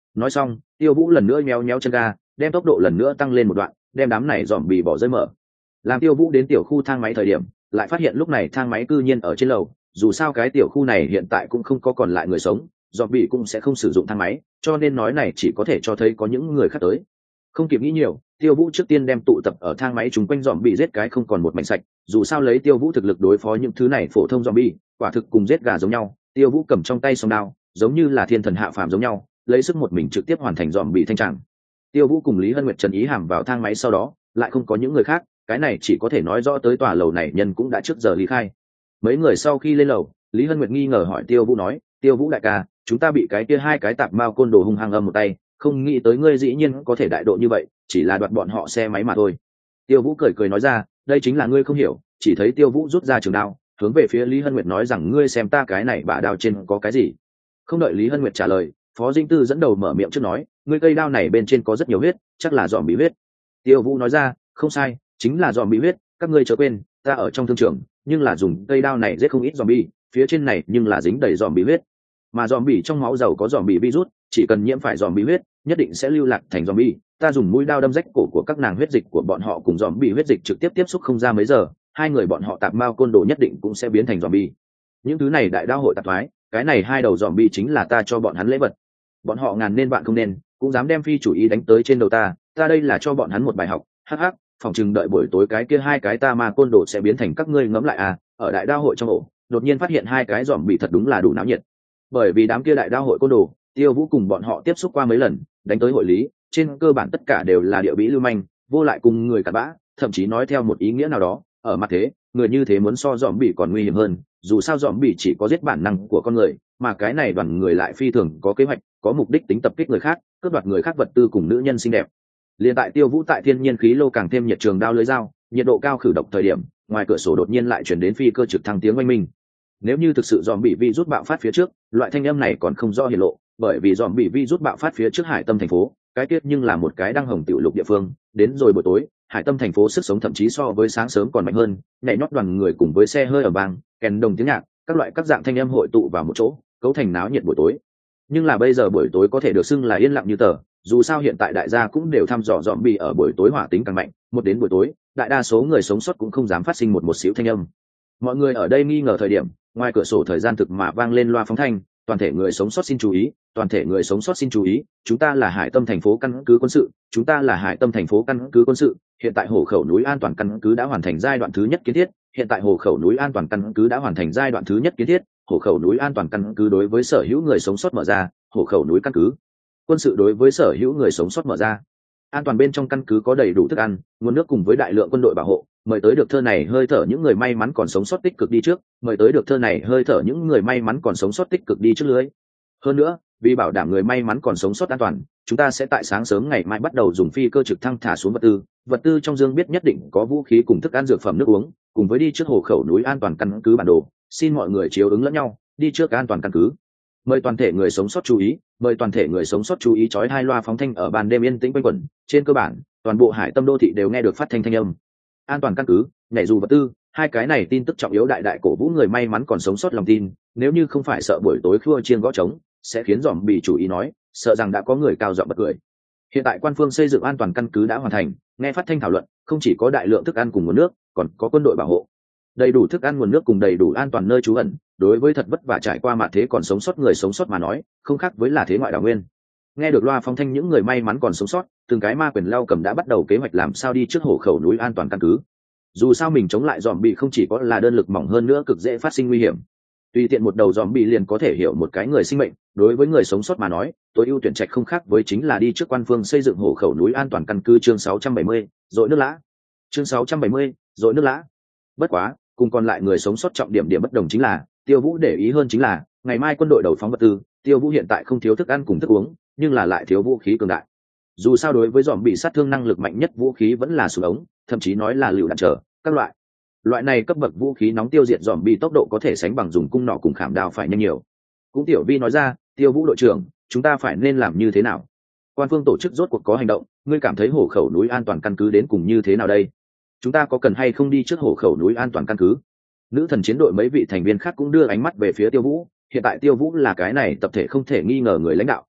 Nói xong, Tiêu Vũ lần nữa nhéo nhéo chân ga, đem tốc độ lần nữa tăng lên một đoạn, đem đám này dòm bì bỏ rơi mở. Làm Tiêu Vũ đến tiểu khu thang máy thời điểm, lại phát hiện lúc này thang máy cư nhiên ở trên lầu, dù sao cái tiểu khu này hiện tại cũng không có còn lại người sống, dòm bì cũng sẽ không sử dụng thang máy, cho nên nói này chỉ có thể cho thấy có những người khác tới. Không kịp nghĩ nhiều, Tiêu Vũ trước tiên đem tụ tập ở thang máy chúng quanh dòm bì giết cái không còn một mảnh sạch, dù sao lấy Tiêu Vũ thực lực đối phó những thứ này phổ thông dòm bì, quả thực cùng giết gà giống nhau. Tiêu Vũ cầm trong tay song đao, giống như là thiên thần hạ phàm giống nhau, lấy sức một mình trực tiếp hoàn thành dòm bì thanh tràng. Tiêu Vũ cùng Lý Hân Nguyệt trần ý hàm vào thang máy sau đó, lại không có những người khác, cái này chỉ có thể nói rõ tới tòa lầu này nhân cũng đã trước giờ ly khai. Mấy người sau khi lên lầu, Lý Hân Nguyệt nghi ngờ hỏi Tiêu Vũ nói, Tiêu Vũ đại ca, chúng ta bị cái kia hai cái tạp mao côn đồ hung hăng âm một tay, không nghĩ tới ngươi dĩ nhiên có thể đại độ như vậy, chỉ là đoạt bọn họ xe máy mà thôi. Tiêu Vũ cười cười nói ra, đây chính là ngươi không hiểu, chỉ thấy Tiêu Vũ rút ra trường đao, hướng về phía Lý Hân Nguyệt nói rằng ngươi xem ta cái này bả đao trên có cái gì. Không đợi Lý Hân Nguyệt trả lời, Phó Dĩnh Tư dẫn đầu mở miệng trước nói, ngươi cây đao này bên trên có rất nhiều huyết, chắc là dòm bị huyết. Tiêu Vũ nói ra, không sai, chính là dòm bị huyết, các ngươi chớ quên, ta ở trong thương trường, nhưng là dùng cây đao này giết không ít dòm bi, phía trên này nhưng là dính đầy dòm bị huyết. Mà dòm bị trong máu giàu có dòm bị virus, chỉ cần nhiễm phải dòm bị huyết, nhất định sẽ lưu lạc thành dòm bi. Ta dùng mũi đao đâm rách cổ của các nàng, huyết dịch của bọn họ cùng dòm bị huyết dịch trực tiếp tiếp xúc không ra mấy giờ, hai người bọn họ tạp mao côn đồ nhất định cũng sẽ biến thành dòm bi. Những thứ này đại đao hội tạp thoái, cái này hai đầu dòm bi chính là ta cho bọn hắn lễ vật. Bọn họ ngàn nên bạn không nên, cũng dám đem phi chủ ý đánh tới trên đầu ta, ta đây là cho bọn hắn một bài học. Hắc hắc, phòng chừng đợi buổi tối cái kia hai cái ta ma côn đồ sẽ biến thành các ngươi ngẫm lại à. Ở đại đao hội trong ổ, đột nhiên phát hiện hai cái dòm bị thật đúng là đủ náo nhiệt. Bởi vì đám kia đại đao hội côn đồ, Tiêu Vũ cùng bọn họ tiếp xúc qua mấy lần, đánh tới hội lý, trên cơ bản tất cả đều là địa bĩ lưu manh, vô lại cùng người cặn bã, thậm chí nói theo một ý nghĩa nào đó, ở mặt thế, người như thế muốn so dòm bị còn nguy hiểm hơn, dù sao dòm bị chỉ có giết bản năng của con người, mà cái này đoàn người lại phi thường có kế hoạch, có mục đích tính tập kích người khác, cướp đoạt người khác vật tư cùng nữ nhân xinh đẹp. Liên tại Tiêu Vũ tại thiên nhiên khí lô càng thêm nhiệt trường đao lưới dao, nhiệt độ cao khử độc thời điểm, ngoài cửa sổ đột nhiên lại truyền đến phi cơ trực thăng tiếng oanh minh. Nếu như thực sự dòm bị virus bạo phát phía trước, loại thanh âm này còn không rõ hiển lộ, bởi vì dòm bị virus bạo phát phía trước Hải Tâm thành phố, cái tiết nhưng là một cái đăng hồng tiểu lục địa phương, đến rồi buổi tối, Hải Tâm thành phố sức sống thậm chí so với sáng sớm còn mạnh hơn, nhảy nhót đoàn người cùng với xe hơi ở bang, kèn đồng tiếng nhạc, các loại các dạng thanh âm hội tụ vào một chỗ, cấu thành náo nhiệt buổi tối. Nhưng là bây giờ buổi tối có thể được xưng là yên lặng như tờ, dù sao hiện tại đại gia cũng đều thăm dò dòm bị ở buổi tối hỏa tính càng mạnh, một đến buổi tối, đại đa số người sống sót cũng không dám phát sinh một một xíu thanh âm. Mọi người ở đây nghi ngờ thời điểm, ngoài cửa sổ thời gian thực mà vang lên loa phóng thanh, toàn thể người sống sót xin chú ý, toàn thể người sống sót xin chú ý, chúng ta là Hải Tâm thành phố căn cứ quân sự, chúng ta là Hải Tâm thành phố căn cứ quân sự, hiện tại hồ khẩu núi an toàn căn cứ đã hoàn thành giai đoạn thứ nhất kiến thiết, hiện tại hồ khẩu núi an toàn căn cứ đã hoàn thành giai đoạn thứ nhất kiến thiết, hồ khẩu núi an toàn căn cứ đối với sở hữu người sống sót mở ra, hồ khẩu núi căn cứ quân sự đối với sở hữu người sống sót mở ra. An toàn bên trong căn cứ có đầy đủ thức ăn, nguồn nước cùng với đại lượng quân đội bảo hộ, mời tới được thơ này hơi thở những người may mắn còn sống sót tích cực đi trước, mời tới được thơ này hơi thở những người may mắn còn sống sót tích cực đi trước lưới. Hơn nữa, vì bảo đảm người may mắn còn sống sót an toàn, chúng ta sẽ tại sáng sớm ngày mai bắt đầu dùng phi cơ trực thăng thả xuống vật tư, vật tư trong dương biết nhất định có vũ khí cùng thức ăn dược phẩm nước uống, cùng với đi trước hồ khẩu núi an toàn căn cứ bản đồ, xin mọi người chiếu ứng lẫn nhau, đi trước an toàn căn cứ. Mời toàn thể người sống sót chú ý, mời toàn thể người sống sót chú ý, chói hai loa phóng thanh ở ban đêm yên tĩnh quanh quẩn, trên cơ bản, toàn bộ Hải Tâm đô thị đều nghe được phát thanh thanh âm. An toàn căn cứ, nhảy dù vật tư, hai cái này tin tức trọng yếu đại đại cổ vũ người may mắn còn sống sót lòng tin, nếu như không phải sợ buổi tối khua chiên gõ trống, sẽ khiến dòm bị chủ ý nói, sợ rằng đã có người cao giọng bật cười. Hiện tại quan phương xây dựng an toàn căn cứ đã hoàn thành, nghe phát thanh thảo luận, không chỉ có đại lượng thức ăn cùng nguồn nước, còn có quân đội bảo hộ. Đầy đủ thức ăn nguồn nước cùng đầy đủ an toàn nơi trú ẩn, đối với thật vất vả trải qua mạt thế còn sống sót người sống sót mà nói, không khác với là thế ngoại đảo nguyên. Nghe được loa phong thanh những người may mắn còn sống sót, từng cái ma quyền lao cầm đã bắt đầu kế hoạch làm sao đi trước hồ khẩu núi an toàn căn cứ. Dù sao mình chống lại dòm bị không chỉ có là đơn lực mỏng hơn nữa cực dễ phát sinh nguy hiểm. Tùy tiện một đầu dòm bị liền có thể hiểu một cái người sinh mệnh, đối với người sống sót mà nói, tối ưu tuyển trạch không khác với chính là đi trước quan phương xây dựng hồ khẩu núi an toàn căn cứ. Chương sáu trăm bảy mươi, dội nước lã. Chương sáu trăm bảy mươi, dội nước lã. Bất quá, cùng còn lại người sống sót trọng điểm điểm bất đồng chính là, Tiêu Vũ để ý hơn chính là, ngày mai quân đội đầu phóng vật tư, Tiêu Vũ hiện tại không thiếu thức ăn cùng thức uống, nhưng là lại thiếu vũ khí cường đại. Dù sao đối với dòm bị sát thương năng lực mạnh nhất vũ khí vẫn là súng ống, thậm chí nói là lựu đạn trở, các loại. Loại này cấp bậc vũ khí nóng tiêu diệt dòm bị tốc độ có thể sánh bằng dùng cung nỏ cùng khảm đao phải nhanh nhiều. Cũng Tiểu Vi nói ra, Tiêu Vũ đội trưởng, chúng ta phải nên làm như thế nào? Quan phương tổ chức rốt cuộc có hành động, ngươi cảm thấy hồ khẩu núi an toàn căn cứ đến cùng như thế nào đây? Chúng ta có cần hay không đi trước hồ khẩu núi an toàn căn cứ? Nữ thần chiến đội mấy vị thành viên khác cũng đưa ánh mắt về phía Tiêu Vũ, hiện tại Tiêu Vũ là cái này tập thể không thể nghi ngờ người lãnh đạo,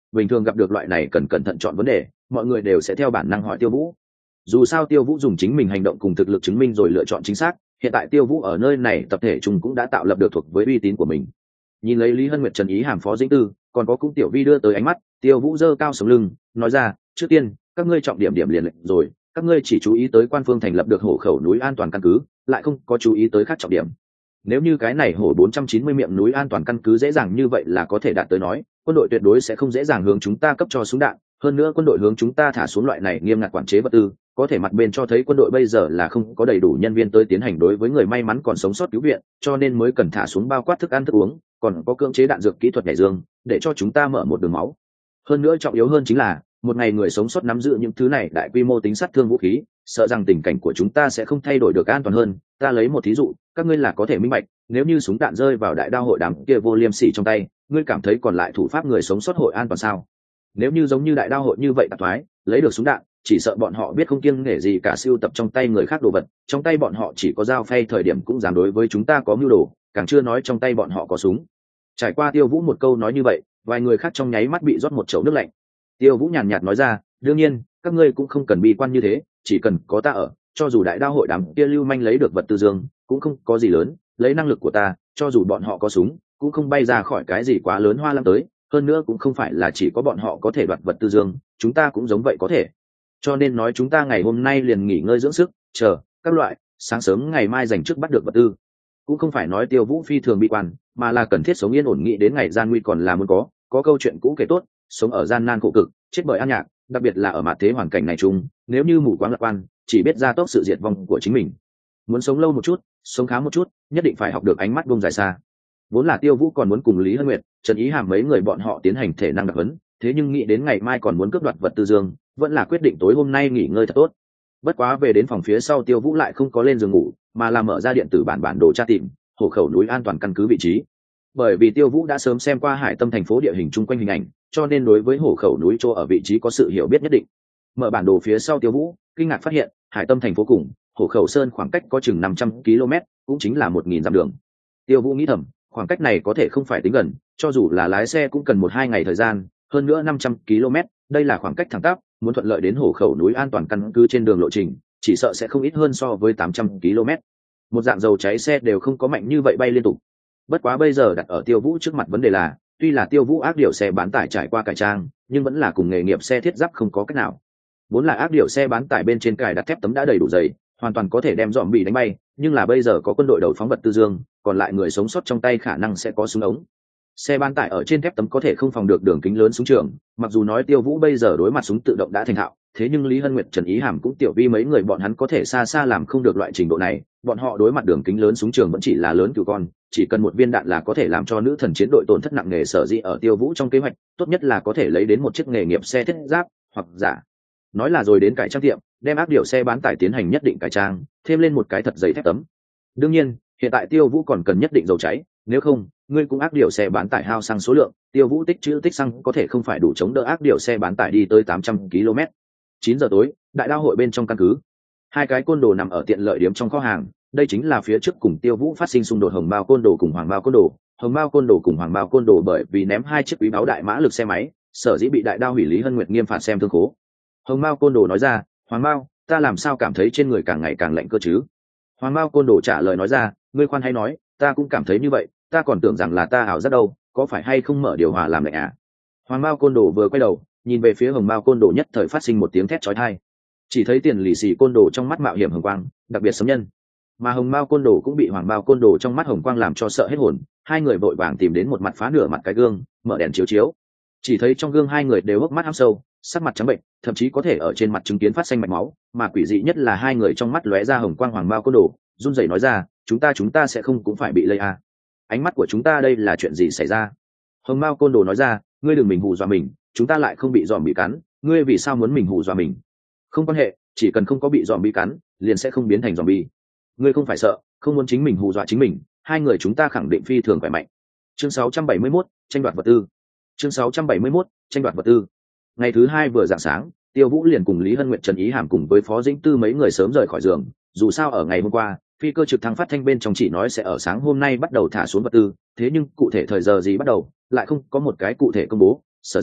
bình thường gặp được loại này cần cẩn thận chọn vấn đề, mọi người đều sẽ theo bản năng hỏi Tiêu Vũ. Dù sao Tiêu Vũ dùng chính mình hành động cùng thực lực chứng minh rồi lựa chọn chính xác, hiện tại Tiêu Vũ ở nơi này tập thể chung cũng đã tạo lập được thuộc với uy tín của mình. Nhìn lấy Lý Hân Nguyệt, Trần Ý Hàm, Phó Dĩnh Tư, còn có Cung Tiểu Vi đưa tới ánh mắt, Tiêu Vũ giơ cao sống lưng, nói ra, trước tiên, các ngươi trọng điểm điểm liền lệnh rồi, các ngươi chỉ chú ý tới quan phương thành lập được hổ khẩu núi an toàn căn cứ, lại không có chú ý tới khác trọng điểm. Nếu như cái này hổ bốn trăm chín mươi miệng núi an toàn căn cứ dễ dàng như vậy là có thể đạt tới nói, quân đội tuyệt đối sẽ không dễ dàng hướng chúng ta cấp cho súng đạn, hơn nữa quân đội hướng chúng ta thả xuống loại này nghiêm ngặt quản chế vật tư, có thể mặt bên cho thấy quân đội bây giờ là không có đầy đủ nhân viên tới tiến hành đối với người may mắn còn sống sót cứu viện, cho nên mới cần thả xuống bao quát thức ăn thức uống, còn có cưỡng chế đạn dược kỹ thuật nhảy dương, để cho chúng ta mở một đường máu. Hơn nữa trọng yếu hơn chính là, một ngày người sống sót nắm giữ những thứ này đại quy mô tính sát thương vũ khí, sợ rằng tình cảnh của chúng ta sẽ không thay đổi được an toàn hơn. Ta lấy một thí dụ, các ngươi là có thể minh bạch, nếu như súng đạn rơi vào đại đao hội đám kia vô liêm sỉ trong tay, ngươi cảm thấy còn lại thủ pháp người sống sót hội an toàn sao? Nếu như giống như đại đao hội như vậy tạp thoái, lấy được súng đạn, chỉ sợ bọn họ biết không kiêng nể gì cả siêu tập trong tay người khác đồ vật, trong tay bọn họ chỉ có dao phay thời điểm cũng dám đối với chúng ta có mưu đồ, càng chưa nói trong tay bọn họ có súng. Trải qua Tiêu Vũ một câu nói như vậy, vài người khác trong nháy mắt bị rót một chậu nước lạnh. Tiêu Vũ nhàn nhạt nói ra, đương nhiên, các ngươi cũng không cần bi quan như thế, chỉ cần có ta ở, cho dù đại đao hội đám kia lưu manh lấy được vật tư dương, cũng không có gì lớn, lấy năng lực của ta, cho dù bọn họ có súng, cũng không bay ra khỏi cái gì quá lớn hoa lăng tới, hơn nữa cũng không phải là chỉ có bọn họ có thể đoạt vật tư dương, chúng ta cũng giống vậy có thể. Cho nên nói chúng ta ngày hôm nay liền nghỉ ngơi dưỡng sức, chờ các loại, sáng sớm ngày mai dành trước bắt được vật tư. Cũng không phải nói Tiêu Vũ phi thường bị quan, mà là cần thiết sống yên ổn, nghĩ đến ngày gian nguy còn là muốn có, có câu chuyện cũ kể tốt, sống ở gian nan khổ cực, chết bởi an nhạc, đặc biệt là ở mặt thế hoàn cảnh này chung, nếu như mù quáng lạc quan, chỉ biết gia tốc sự diệt vong của chính mình. Muốn sống lâu một chút, sống khá một chút, nhất định phải học được ánh mắt buông dài xa. Vốn là Tiêu Vũ còn muốn cùng Lý Hân Nguyệt, Trần Ý Hàm mấy người bọn họ tiến hành thể năng đặc huấn, thế nhưng nghĩ đến ngày mai còn muốn cướp đoạt vật tư dương, vẫn là quyết định tối hôm nay nghỉ ngơi thật tốt. Bất quá về đến phòng phía sau, Tiêu Vũ lại không có lên giường ngủ, mà là mở ra điện tử bản bản đồ tra tìm hổ khẩu núi an toàn căn cứ vị trí. Bởi vì Tiêu Vũ đã sớm xem qua Hải Tâm thành phố địa hình chung quanh hình ảnh, cho nên đối với hổ khẩu núi chỗ ở vị trí có sự hiểu biết nhất định. Mở bản đồ phía sau, Tiêu Vũ kinh ngạc phát hiện, Hải Tâm thành phố cùng hổ khẩu sơn khoảng cách có chừng năm trăm ki lô mét, cũng chính là một nghìn dặm đường. Tiêu Vũ nghĩ thầm, khoảng cách này có thể không phải tính gần, cho dù là lái xe cũng cần một hai ngày thời gian, hơn nữa năm trăm ki lô mét, đây là khoảng cách thẳng tắp, muốn thuận lợi đến hổ khẩu núi an toàn căn cứ trên đường lộ trình, chỉ sợ sẽ không ít hơn so với tám trăm ki lô mét. Một dạng dầu cháy xe đều không có mạnh như vậy bay liên tục. Bất quá bây giờ đặt ở Tiêu Vũ trước mặt vấn đề là, tuy là Tiêu Vũ ác điểu xe bán tải trải qua cải trang, nhưng vẫn là cùng nghề nghiệp xe thiết giáp không có cách nào. Vốn là ác điểu xe bán tải bên trên cài đặt thép tấm đã đầy đủ dày, hoàn toàn có thể đem dòm bị đánh bay, nhưng là bây giờ có quân đội đầu phóng vật tư dương, còn lại người sống sót trong tay khả năng sẽ có súng ống. Xe bán tải ở trên thép tấm có thể không phòng được đường kính lớn súng trường, mặc dù nói Tiêu Vũ bây giờ đối mặt súng tự động đã thành thạo, thế nhưng Lý Hân Nguyệt, Trần Ý Hàm cũng Tiểu Vi mấy người bọn hắn có thể xa xa làm không được loại trình độ này, bọn họ đối mặt đường kính lớn súng trường vẫn chỉ là lớn cừu con, chỉ cần một viên đạn là có thể làm cho nữ thần chiến đội tổn thất nặng nề. Sở dĩ ở Tiêu Vũ trong kế hoạch, tốt nhất là có thể lấy đến một chiếc nghề nghiệp xe thiết giáp, hoặc giả nói là rồi đến cải trang tiệm, đem ác điểu xe bán tải tiến hành nhất định cải trang, thêm lên một cái thật dày thép tấm. Đương nhiên, hiện tại Tiêu Vũ còn cần nhất định dầu cháy, nếu không, ngươi cũng ác điểu xe bán tải hao xăng số lượng, Tiêu Vũ tích trữ tích xăng có thể không phải đủ chống đỡ ác điểu xe bán tải đi tới tám trăm ki lô mét. chín giờ tối, đại đao hội bên trong căn cứ, hai cái côn đồ nằm ở tiện lợi điểm trong kho hàng, đây chính là phía trước cùng Tiêu Vũ phát sinh xung đột hồng bao côn đồ cùng hoàng bao côn đồ. Hồng bao côn đồ cùng hoàng bao côn đồ bởi vì ném hai chiếc quý báu đại mã lực xe máy, sở dĩ bị đại đao hủy Lý Hân Nguyệt nghiêm phạt xem thương khố. Hồng bao côn đồ nói ra, hoàng bao, ta làm sao cảm thấy trên người càng ngày càng lạnh cơ chứ? Hoàng bao côn đồ trả lời nói ra, ngươi khoan hay nói, ta cũng cảm thấy như vậy, ta còn tưởng rằng là ta ảo giác đâu, có phải hay không mở điều hòa làm lạnh à? Hoàng bao côn đồ vừa quay đầu, nhìn về phía hồng bao côn đồ, nhất thời phát sinh một tiếng thét chói tai. Chỉ thấy tiền lì xì côn đồ trong mắt mạo hiểm hồng quang, đặc biệt sấm nhân. Mà hồng bao côn đồ cũng bị hoàng bao côn đồ trong mắt hồng quang làm cho sợ hết hồn, hai người vội vàng tìm đến một mặt phá nửa mặt cái gương, mở đèn chiếu chiếu. Chỉ thấy trong gương hai người đều hốc mắt hăm sâu, sắc mặt trắng bệnh, thậm chí có thể ở trên mặt chứng kiến phát xanh mạch máu, mà quỷ dị nhất là hai người trong mắt lóe ra hồng quang hoàng bao côn đồ, run rẩy nói ra, chúng ta chúng ta sẽ không cũng phải bị lây à? Ánh mắt của chúng ta đây là chuyện gì xảy ra? Hồng bao côn đồ nói ra, ngươi đừng mình hù dọa mình, chúng ta lại không bị dòm bị cắn, ngươi vì sao muốn mình hù dọa mình? Không quan hệ, chỉ cần không có bị dòm bị cắn, liền sẽ không biến thành dòm bi. Ngươi không phải sợ, không muốn chính mình hù dọa chính mình, hai người chúng ta khẳng định phi thường khỏe mạnh. Chương sáu trăm bảy mươi mốt, tranh đoạt vật tư. Chương sáu trăm bảy mươi mốt, tranh đoạt vật tư. Ngày thứ hai vừa rạng sáng, Tiêu Vũ liền cùng Lý Hân Nguyệt, Trần Ý Hàm cùng với Phó Dĩnh Tư mấy người sớm rời khỏi giường, dù sao ở ngày hôm qua, phi cơ trực thăng phát thanh bên trong chỉ nói sẽ ở sáng hôm nay bắt đầu thả xuống vật tư, thế nhưng cụ thể thời giờ gì bắt đầu, lại không có một cái cụ thể công bố, sở dĩ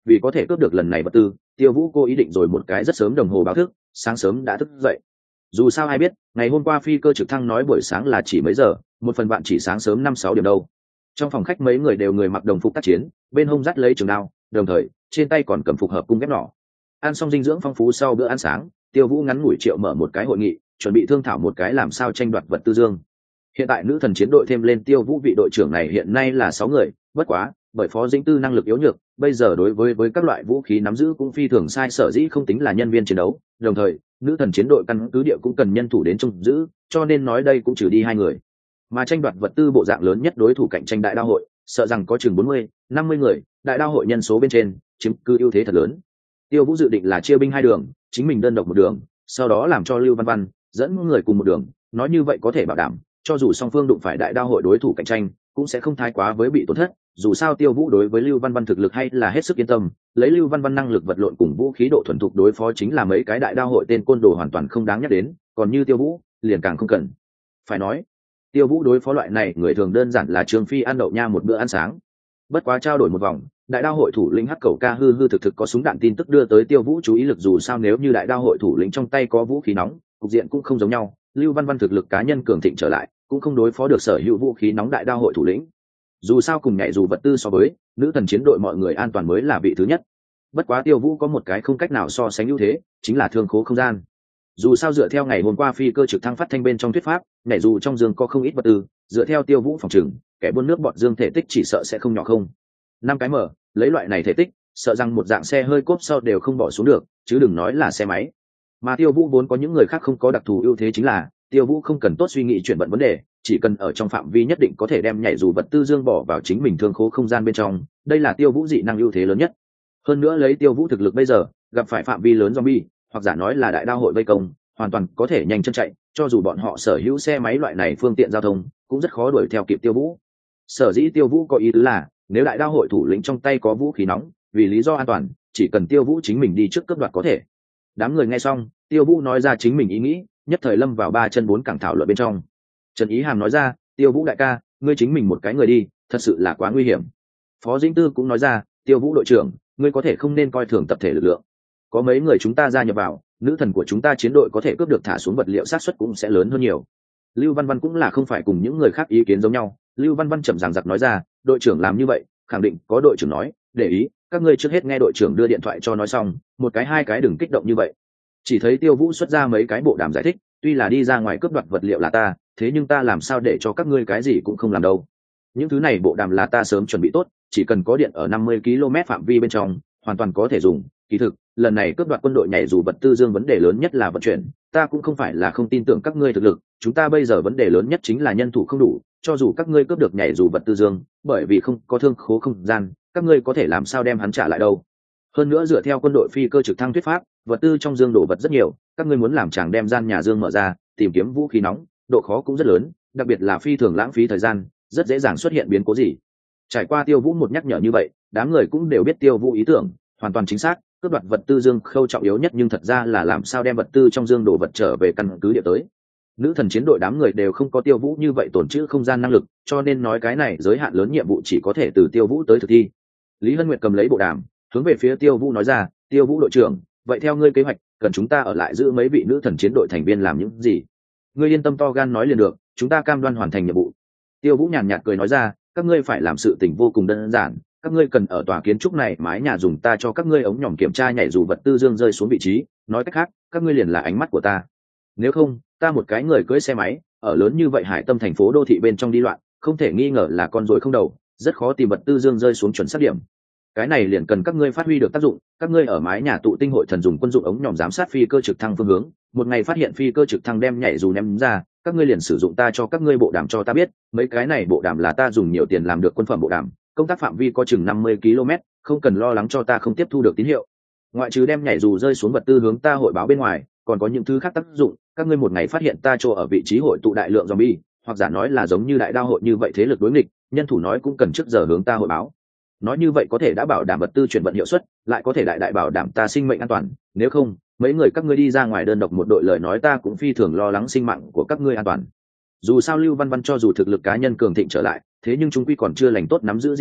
vì có thể cướp được lần này vật tư, Tiêu Vũ cô ý định rồi một cái rất sớm đồng hồ báo thức, sáng sớm đã thức dậy. Dù sao ai biết, ngày hôm qua phi cơ trực thăng nói buổi sáng là chỉ mấy giờ, một phần bạn chỉ sáng sớm năm sáu điểm đâu. Trong phòng khách mấy người đều người mặc đồng phục tác chiến, bên hông dắt lấy trường đao, đồng thời trên tay còn cầm phục hợp cung ghép nỏ. Ăn xong dinh dưỡng phong phú sau bữa ăn sáng, Tiêu Vũ ngắn ngủi triệu mở một cái hội nghị, chuẩn bị thương thảo một cái làm sao tranh đoạt vật tư dương. Hiện tại nữ thần chiến đội thêm lên Tiêu Vũ vị đội trưởng này hiện nay là sáu người, bất quá bởi Phó Dĩnh Tư năng lực yếu nhược, bây giờ đối với với các loại vũ khí nắm giữ cũng phi thường sai, sở dĩ không tính là nhân viên chiến đấu. Đồng thời nữ thần chiến đội căn cứ địa cũng cần nhân thủ đến trông giữ, cho nên nói đây cũng trừ đi hai người. Mà tranh đoạt vật tư bộ dạng lớn nhất đối thủ cạnh tranh đại đao hội, sợ rằng có chừng bốn mươi, năm mươi người, đại đao hội nhân số bên trên chiếm cứ ưu thế thật lớn. Tiêu Vũ dự định là chia binh hai đường, chính mình đơn độc một đường, sau đó làm cho Lưu Văn Văn dẫn người cùng một đường, nói như vậy có thể bảo đảm cho dù song phương đụng phải đại đao hội đối thủ cạnh tranh cũng sẽ không thái quá với bị tổn thất. Dù sao Tiêu Vũ đối với Lưu Văn Văn thực lực hay là hết sức yên tâm, lấy Lưu Văn Văn năng lực vật lộn cùng vũ khí độ thuần thục đối phó chính là mấy cái đại đao hội tên côn đồ hoàn toàn không đáng nhắc đến, còn như Tiêu Vũ liền càng không cần phải nói. Tiêu Vũ đối phó loại này người thường đơn giản là Trương Phi ăn đậu nha một bữa ăn sáng. Bất quá trao đổi một vòng, đại đao hội thủ lĩnh Hắc Cầu Ca hư hư thực thực có súng đạn tin tức đưa tới Tiêu Vũ chú ý lực. Dù sao nếu như đại đao hội thủ lĩnh trong tay có vũ khí nóng, cục diện cũng không giống nhau. Lưu Văn Văn thực lực cá nhân cường thịnh trở lại, cũng không đối phó được sở hữu vũ khí nóng đại đao hội thủ lĩnh. Dù sao cùng nhảy dù vật tư so với nữ thần chiến đội mọi người an toàn mới là vị thứ nhất. Bất quá Tiêu Vũ có một cái không cách nào so sánh ưu thế, chính là thương khố không gian. Dù sao dựa theo ngày hôm qua phi cơ trực thăng phát thanh bên trong thuyết pháp, nhảy dù trong giường có không ít vật tư, dựa theo Tiêu Vũ phòng trừng, kẻ buôn nước bọt dương thể tích chỉ sợ sẽ không nhỏ không. Năm cái mở, lấy loại này thể tích, sợ rằng một dạng xe hơi cốp sau đều không bỏ xuống được, chứ đừng nói là xe máy. Mà Tiêu Vũ vốn có những người khác không có đặc thù ưu thế, chính là Tiêu Vũ không cần tốt suy nghĩ chuyển vận vấn đề, chỉ cần ở trong phạm vi nhất định có thể đem nhảy dù vật tư dương bỏ vào chính mình thương khố không gian bên trong, đây là Tiêu Vũ dị năng ưu thế lớn nhất. Hơn nữa lấy Tiêu Vũ thực lực bây giờ, gặp phải phạm vi lớn zombie, hoặc giả nói là đại đao hội vây công, hoàn toàn có thể nhanh chân chạy, cho dù bọn họ sở hữu xe máy loại này phương tiện giao thông, cũng rất khó đuổi theo kịp Tiêu Vũ. Sở dĩ Tiêu Vũ có ý tứ là, nếu đại đao hội thủ lĩnh trong tay có vũ khí nóng, vì lý do an toàn, chỉ cần Tiêu Vũ chính mình đi trước cướp đoạt có thể. Đám người nghe xong, Tiêu Vũ nói ra chính mình ý nghĩ, nhất thời lâm vào ba chân bốn cẳng thảo luận bên trong. Trần Ý Hàm nói ra, Tiêu Vũ đại ca, ngươi chính mình một cái người đi, thật sự là quá nguy hiểm. Phó Dĩnh Tư cũng nói ra, Tiêu Vũ đội trưởng, ngươi có thể không nên coi thường tập thể lực lượng. Có mấy người chúng ta gia nhập vào, nữ thần của chúng ta chiến đội có thể cướp được thả xuống vật liệu sát suất cũng sẽ lớn hơn nhiều. Lưu Văn Văn cũng là không phải cùng những người khác ý kiến giống nhau. Lưu Văn Văn chậm ràng giặc nói ra, đội trưởng làm như vậy, khẳng định có đội trưởng nói, để ý, các ngươi trước hết nghe đội trưởng đưa điện thoại cho nói xong, một cái hai cái đừng kích động như vậy. Chỉ thấy Tiêu Vũ xuất ra mấy cái bộ đàm giải thích, tuy là đi ra ngoài cướp đoạt vật liệu là ta, thế nhưng ta làm sao để cho các ngươi cái gì cũng không làm đâu. Những thứ này bộ đàm là ta sớm chuẩn bị tốt, chỉ cần có điện ở năm mươi ki lô mét phạm vi bên trong, hoàn toàn có thể dùng. Kỳ thực, lần này cướp đoạt quân đội nhảy dù vật tư dương vấn đề lớn nhất là vận chuyển, ta cũng không phải là không tin tưởng các ngươi thực lực, chúng ta bây giờ vấn đề lớn nhất chính là nhân thủ không đủ, cho dù các ngươi cướp được nhảy dù vật tư dương, bởi vì không có thương khố không gian, các ngươi có thể làm sao đem hắn trả lại đâu. Hơn nữa dựa theo quân đội phi cơ trực thăng thuyết pháp, vật tư trong dương đổ vật rất nhiều, các ngươi muốn làm chàng đem gian nhà dương mở ra, tìm kiếm vũ khí nóng, độ khó cũng rất lớn, đặc biệt là phi thường lãng phí thời gian, rất dễ dàng xuất hiện biến cố gì. Trải qua Tiêu Vũ một nhắc nhở như vậy, đám người cũng đều biết Tiêu Vũ ý tưởng hoàn toàn chính xác, cướp đoạt vật tư dương khâu trọng yếu nhất, nhưng thật ra là làm sao đem vật tư trong dương đổ vật trở về căn cứ địa tới. Nữ thần chiến đội đám người đều không có Tiêu Vũ như vậy tổn trữ không gian năng lực, cho nên nói cái này giới hạn lớn nhiệm vụ chỉ có thể từ Tiêu Vũ tới thực thi. Lý Hân Nguyệt cầm lấy bộ đàm, hướng về phía Tiêu Vũ nói ra, Tiêu Vũ đội trưởng, vậy theo ngươi kế hoạch, cần chúng ta ở lại giữ mấy vị nữ thần chiến đội thành viên làm những gì? Ngươi yên tâm, to gan nói liền được, chúng ta cam đoan hoàn thành nhiệm vụ. Tiêu Vũ nhàn nhạt cười nói ra, các ngươi phải làm sự tình vô cùng đơn giản, các ngươi cần ở tòa kiến trúc này mái nhà dùng ta cho các ngươi ống nhỏm kiểm tra nhảy dù vật tư dương rơi xuống vị trí, nói cách khác, các ngươi liền là ánh mắt của ta. Nếu không, ta một cái người cưỡi xe máy, ở lớn như vậy hải tâm thành phố đô thị bên trong đi loạn, không thể nghi ngờ là con rối không đầu, rất khó tìm vật tư dương rơi xuống chuẩn xác điểm. Cái này liền cần các ngươi phát huy được tác dụng, các ngươi ở mái nhà tụ tinh hội thần dùng quân dụng ống nhòm giám sát phi cơ trực thăng phương hướng, một ngày phát hiện phi cơ trực thăng đem nhảy dù ném ra, các ngươi liền sử dụng ta cho các ngươi bộ đàm cho ta biết, mấy cái này bộ đàm là ta dùng nhiều tiền làm được quân phẩm bộ đàm, công tác phạm vi có chừng năm mươi ki lô mét, không cần lo lắng cho ta không tiếp thu được tín hiệu. Ngoại trừ đem nhảy dù rơi xuống vật tư hướng ta hội báo bên ngoài, còn có những thứ khác tác dụng, các ngươi một ngày phát hiện ta chỗ ở vị trí hội tụ đại lượng zombie, hoặc giả nói là giống như đại đao hội như vậy thế lực đối nghịch, nhân thủ nói cũng cần trước giờ hướng ta hội báo. Nói như vậy có thể đã bảo đảm vật tư chuyển vận hiệu suất, lại có thể đại đại bảo đảm ta sinh mệnh an toàn, nếu không, mấy người các ngươi đi ra ngoài đơn độc một đội lời nói ta cũng phi thường lo lắng sinh mạng của các ngươi an toàn. Dù sao Lưu Văn Văn cho dù thực lực cá nhân cường thịnh trở lại, thế nhưng chúng quy còn chưa lành tốt nắm giữ dị năng,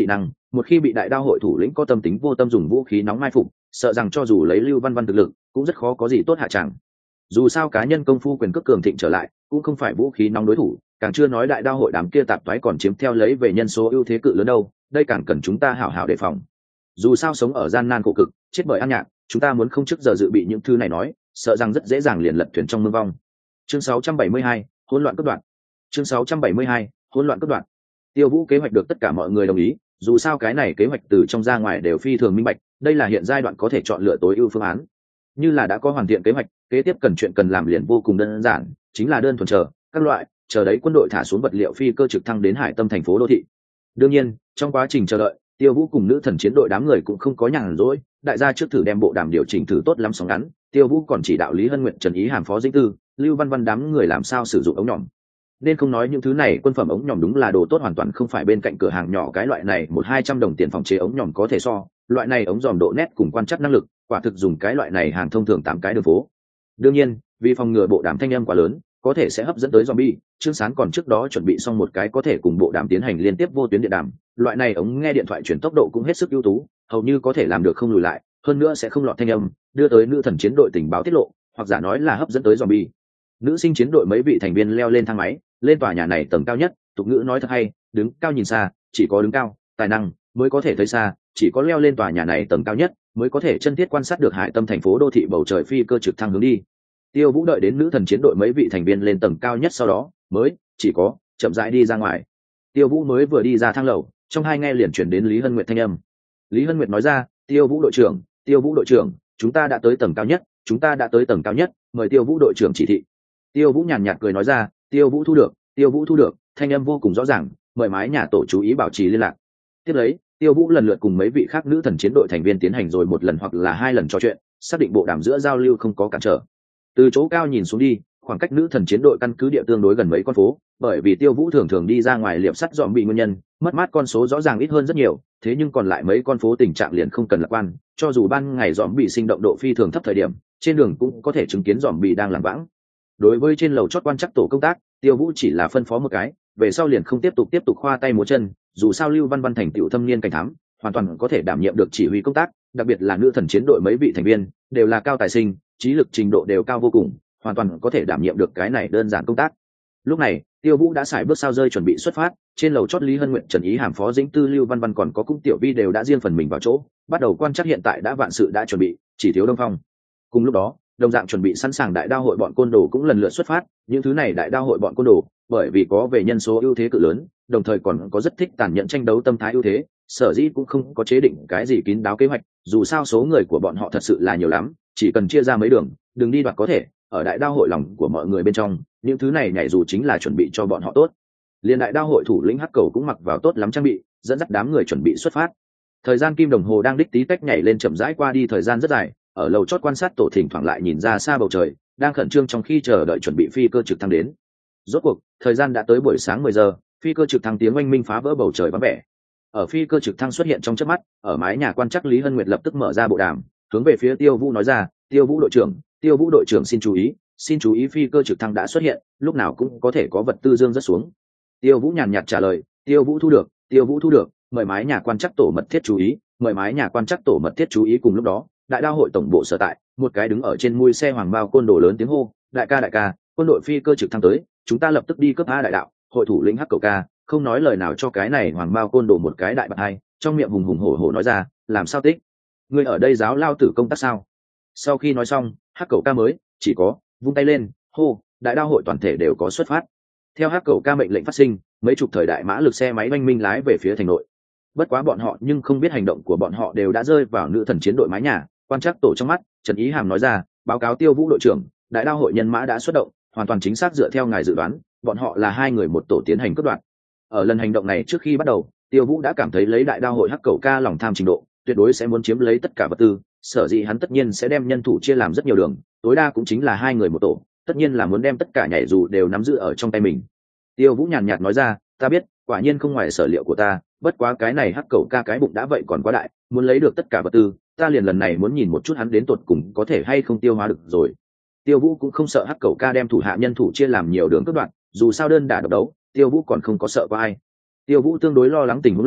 một khi bị đại đao hội thủ lĩnh có tâm tính vô tâm dùng vũ khí nóng mai phục, sợ rằng cho dù lấy Lưu Văn Văn thực lực cũng rất khó có gì tốt hạ chẳng. Dù sao cá nhân công phu quyền cước cường thịnh trở lại cũng không phải vũ khí nóng đối thủ, càng chưa nói đại đao hội đám kia tạp toái còn chiếm theo lấy về nhân số ưu thế cự lớn đâu, đây càng cần chúng ta hảo hảo đề phòng. Dù sao sống ở gian nan khổ cực, chết bởi ăn nhạc, chúng ta muốn không trước giờ dự bị những thứ này nói, sợ rằng rất dễ dàng liền lật thuyền trong mương vong. Chương sáu trăm bảy mươi hai, hỗn loạn cấp đoạn. Chương sáu trăm bảy mươi hai, hỗn loạn cấp đoạn. Tiêu Vũ kế hoạch được tất cả mọi người đồng ý, dù sao cái này kế hoạch từ trong ra ngoài đều phi thường minh bạch, đây là hiện giai đoạn có thể chọn lựa tối ưu phương án. Như là đã có hoàn thiện kế hoạch, kế tiếp cần chuyện cần làm liền vô cùng đơn giản, chính là đơn thuần chờ các loại chờ đấy quân đội thả xuống vật liệu phi cơ trực thăng đến hải tâm thành phố đô thị. Đương nhiên, trong quá trình chờ đợi, Tiêu Vũ cùng nữ thần chiến đội đám người cũng không có nhàn rỗi, đại gia trước thử đem bộ đàm điều chỉnh thử tốt lắm sóng ngắn, Tiêu Vũ còn chỉ đạo Lý Hân Nguyện, Trần Ý Hàm, Phó Dĩnh Tư, Lưu Văn Văn đám người làm sao sử dụng ống nhỏm. Nên không nói những thứ này quân phẩm ống nhỏm đúng là đồ tốt, hoàn toàn không phải bên cạnh cửa hàng nhỏ cái loại này một hai trăm đồng tiền phòng chế ống nhỏm có thể so, loại này ống dòm độ nét cùng quan trắc năng lực, quả thực dùng cái loại này hàng thông thường tám cái đường phố. Đương nhiên, vì phòng ngừa bộ đàm thanh âm quá lớn, có thể sẽ hấp dẫn tới zombie, Trương Sán còn trước đó chuẩn bị xong một cái có thể cùng bộ đàm tiến hành liên tiếp vô tuyến điện đàm, loại này ống nghe điện thoại truyền tốc độ cũng hết sức ưu tú, hầu như có thể làm được không lùi lại, hơn nữa sẽ không lọt thanh âm, đưa tới nữ thần chiến đội tình báo tiết lộ, hoặc giả nói là hấp dẫn tới zombie. Nữ sinh chiến đội mấy vị thành viên leo lên thang máy, lên tòa nhà này tầng cao nhất, tục ngữ nói thật hay, đứng cao nhìn xa, chỉ có đứng cao, tài năng mới có thể thấy xa, chỉ có leo lên tòa nhà này tầng cao nhất mới có thể chân thiết quan sát được hải tâm thành phố đô thị bầu trời phi cơ trực thăng hướng đi. Tiêu Vũ đợi đến nữ thần chiến đội mấy vị thành viên lên tầng cao nhất sau đó mới chỉ có chậm rãi đi ra ngoài. Tiêu Vũ mới vừa đi ra thang lầu, trong hai nghe liền chuyển đến Lý Hân Nguyệt thanh âm. Lý Hân Nguyệt nói ra, Tiêu Vũ đội trưởng, Tiêu Vũ đội trưởng, chúng ta đã tới tầng cao nhất, chúng ta đã tới tầng cao nhất, mời Tiêu Vũ đội trưởng chỉ thị. Tiêu Vũ nhàn nhạt cười nói ra, Tiêu Vũ thu được, Tiêu Vũ thu được, thanh âm vô cùng rõ ràng, mời mái nhà tổ chú ý bảo trì liên lạc. Tiếp lấy, Tiêu Vũ lần lượt cùng mấy vị khác nữ thần chiến đội thành viên tiến hành rồi một lần hoặc là hai lần trò chuyện, xác định bộ đàm giữa giao lưu không có cản trở. Từ chỗ cao nhìn xuống đi, khoảng cách nữ thần chiến đội căn cứ địa tương đối gần mấy con phố, bởi vì Tiêu Vũ thường thường đi ra ngoài liệp sắt dọn bị nguyên nhân, mất mát con số rõ ràng ít hơn rất nhiều, thế nhưng còn lại mấy con phố tình trạng liền không cần lạc quan, cho dù ban ngày dọn bị sinh động độ phi thường thấp thời điểm, trên đường cũng có thể chứng kiến dọn bị đang lảng vãng. Đối với trên lầu chót quan chắc tổ công tác, Tiêu Vũ chỉ là phân phó một cái, về sau liền không tiếp tục tiếp tục khoa tay múa chân, dù sao Lưu Văn Văn thành tựu thâm niên cảnh thám, hoàn toàn có thể đảm nhiệm được chỉ huy công tác, đặc biệt là nữ thần chiến đội mấy vị thành viên đều là cao tài sinh, trí lực trình độ đều cao vô cùng, hoàn toàn có thể đảm nhiệm được cái này đơn giản công tác. Lúc này, Tiêu Vũ đã xài bước sao rơi chuẩn bị xuất phát, trên lầu chót Lý Hân Nguyện, Trần Ý Hàm, Phó Dĩnh Tư, Lưu Văn Văn còn có Cung Tiểu Vi đều đã riêng phần mình vào chỗ, bắt đầu quan trắc hiện tại đã vạn sự đã chuẩn bị, chỉ thiếu Đông Phong. Cùng lúc đó, đồng dạng chuẩn bị sẵn sàng đại đao hội bọn côn đồ cũng lần lượt xuất phát, những thứ này đại đao hội bọn côn đồ, bởi vì có về nhân số ưu thế cự lớn, đồng thời còn có rất thích tàn nhẫn tranh đấu tâm thái ưu thế, sở dĩ cũng không có chế định cái gì kín đáo kế hoạch, dù sao số người của bọn họ thật sự là nhiều lắm, chỉ cần chia ra mấy đường, đừng đi đoạt có thể, ở đại đao hội lòng của mọi người bên trong, những thứ này nhảy dù chính là chuẩn bị cho bọn họ tốt. Liên đại đao hội thủ lĩnh Hắc Cầu cũng mặc vào tốt lắm trang bị, dẫn dắt đám người chuẩn bị xuất phát. Thời gian kim đồng hồ đang đích tí tách nhảy lên chậm rãi qua đi, thời gian rất dài, ở lầu chót quan sát tổ thỉnh thoảng lại nhìn ra xa bầu trời, đang khẩn trương trong khi chờ đợi chuẩn bị phi cơ trực thăng đến. Rốt cuộc, thời gian đã tới buổi sáng mười giờ, phi cơ trực thăng tiếng oanh minh phá vỡ bầu trời vắng vẻ. Ở phi cơ trực thăng xuất hiện trong chớp mắt, ở mái nhà quan chắc Lý Hân Nguyệt lập tức mở ra bộ đàm, hướng về phía Tiêu Vũ nói ra, Tiêu Vũ đội trưởng, Tiêu Vũ đội trưởng xin chú ý, xin chú ý phi cơ trực thăng đã xuất hiện, lúc nào cũng có thể có vật tư dương rất xuống. Tiêu Vũ nhàn nhạt trả lời, Tiêu Vũ thu được, Tiêu Vũ thu được, mời mái nhà quan chắc tổ mật thiết chú ý, mời mái nhà quan chắc tổ mật thiết chú ý. Cùng lúc đó, đại đao hội tổng bộ sở tại, một cái đứng ở trên mui xe hoàng bao côn đồ lớn tiếng hô, đại ca đại ca, quân đội phi cơ trực thăng tới, chúng ta lập tức đi cướp a đại đạo. Hội thủ lĩnh Hắc Cầu ca không nói lời nào cho cái này hoàng bao côn đồ một cái đại bạt hai, trong miệng hùng hùng hổ hổ nói ra, làm sao tích, ngươi ở đây giáo lao tử công tác sao? Sau khi nói xong, Hắc Cầu ca mới chỉ có vung tay lên, hô, đại đao hội toàn thể đều có xuất phát. Theo Hắc Cầu ca mệnh lệnh phát sinh, mấy chục thời đại mã lực xe máy oanh minh lái về phía thành nội. Bất quá bọn họ nhưng không biết hành động của bọn họ đều đã rơi vào nữ thần chiến đội mái nhà, quan trắc tổ trong mắt, Trần Ý Hàm nói ra, báo cáo Tiêu Vũ đội trưởng, đại đao hội nhân mã đã xuất động, hoàn toàn chính xác dựa theo ngài dự đoán, bọn họ là hai người một tổ tiến hành cướp đoạt. Ở lần hành động này trước khi bắt đầu, Tiêu Vũ đã cảm thấy lấy đại đao hội Hắc Cầu ca lòng tham trình độ, tuyệt đối sẽ muốn chiếm lấy tất cả vật tư, sở dĩ hắn tất nhiên sẽ đem nhân thủ chia làm rất nhiều đường, tối đa cũng chính là hai người một tổ, tất nhiên là muốn đem tất cả nhảy dù đều nắm giữ ở trong tay mình. Tiêu Vũ nhàn nhạt nói ra, ta biết, quả nhiên không ngoài sở liệu của ta, bất quá cái này Hắc Cầu ca cái bụng đã vậy còn quá đại, muốn lấy được tất cả vật tư, ta liền lần này muốn nhìn một chút hắn đến tột cùng có thể hay không tiêu hóa được rồi. Tiêu Vũ cũng không sợ Hắc Cầu ca đem thủ hạ nhân thủ chia làm nhiều đường cướp đoạt, dù sao đơn đả độc đấu, Tiêu Vũ còn không có sợ có ai. Tiêu Vũ tương đối lo lắng tình huống là,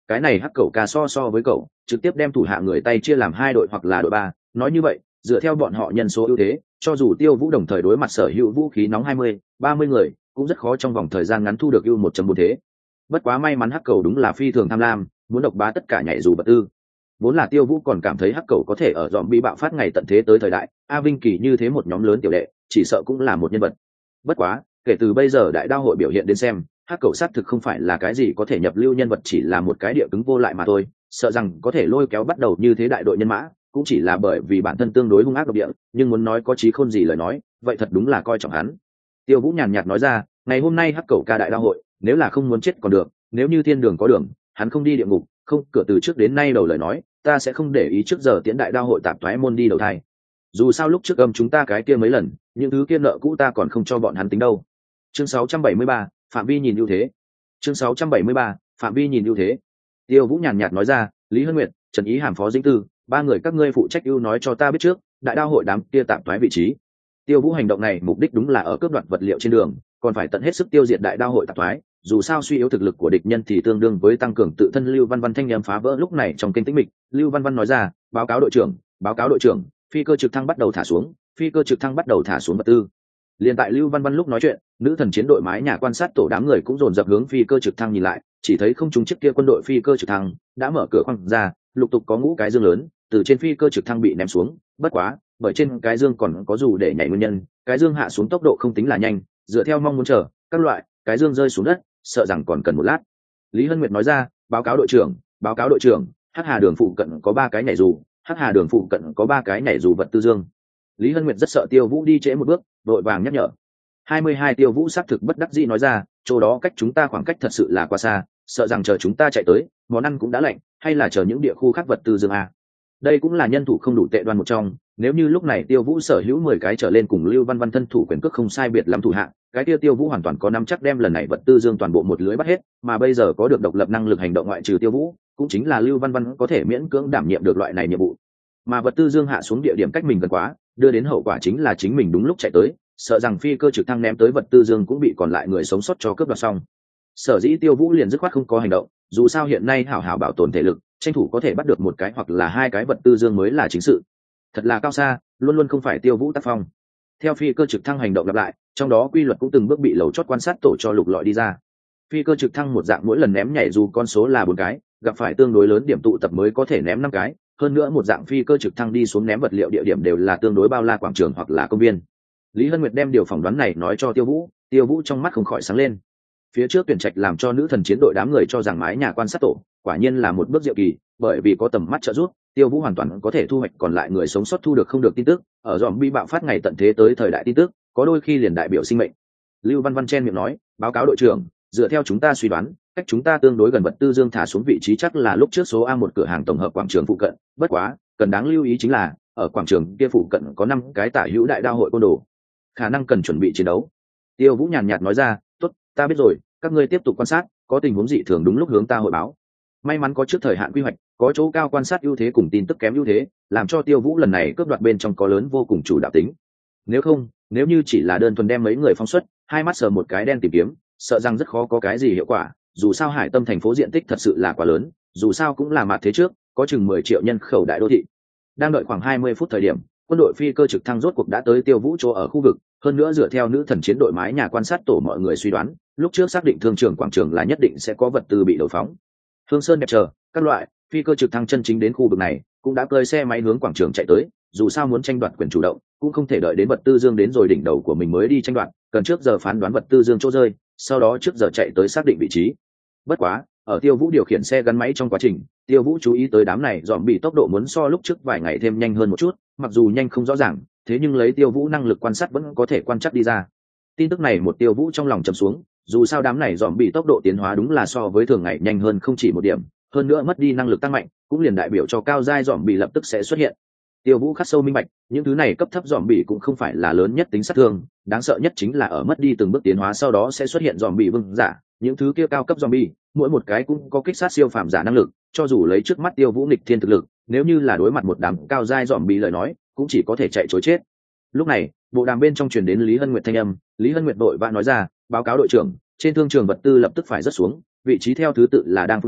cái này hắc cẩu ca so so với cậu trực tiếp đem thủ hạ người tay chia làm hai đội hoặc là đội ba, nói như vậy dựa theo bọn họ nhân số ưu thế, cho dù Tiêu Vũ đồng thời đối mặt sở hữu vũ khí nóng hai mươi ba mươi người cũng rất khó trong vòng thời gian ngắn thu được ưu một bốn thế. Bất quá may mắn hắc cẩu đúng là phi thường tham lam, muốn độc bá tất cả nhảy dù vật tư. Vốn là Tiêu Vũ còn cảm thấy hắc cẩu có thể ở dòm bi bạo phát ngày tận thế tới thời đại A Vinh Kỳ như thế một nhóm lớn tiểu đệ chỉ sợ cũng là một nhân vật. Bất quá kể từ bây giờ đại đao hội biểu hiện đến xem, hắc cẩu xác thực không phải là cái gì có thể nhập lưu nhân vật, chỉ là một cái địa cứng vô lại mà thôi. Sợ rằng có thể lôi kéo bắt đầu như thế đại đội nhân mã cũng chỉ là bởi vì bản thân tương đối hung ác độc địa, nhưng muốn nói có trí khôn gì lời nói vậy thật đúng là coi trọng hắn. Tiêu Vũ nhàn nhạt nói ra, ngày hôm nay hắc cẩu ca đại đao hội nếu là không muốn chết còn được, nếu như thiên đường có đường hắn không đi địa ngục, không cửa từ trước đến nay đầu lời nói ta sẽ không để ý trước giờ tiễn đại đao hội tạp thoái môn đi đầu thai. Dù sao lúc trước âm chúng ta cái kia mấy lần những thứ kia nợ cũ ta còn không cho bọn hắn tính đâu. Chương sáu trăm bảy mươi ba, phạm vi nhìn ưu thế. Chương sáu trăm bảy mươi ba, phạm vi nhìn ưu thế. Tiêu Vũ nhàn nhạt nói ra, Lý Hân Nguyệt, Trần Ý Hàm, Phó Dĩnh Tư, ba người các ngươi phụ trách ưu nói cho ta biết trước đại đao hội đám kia tạm thoái vị trí. Tiêu Vũ hành động này mục đích đúng là ở cướp đoạt vật liệu trên đường, còn phải tận hết sức tiêu diệt đại đao hội tạm thoái. Dù sao suy yếu thực lực của địch nhân thì tương đương với tăng cường tự thân. Lưu Văn Văn thanh âm phá vỡ lúc này trong kênh tĩnh mịch. Lưu Văn Văn nói ra, báo cáo đội trưởng, báo cáo đội trưởng, phi cơ trực thăng bắt đầu thả xuống, phi cơ trực thăng bắt đầu thả xuống vật tư. Liên tại Lưu Văn Văn lúc nói chuyện, nữ thần chiến đội mái nhà quan sát tổ đám người cũng dồn dập hướng phi cơ trực thăng nhìn lại, chỉ thấy không trung chiếc kia quân đội phi cơ trực thăng đã mở cửa khoang ra, lục tục có ngũ cái dương lớn từ trên phi cơ trực thăng bị ném xuống. Bất quá bởi trên cái dương còn có dù để nhảy nguyên nhân, cái dương hạ xuống tốc độ không tính là nhanh, dựa theo mong muốn chờ các loại cái dương rơi xuống đất sợ rằng còn cần một lát. Lý Hân Nguyệt nói ra, báo cáo đội trưởng, báo cáo đội trưởng, hắc hà đường phụ cận có ba cái nhảy dù, hắc hà đường phụ cận có ba cái nhảy dù vật tư dương. Lý Hân Nguyệt rất sợ Tiêu Vũ đi trễ một bước, đội vàng nhắc nhở. hai mươi hai Tiêu Vũ xác thực bất đắc dĩ nói ra, chỗ đó cách chúng ta khoảng cách thật sự là quá xa, sợ rằng chờ chúng ta chạy tới món ăn cũng đã lạnh, hay là chờ những địa khu khác vật tư dương a. Đây cũng là nhân thủ không đủ tệ đoan một trong, nếu như lúc này Tiêu Vũ sở hữu mười cái trở lên cùng Lưu Văn Văn thân thủ quyền cước không sai biệt lắm thủ hạng, cái kia Tiêu Vũ hoàn toàn có nắm chắc đem lần này vật tư dương toàn bộ một lưới bắt hết, mà bây giờ có được độc lập năng lực hành động ngoại trừ Tiêu Vũ, cũng chính là Lưu Văn Văn có thể miễn cưỡng đảm nhiệm được loại này nhiệm vụ. Mà vật tư dương hạ xuống địa điểm cách mình gần quá, đưa đến hậu quả chính là chính mình đúng lúc chạy tới, sợ rằng phi cơ trực thăng ném tới vật tư dương cũng bị còn lại người sống sót cho cướp đoạt xong. Sở dĩ Tiêu Vũ liền dứt khoát không có hành động, dù sao hiện nay hảo hảo bảo tồn thể lực, tranh thủ có thể bắt được một cái hoặc là hai cái vật tư dương mới là chính sự. Thật là cao xa, luôn luôn không phải Tiêu Vũ tác phong. Theo phi cơ trực thăng hành động lặp lại, trong đó quy luật cũng từng bước bị lầu chót quan sát tổ cho lục lọi đi ra. Phi cơ trực thăng một dạng mỗi lần ném nhảy dù con số là bốn cái, gặp phải tương đối lớn điểm tụ tập mới có thể ném năm cái, hơn nữa một dạng phi cơ trực thăng đi xuống ném vật liệu địa điểm đều là tương đối bao la quảng trường hoặc là công viên. Lý Hân Nguyệt đem điều phỏng đoán này nói cho Tiêu Vũ, Tiêu Vũ trong mắt không khỏi sáng lên. Phía trước tuyển trạch làm cho nữ thần chiến đội đám người cho rằng mái nhà quan sát tổ quả nhiên là một bước diệu kỳ, bởi vì có tầm mắt trợ giúp, Tiêu Vũ hoàn toàn có thể thu hoạch còn lại người sống sót thu được không được tin tức, ở dòm bi bạo phát ngày tận thế tới thời đại tin tức, có đôi khi liền đại biểu sinh mệnh. Lưu Văn Văn chen miệng nói, báo cáo đội trưởng, dựa theo chúng ta suy đoán, cách chúng ta tương đối gần vật tư dương thả xuống vị trí chắc là lúc trước số A một cửa hàng tổng hợp quảng trường phụ cận, bất quá cần đáng lưu ý chính là ở quảng trường kia phụ cận có năm cái tả hữu đại đao hội côn đồ, khả năng cần chuẩn bị chiến đấu. Tiêu Vũ nhàn nhạt nói ra, tốt, ta biết rồi, các ngươi tiếp tục quan sát, có tình huống dị thường đúng lúc hướng ta hội báo. May mắn có trước thời hạn quy hoạch, có chỗ cao quan sát ưu thế cùng tin tức kém ưu thế, làm cho Tiêu Vũ lần này cướp đoạt bên trong có lớn vô cùng chủ đạo tính. Nếu không, nếu như chỉ là đơn thuần đem mấy người phóng xuất, hai mắt sờ một cái đen tìm kiếm, sợ rằng rất khó có cái gì hiệu quả. Dù sao Hải Tâm thành phố diện tích thật sự là quá lớn, dù sao cũng là mặt thế trước, có chừng mười triệu nhân khẩu đại đô thị. Đang đợi khoảng hai mươi phút thời điểm, quân đội phi cơ trực thăng rốt cuộc đã tới Tiêu Vũ chỗ ở khu vực, hơn nữa dựa theo nữ thần chiến đội mái nhà quan sát tổ mọi người suy đoán, lúc trước xác định thương trường quảng trường là nhất định sẽ có vật tư bị đổ phóng. Hương Sơn đẹp chờ, các loại phi cơ trực thăng chân chính đến khu vực này, cũng đã cơi xe máy hướng quảng trường chạy tới, dù sao muốn tranh đoạt quyền chủ động, cũng không thể đợi đến vật tư dương đến rồi đỉnh đầu của mình mới đi tranh đoạt, cần trước giờ phán đoán vật tư dương chỗ rơi, sau đó trước giờ chạy tới xác định vị trí. Bất quá, ở Tiêu Vũ điều khiển xe gắn máy trong quá trình, Tiêu Vũ chú ý tới đám này dòm bị tốc độ muốn so lúc trước vài ngày thêm nhanh hơn một chút, mặc dù nhanh không rõ ràng, thế nhưng lấy Tiêu Vũ năng lực quan sát vẫn có thể quan trắc đi ra. Tin tức này một Tiêu Vũ trong lòng trầm xuống, dù sao đám này dòm bị tốc độ tiến hóa đúng là so với thường ngày nhanh hơn không chỉ một điểm, hơn nữa mất đi năng lực tăng mạnh, cũng liền đại biểu cho cao giai dòm bị lập tức sẽ xuất hiện. Tiêu Vũ khắc sâu minh bạch, những thứ này cấp thấp dòm bị cũng không phải là lớn nhất tính sát thương, đáng sợ nhất chính là ở mất đi từng bước tiến hóa sau đó sẽ xuất hiện dòm bị vương giả, những thứ kia cao cấp dòm bị, mỗi một cái cũng có kích sát siêu phàm giả năng lực, cho dù lấy trước mắt Tiêu Vũ nghịch thiên thực lực, nếu như là đối mặt một đám cao giai dòm bị lời nói, cũng chỉ có thể chạy trối chết. Lúc này, bộ đàm bên trong truyền đến Lý Hân Nguyệt thanh âm, Lý Hân Nguyệt đội vã nói ra, báo cáo đội trưởng, trên thương trường vật tư lập tức phải rớt xuống, vị trí theo thứ tự là đang phun tuyển,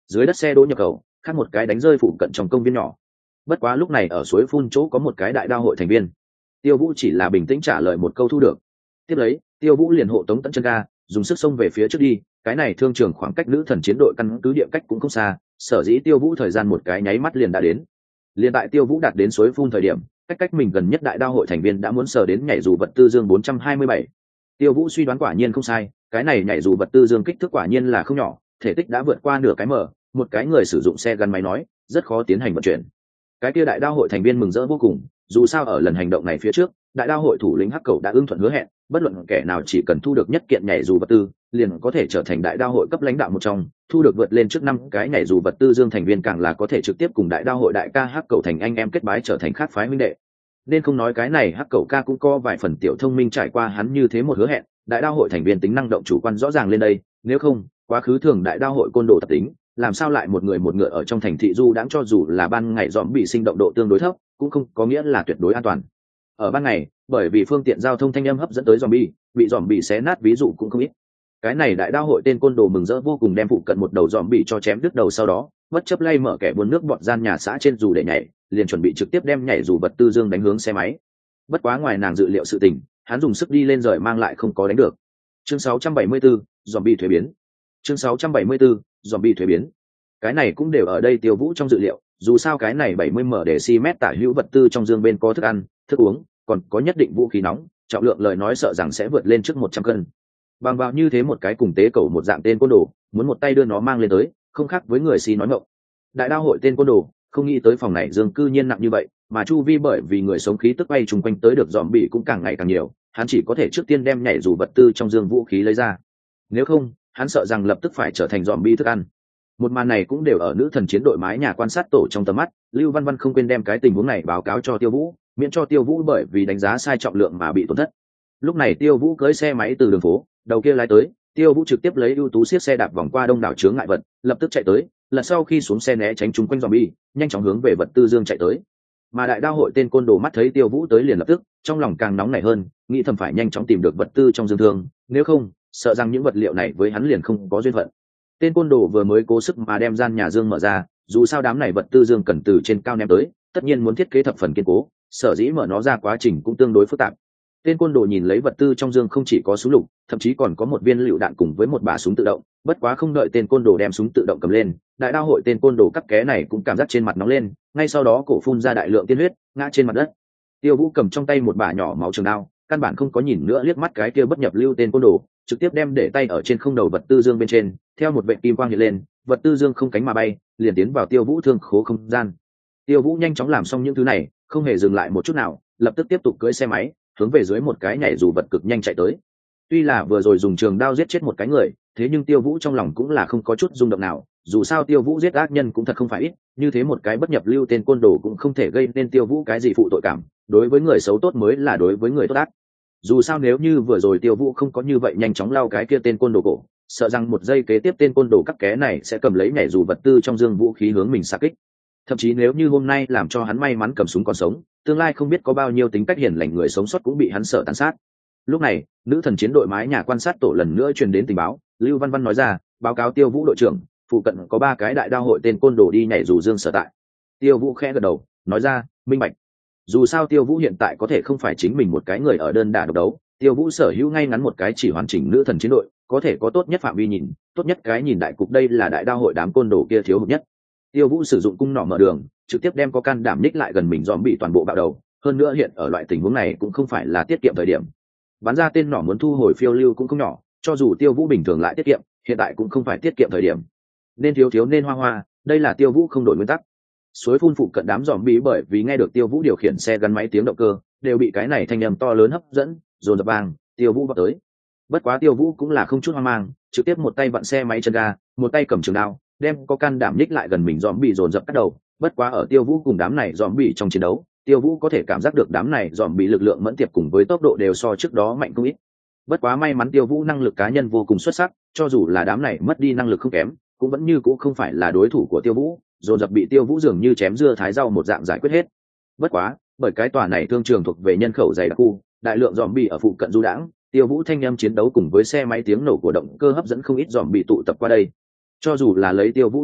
dưới đất xe đỗ nhập khẩu khác một cái đánh rơi phụ cận trong công viên nhỏ. Bất quá lúc này ở suối phun chỗ có một cái đại đao hội thành viên. Tiêu Vũ chỉ là bình tĩnh trả lời một câu thu được. Tiếp lấy Tiêu Vũ liền hộ tống tận chân ga dùng sức xông về phía trước đi. Cái này thương trường khoảng cách nữ thần chiến đội căn cứ địa cách cũng không xa, sở dĩ Tiêu Vũ thời gian một cái nháy mắt liền đã đến. Liền tại Tiêu Vũ đạt đến suối phun thời điểm, cách cách mình gần nhất đại đao hội thành viên đã muốn sờ đến nhảy dù vật tư dương bốn trăm hai mươi bảy. Tiêu Vũ suy đoán quả nhiên không sai, cái này nhảy dù vật tư dương kích thước quả nhiên là không nhỏ, thể tích đã vượt qua nửa cái mở, một cái người sử dụng xe gắn máy nói, rất khó tiến hành vận chuyển. Cái kia đại đao hội thành viên mừng rỡ vô cùng, dù sao ở lần hành động này phía trước, đại đao hội thủ lĩnh Hắc Cẩu đã ưng thuận hứa hẹn, bất luận kẻ nào chỉ cần thu được nhất kiện nhảy dù vật tư, liền có thể trở thành đại đao hội cấp lãnh đạo một trong, thu được vượt lên trước năm cái nhảy dù vật tư dương thành viên càng là có thể trực tiếp cùng đại đao hội đại ca Hắc Cẩu thành anh em kết bái trở thành khác phái huynh đệ. Nên không nói cái này Hắc Cẩu ca cũng có vài phần tiểu thông minh trải qua hắn như thế một hứa hẹn, đại đao hội thành viên tính năng động chủ quan rõ ràng lên đây, nếu không, quá khứ thường đại đao hội côn đồ tập tính, làm sao lại một người một ngựa ở trong thành thị du đãng, cho dù là ban ngày dòm bị sinh động độ tương đối thấp, cũng không có nghĩa là tuyệt đối an toàn. Ở ban ngày, bởi vì phương tiện giao thông thanh âm hấp dẫn tới zombie, bị zombie xé nát ví dụ cũng không ít. Cái này đại đao hội tên côn đồ mừng rỡ vô cùng đem phụ cận một đầu zombie cho chém đứt đầu, sau đó bất chấp lay mở kẻ buôn nước bọn gian nhà xã trên dù để nhảy, liền chuẩn bị trực tiếp đem nhảy dù vật tư dương đánh hướng xe máy. Bất quá ngoài nàng dự liệu sự tình, hắn dùng sức đi lên rời mang lại không có đánh được. Chương sáu trăm bảy mươi tư, zombie thuế biến. Chương sáu trăm bảy mươi tư, zombie thuế biến. Cái này cũng đều ở đây Tiêu Vũ trong dự liệu, dù sao cái này bảy mươi m để xi mét tả hữu vật tư trong dương bên có thức ăn, thức uống, còn có nhất định vũ khí nóng, trọng lượng lời nói sợ rằng sẽ vượt lên trước một trăm cân. Bằng vào như thế một cái cùng tế cầu một dạng tên côn đồ, muốn một tay đưa nó mang lên tới, không khác với người si nói ngọng. Đại đao hội tên côn đồ, không nghĩ tới phòng này dương cư nhiên nặng như vậy, mà chu vi bởi vì người sống khí tức bay trùng quanh tới được dòm bị cũng càng ngày càng nhiều, hắn chỉ có thể trước tiên đem nhảy dù vật tư trong dương vũ khí lấy ra. Nếu không, hắn sợ rằng lập tức phải trở thành dòm bi thức ăn. Một màn này cũng đều ở nữ thần chiến đội mái nhà quan sát tổ trong tầm mắt, Lưu Văn Văn không quên đem cái tình huống này báo cáo cho Tiêu Vũ, miễn cho Tiêu Vũ bởi vì đánh giá sai trọng lượng mà bị tổn thất. Lúc này Tiêu Vũ cưỡi xe máy từ đường phố đầu kia lái tới, Tiêu Vũ trực tiếp lấy ưu tú xiết xe đạp vòng qua đông đảo chướng ngại vật, lập tức chạy tới, lần sau khi xuống xe né tránh chúng quanh zombie, nhanh chóng hướng về vật tư dương chạy tới. Mà đại đao hội tên côn đồ mắt thấy Tiêu Vũ tới liền lập tức, trong lòng càng nóng nảy hơn, nghĩ thầm phải nhanh chóng tìm được vật tư trong dương thương, nếu không, sợ rằng những vật liệu này với hắn liền không có duyên phận. Tên côn đồ vừa mới cố sức mà đem gian nhà dương mở ra, dù sao đám này vật tư dương cần từ trên cao ném tới, tất nhiên muốn thiết kế thập phần kiên cố, sở dĩ mở nó ra quá trình cũng tương đối phức tạp. Tên côn đồ nhìn lấy vật tư trong dương không chỉ có súng lục, thậm chí còn có một viên lựu đạn cùng với một bả súng tự động, bất quá không đợi tên côn đồ đem súng tự động cầm lên, đại đao hội tên côn đồ cắt ké này cũng cảm giác trên mặt nóng lên, ngay sau đó cổ phun ra đại lượng tiên huyết, ngã trên mặt đất. Tiêu Vũ cầm trong tay một bả nhỏ máu trường đao, căn bản không có nhìn nữa liếc mắt cái kia bất nhập lưu tên côn đồ, trực tiếp đem để tay ở trên không đầu vật tư dương bên trên, theo một vệt kim quang hiện lên, vật tư dương không cánh mà bay, liền tiến vào Tiêu Vũ thương khố không gian. Tiêu Vũ nhanh chóng làm xong những thứ này, không hề dừng lại một chút nào, lập tức tiếp tục cưỡi xe máy, hướng về dưới một cái nhảy dù vật cực nhanh chạy tới. Tuy là vừa rồi dùng trường đao giết chết một cái người, thế nhưng Tiêu Vũ trong lòng cũng là không có chút rung động nào, dù sao Tiêu Vũ giết ác nhân cũng thật không phải ít, như thế một cái bất nhập lưu tên côn đồ cũng không thể gây nên Tiêu Vũ cái gì phụ tội cảm, đối với người xấu tốt mới là đối với người tốt ác. Dù sao nếu như vừa rồi Tiêu Vũ không có như vậy nhanh chóng lao cái kia tên côn đồ cổ, sợ rằng một giây kế tiếp tên côn đồ cắt ké này sẽ cầm lấy nhảy dù vật tư trong dương vũ khí hướng mình xạ kích. Thậm chí nếu như hôm nay làm cho hắn may mắn cầm súng còn sống, tương lai không biết có bao nhiêu tính cách hiền lành người sống sót cũng bị hắn sợ tàn sát. Lúc này, nữ thần chiến đội mái nhà quan sát tổ lần nữa truyền đến tình báo, Lưu Văn Văn nói ra, báo cáo Tiêu Vũ đội trưởng, phụ cận có ba cái đại đao hội tên côn đồ đi nhảy dù dương sở tại. Tiêu Vũ khẽ gật đầu, nói ra, minh bạch. Dù sao Tiêu Vũ hiện tại có thể không phải chính mình một cái người ở đơn đả độc đấu, Tiêu Vũ sở hữu ngay ngắn một cái chỉ hoàn chỉnh nữ thần chiến đội, có thể có tốt nhất phạm vi nhìn, tốt nhất cái nhìn đại cục, đây là đại đao hội đám côn đồ kia thiếu hụt nhất. Tiêu Vũ sử dụng cung nỏ mở đường, trực tiếp đem có can đảm ních lại gần mình dòm bị toàn bộ bạo đầu, hơn nữa hiện ở loại tình huống này cũng không phải là tiết kiệm thời điểm. Bắn ra tên nỏ muốn thu hồi phiêu lưu cũng không nhỏ, cho dù Tiêu Vũ bình thường lại tiết kiệm, hiện tại cũng không phải tiết kiệm thời điểm. Nên thiếu thiếu nên hoa hoa, đây là Tiêu Vũ không đổi nguyên tắc. Suối phun phụ cận đám dòm bị bởi vì nghe được Tiêu Vũ điều khiển xe gắn máy tiếng động cơ, đều bị cái này thanh âm to lớn hấp dẫn, dồn dập bang, Tiêu Vũ vào tới. Bất quá Tiêu Vũ cũng là không chút hoang mang, trực tiếp một tay vặn xe máy chân ga, một tay cầm trường đao, đem có can đảm ních lại gần mình dòm bị dồn dập cắt đầu. Bất quá ở Tiêu Vũ cùng đám này dòm bị trong chiến đấu, Tiêu Vũ có thể cảm giác được đám này dòm bị lực lượng mẫn tiệp cùng với tốc độ đều so trước đó mạnh không ít. Bất quá may mắn Tiêu Vũ năng lực cá nhân vô cùng xuất sắc, cho dù là đám này mất đi năng lực không kém, cũng vẫn như cũng không phải là đối thủ của Tiêu Vũ, dồn dập bị Tiêu Vũ dường như chém dưa thái rau một dạng giải quyết hết. Bất quá, bởi cái tòa này thương trường thuộc về nhân khẩu dày đặc khu, đại lượng dòm bị ở phụ cận du đãng, Tiêu Vũ thanh âm chiến đấu cùng với xe máy tiếng nổ của động cơ hấp dẫn không ít dòm bị tụ tập qua đây. Cho dù là lấy Tiêu Vũ thực lực,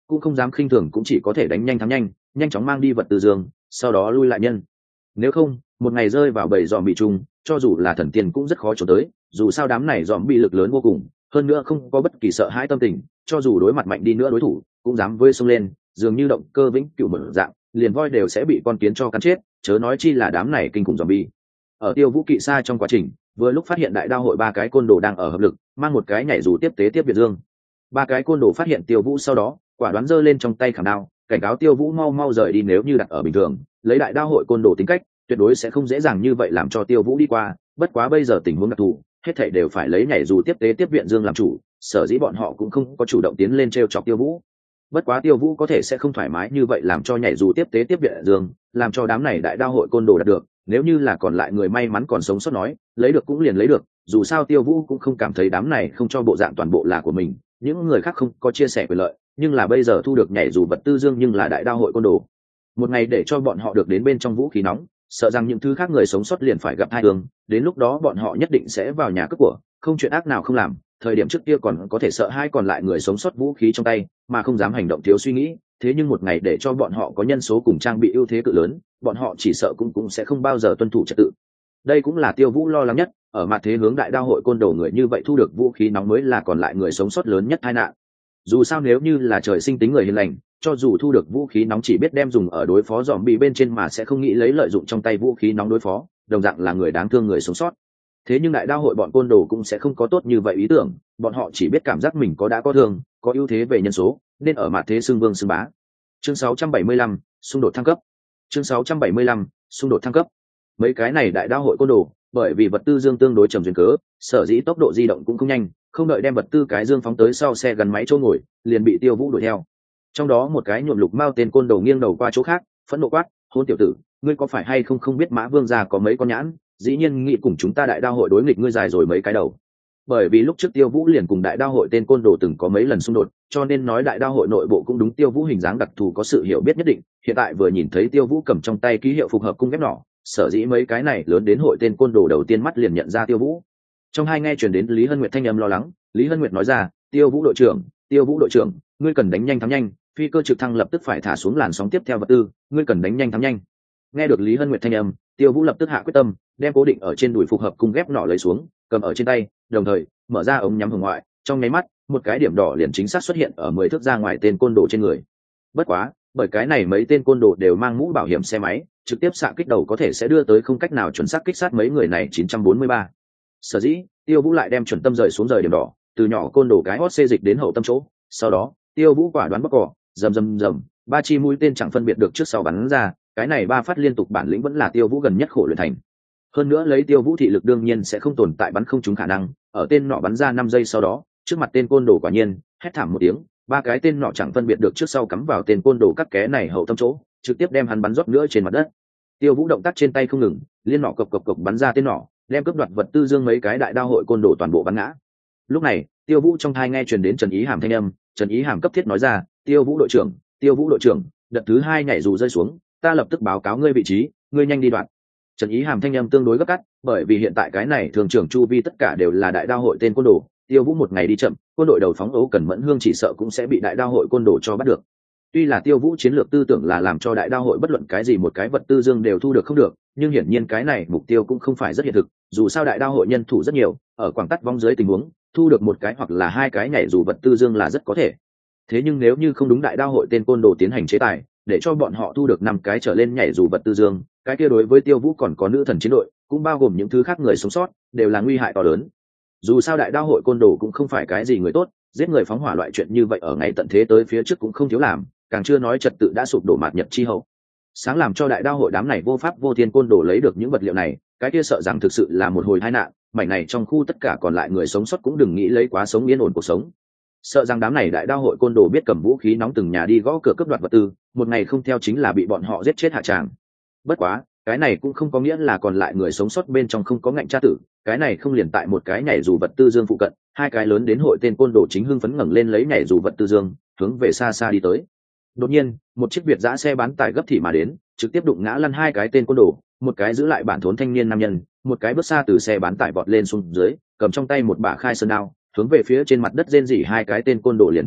cũng không dám khinh thường, cũng chỉ có thể đánh nhanh thắng nhanh, nhanh chóng mang đi vật tư dương, sau đó lui lại nhân. Nếu không, một ngày rơi vào bầy dòm bị chung, cho dù là thần tiên cũng rất khó trốn tới, dù sao đám này dòm bị lực lớn vô cùng, hơn nữa không có bất kỳ sợ hãi tâm tình, cho dù đối mặt mạnh đi nữa đối thủ cũng dám vơi xông lên, dường như động cơ vĩnh cửu mở dạng, liền voi đều sẽ bị con kiến cho cắn chết, chớ nói chi là đám này kinh khủng dòm bi. Ở Tiêu Vũ kỵ xa trong quá trình, vừa lúc phát hiện đại đao hội ba cái côn đồ đang ở hợp lực, mang một cái nhảy dù tiếp tế tiếp Việt Dương. Ba cái côn đồ phát hiện Tiêu Vũ sau đó, quả đoán giơ lên trong tay khảm đao, cảnh cáo Tiêu Vũ mau mau rời đi, nếu như đặt ở bình thường, lấy đại đao hội côn đồ tính cách, tuyệt đối sẽ không dễ dàng như vậy làm cho Tiêu Vũ đi qua, bất quá bây giờ tình huống đặc thù, hết thảy đều phải lấy nhảy dù tiếp tế tiếp viện Dương làm chủ, sở dĩ bọn họ cũng không có chủ động tiến lên trêu chọc Tiêu Vũ. Bất quá Tiêu Vũ có thể sẽ không thoải mái như vậy làm cho nhảy dù tiếp tế tiếp viện Dương, làm cho đám này đại đao hội côn đồ đạt được, nếu như là còn lại người may mắn còn sống sót nói, lấy được cũng liền lấy được, dù sao Tiêu Vũ cũng không cảm thấy đám này không cho bộ dạng toàn bộ là của mình, những người khác không có chia sẻ quyền lợi, nhưng là bây giờ thu được nhảy dù vật tư dương nhưng là đại đao hội côn đồ. Một ngày để cho bọn họ được đến bên trong vũ khí nóng, sợ rằng những thứ khác người sống sót liền phải gặp hai thương, đến lúc đó bọn họ nhất định sẽ vào nhà cướp của, không chuyện ác nào không làm, thời điểm trước kia còn có thể sợ hai còn lại người sống sót vũ khí trong tay, mà không dám hành động thiếu suy nghĩ, thế nhưng một ngày để cho bọn họ có nhân số cùng trang bị ưu thế cự lớn, bọn họ chỉ sợ cũng cũng sẽ không bao giờ tuân thủ trật tự. Đây cũng là Tiêu Vũ lo lắng nhất, ở mặt thế hướng đại đao hội côn đồ người như vậy thu được vũ khí nóng mới là còn lại người sống sót lớn nhất tai nạn. Dù sao nếu như là trời sinh tính người hiền lành, cho dù thu được vũ khí nóng chỉ biết đem dùng ở đối phó dòm bị bên trên mà sẽ không nghĩ lấy lợi dụng trong tay vũ khí nóng đối phó, đồng dạng là người đáng thương người sống sót. Thế nhưng đại đao hội bọn côn đồ cũng sẽ không có tốt như vậy ý tưởng, bọn họ chỉ biết cảm giác mình có đã có thương, có ưu thế về nhân số, nên ở mặt thế xưng vương xưng bá. Chương sáu trăm bảy mươi lăm, xung đột thăng cấp. Chương sáu trăm bảy mươi lăm, xung đột thăng cấp. Mấy cái này đại đao hội côn đồ, bởi vì vật tư dương tương đối trầm duyên cớ, sở dĩ tốc độ di động cũng không nhanh, không đợi đem vật tư cái dương phóng tới sau xe gắn máy chỗ ngồi, liền bị Tiêu Vũ đuổi theo. Trong đó một cái nhuộm lục mao tên côn đồ nghiêng đầu qua chỗ khác, phẫn nộ quát: "Hôn tiểu tử, ngươi có phải hay không không biết Mã Vương gia có mấy con nhãn, dĩ nhiên nghĩ cùng chúng ta đại đao hội đối nghịch, ngươi dài rồi mấy cái đầu." Bởi vì lúc trước Tiêu Vũ liền cùng đại đao hội tên côn đồ từng có mấy lần xung đột, cho nên nói đại đao hội nội bộ cũng đúng Tiêu Vũ hình dáng đặc thù có sự hiểu biết nhất định. Hiện tại vừa nhìn thấy Tiêu Vũ cầm trong tay ký hiệu phục hợp cung ghép nỏ, sở dĩ mấy cái này lớn đến hội tên côn đồ đầu tiên mắt liền nhận ra Tiêu Vũ. Trong hai nghe truyền đến Lý Hân Nguyệt thanh âm lo lắng, Lý Hân Nguyệt nói ra: "Tiêu Vũ đội trưởng, Tiêu Vũ đội trưởng, ngươi cần đánh nhanh thắng nhanh, phi cơ trực thăng lập tức phải thả xuống làn sóng tiếp theo vật tư, ngươi cần đánh nhanh thắng nhanh." Nghe được Lý Hân Nguyệt thanh âm, Tiêu Vũ lập tức hạ quyết tâm, đem cố định ở trên đùi phục hợp cung ghép nỏ lấy xuống, cầm ở trên tay, đồng thời mở ra ống nhắm hồng ngoại, trong nháy mắt, một cái điểm đỏ liền chính xác xuất hiện ở mười thước ra ngoài tên côn đồ trên người. Bất quá, bởi cái này mấy tên côn đồ đều mang mũ bảo hiểm xe máy, trực tiếp xạ kích đầu có thể sẽ đưa tới không cách nào chuẩn xác kích sát mấy người này chín trăm bốn mươi ba. Sở dĩ, Tiêu Vũ lại đem chuẩn tâm rời xuống rời điểm đỏ, từ nhỏ côn đồ cái hót xê dịch đến hậu tâm chỗ, sau đó, Tiêu Vũ quả đoán bóc cỏ, rầm rầm rầm, ba chi mũi tên chẳng phân biệt được trước sau bắn ra, cái này ba phát liên tục bản lĩnh vẫn là Tiêu Vũ gần nhất khổ luyện thành. Hơn nữa lấy Tiêu Vũ thị lực đương nhiên sẽ không tồn tại bắn không trúng khả năng, ở tên nọ bắn ra năm giây sau đó, trước mặt tên côn đồ quả nhiên hét thảm một tiếng, ba cái tên nọ chẳng phân biệt được trước sau cắm vào tên côn đồ cắt ké này hậu tâm chỗ, trực tiếp đem hắn bắn rót nữa trên mặt đất. Tiêu Vũ động tác trên tay không ngừng, liên nọ cộc cộc cộc bắn ra tên nọ, đem cướp đoạt vật tư dương mấy cái đại đao hội côn đồ toàn bộ bắn ngã. Lúc này, Tiêu Vũ trong tai nghe truyền đến Trần Ý Hàm thanh âm, Trần Ý Hàm cấp thiết nói ra: "Tiêu Vũ đội trưởng, Tiêu Vũ đội trưởng, đợt thứ hai nhảy dù rơi xuống, ta lập tức báo cáo ngươi vị trí, ngươi nhanh đi đoạn." Trần Ý Hàm thanh âm tương đối gấp gáp, bởi vì hiện tại cái này thường trưởng chu vi tất cả đều là đại đao hội tên côn đồ, Tiêu Vũ một ngày đi chậm, quân đội đầu phóng ấu Cần Mẫn Hương chỉ sợ cũng sẽ bị đại đao hội côn đồ cho bắt được. Tuy là Tiêu Vũ chiến lược tư tưởng là làm cho đại đao hội bất luận cái gì một cái vật tư dương đều thu được không được, nhưng hiển nhiên cái này mục tiêu cũng không phải rất hiện thực, dù sao đại đao hội nhân thủ rất nhiều, ở quảng tắt vong dưới tình huống, thu được một cái hoặc là hai cái nhảy dù vật tư dương là rất có thể. Thế nhưng nếu như không đúng đại đao hội tên côn đồ tiến hành chế tài, để cho bọn họ thu được năm cái trở lên nhảy dù vật tư dương, cái kia đối với Tiêu Vũ còn có nữ thần chiến đội, cũng bao gồm những thứ khác người sống sót, đều là nguy hại to lớn. Dù sao đại đao hội côn đồ cũng không phải cái gì người tốt, giết người phóng hỏa loại chuyện như vậy ở ngày tận thế tới phía trước cũng không thiếu làm, càng chưa nói trật tự đã sụp đổ mạt nhật chi hậu. Sáng làm cho đại đao hội đám này vô pháp vô thiên côn đồ lấy được những vật liệu này, cái kia sợ rằng thực sự là một hồi tai nạn, mảnh này trong khu tất cả còn lại người sống sót cũng đừng nghĩ lấy quá sống yên ổn cuộc sống. Sợ rằng đám này đại đao hội côn đồ biết cầm vũ khí nóng từng nhà đi gõ cửa cướp đoạt vật tư, một ngày không theo chính là bị bọn họ giết chết hạ tràng. Bất quá, cái này cũng không có nghĩa là còn lại người sống sót bên trong không có ngạnh tra tử, cái này không liền tại một cái nhảy dù vật tư dương phụ cận, hai cái lớn đến hội tên côn đồ chính hưng phấn ngẩng lên lấy nhảy dù vật tư dương, hướng về xa xa đi tới. Đột nhiên, một chiếc Việt giã xe bán tải gấp thị mà đến, trực tiếp đụng ngã lăn hai cái tên côn đồ, một cái giữ lại bản thốn thanh niên nam nhân, một cái bước xa từ xe bán tải vọt lên xuống dưới, cầm trong tay một bả khai sơn đao, hướng về phía trên mặt đất rên rỉ hai cái tên côn đồ liền vọt tới,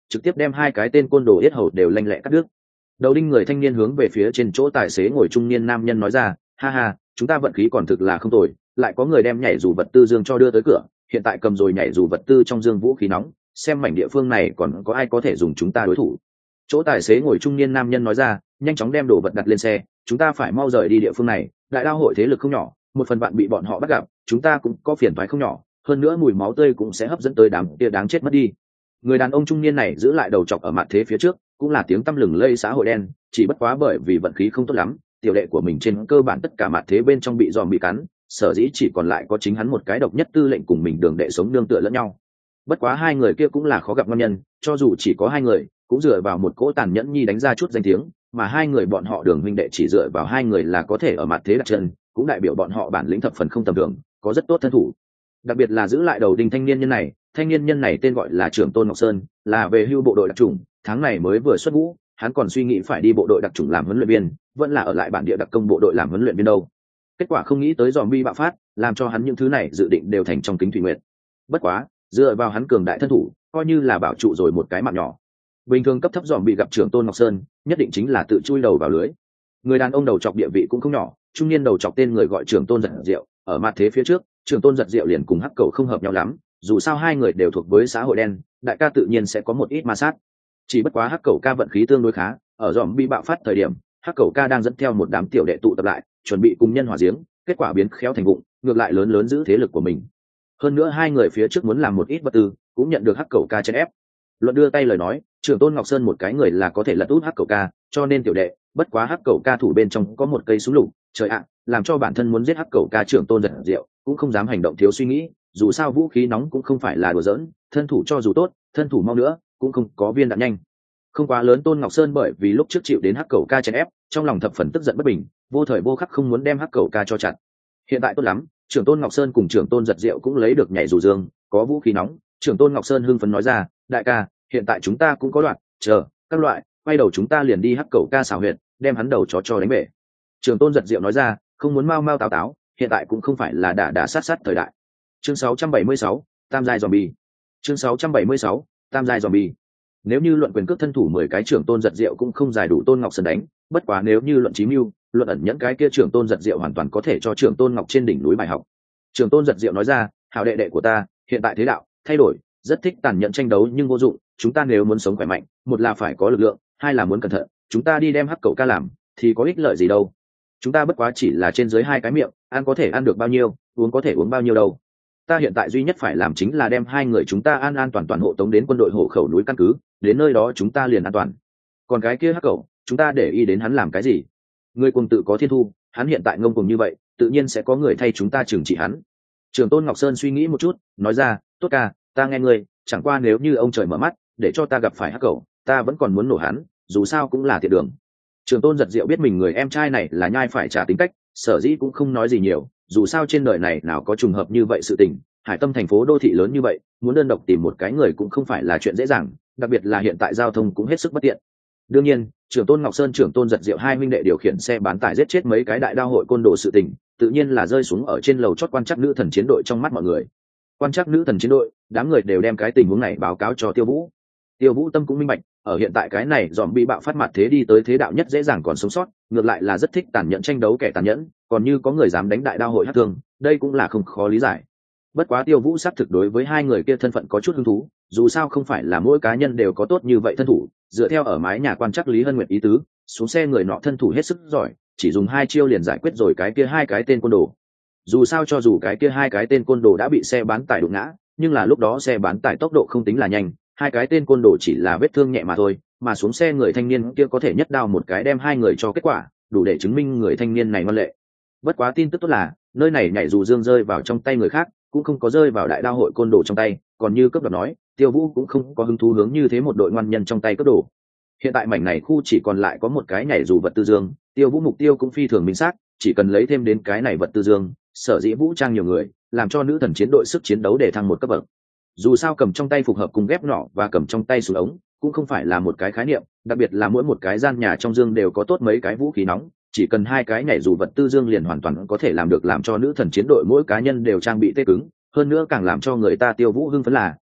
trực tiếp đem hai cái tên côn đồ yết hầu đều lanh lẹ cắt đứt. Đầu đinh người thanh niên hướng về phía trên chỗ tài xế ngồi trung niên nam nhân nói ra, ha ha, chúng ta vận khí còn thực là không tồi, lại có người đem nhảy dù vật tư dương cho đưa tới cửa, hiện tại cầm rồi nhảy dù vật tư trong dương vũ khí nóng, xem mảnh địa phương này còn có ai có thể dùng chúng ta đối thủ. Chỗ tài xế ngồi trung niên nam nhân nói ra, nhanh chóng đem đồ vật đặt lên xe, chúng ta phải mau rời đi địa phương này, đại đao hội thế lực không nhỏ, một phần bạn bị bọn họ bắt gặp, chúng ta cũng có phiền toái không nhỏ, hơn nữa mùi máu tươi cũng sẽ hấp dẫn tới đám kia đáng chết mất đi. Người đàn ông trung niên này giữ lại đầu chọc ở mặt thế phía trước, cũng là tiếng tăm lừng lây xã hội đen, chỉ bất quá bởi vì vận khí không tốt lắm, tiểu đệ của mình trên cơ bản tất cả mặt thế bên trong bị giòm bị cắn, sở dĩ chỉ còn lại có chính hắn một cái độc nhất tư lệnh cùng mình đường đệ sống nương tựa lẫn nhau. Bất quá hai người kia cũng là khó gặp ngon nhân, cho dù chỉ có hai người, cũng dựa vào một cỗ tàn nhẫn nhi đánh ra chút danh tiếng, mà hai người bọn họ đường huynh đệ chỉ dựa vào hai người là có thể ở mặt thế đặt chân, cũng đại biểu bọn họ bản lĩnh thập phần không tầm thường, có rất tốt thân thủ. Đặc biệt là giữ lại đầu đinh thanh niên nhân này, thanh niên nhân này tên gọi là Trưởng Tôn Ngọc Sơn, là về hưu bộ đội đặc chủng, tháng này mới vừa xuất ngũ, hắn còn suy nghĩ phải đi bộ đội đặc chủng làm huấn luyện viên, vẫn là ở lại bản địa đặc công bộ đội làm huấn luyện viên đâu. Kết quả không nghĩ tới zombie bạo phát, làm cho hắn những thứ này dự định đều thành trong kính thủy nguyện. Bất quá, dựa vào hắn cường đại thân thủ, coi như là bảo trụ rồi một cái mạng nhỏ. Bình thường cấp thấp zombie gặp Trưởng Tôn Ngọc Sơn, nhất định chính là tự chui đầu vào lưới. Người đàn ông đầu chọc địa vị cũng không nhỏ, trung niên đầu chọc tên người gọi Trưởng Tôn Giật Diệu, ở mặt thế phía trước, Trưởng Tôn Giật Diệu liền cùng Hắc Cẩu không hợp nhau lắm, dù sao hai người đều thuộc với xã hội đen, đại ca tự nhiên sẽ có một ít ma sát. Chỉ bất quá Hắc Cẩu ca vận khí tương đối khá, ở zombie bạo phát thời điểm, Hắc Cẩu ca đang dẫn theo một đám tiểu đệ tụ tập lại, chuẩn bị cùng nhân hỏa giếng, kết quả biến khéo thành vụng, ngược lại lớn lớn giữ thế lực của mình. Hơn nữa hai người phía trước muốn làm một ít vật tư, cũng nhận được Hắc Cẩu ca chèn ép. Luận đưa tay lời nói, Trưởng Tôn Ngọc Sơn một cái người là có thể lật út Hắc Cẩu ca, cho nên tiểu đệ, bất quá Hắc Cẩu ca thủ bên trong có một cây súng lục, trời ạ, làm cho bản thân muốn giết Hắc Cẩu ca Trưởng Tôn Giật Diệu, cũng không dám hành động thiếu suy nghĩ, dù sao vũ khí nóng cũng không phải là đùa giỡn, thân thủ cho dù tốt, thân thủ mau nữa, cũng không có viên đạn nhanh. Không quá lớn Tôn Ngọc Sơn bởi vì lúc trước chịu đến Hắc Cẩu ca chèn ép, trong lòng thập phần tức giận bất bình, vô thời vô khắc không muốn đem Hắc Cẩu ca cho chặt. Hiện tại tốt lắm, Trưởng Tôn Ngọc Sơn cùng Trưởng Tôn Giật Diệu cũng lấy được nhảy dù dương, có vũ khí nóng, Trưởng Tôn Ngọc Sơn hưng phấn nói ra, đại ca, hiện tại chúng ta cũng có đoạn, chờ, các loại, quay đầu chúng ta liền đi Hắc Cẩu ca xào huyệt, đem hắn đầu chó cho đánh bể. Trưởng Tôn Giật Diệu nói ra, không muốn mau mau táo táo, hiện tại cũng không phải là đả đả sát sát thời đại. Chương sáu trăm bảy mươi sáu, Tam giai zombie. Chương sáu trăm bảy mươi sáu, Tam giai zombie. Nếu như luận quyền cước thân thủ mười cái Trưởng Tôn Giật Diệu cũng không giải đủ Tôn Ngọc Sơn đánh, bất quá nếu như luận chí mưu, luận ẩn nhẫn cái kia Trưởng Tôn Giật Diệu hoàn toàn có thể cho Trưởng Tôn Ngọc trên đỉnh núi bài học. Trưởng Tôn Giật Diệu nói ra, hảo đệ đệ của ta, hiện tại thế đạo thay đổi, rất thích tàn nhẫn tranh đấu nhưng vô dụng, chúng ta nếu muốn sống khỏe mạnh, một là phải có lực lượng, hai là muốn cẩn thận, chúng ta đi đem Hắc Cẩu ca làm, thì có ích lợi gì đâu. Chúng ta bất quá chỉ là trên dưới hai cái miệng, ăn có thể ăn được bao nhiêu, uống có thể uống bao nhiêu đâu. Ta hiện tại duy nhất phải làm chính là đem hai người chúng ta an an toàn toàn hộ tống đến quân đội hộ khẩu núi căn cứ, đến nơi đó chúng ta liền an toàn. Còn cái kia Hắc Cẩu, chúng ta để ý đến hắn làm cái gì? Người cùng tự có thiên thu, hắn hiện tại ngông cuồng như vậy, tự nhiên sẽ có người thay chúng ta trừng trị hắn. Trưởng Tôn Ngọc Sơn suy nghĩ một chút, nói ra, tốt ca, ta nghe ngươi, chẳng qua nếu như ông trời mở mắt, để cho ta gặp phải Hắc Cẩu, ta vẫn còn muốn nổ hắn, dù sao cũng là thiệt đường. Trưởng Tôn Giật Diệu biết mình người em trai này là nhai phải trả tính cách, sở dĩ cũng không nói gì nhiều, dù sao trên đời này nào có trùng hợp như vậy sự tình, hải tâm thành phố đô thị lớn như vậy, muốn đơn độc tìm một cái người cũng không phải là chuyện dễ dàng, đặc biệt là hiện tại giao thông cũng hết sức bất tiện. Đương nhiên, Trưởng Tôn Ngọc Sơn Trưởng Tôn Giật Diệu hai minh đệ điều khiển xe bán tải giết chết mấy cái đại đao hội côn đồ sự tình, tự nhiên là rơi xuống ở trên lầu chót quan trắc nữ thần chiến đội trong mắt mọi người. Quan trắc nữ thần chiến đội, đám người đều đem cái tình huống này báo cáo cho Tiêu Vũ. Tiêu Vũ tâm cũng minh bạch, ở hiện tại cái này dòm bị bạo phát mặt thế đi tới thế đạo nhất dễ dàng còn sống sót, ngược lại là rất thích tàn nhẫn tranh đấu kẻ tàn nhẫn, còn như có người dám đánh đại đao hội hát thương, đây cũng là không khó lý giải. Bất quá Tiêu Vũ xác thực đối với hai người kia thân phận có chút hứng thú, dù sao không phải là mỗi cá nhân đều có tốt như vậy thân thủ, dựa theo ở mái nhà quan trắc Lý Hân Nguyệt ý tứ, xuống xe người nọ thân thủ hết sức giỏi, chỉ dùng hai chiêu liền giải quyết rồi cái kia hai cái tên côn đồ. Dù sao cho dù cái kia hai cái tên côn đồ đã bị xe bán tải đụng ngã, nhưng là lúc đó xe bán tải tốc độ không tính là nhanh, hai cái tên côn đồ chỉ là vết thương nhẹ mà thôi, mà xuống xe người thanh niên kia có thể nhất đao một cái đem hai người cho kết quả, đủ để chứng minh người thanh niên này ngoan lệ. Bất quá tin tức tốt là, nơi này nhảy dù dương rơi vào trong tay người khác, cũng không có rơi vào đại đao hội côn đồ trong tay, còn như cấp đoạt nói, Tiêu Vũ cũng không có hứng thú hướng như thế một đội ngoan nhân trong tay cấp đồ. Hiện tại mảnh này khu chỉ còn lại có một cái nhảy dù vật tư dương, Tiêu Vũ mục tiêu cũng phi thường minh xác, chỉ cần lấy thêm đến cái này vật tư dương, sở dĩ vũ trang nhiều người, làm cho nữ thần chiến đội sức chiến đấu để thăng một cấp bậc. Dù sao cầm trong tay phục hợp cùng ghép nỏ và cầm trong tay súng ống cũng không phải là một cái khái niệm, đặc biệt là mỗi một cái gian nhà trong dương đều có tốt mấy cái vũ khí nóng, chỉ cần hai cái nhảy dù vật tư dương liền hoàn toàn có thể làm được làm cho nữ thần chiến đội mỗi cá nhân đều trang bị tê cứng. Hơn nữa càng làm cho người ta Tiêu Vũ hưng phấn là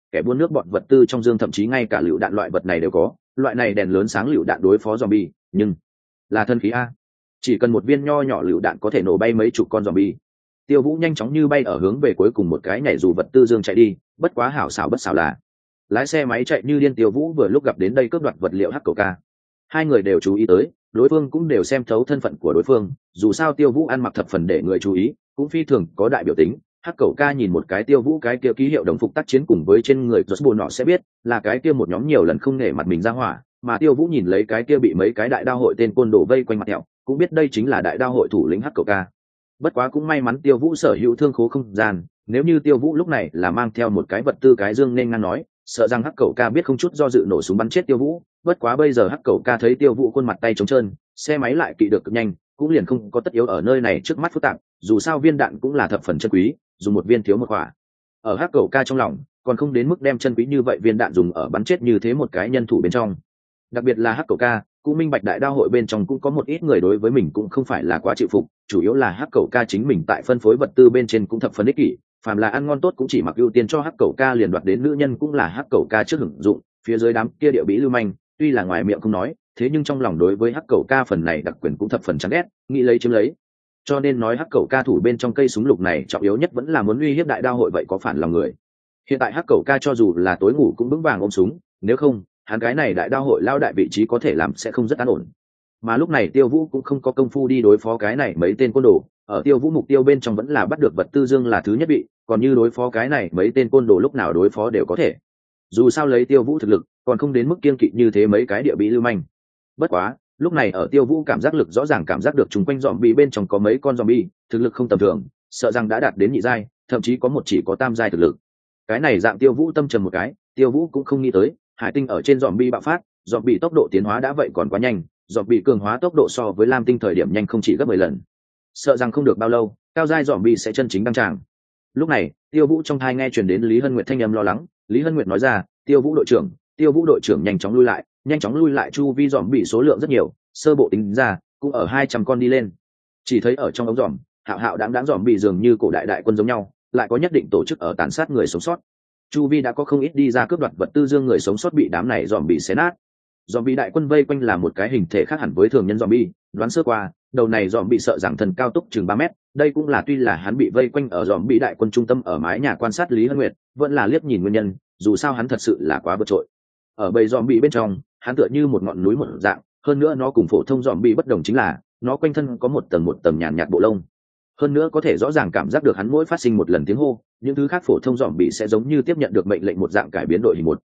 kẻ buôn nước bọt vật tư trong dương thậm chí ngay cả lựu đạn loại vật này đều có, loại này đèn lớn sáng lựu đạn đối phó zombie, nhưng là thân khí a, chỉ cần một viên nho nhỏ lựu đạn có thể nổ bay mấy chục con zombie. Tiêu Vũ nhanh chóng như bay ở hướng về cuối cùng một cái nhảy dù vật tư dương chạy đi, bất quá hảo xảo bất xảo là lái xe máy chạy như điên Tiêu Vũ vừa lúc gặp đến đây cướp đoạt vật liệu hắc cầu ca. Hai người đều chú ý tới, đối phương cũng đều xem thấu thân phận của đối phương, dù sao Tiêu Vũ ăn mặc thập phần để người chú ý, cũng phi thường có đại biểu tính. Hắc cầu ca nhìn một cái Tiêu Vũ cái kia ký hiệu đồng phục tác chiến cùng với trên người Joshua nọ sẽ biết là cái kia một nhóm nhiều lần không nể mặt mình ra hỏa, mà Tiêu Vũ nhìn lấy cái kia bị mấy cái đại đao hội tên côn đồ vây quanh mặt thẹo, cũng biết đây chính là đại đao hội thủ lĩnh Hắc cầu ca. Bất quá cũng may mắn Tiêu Vũ sở hữu thương khố không gian, nếu như Tiêu Vũ lúc này là mang theo một cái vật tư cái dương nên ngăn nói, sợ rằng Hắc cầu ca biết không chút do dự nổ súng bắn chết Tiêu Vũ. Bất quá bây giờ Hắc cầu ca thấy Tiêu Vũ khuôn mặt tay trống trơn, xe máy lại kỵ được cực nhanh, cũng liền không có tất yếu ở nơi này trước mắt phức tạp, dù sao viên đạn cũng là thập phần chân quý, dùng một viên thiếu một quả. Ở Hắc cầu ca trong lòng, còn không đến mức đem chân quý như vậy viên đạn dùng ở bắn chết như thế một cái nhân thủ bên trong. Đặc biệt là Hắc cầu ca, cũng minh bạch đại đao hội bên trong cũng có một ít người đối với mình cũng không phải là quá chịu phục, chủ yếu là Hắc cầu ca chính mình tại phân phối vật tư bên trên cũng thập phần ích kỷ, phàm là ăn ngon tốt cũng chỉ mặc ưu tiên cho Hắc cầu ca liền đoạt đến nữ nhân cũng là Hắc cầu ca trước hưởng dụng, phía dưới đám kia địa bí lưu manh, tuy là ngoài miệng không nói, thế nhưng trong lòng đối với Hắc cầu ca phần này đặc quyền cũng thập phần chán ghét, nghĩ lấy chiếm lấy. Cho nên nói Hắc cầu ca thủ bên trong cây súng lục này trọng yếu nhất vẫn là muốn uy hiếp đại đao hội vậy có phản lòng người. Hiện tại Hắc cầu ca cho dù là tối ngủ cũng vững vàng ôm súng, nếu không hắn cái này đại đao hội lao đại vị trí có thể làm sẽ không rất an ổn. Mà lúc này Tiêu Vũ cũng không có công phu đi đối phó cái này mấy tên côn đồ, ở Tiêu Vũ mục tiêu bên trong vẫn là bắt được vật tư dương là thứ nhất vị, còn như đối phó cái này mấy tên côn đồ lúc nào đối phó đều có thể. Dù sao lấy Tiêu Vũ thực lực, còn không đến mức kiên kỵ như thế mấy cái địa bị lưu manh. Bất quá, lúc này ở Tiêu Vũ cảm giác lực rõ ràng cảm giác được chúng quanh zombie bên trong có mấy con zombie, thực lực không tầm thường, sợ rằng đã đạt đến nhị giai, thậm chí có một chỉ có tam giai thực lực. Cái này dạng Tiêu Vũ tâm trầm một cái, Tiêu Vũ cũng không nghĩ tới, hải tinh ở trên zombie bạo phát, zombie tốc độ tiến hóa đã vậy còn quá nhanh, zombie cường hóa tốc độ so với lam tinh thời điểm nhanh không chỉ gấp mười lần. Sợ rằng không được bao lâu, cao giai zombie sẽ chân chính đăng tràng. Lúc này, Tiêu Vũ trong tai nghe truyền đến Lý Hân Nguyệt thanh âm lo lắng, Lý Hân Nguyệt nói ra, "Tiêu Vũ đội trưởng, Tiêu Vũ đội trưởng nhanh chóng lui lại, nhanh chóng lui lại, chu vi zombie số lượng rất nhiều, sơ bộ tính ra, cũng ở hai trăm con đi lên." Chỉ thấy ở trong ống giòm, hạo hạo đáng đáng zombie dường như cổ đại đại quân giống nhau, lại có nhất định tổ chức ở tàn sát người sống sót. Chu vi đã có không ít đi ra cướp đoạt vật tư dương người sống sót bị đám này zombie xé nát. Zombie đại quân vây quanh là một cái hình thể khác hẳn với thường nhân zombie, đoán sơ qua, đầu này zombie sợ rằng thần cao tốc chừng ba mét, đây cũng là tuy là hắn bị vây quanh ở zombie đại quân trung tâm ở mái nhà quan sát Lý Hân Nguyệt, vẫn là liếc nhìn nguyên nhân, dù sao hắn thật sự là quá vượt trội. Ở bầy zombie bên trong, hắn tựa như một ngọn núi một dạng, hơn nữa nó cùng phổ thông zombie bất đồng chính là, nó quanh thân có một tầng một tầng nhàn nhạt bộ lông. Hơn nữa có thể rõ ràng cảm giác được hắn mỗi phát sinh một lần tiếng hô, những thứ khác phổ thông zombie sẽ giống như tiếp nhận được mệnh lệnh một dạng cải biến đội hình một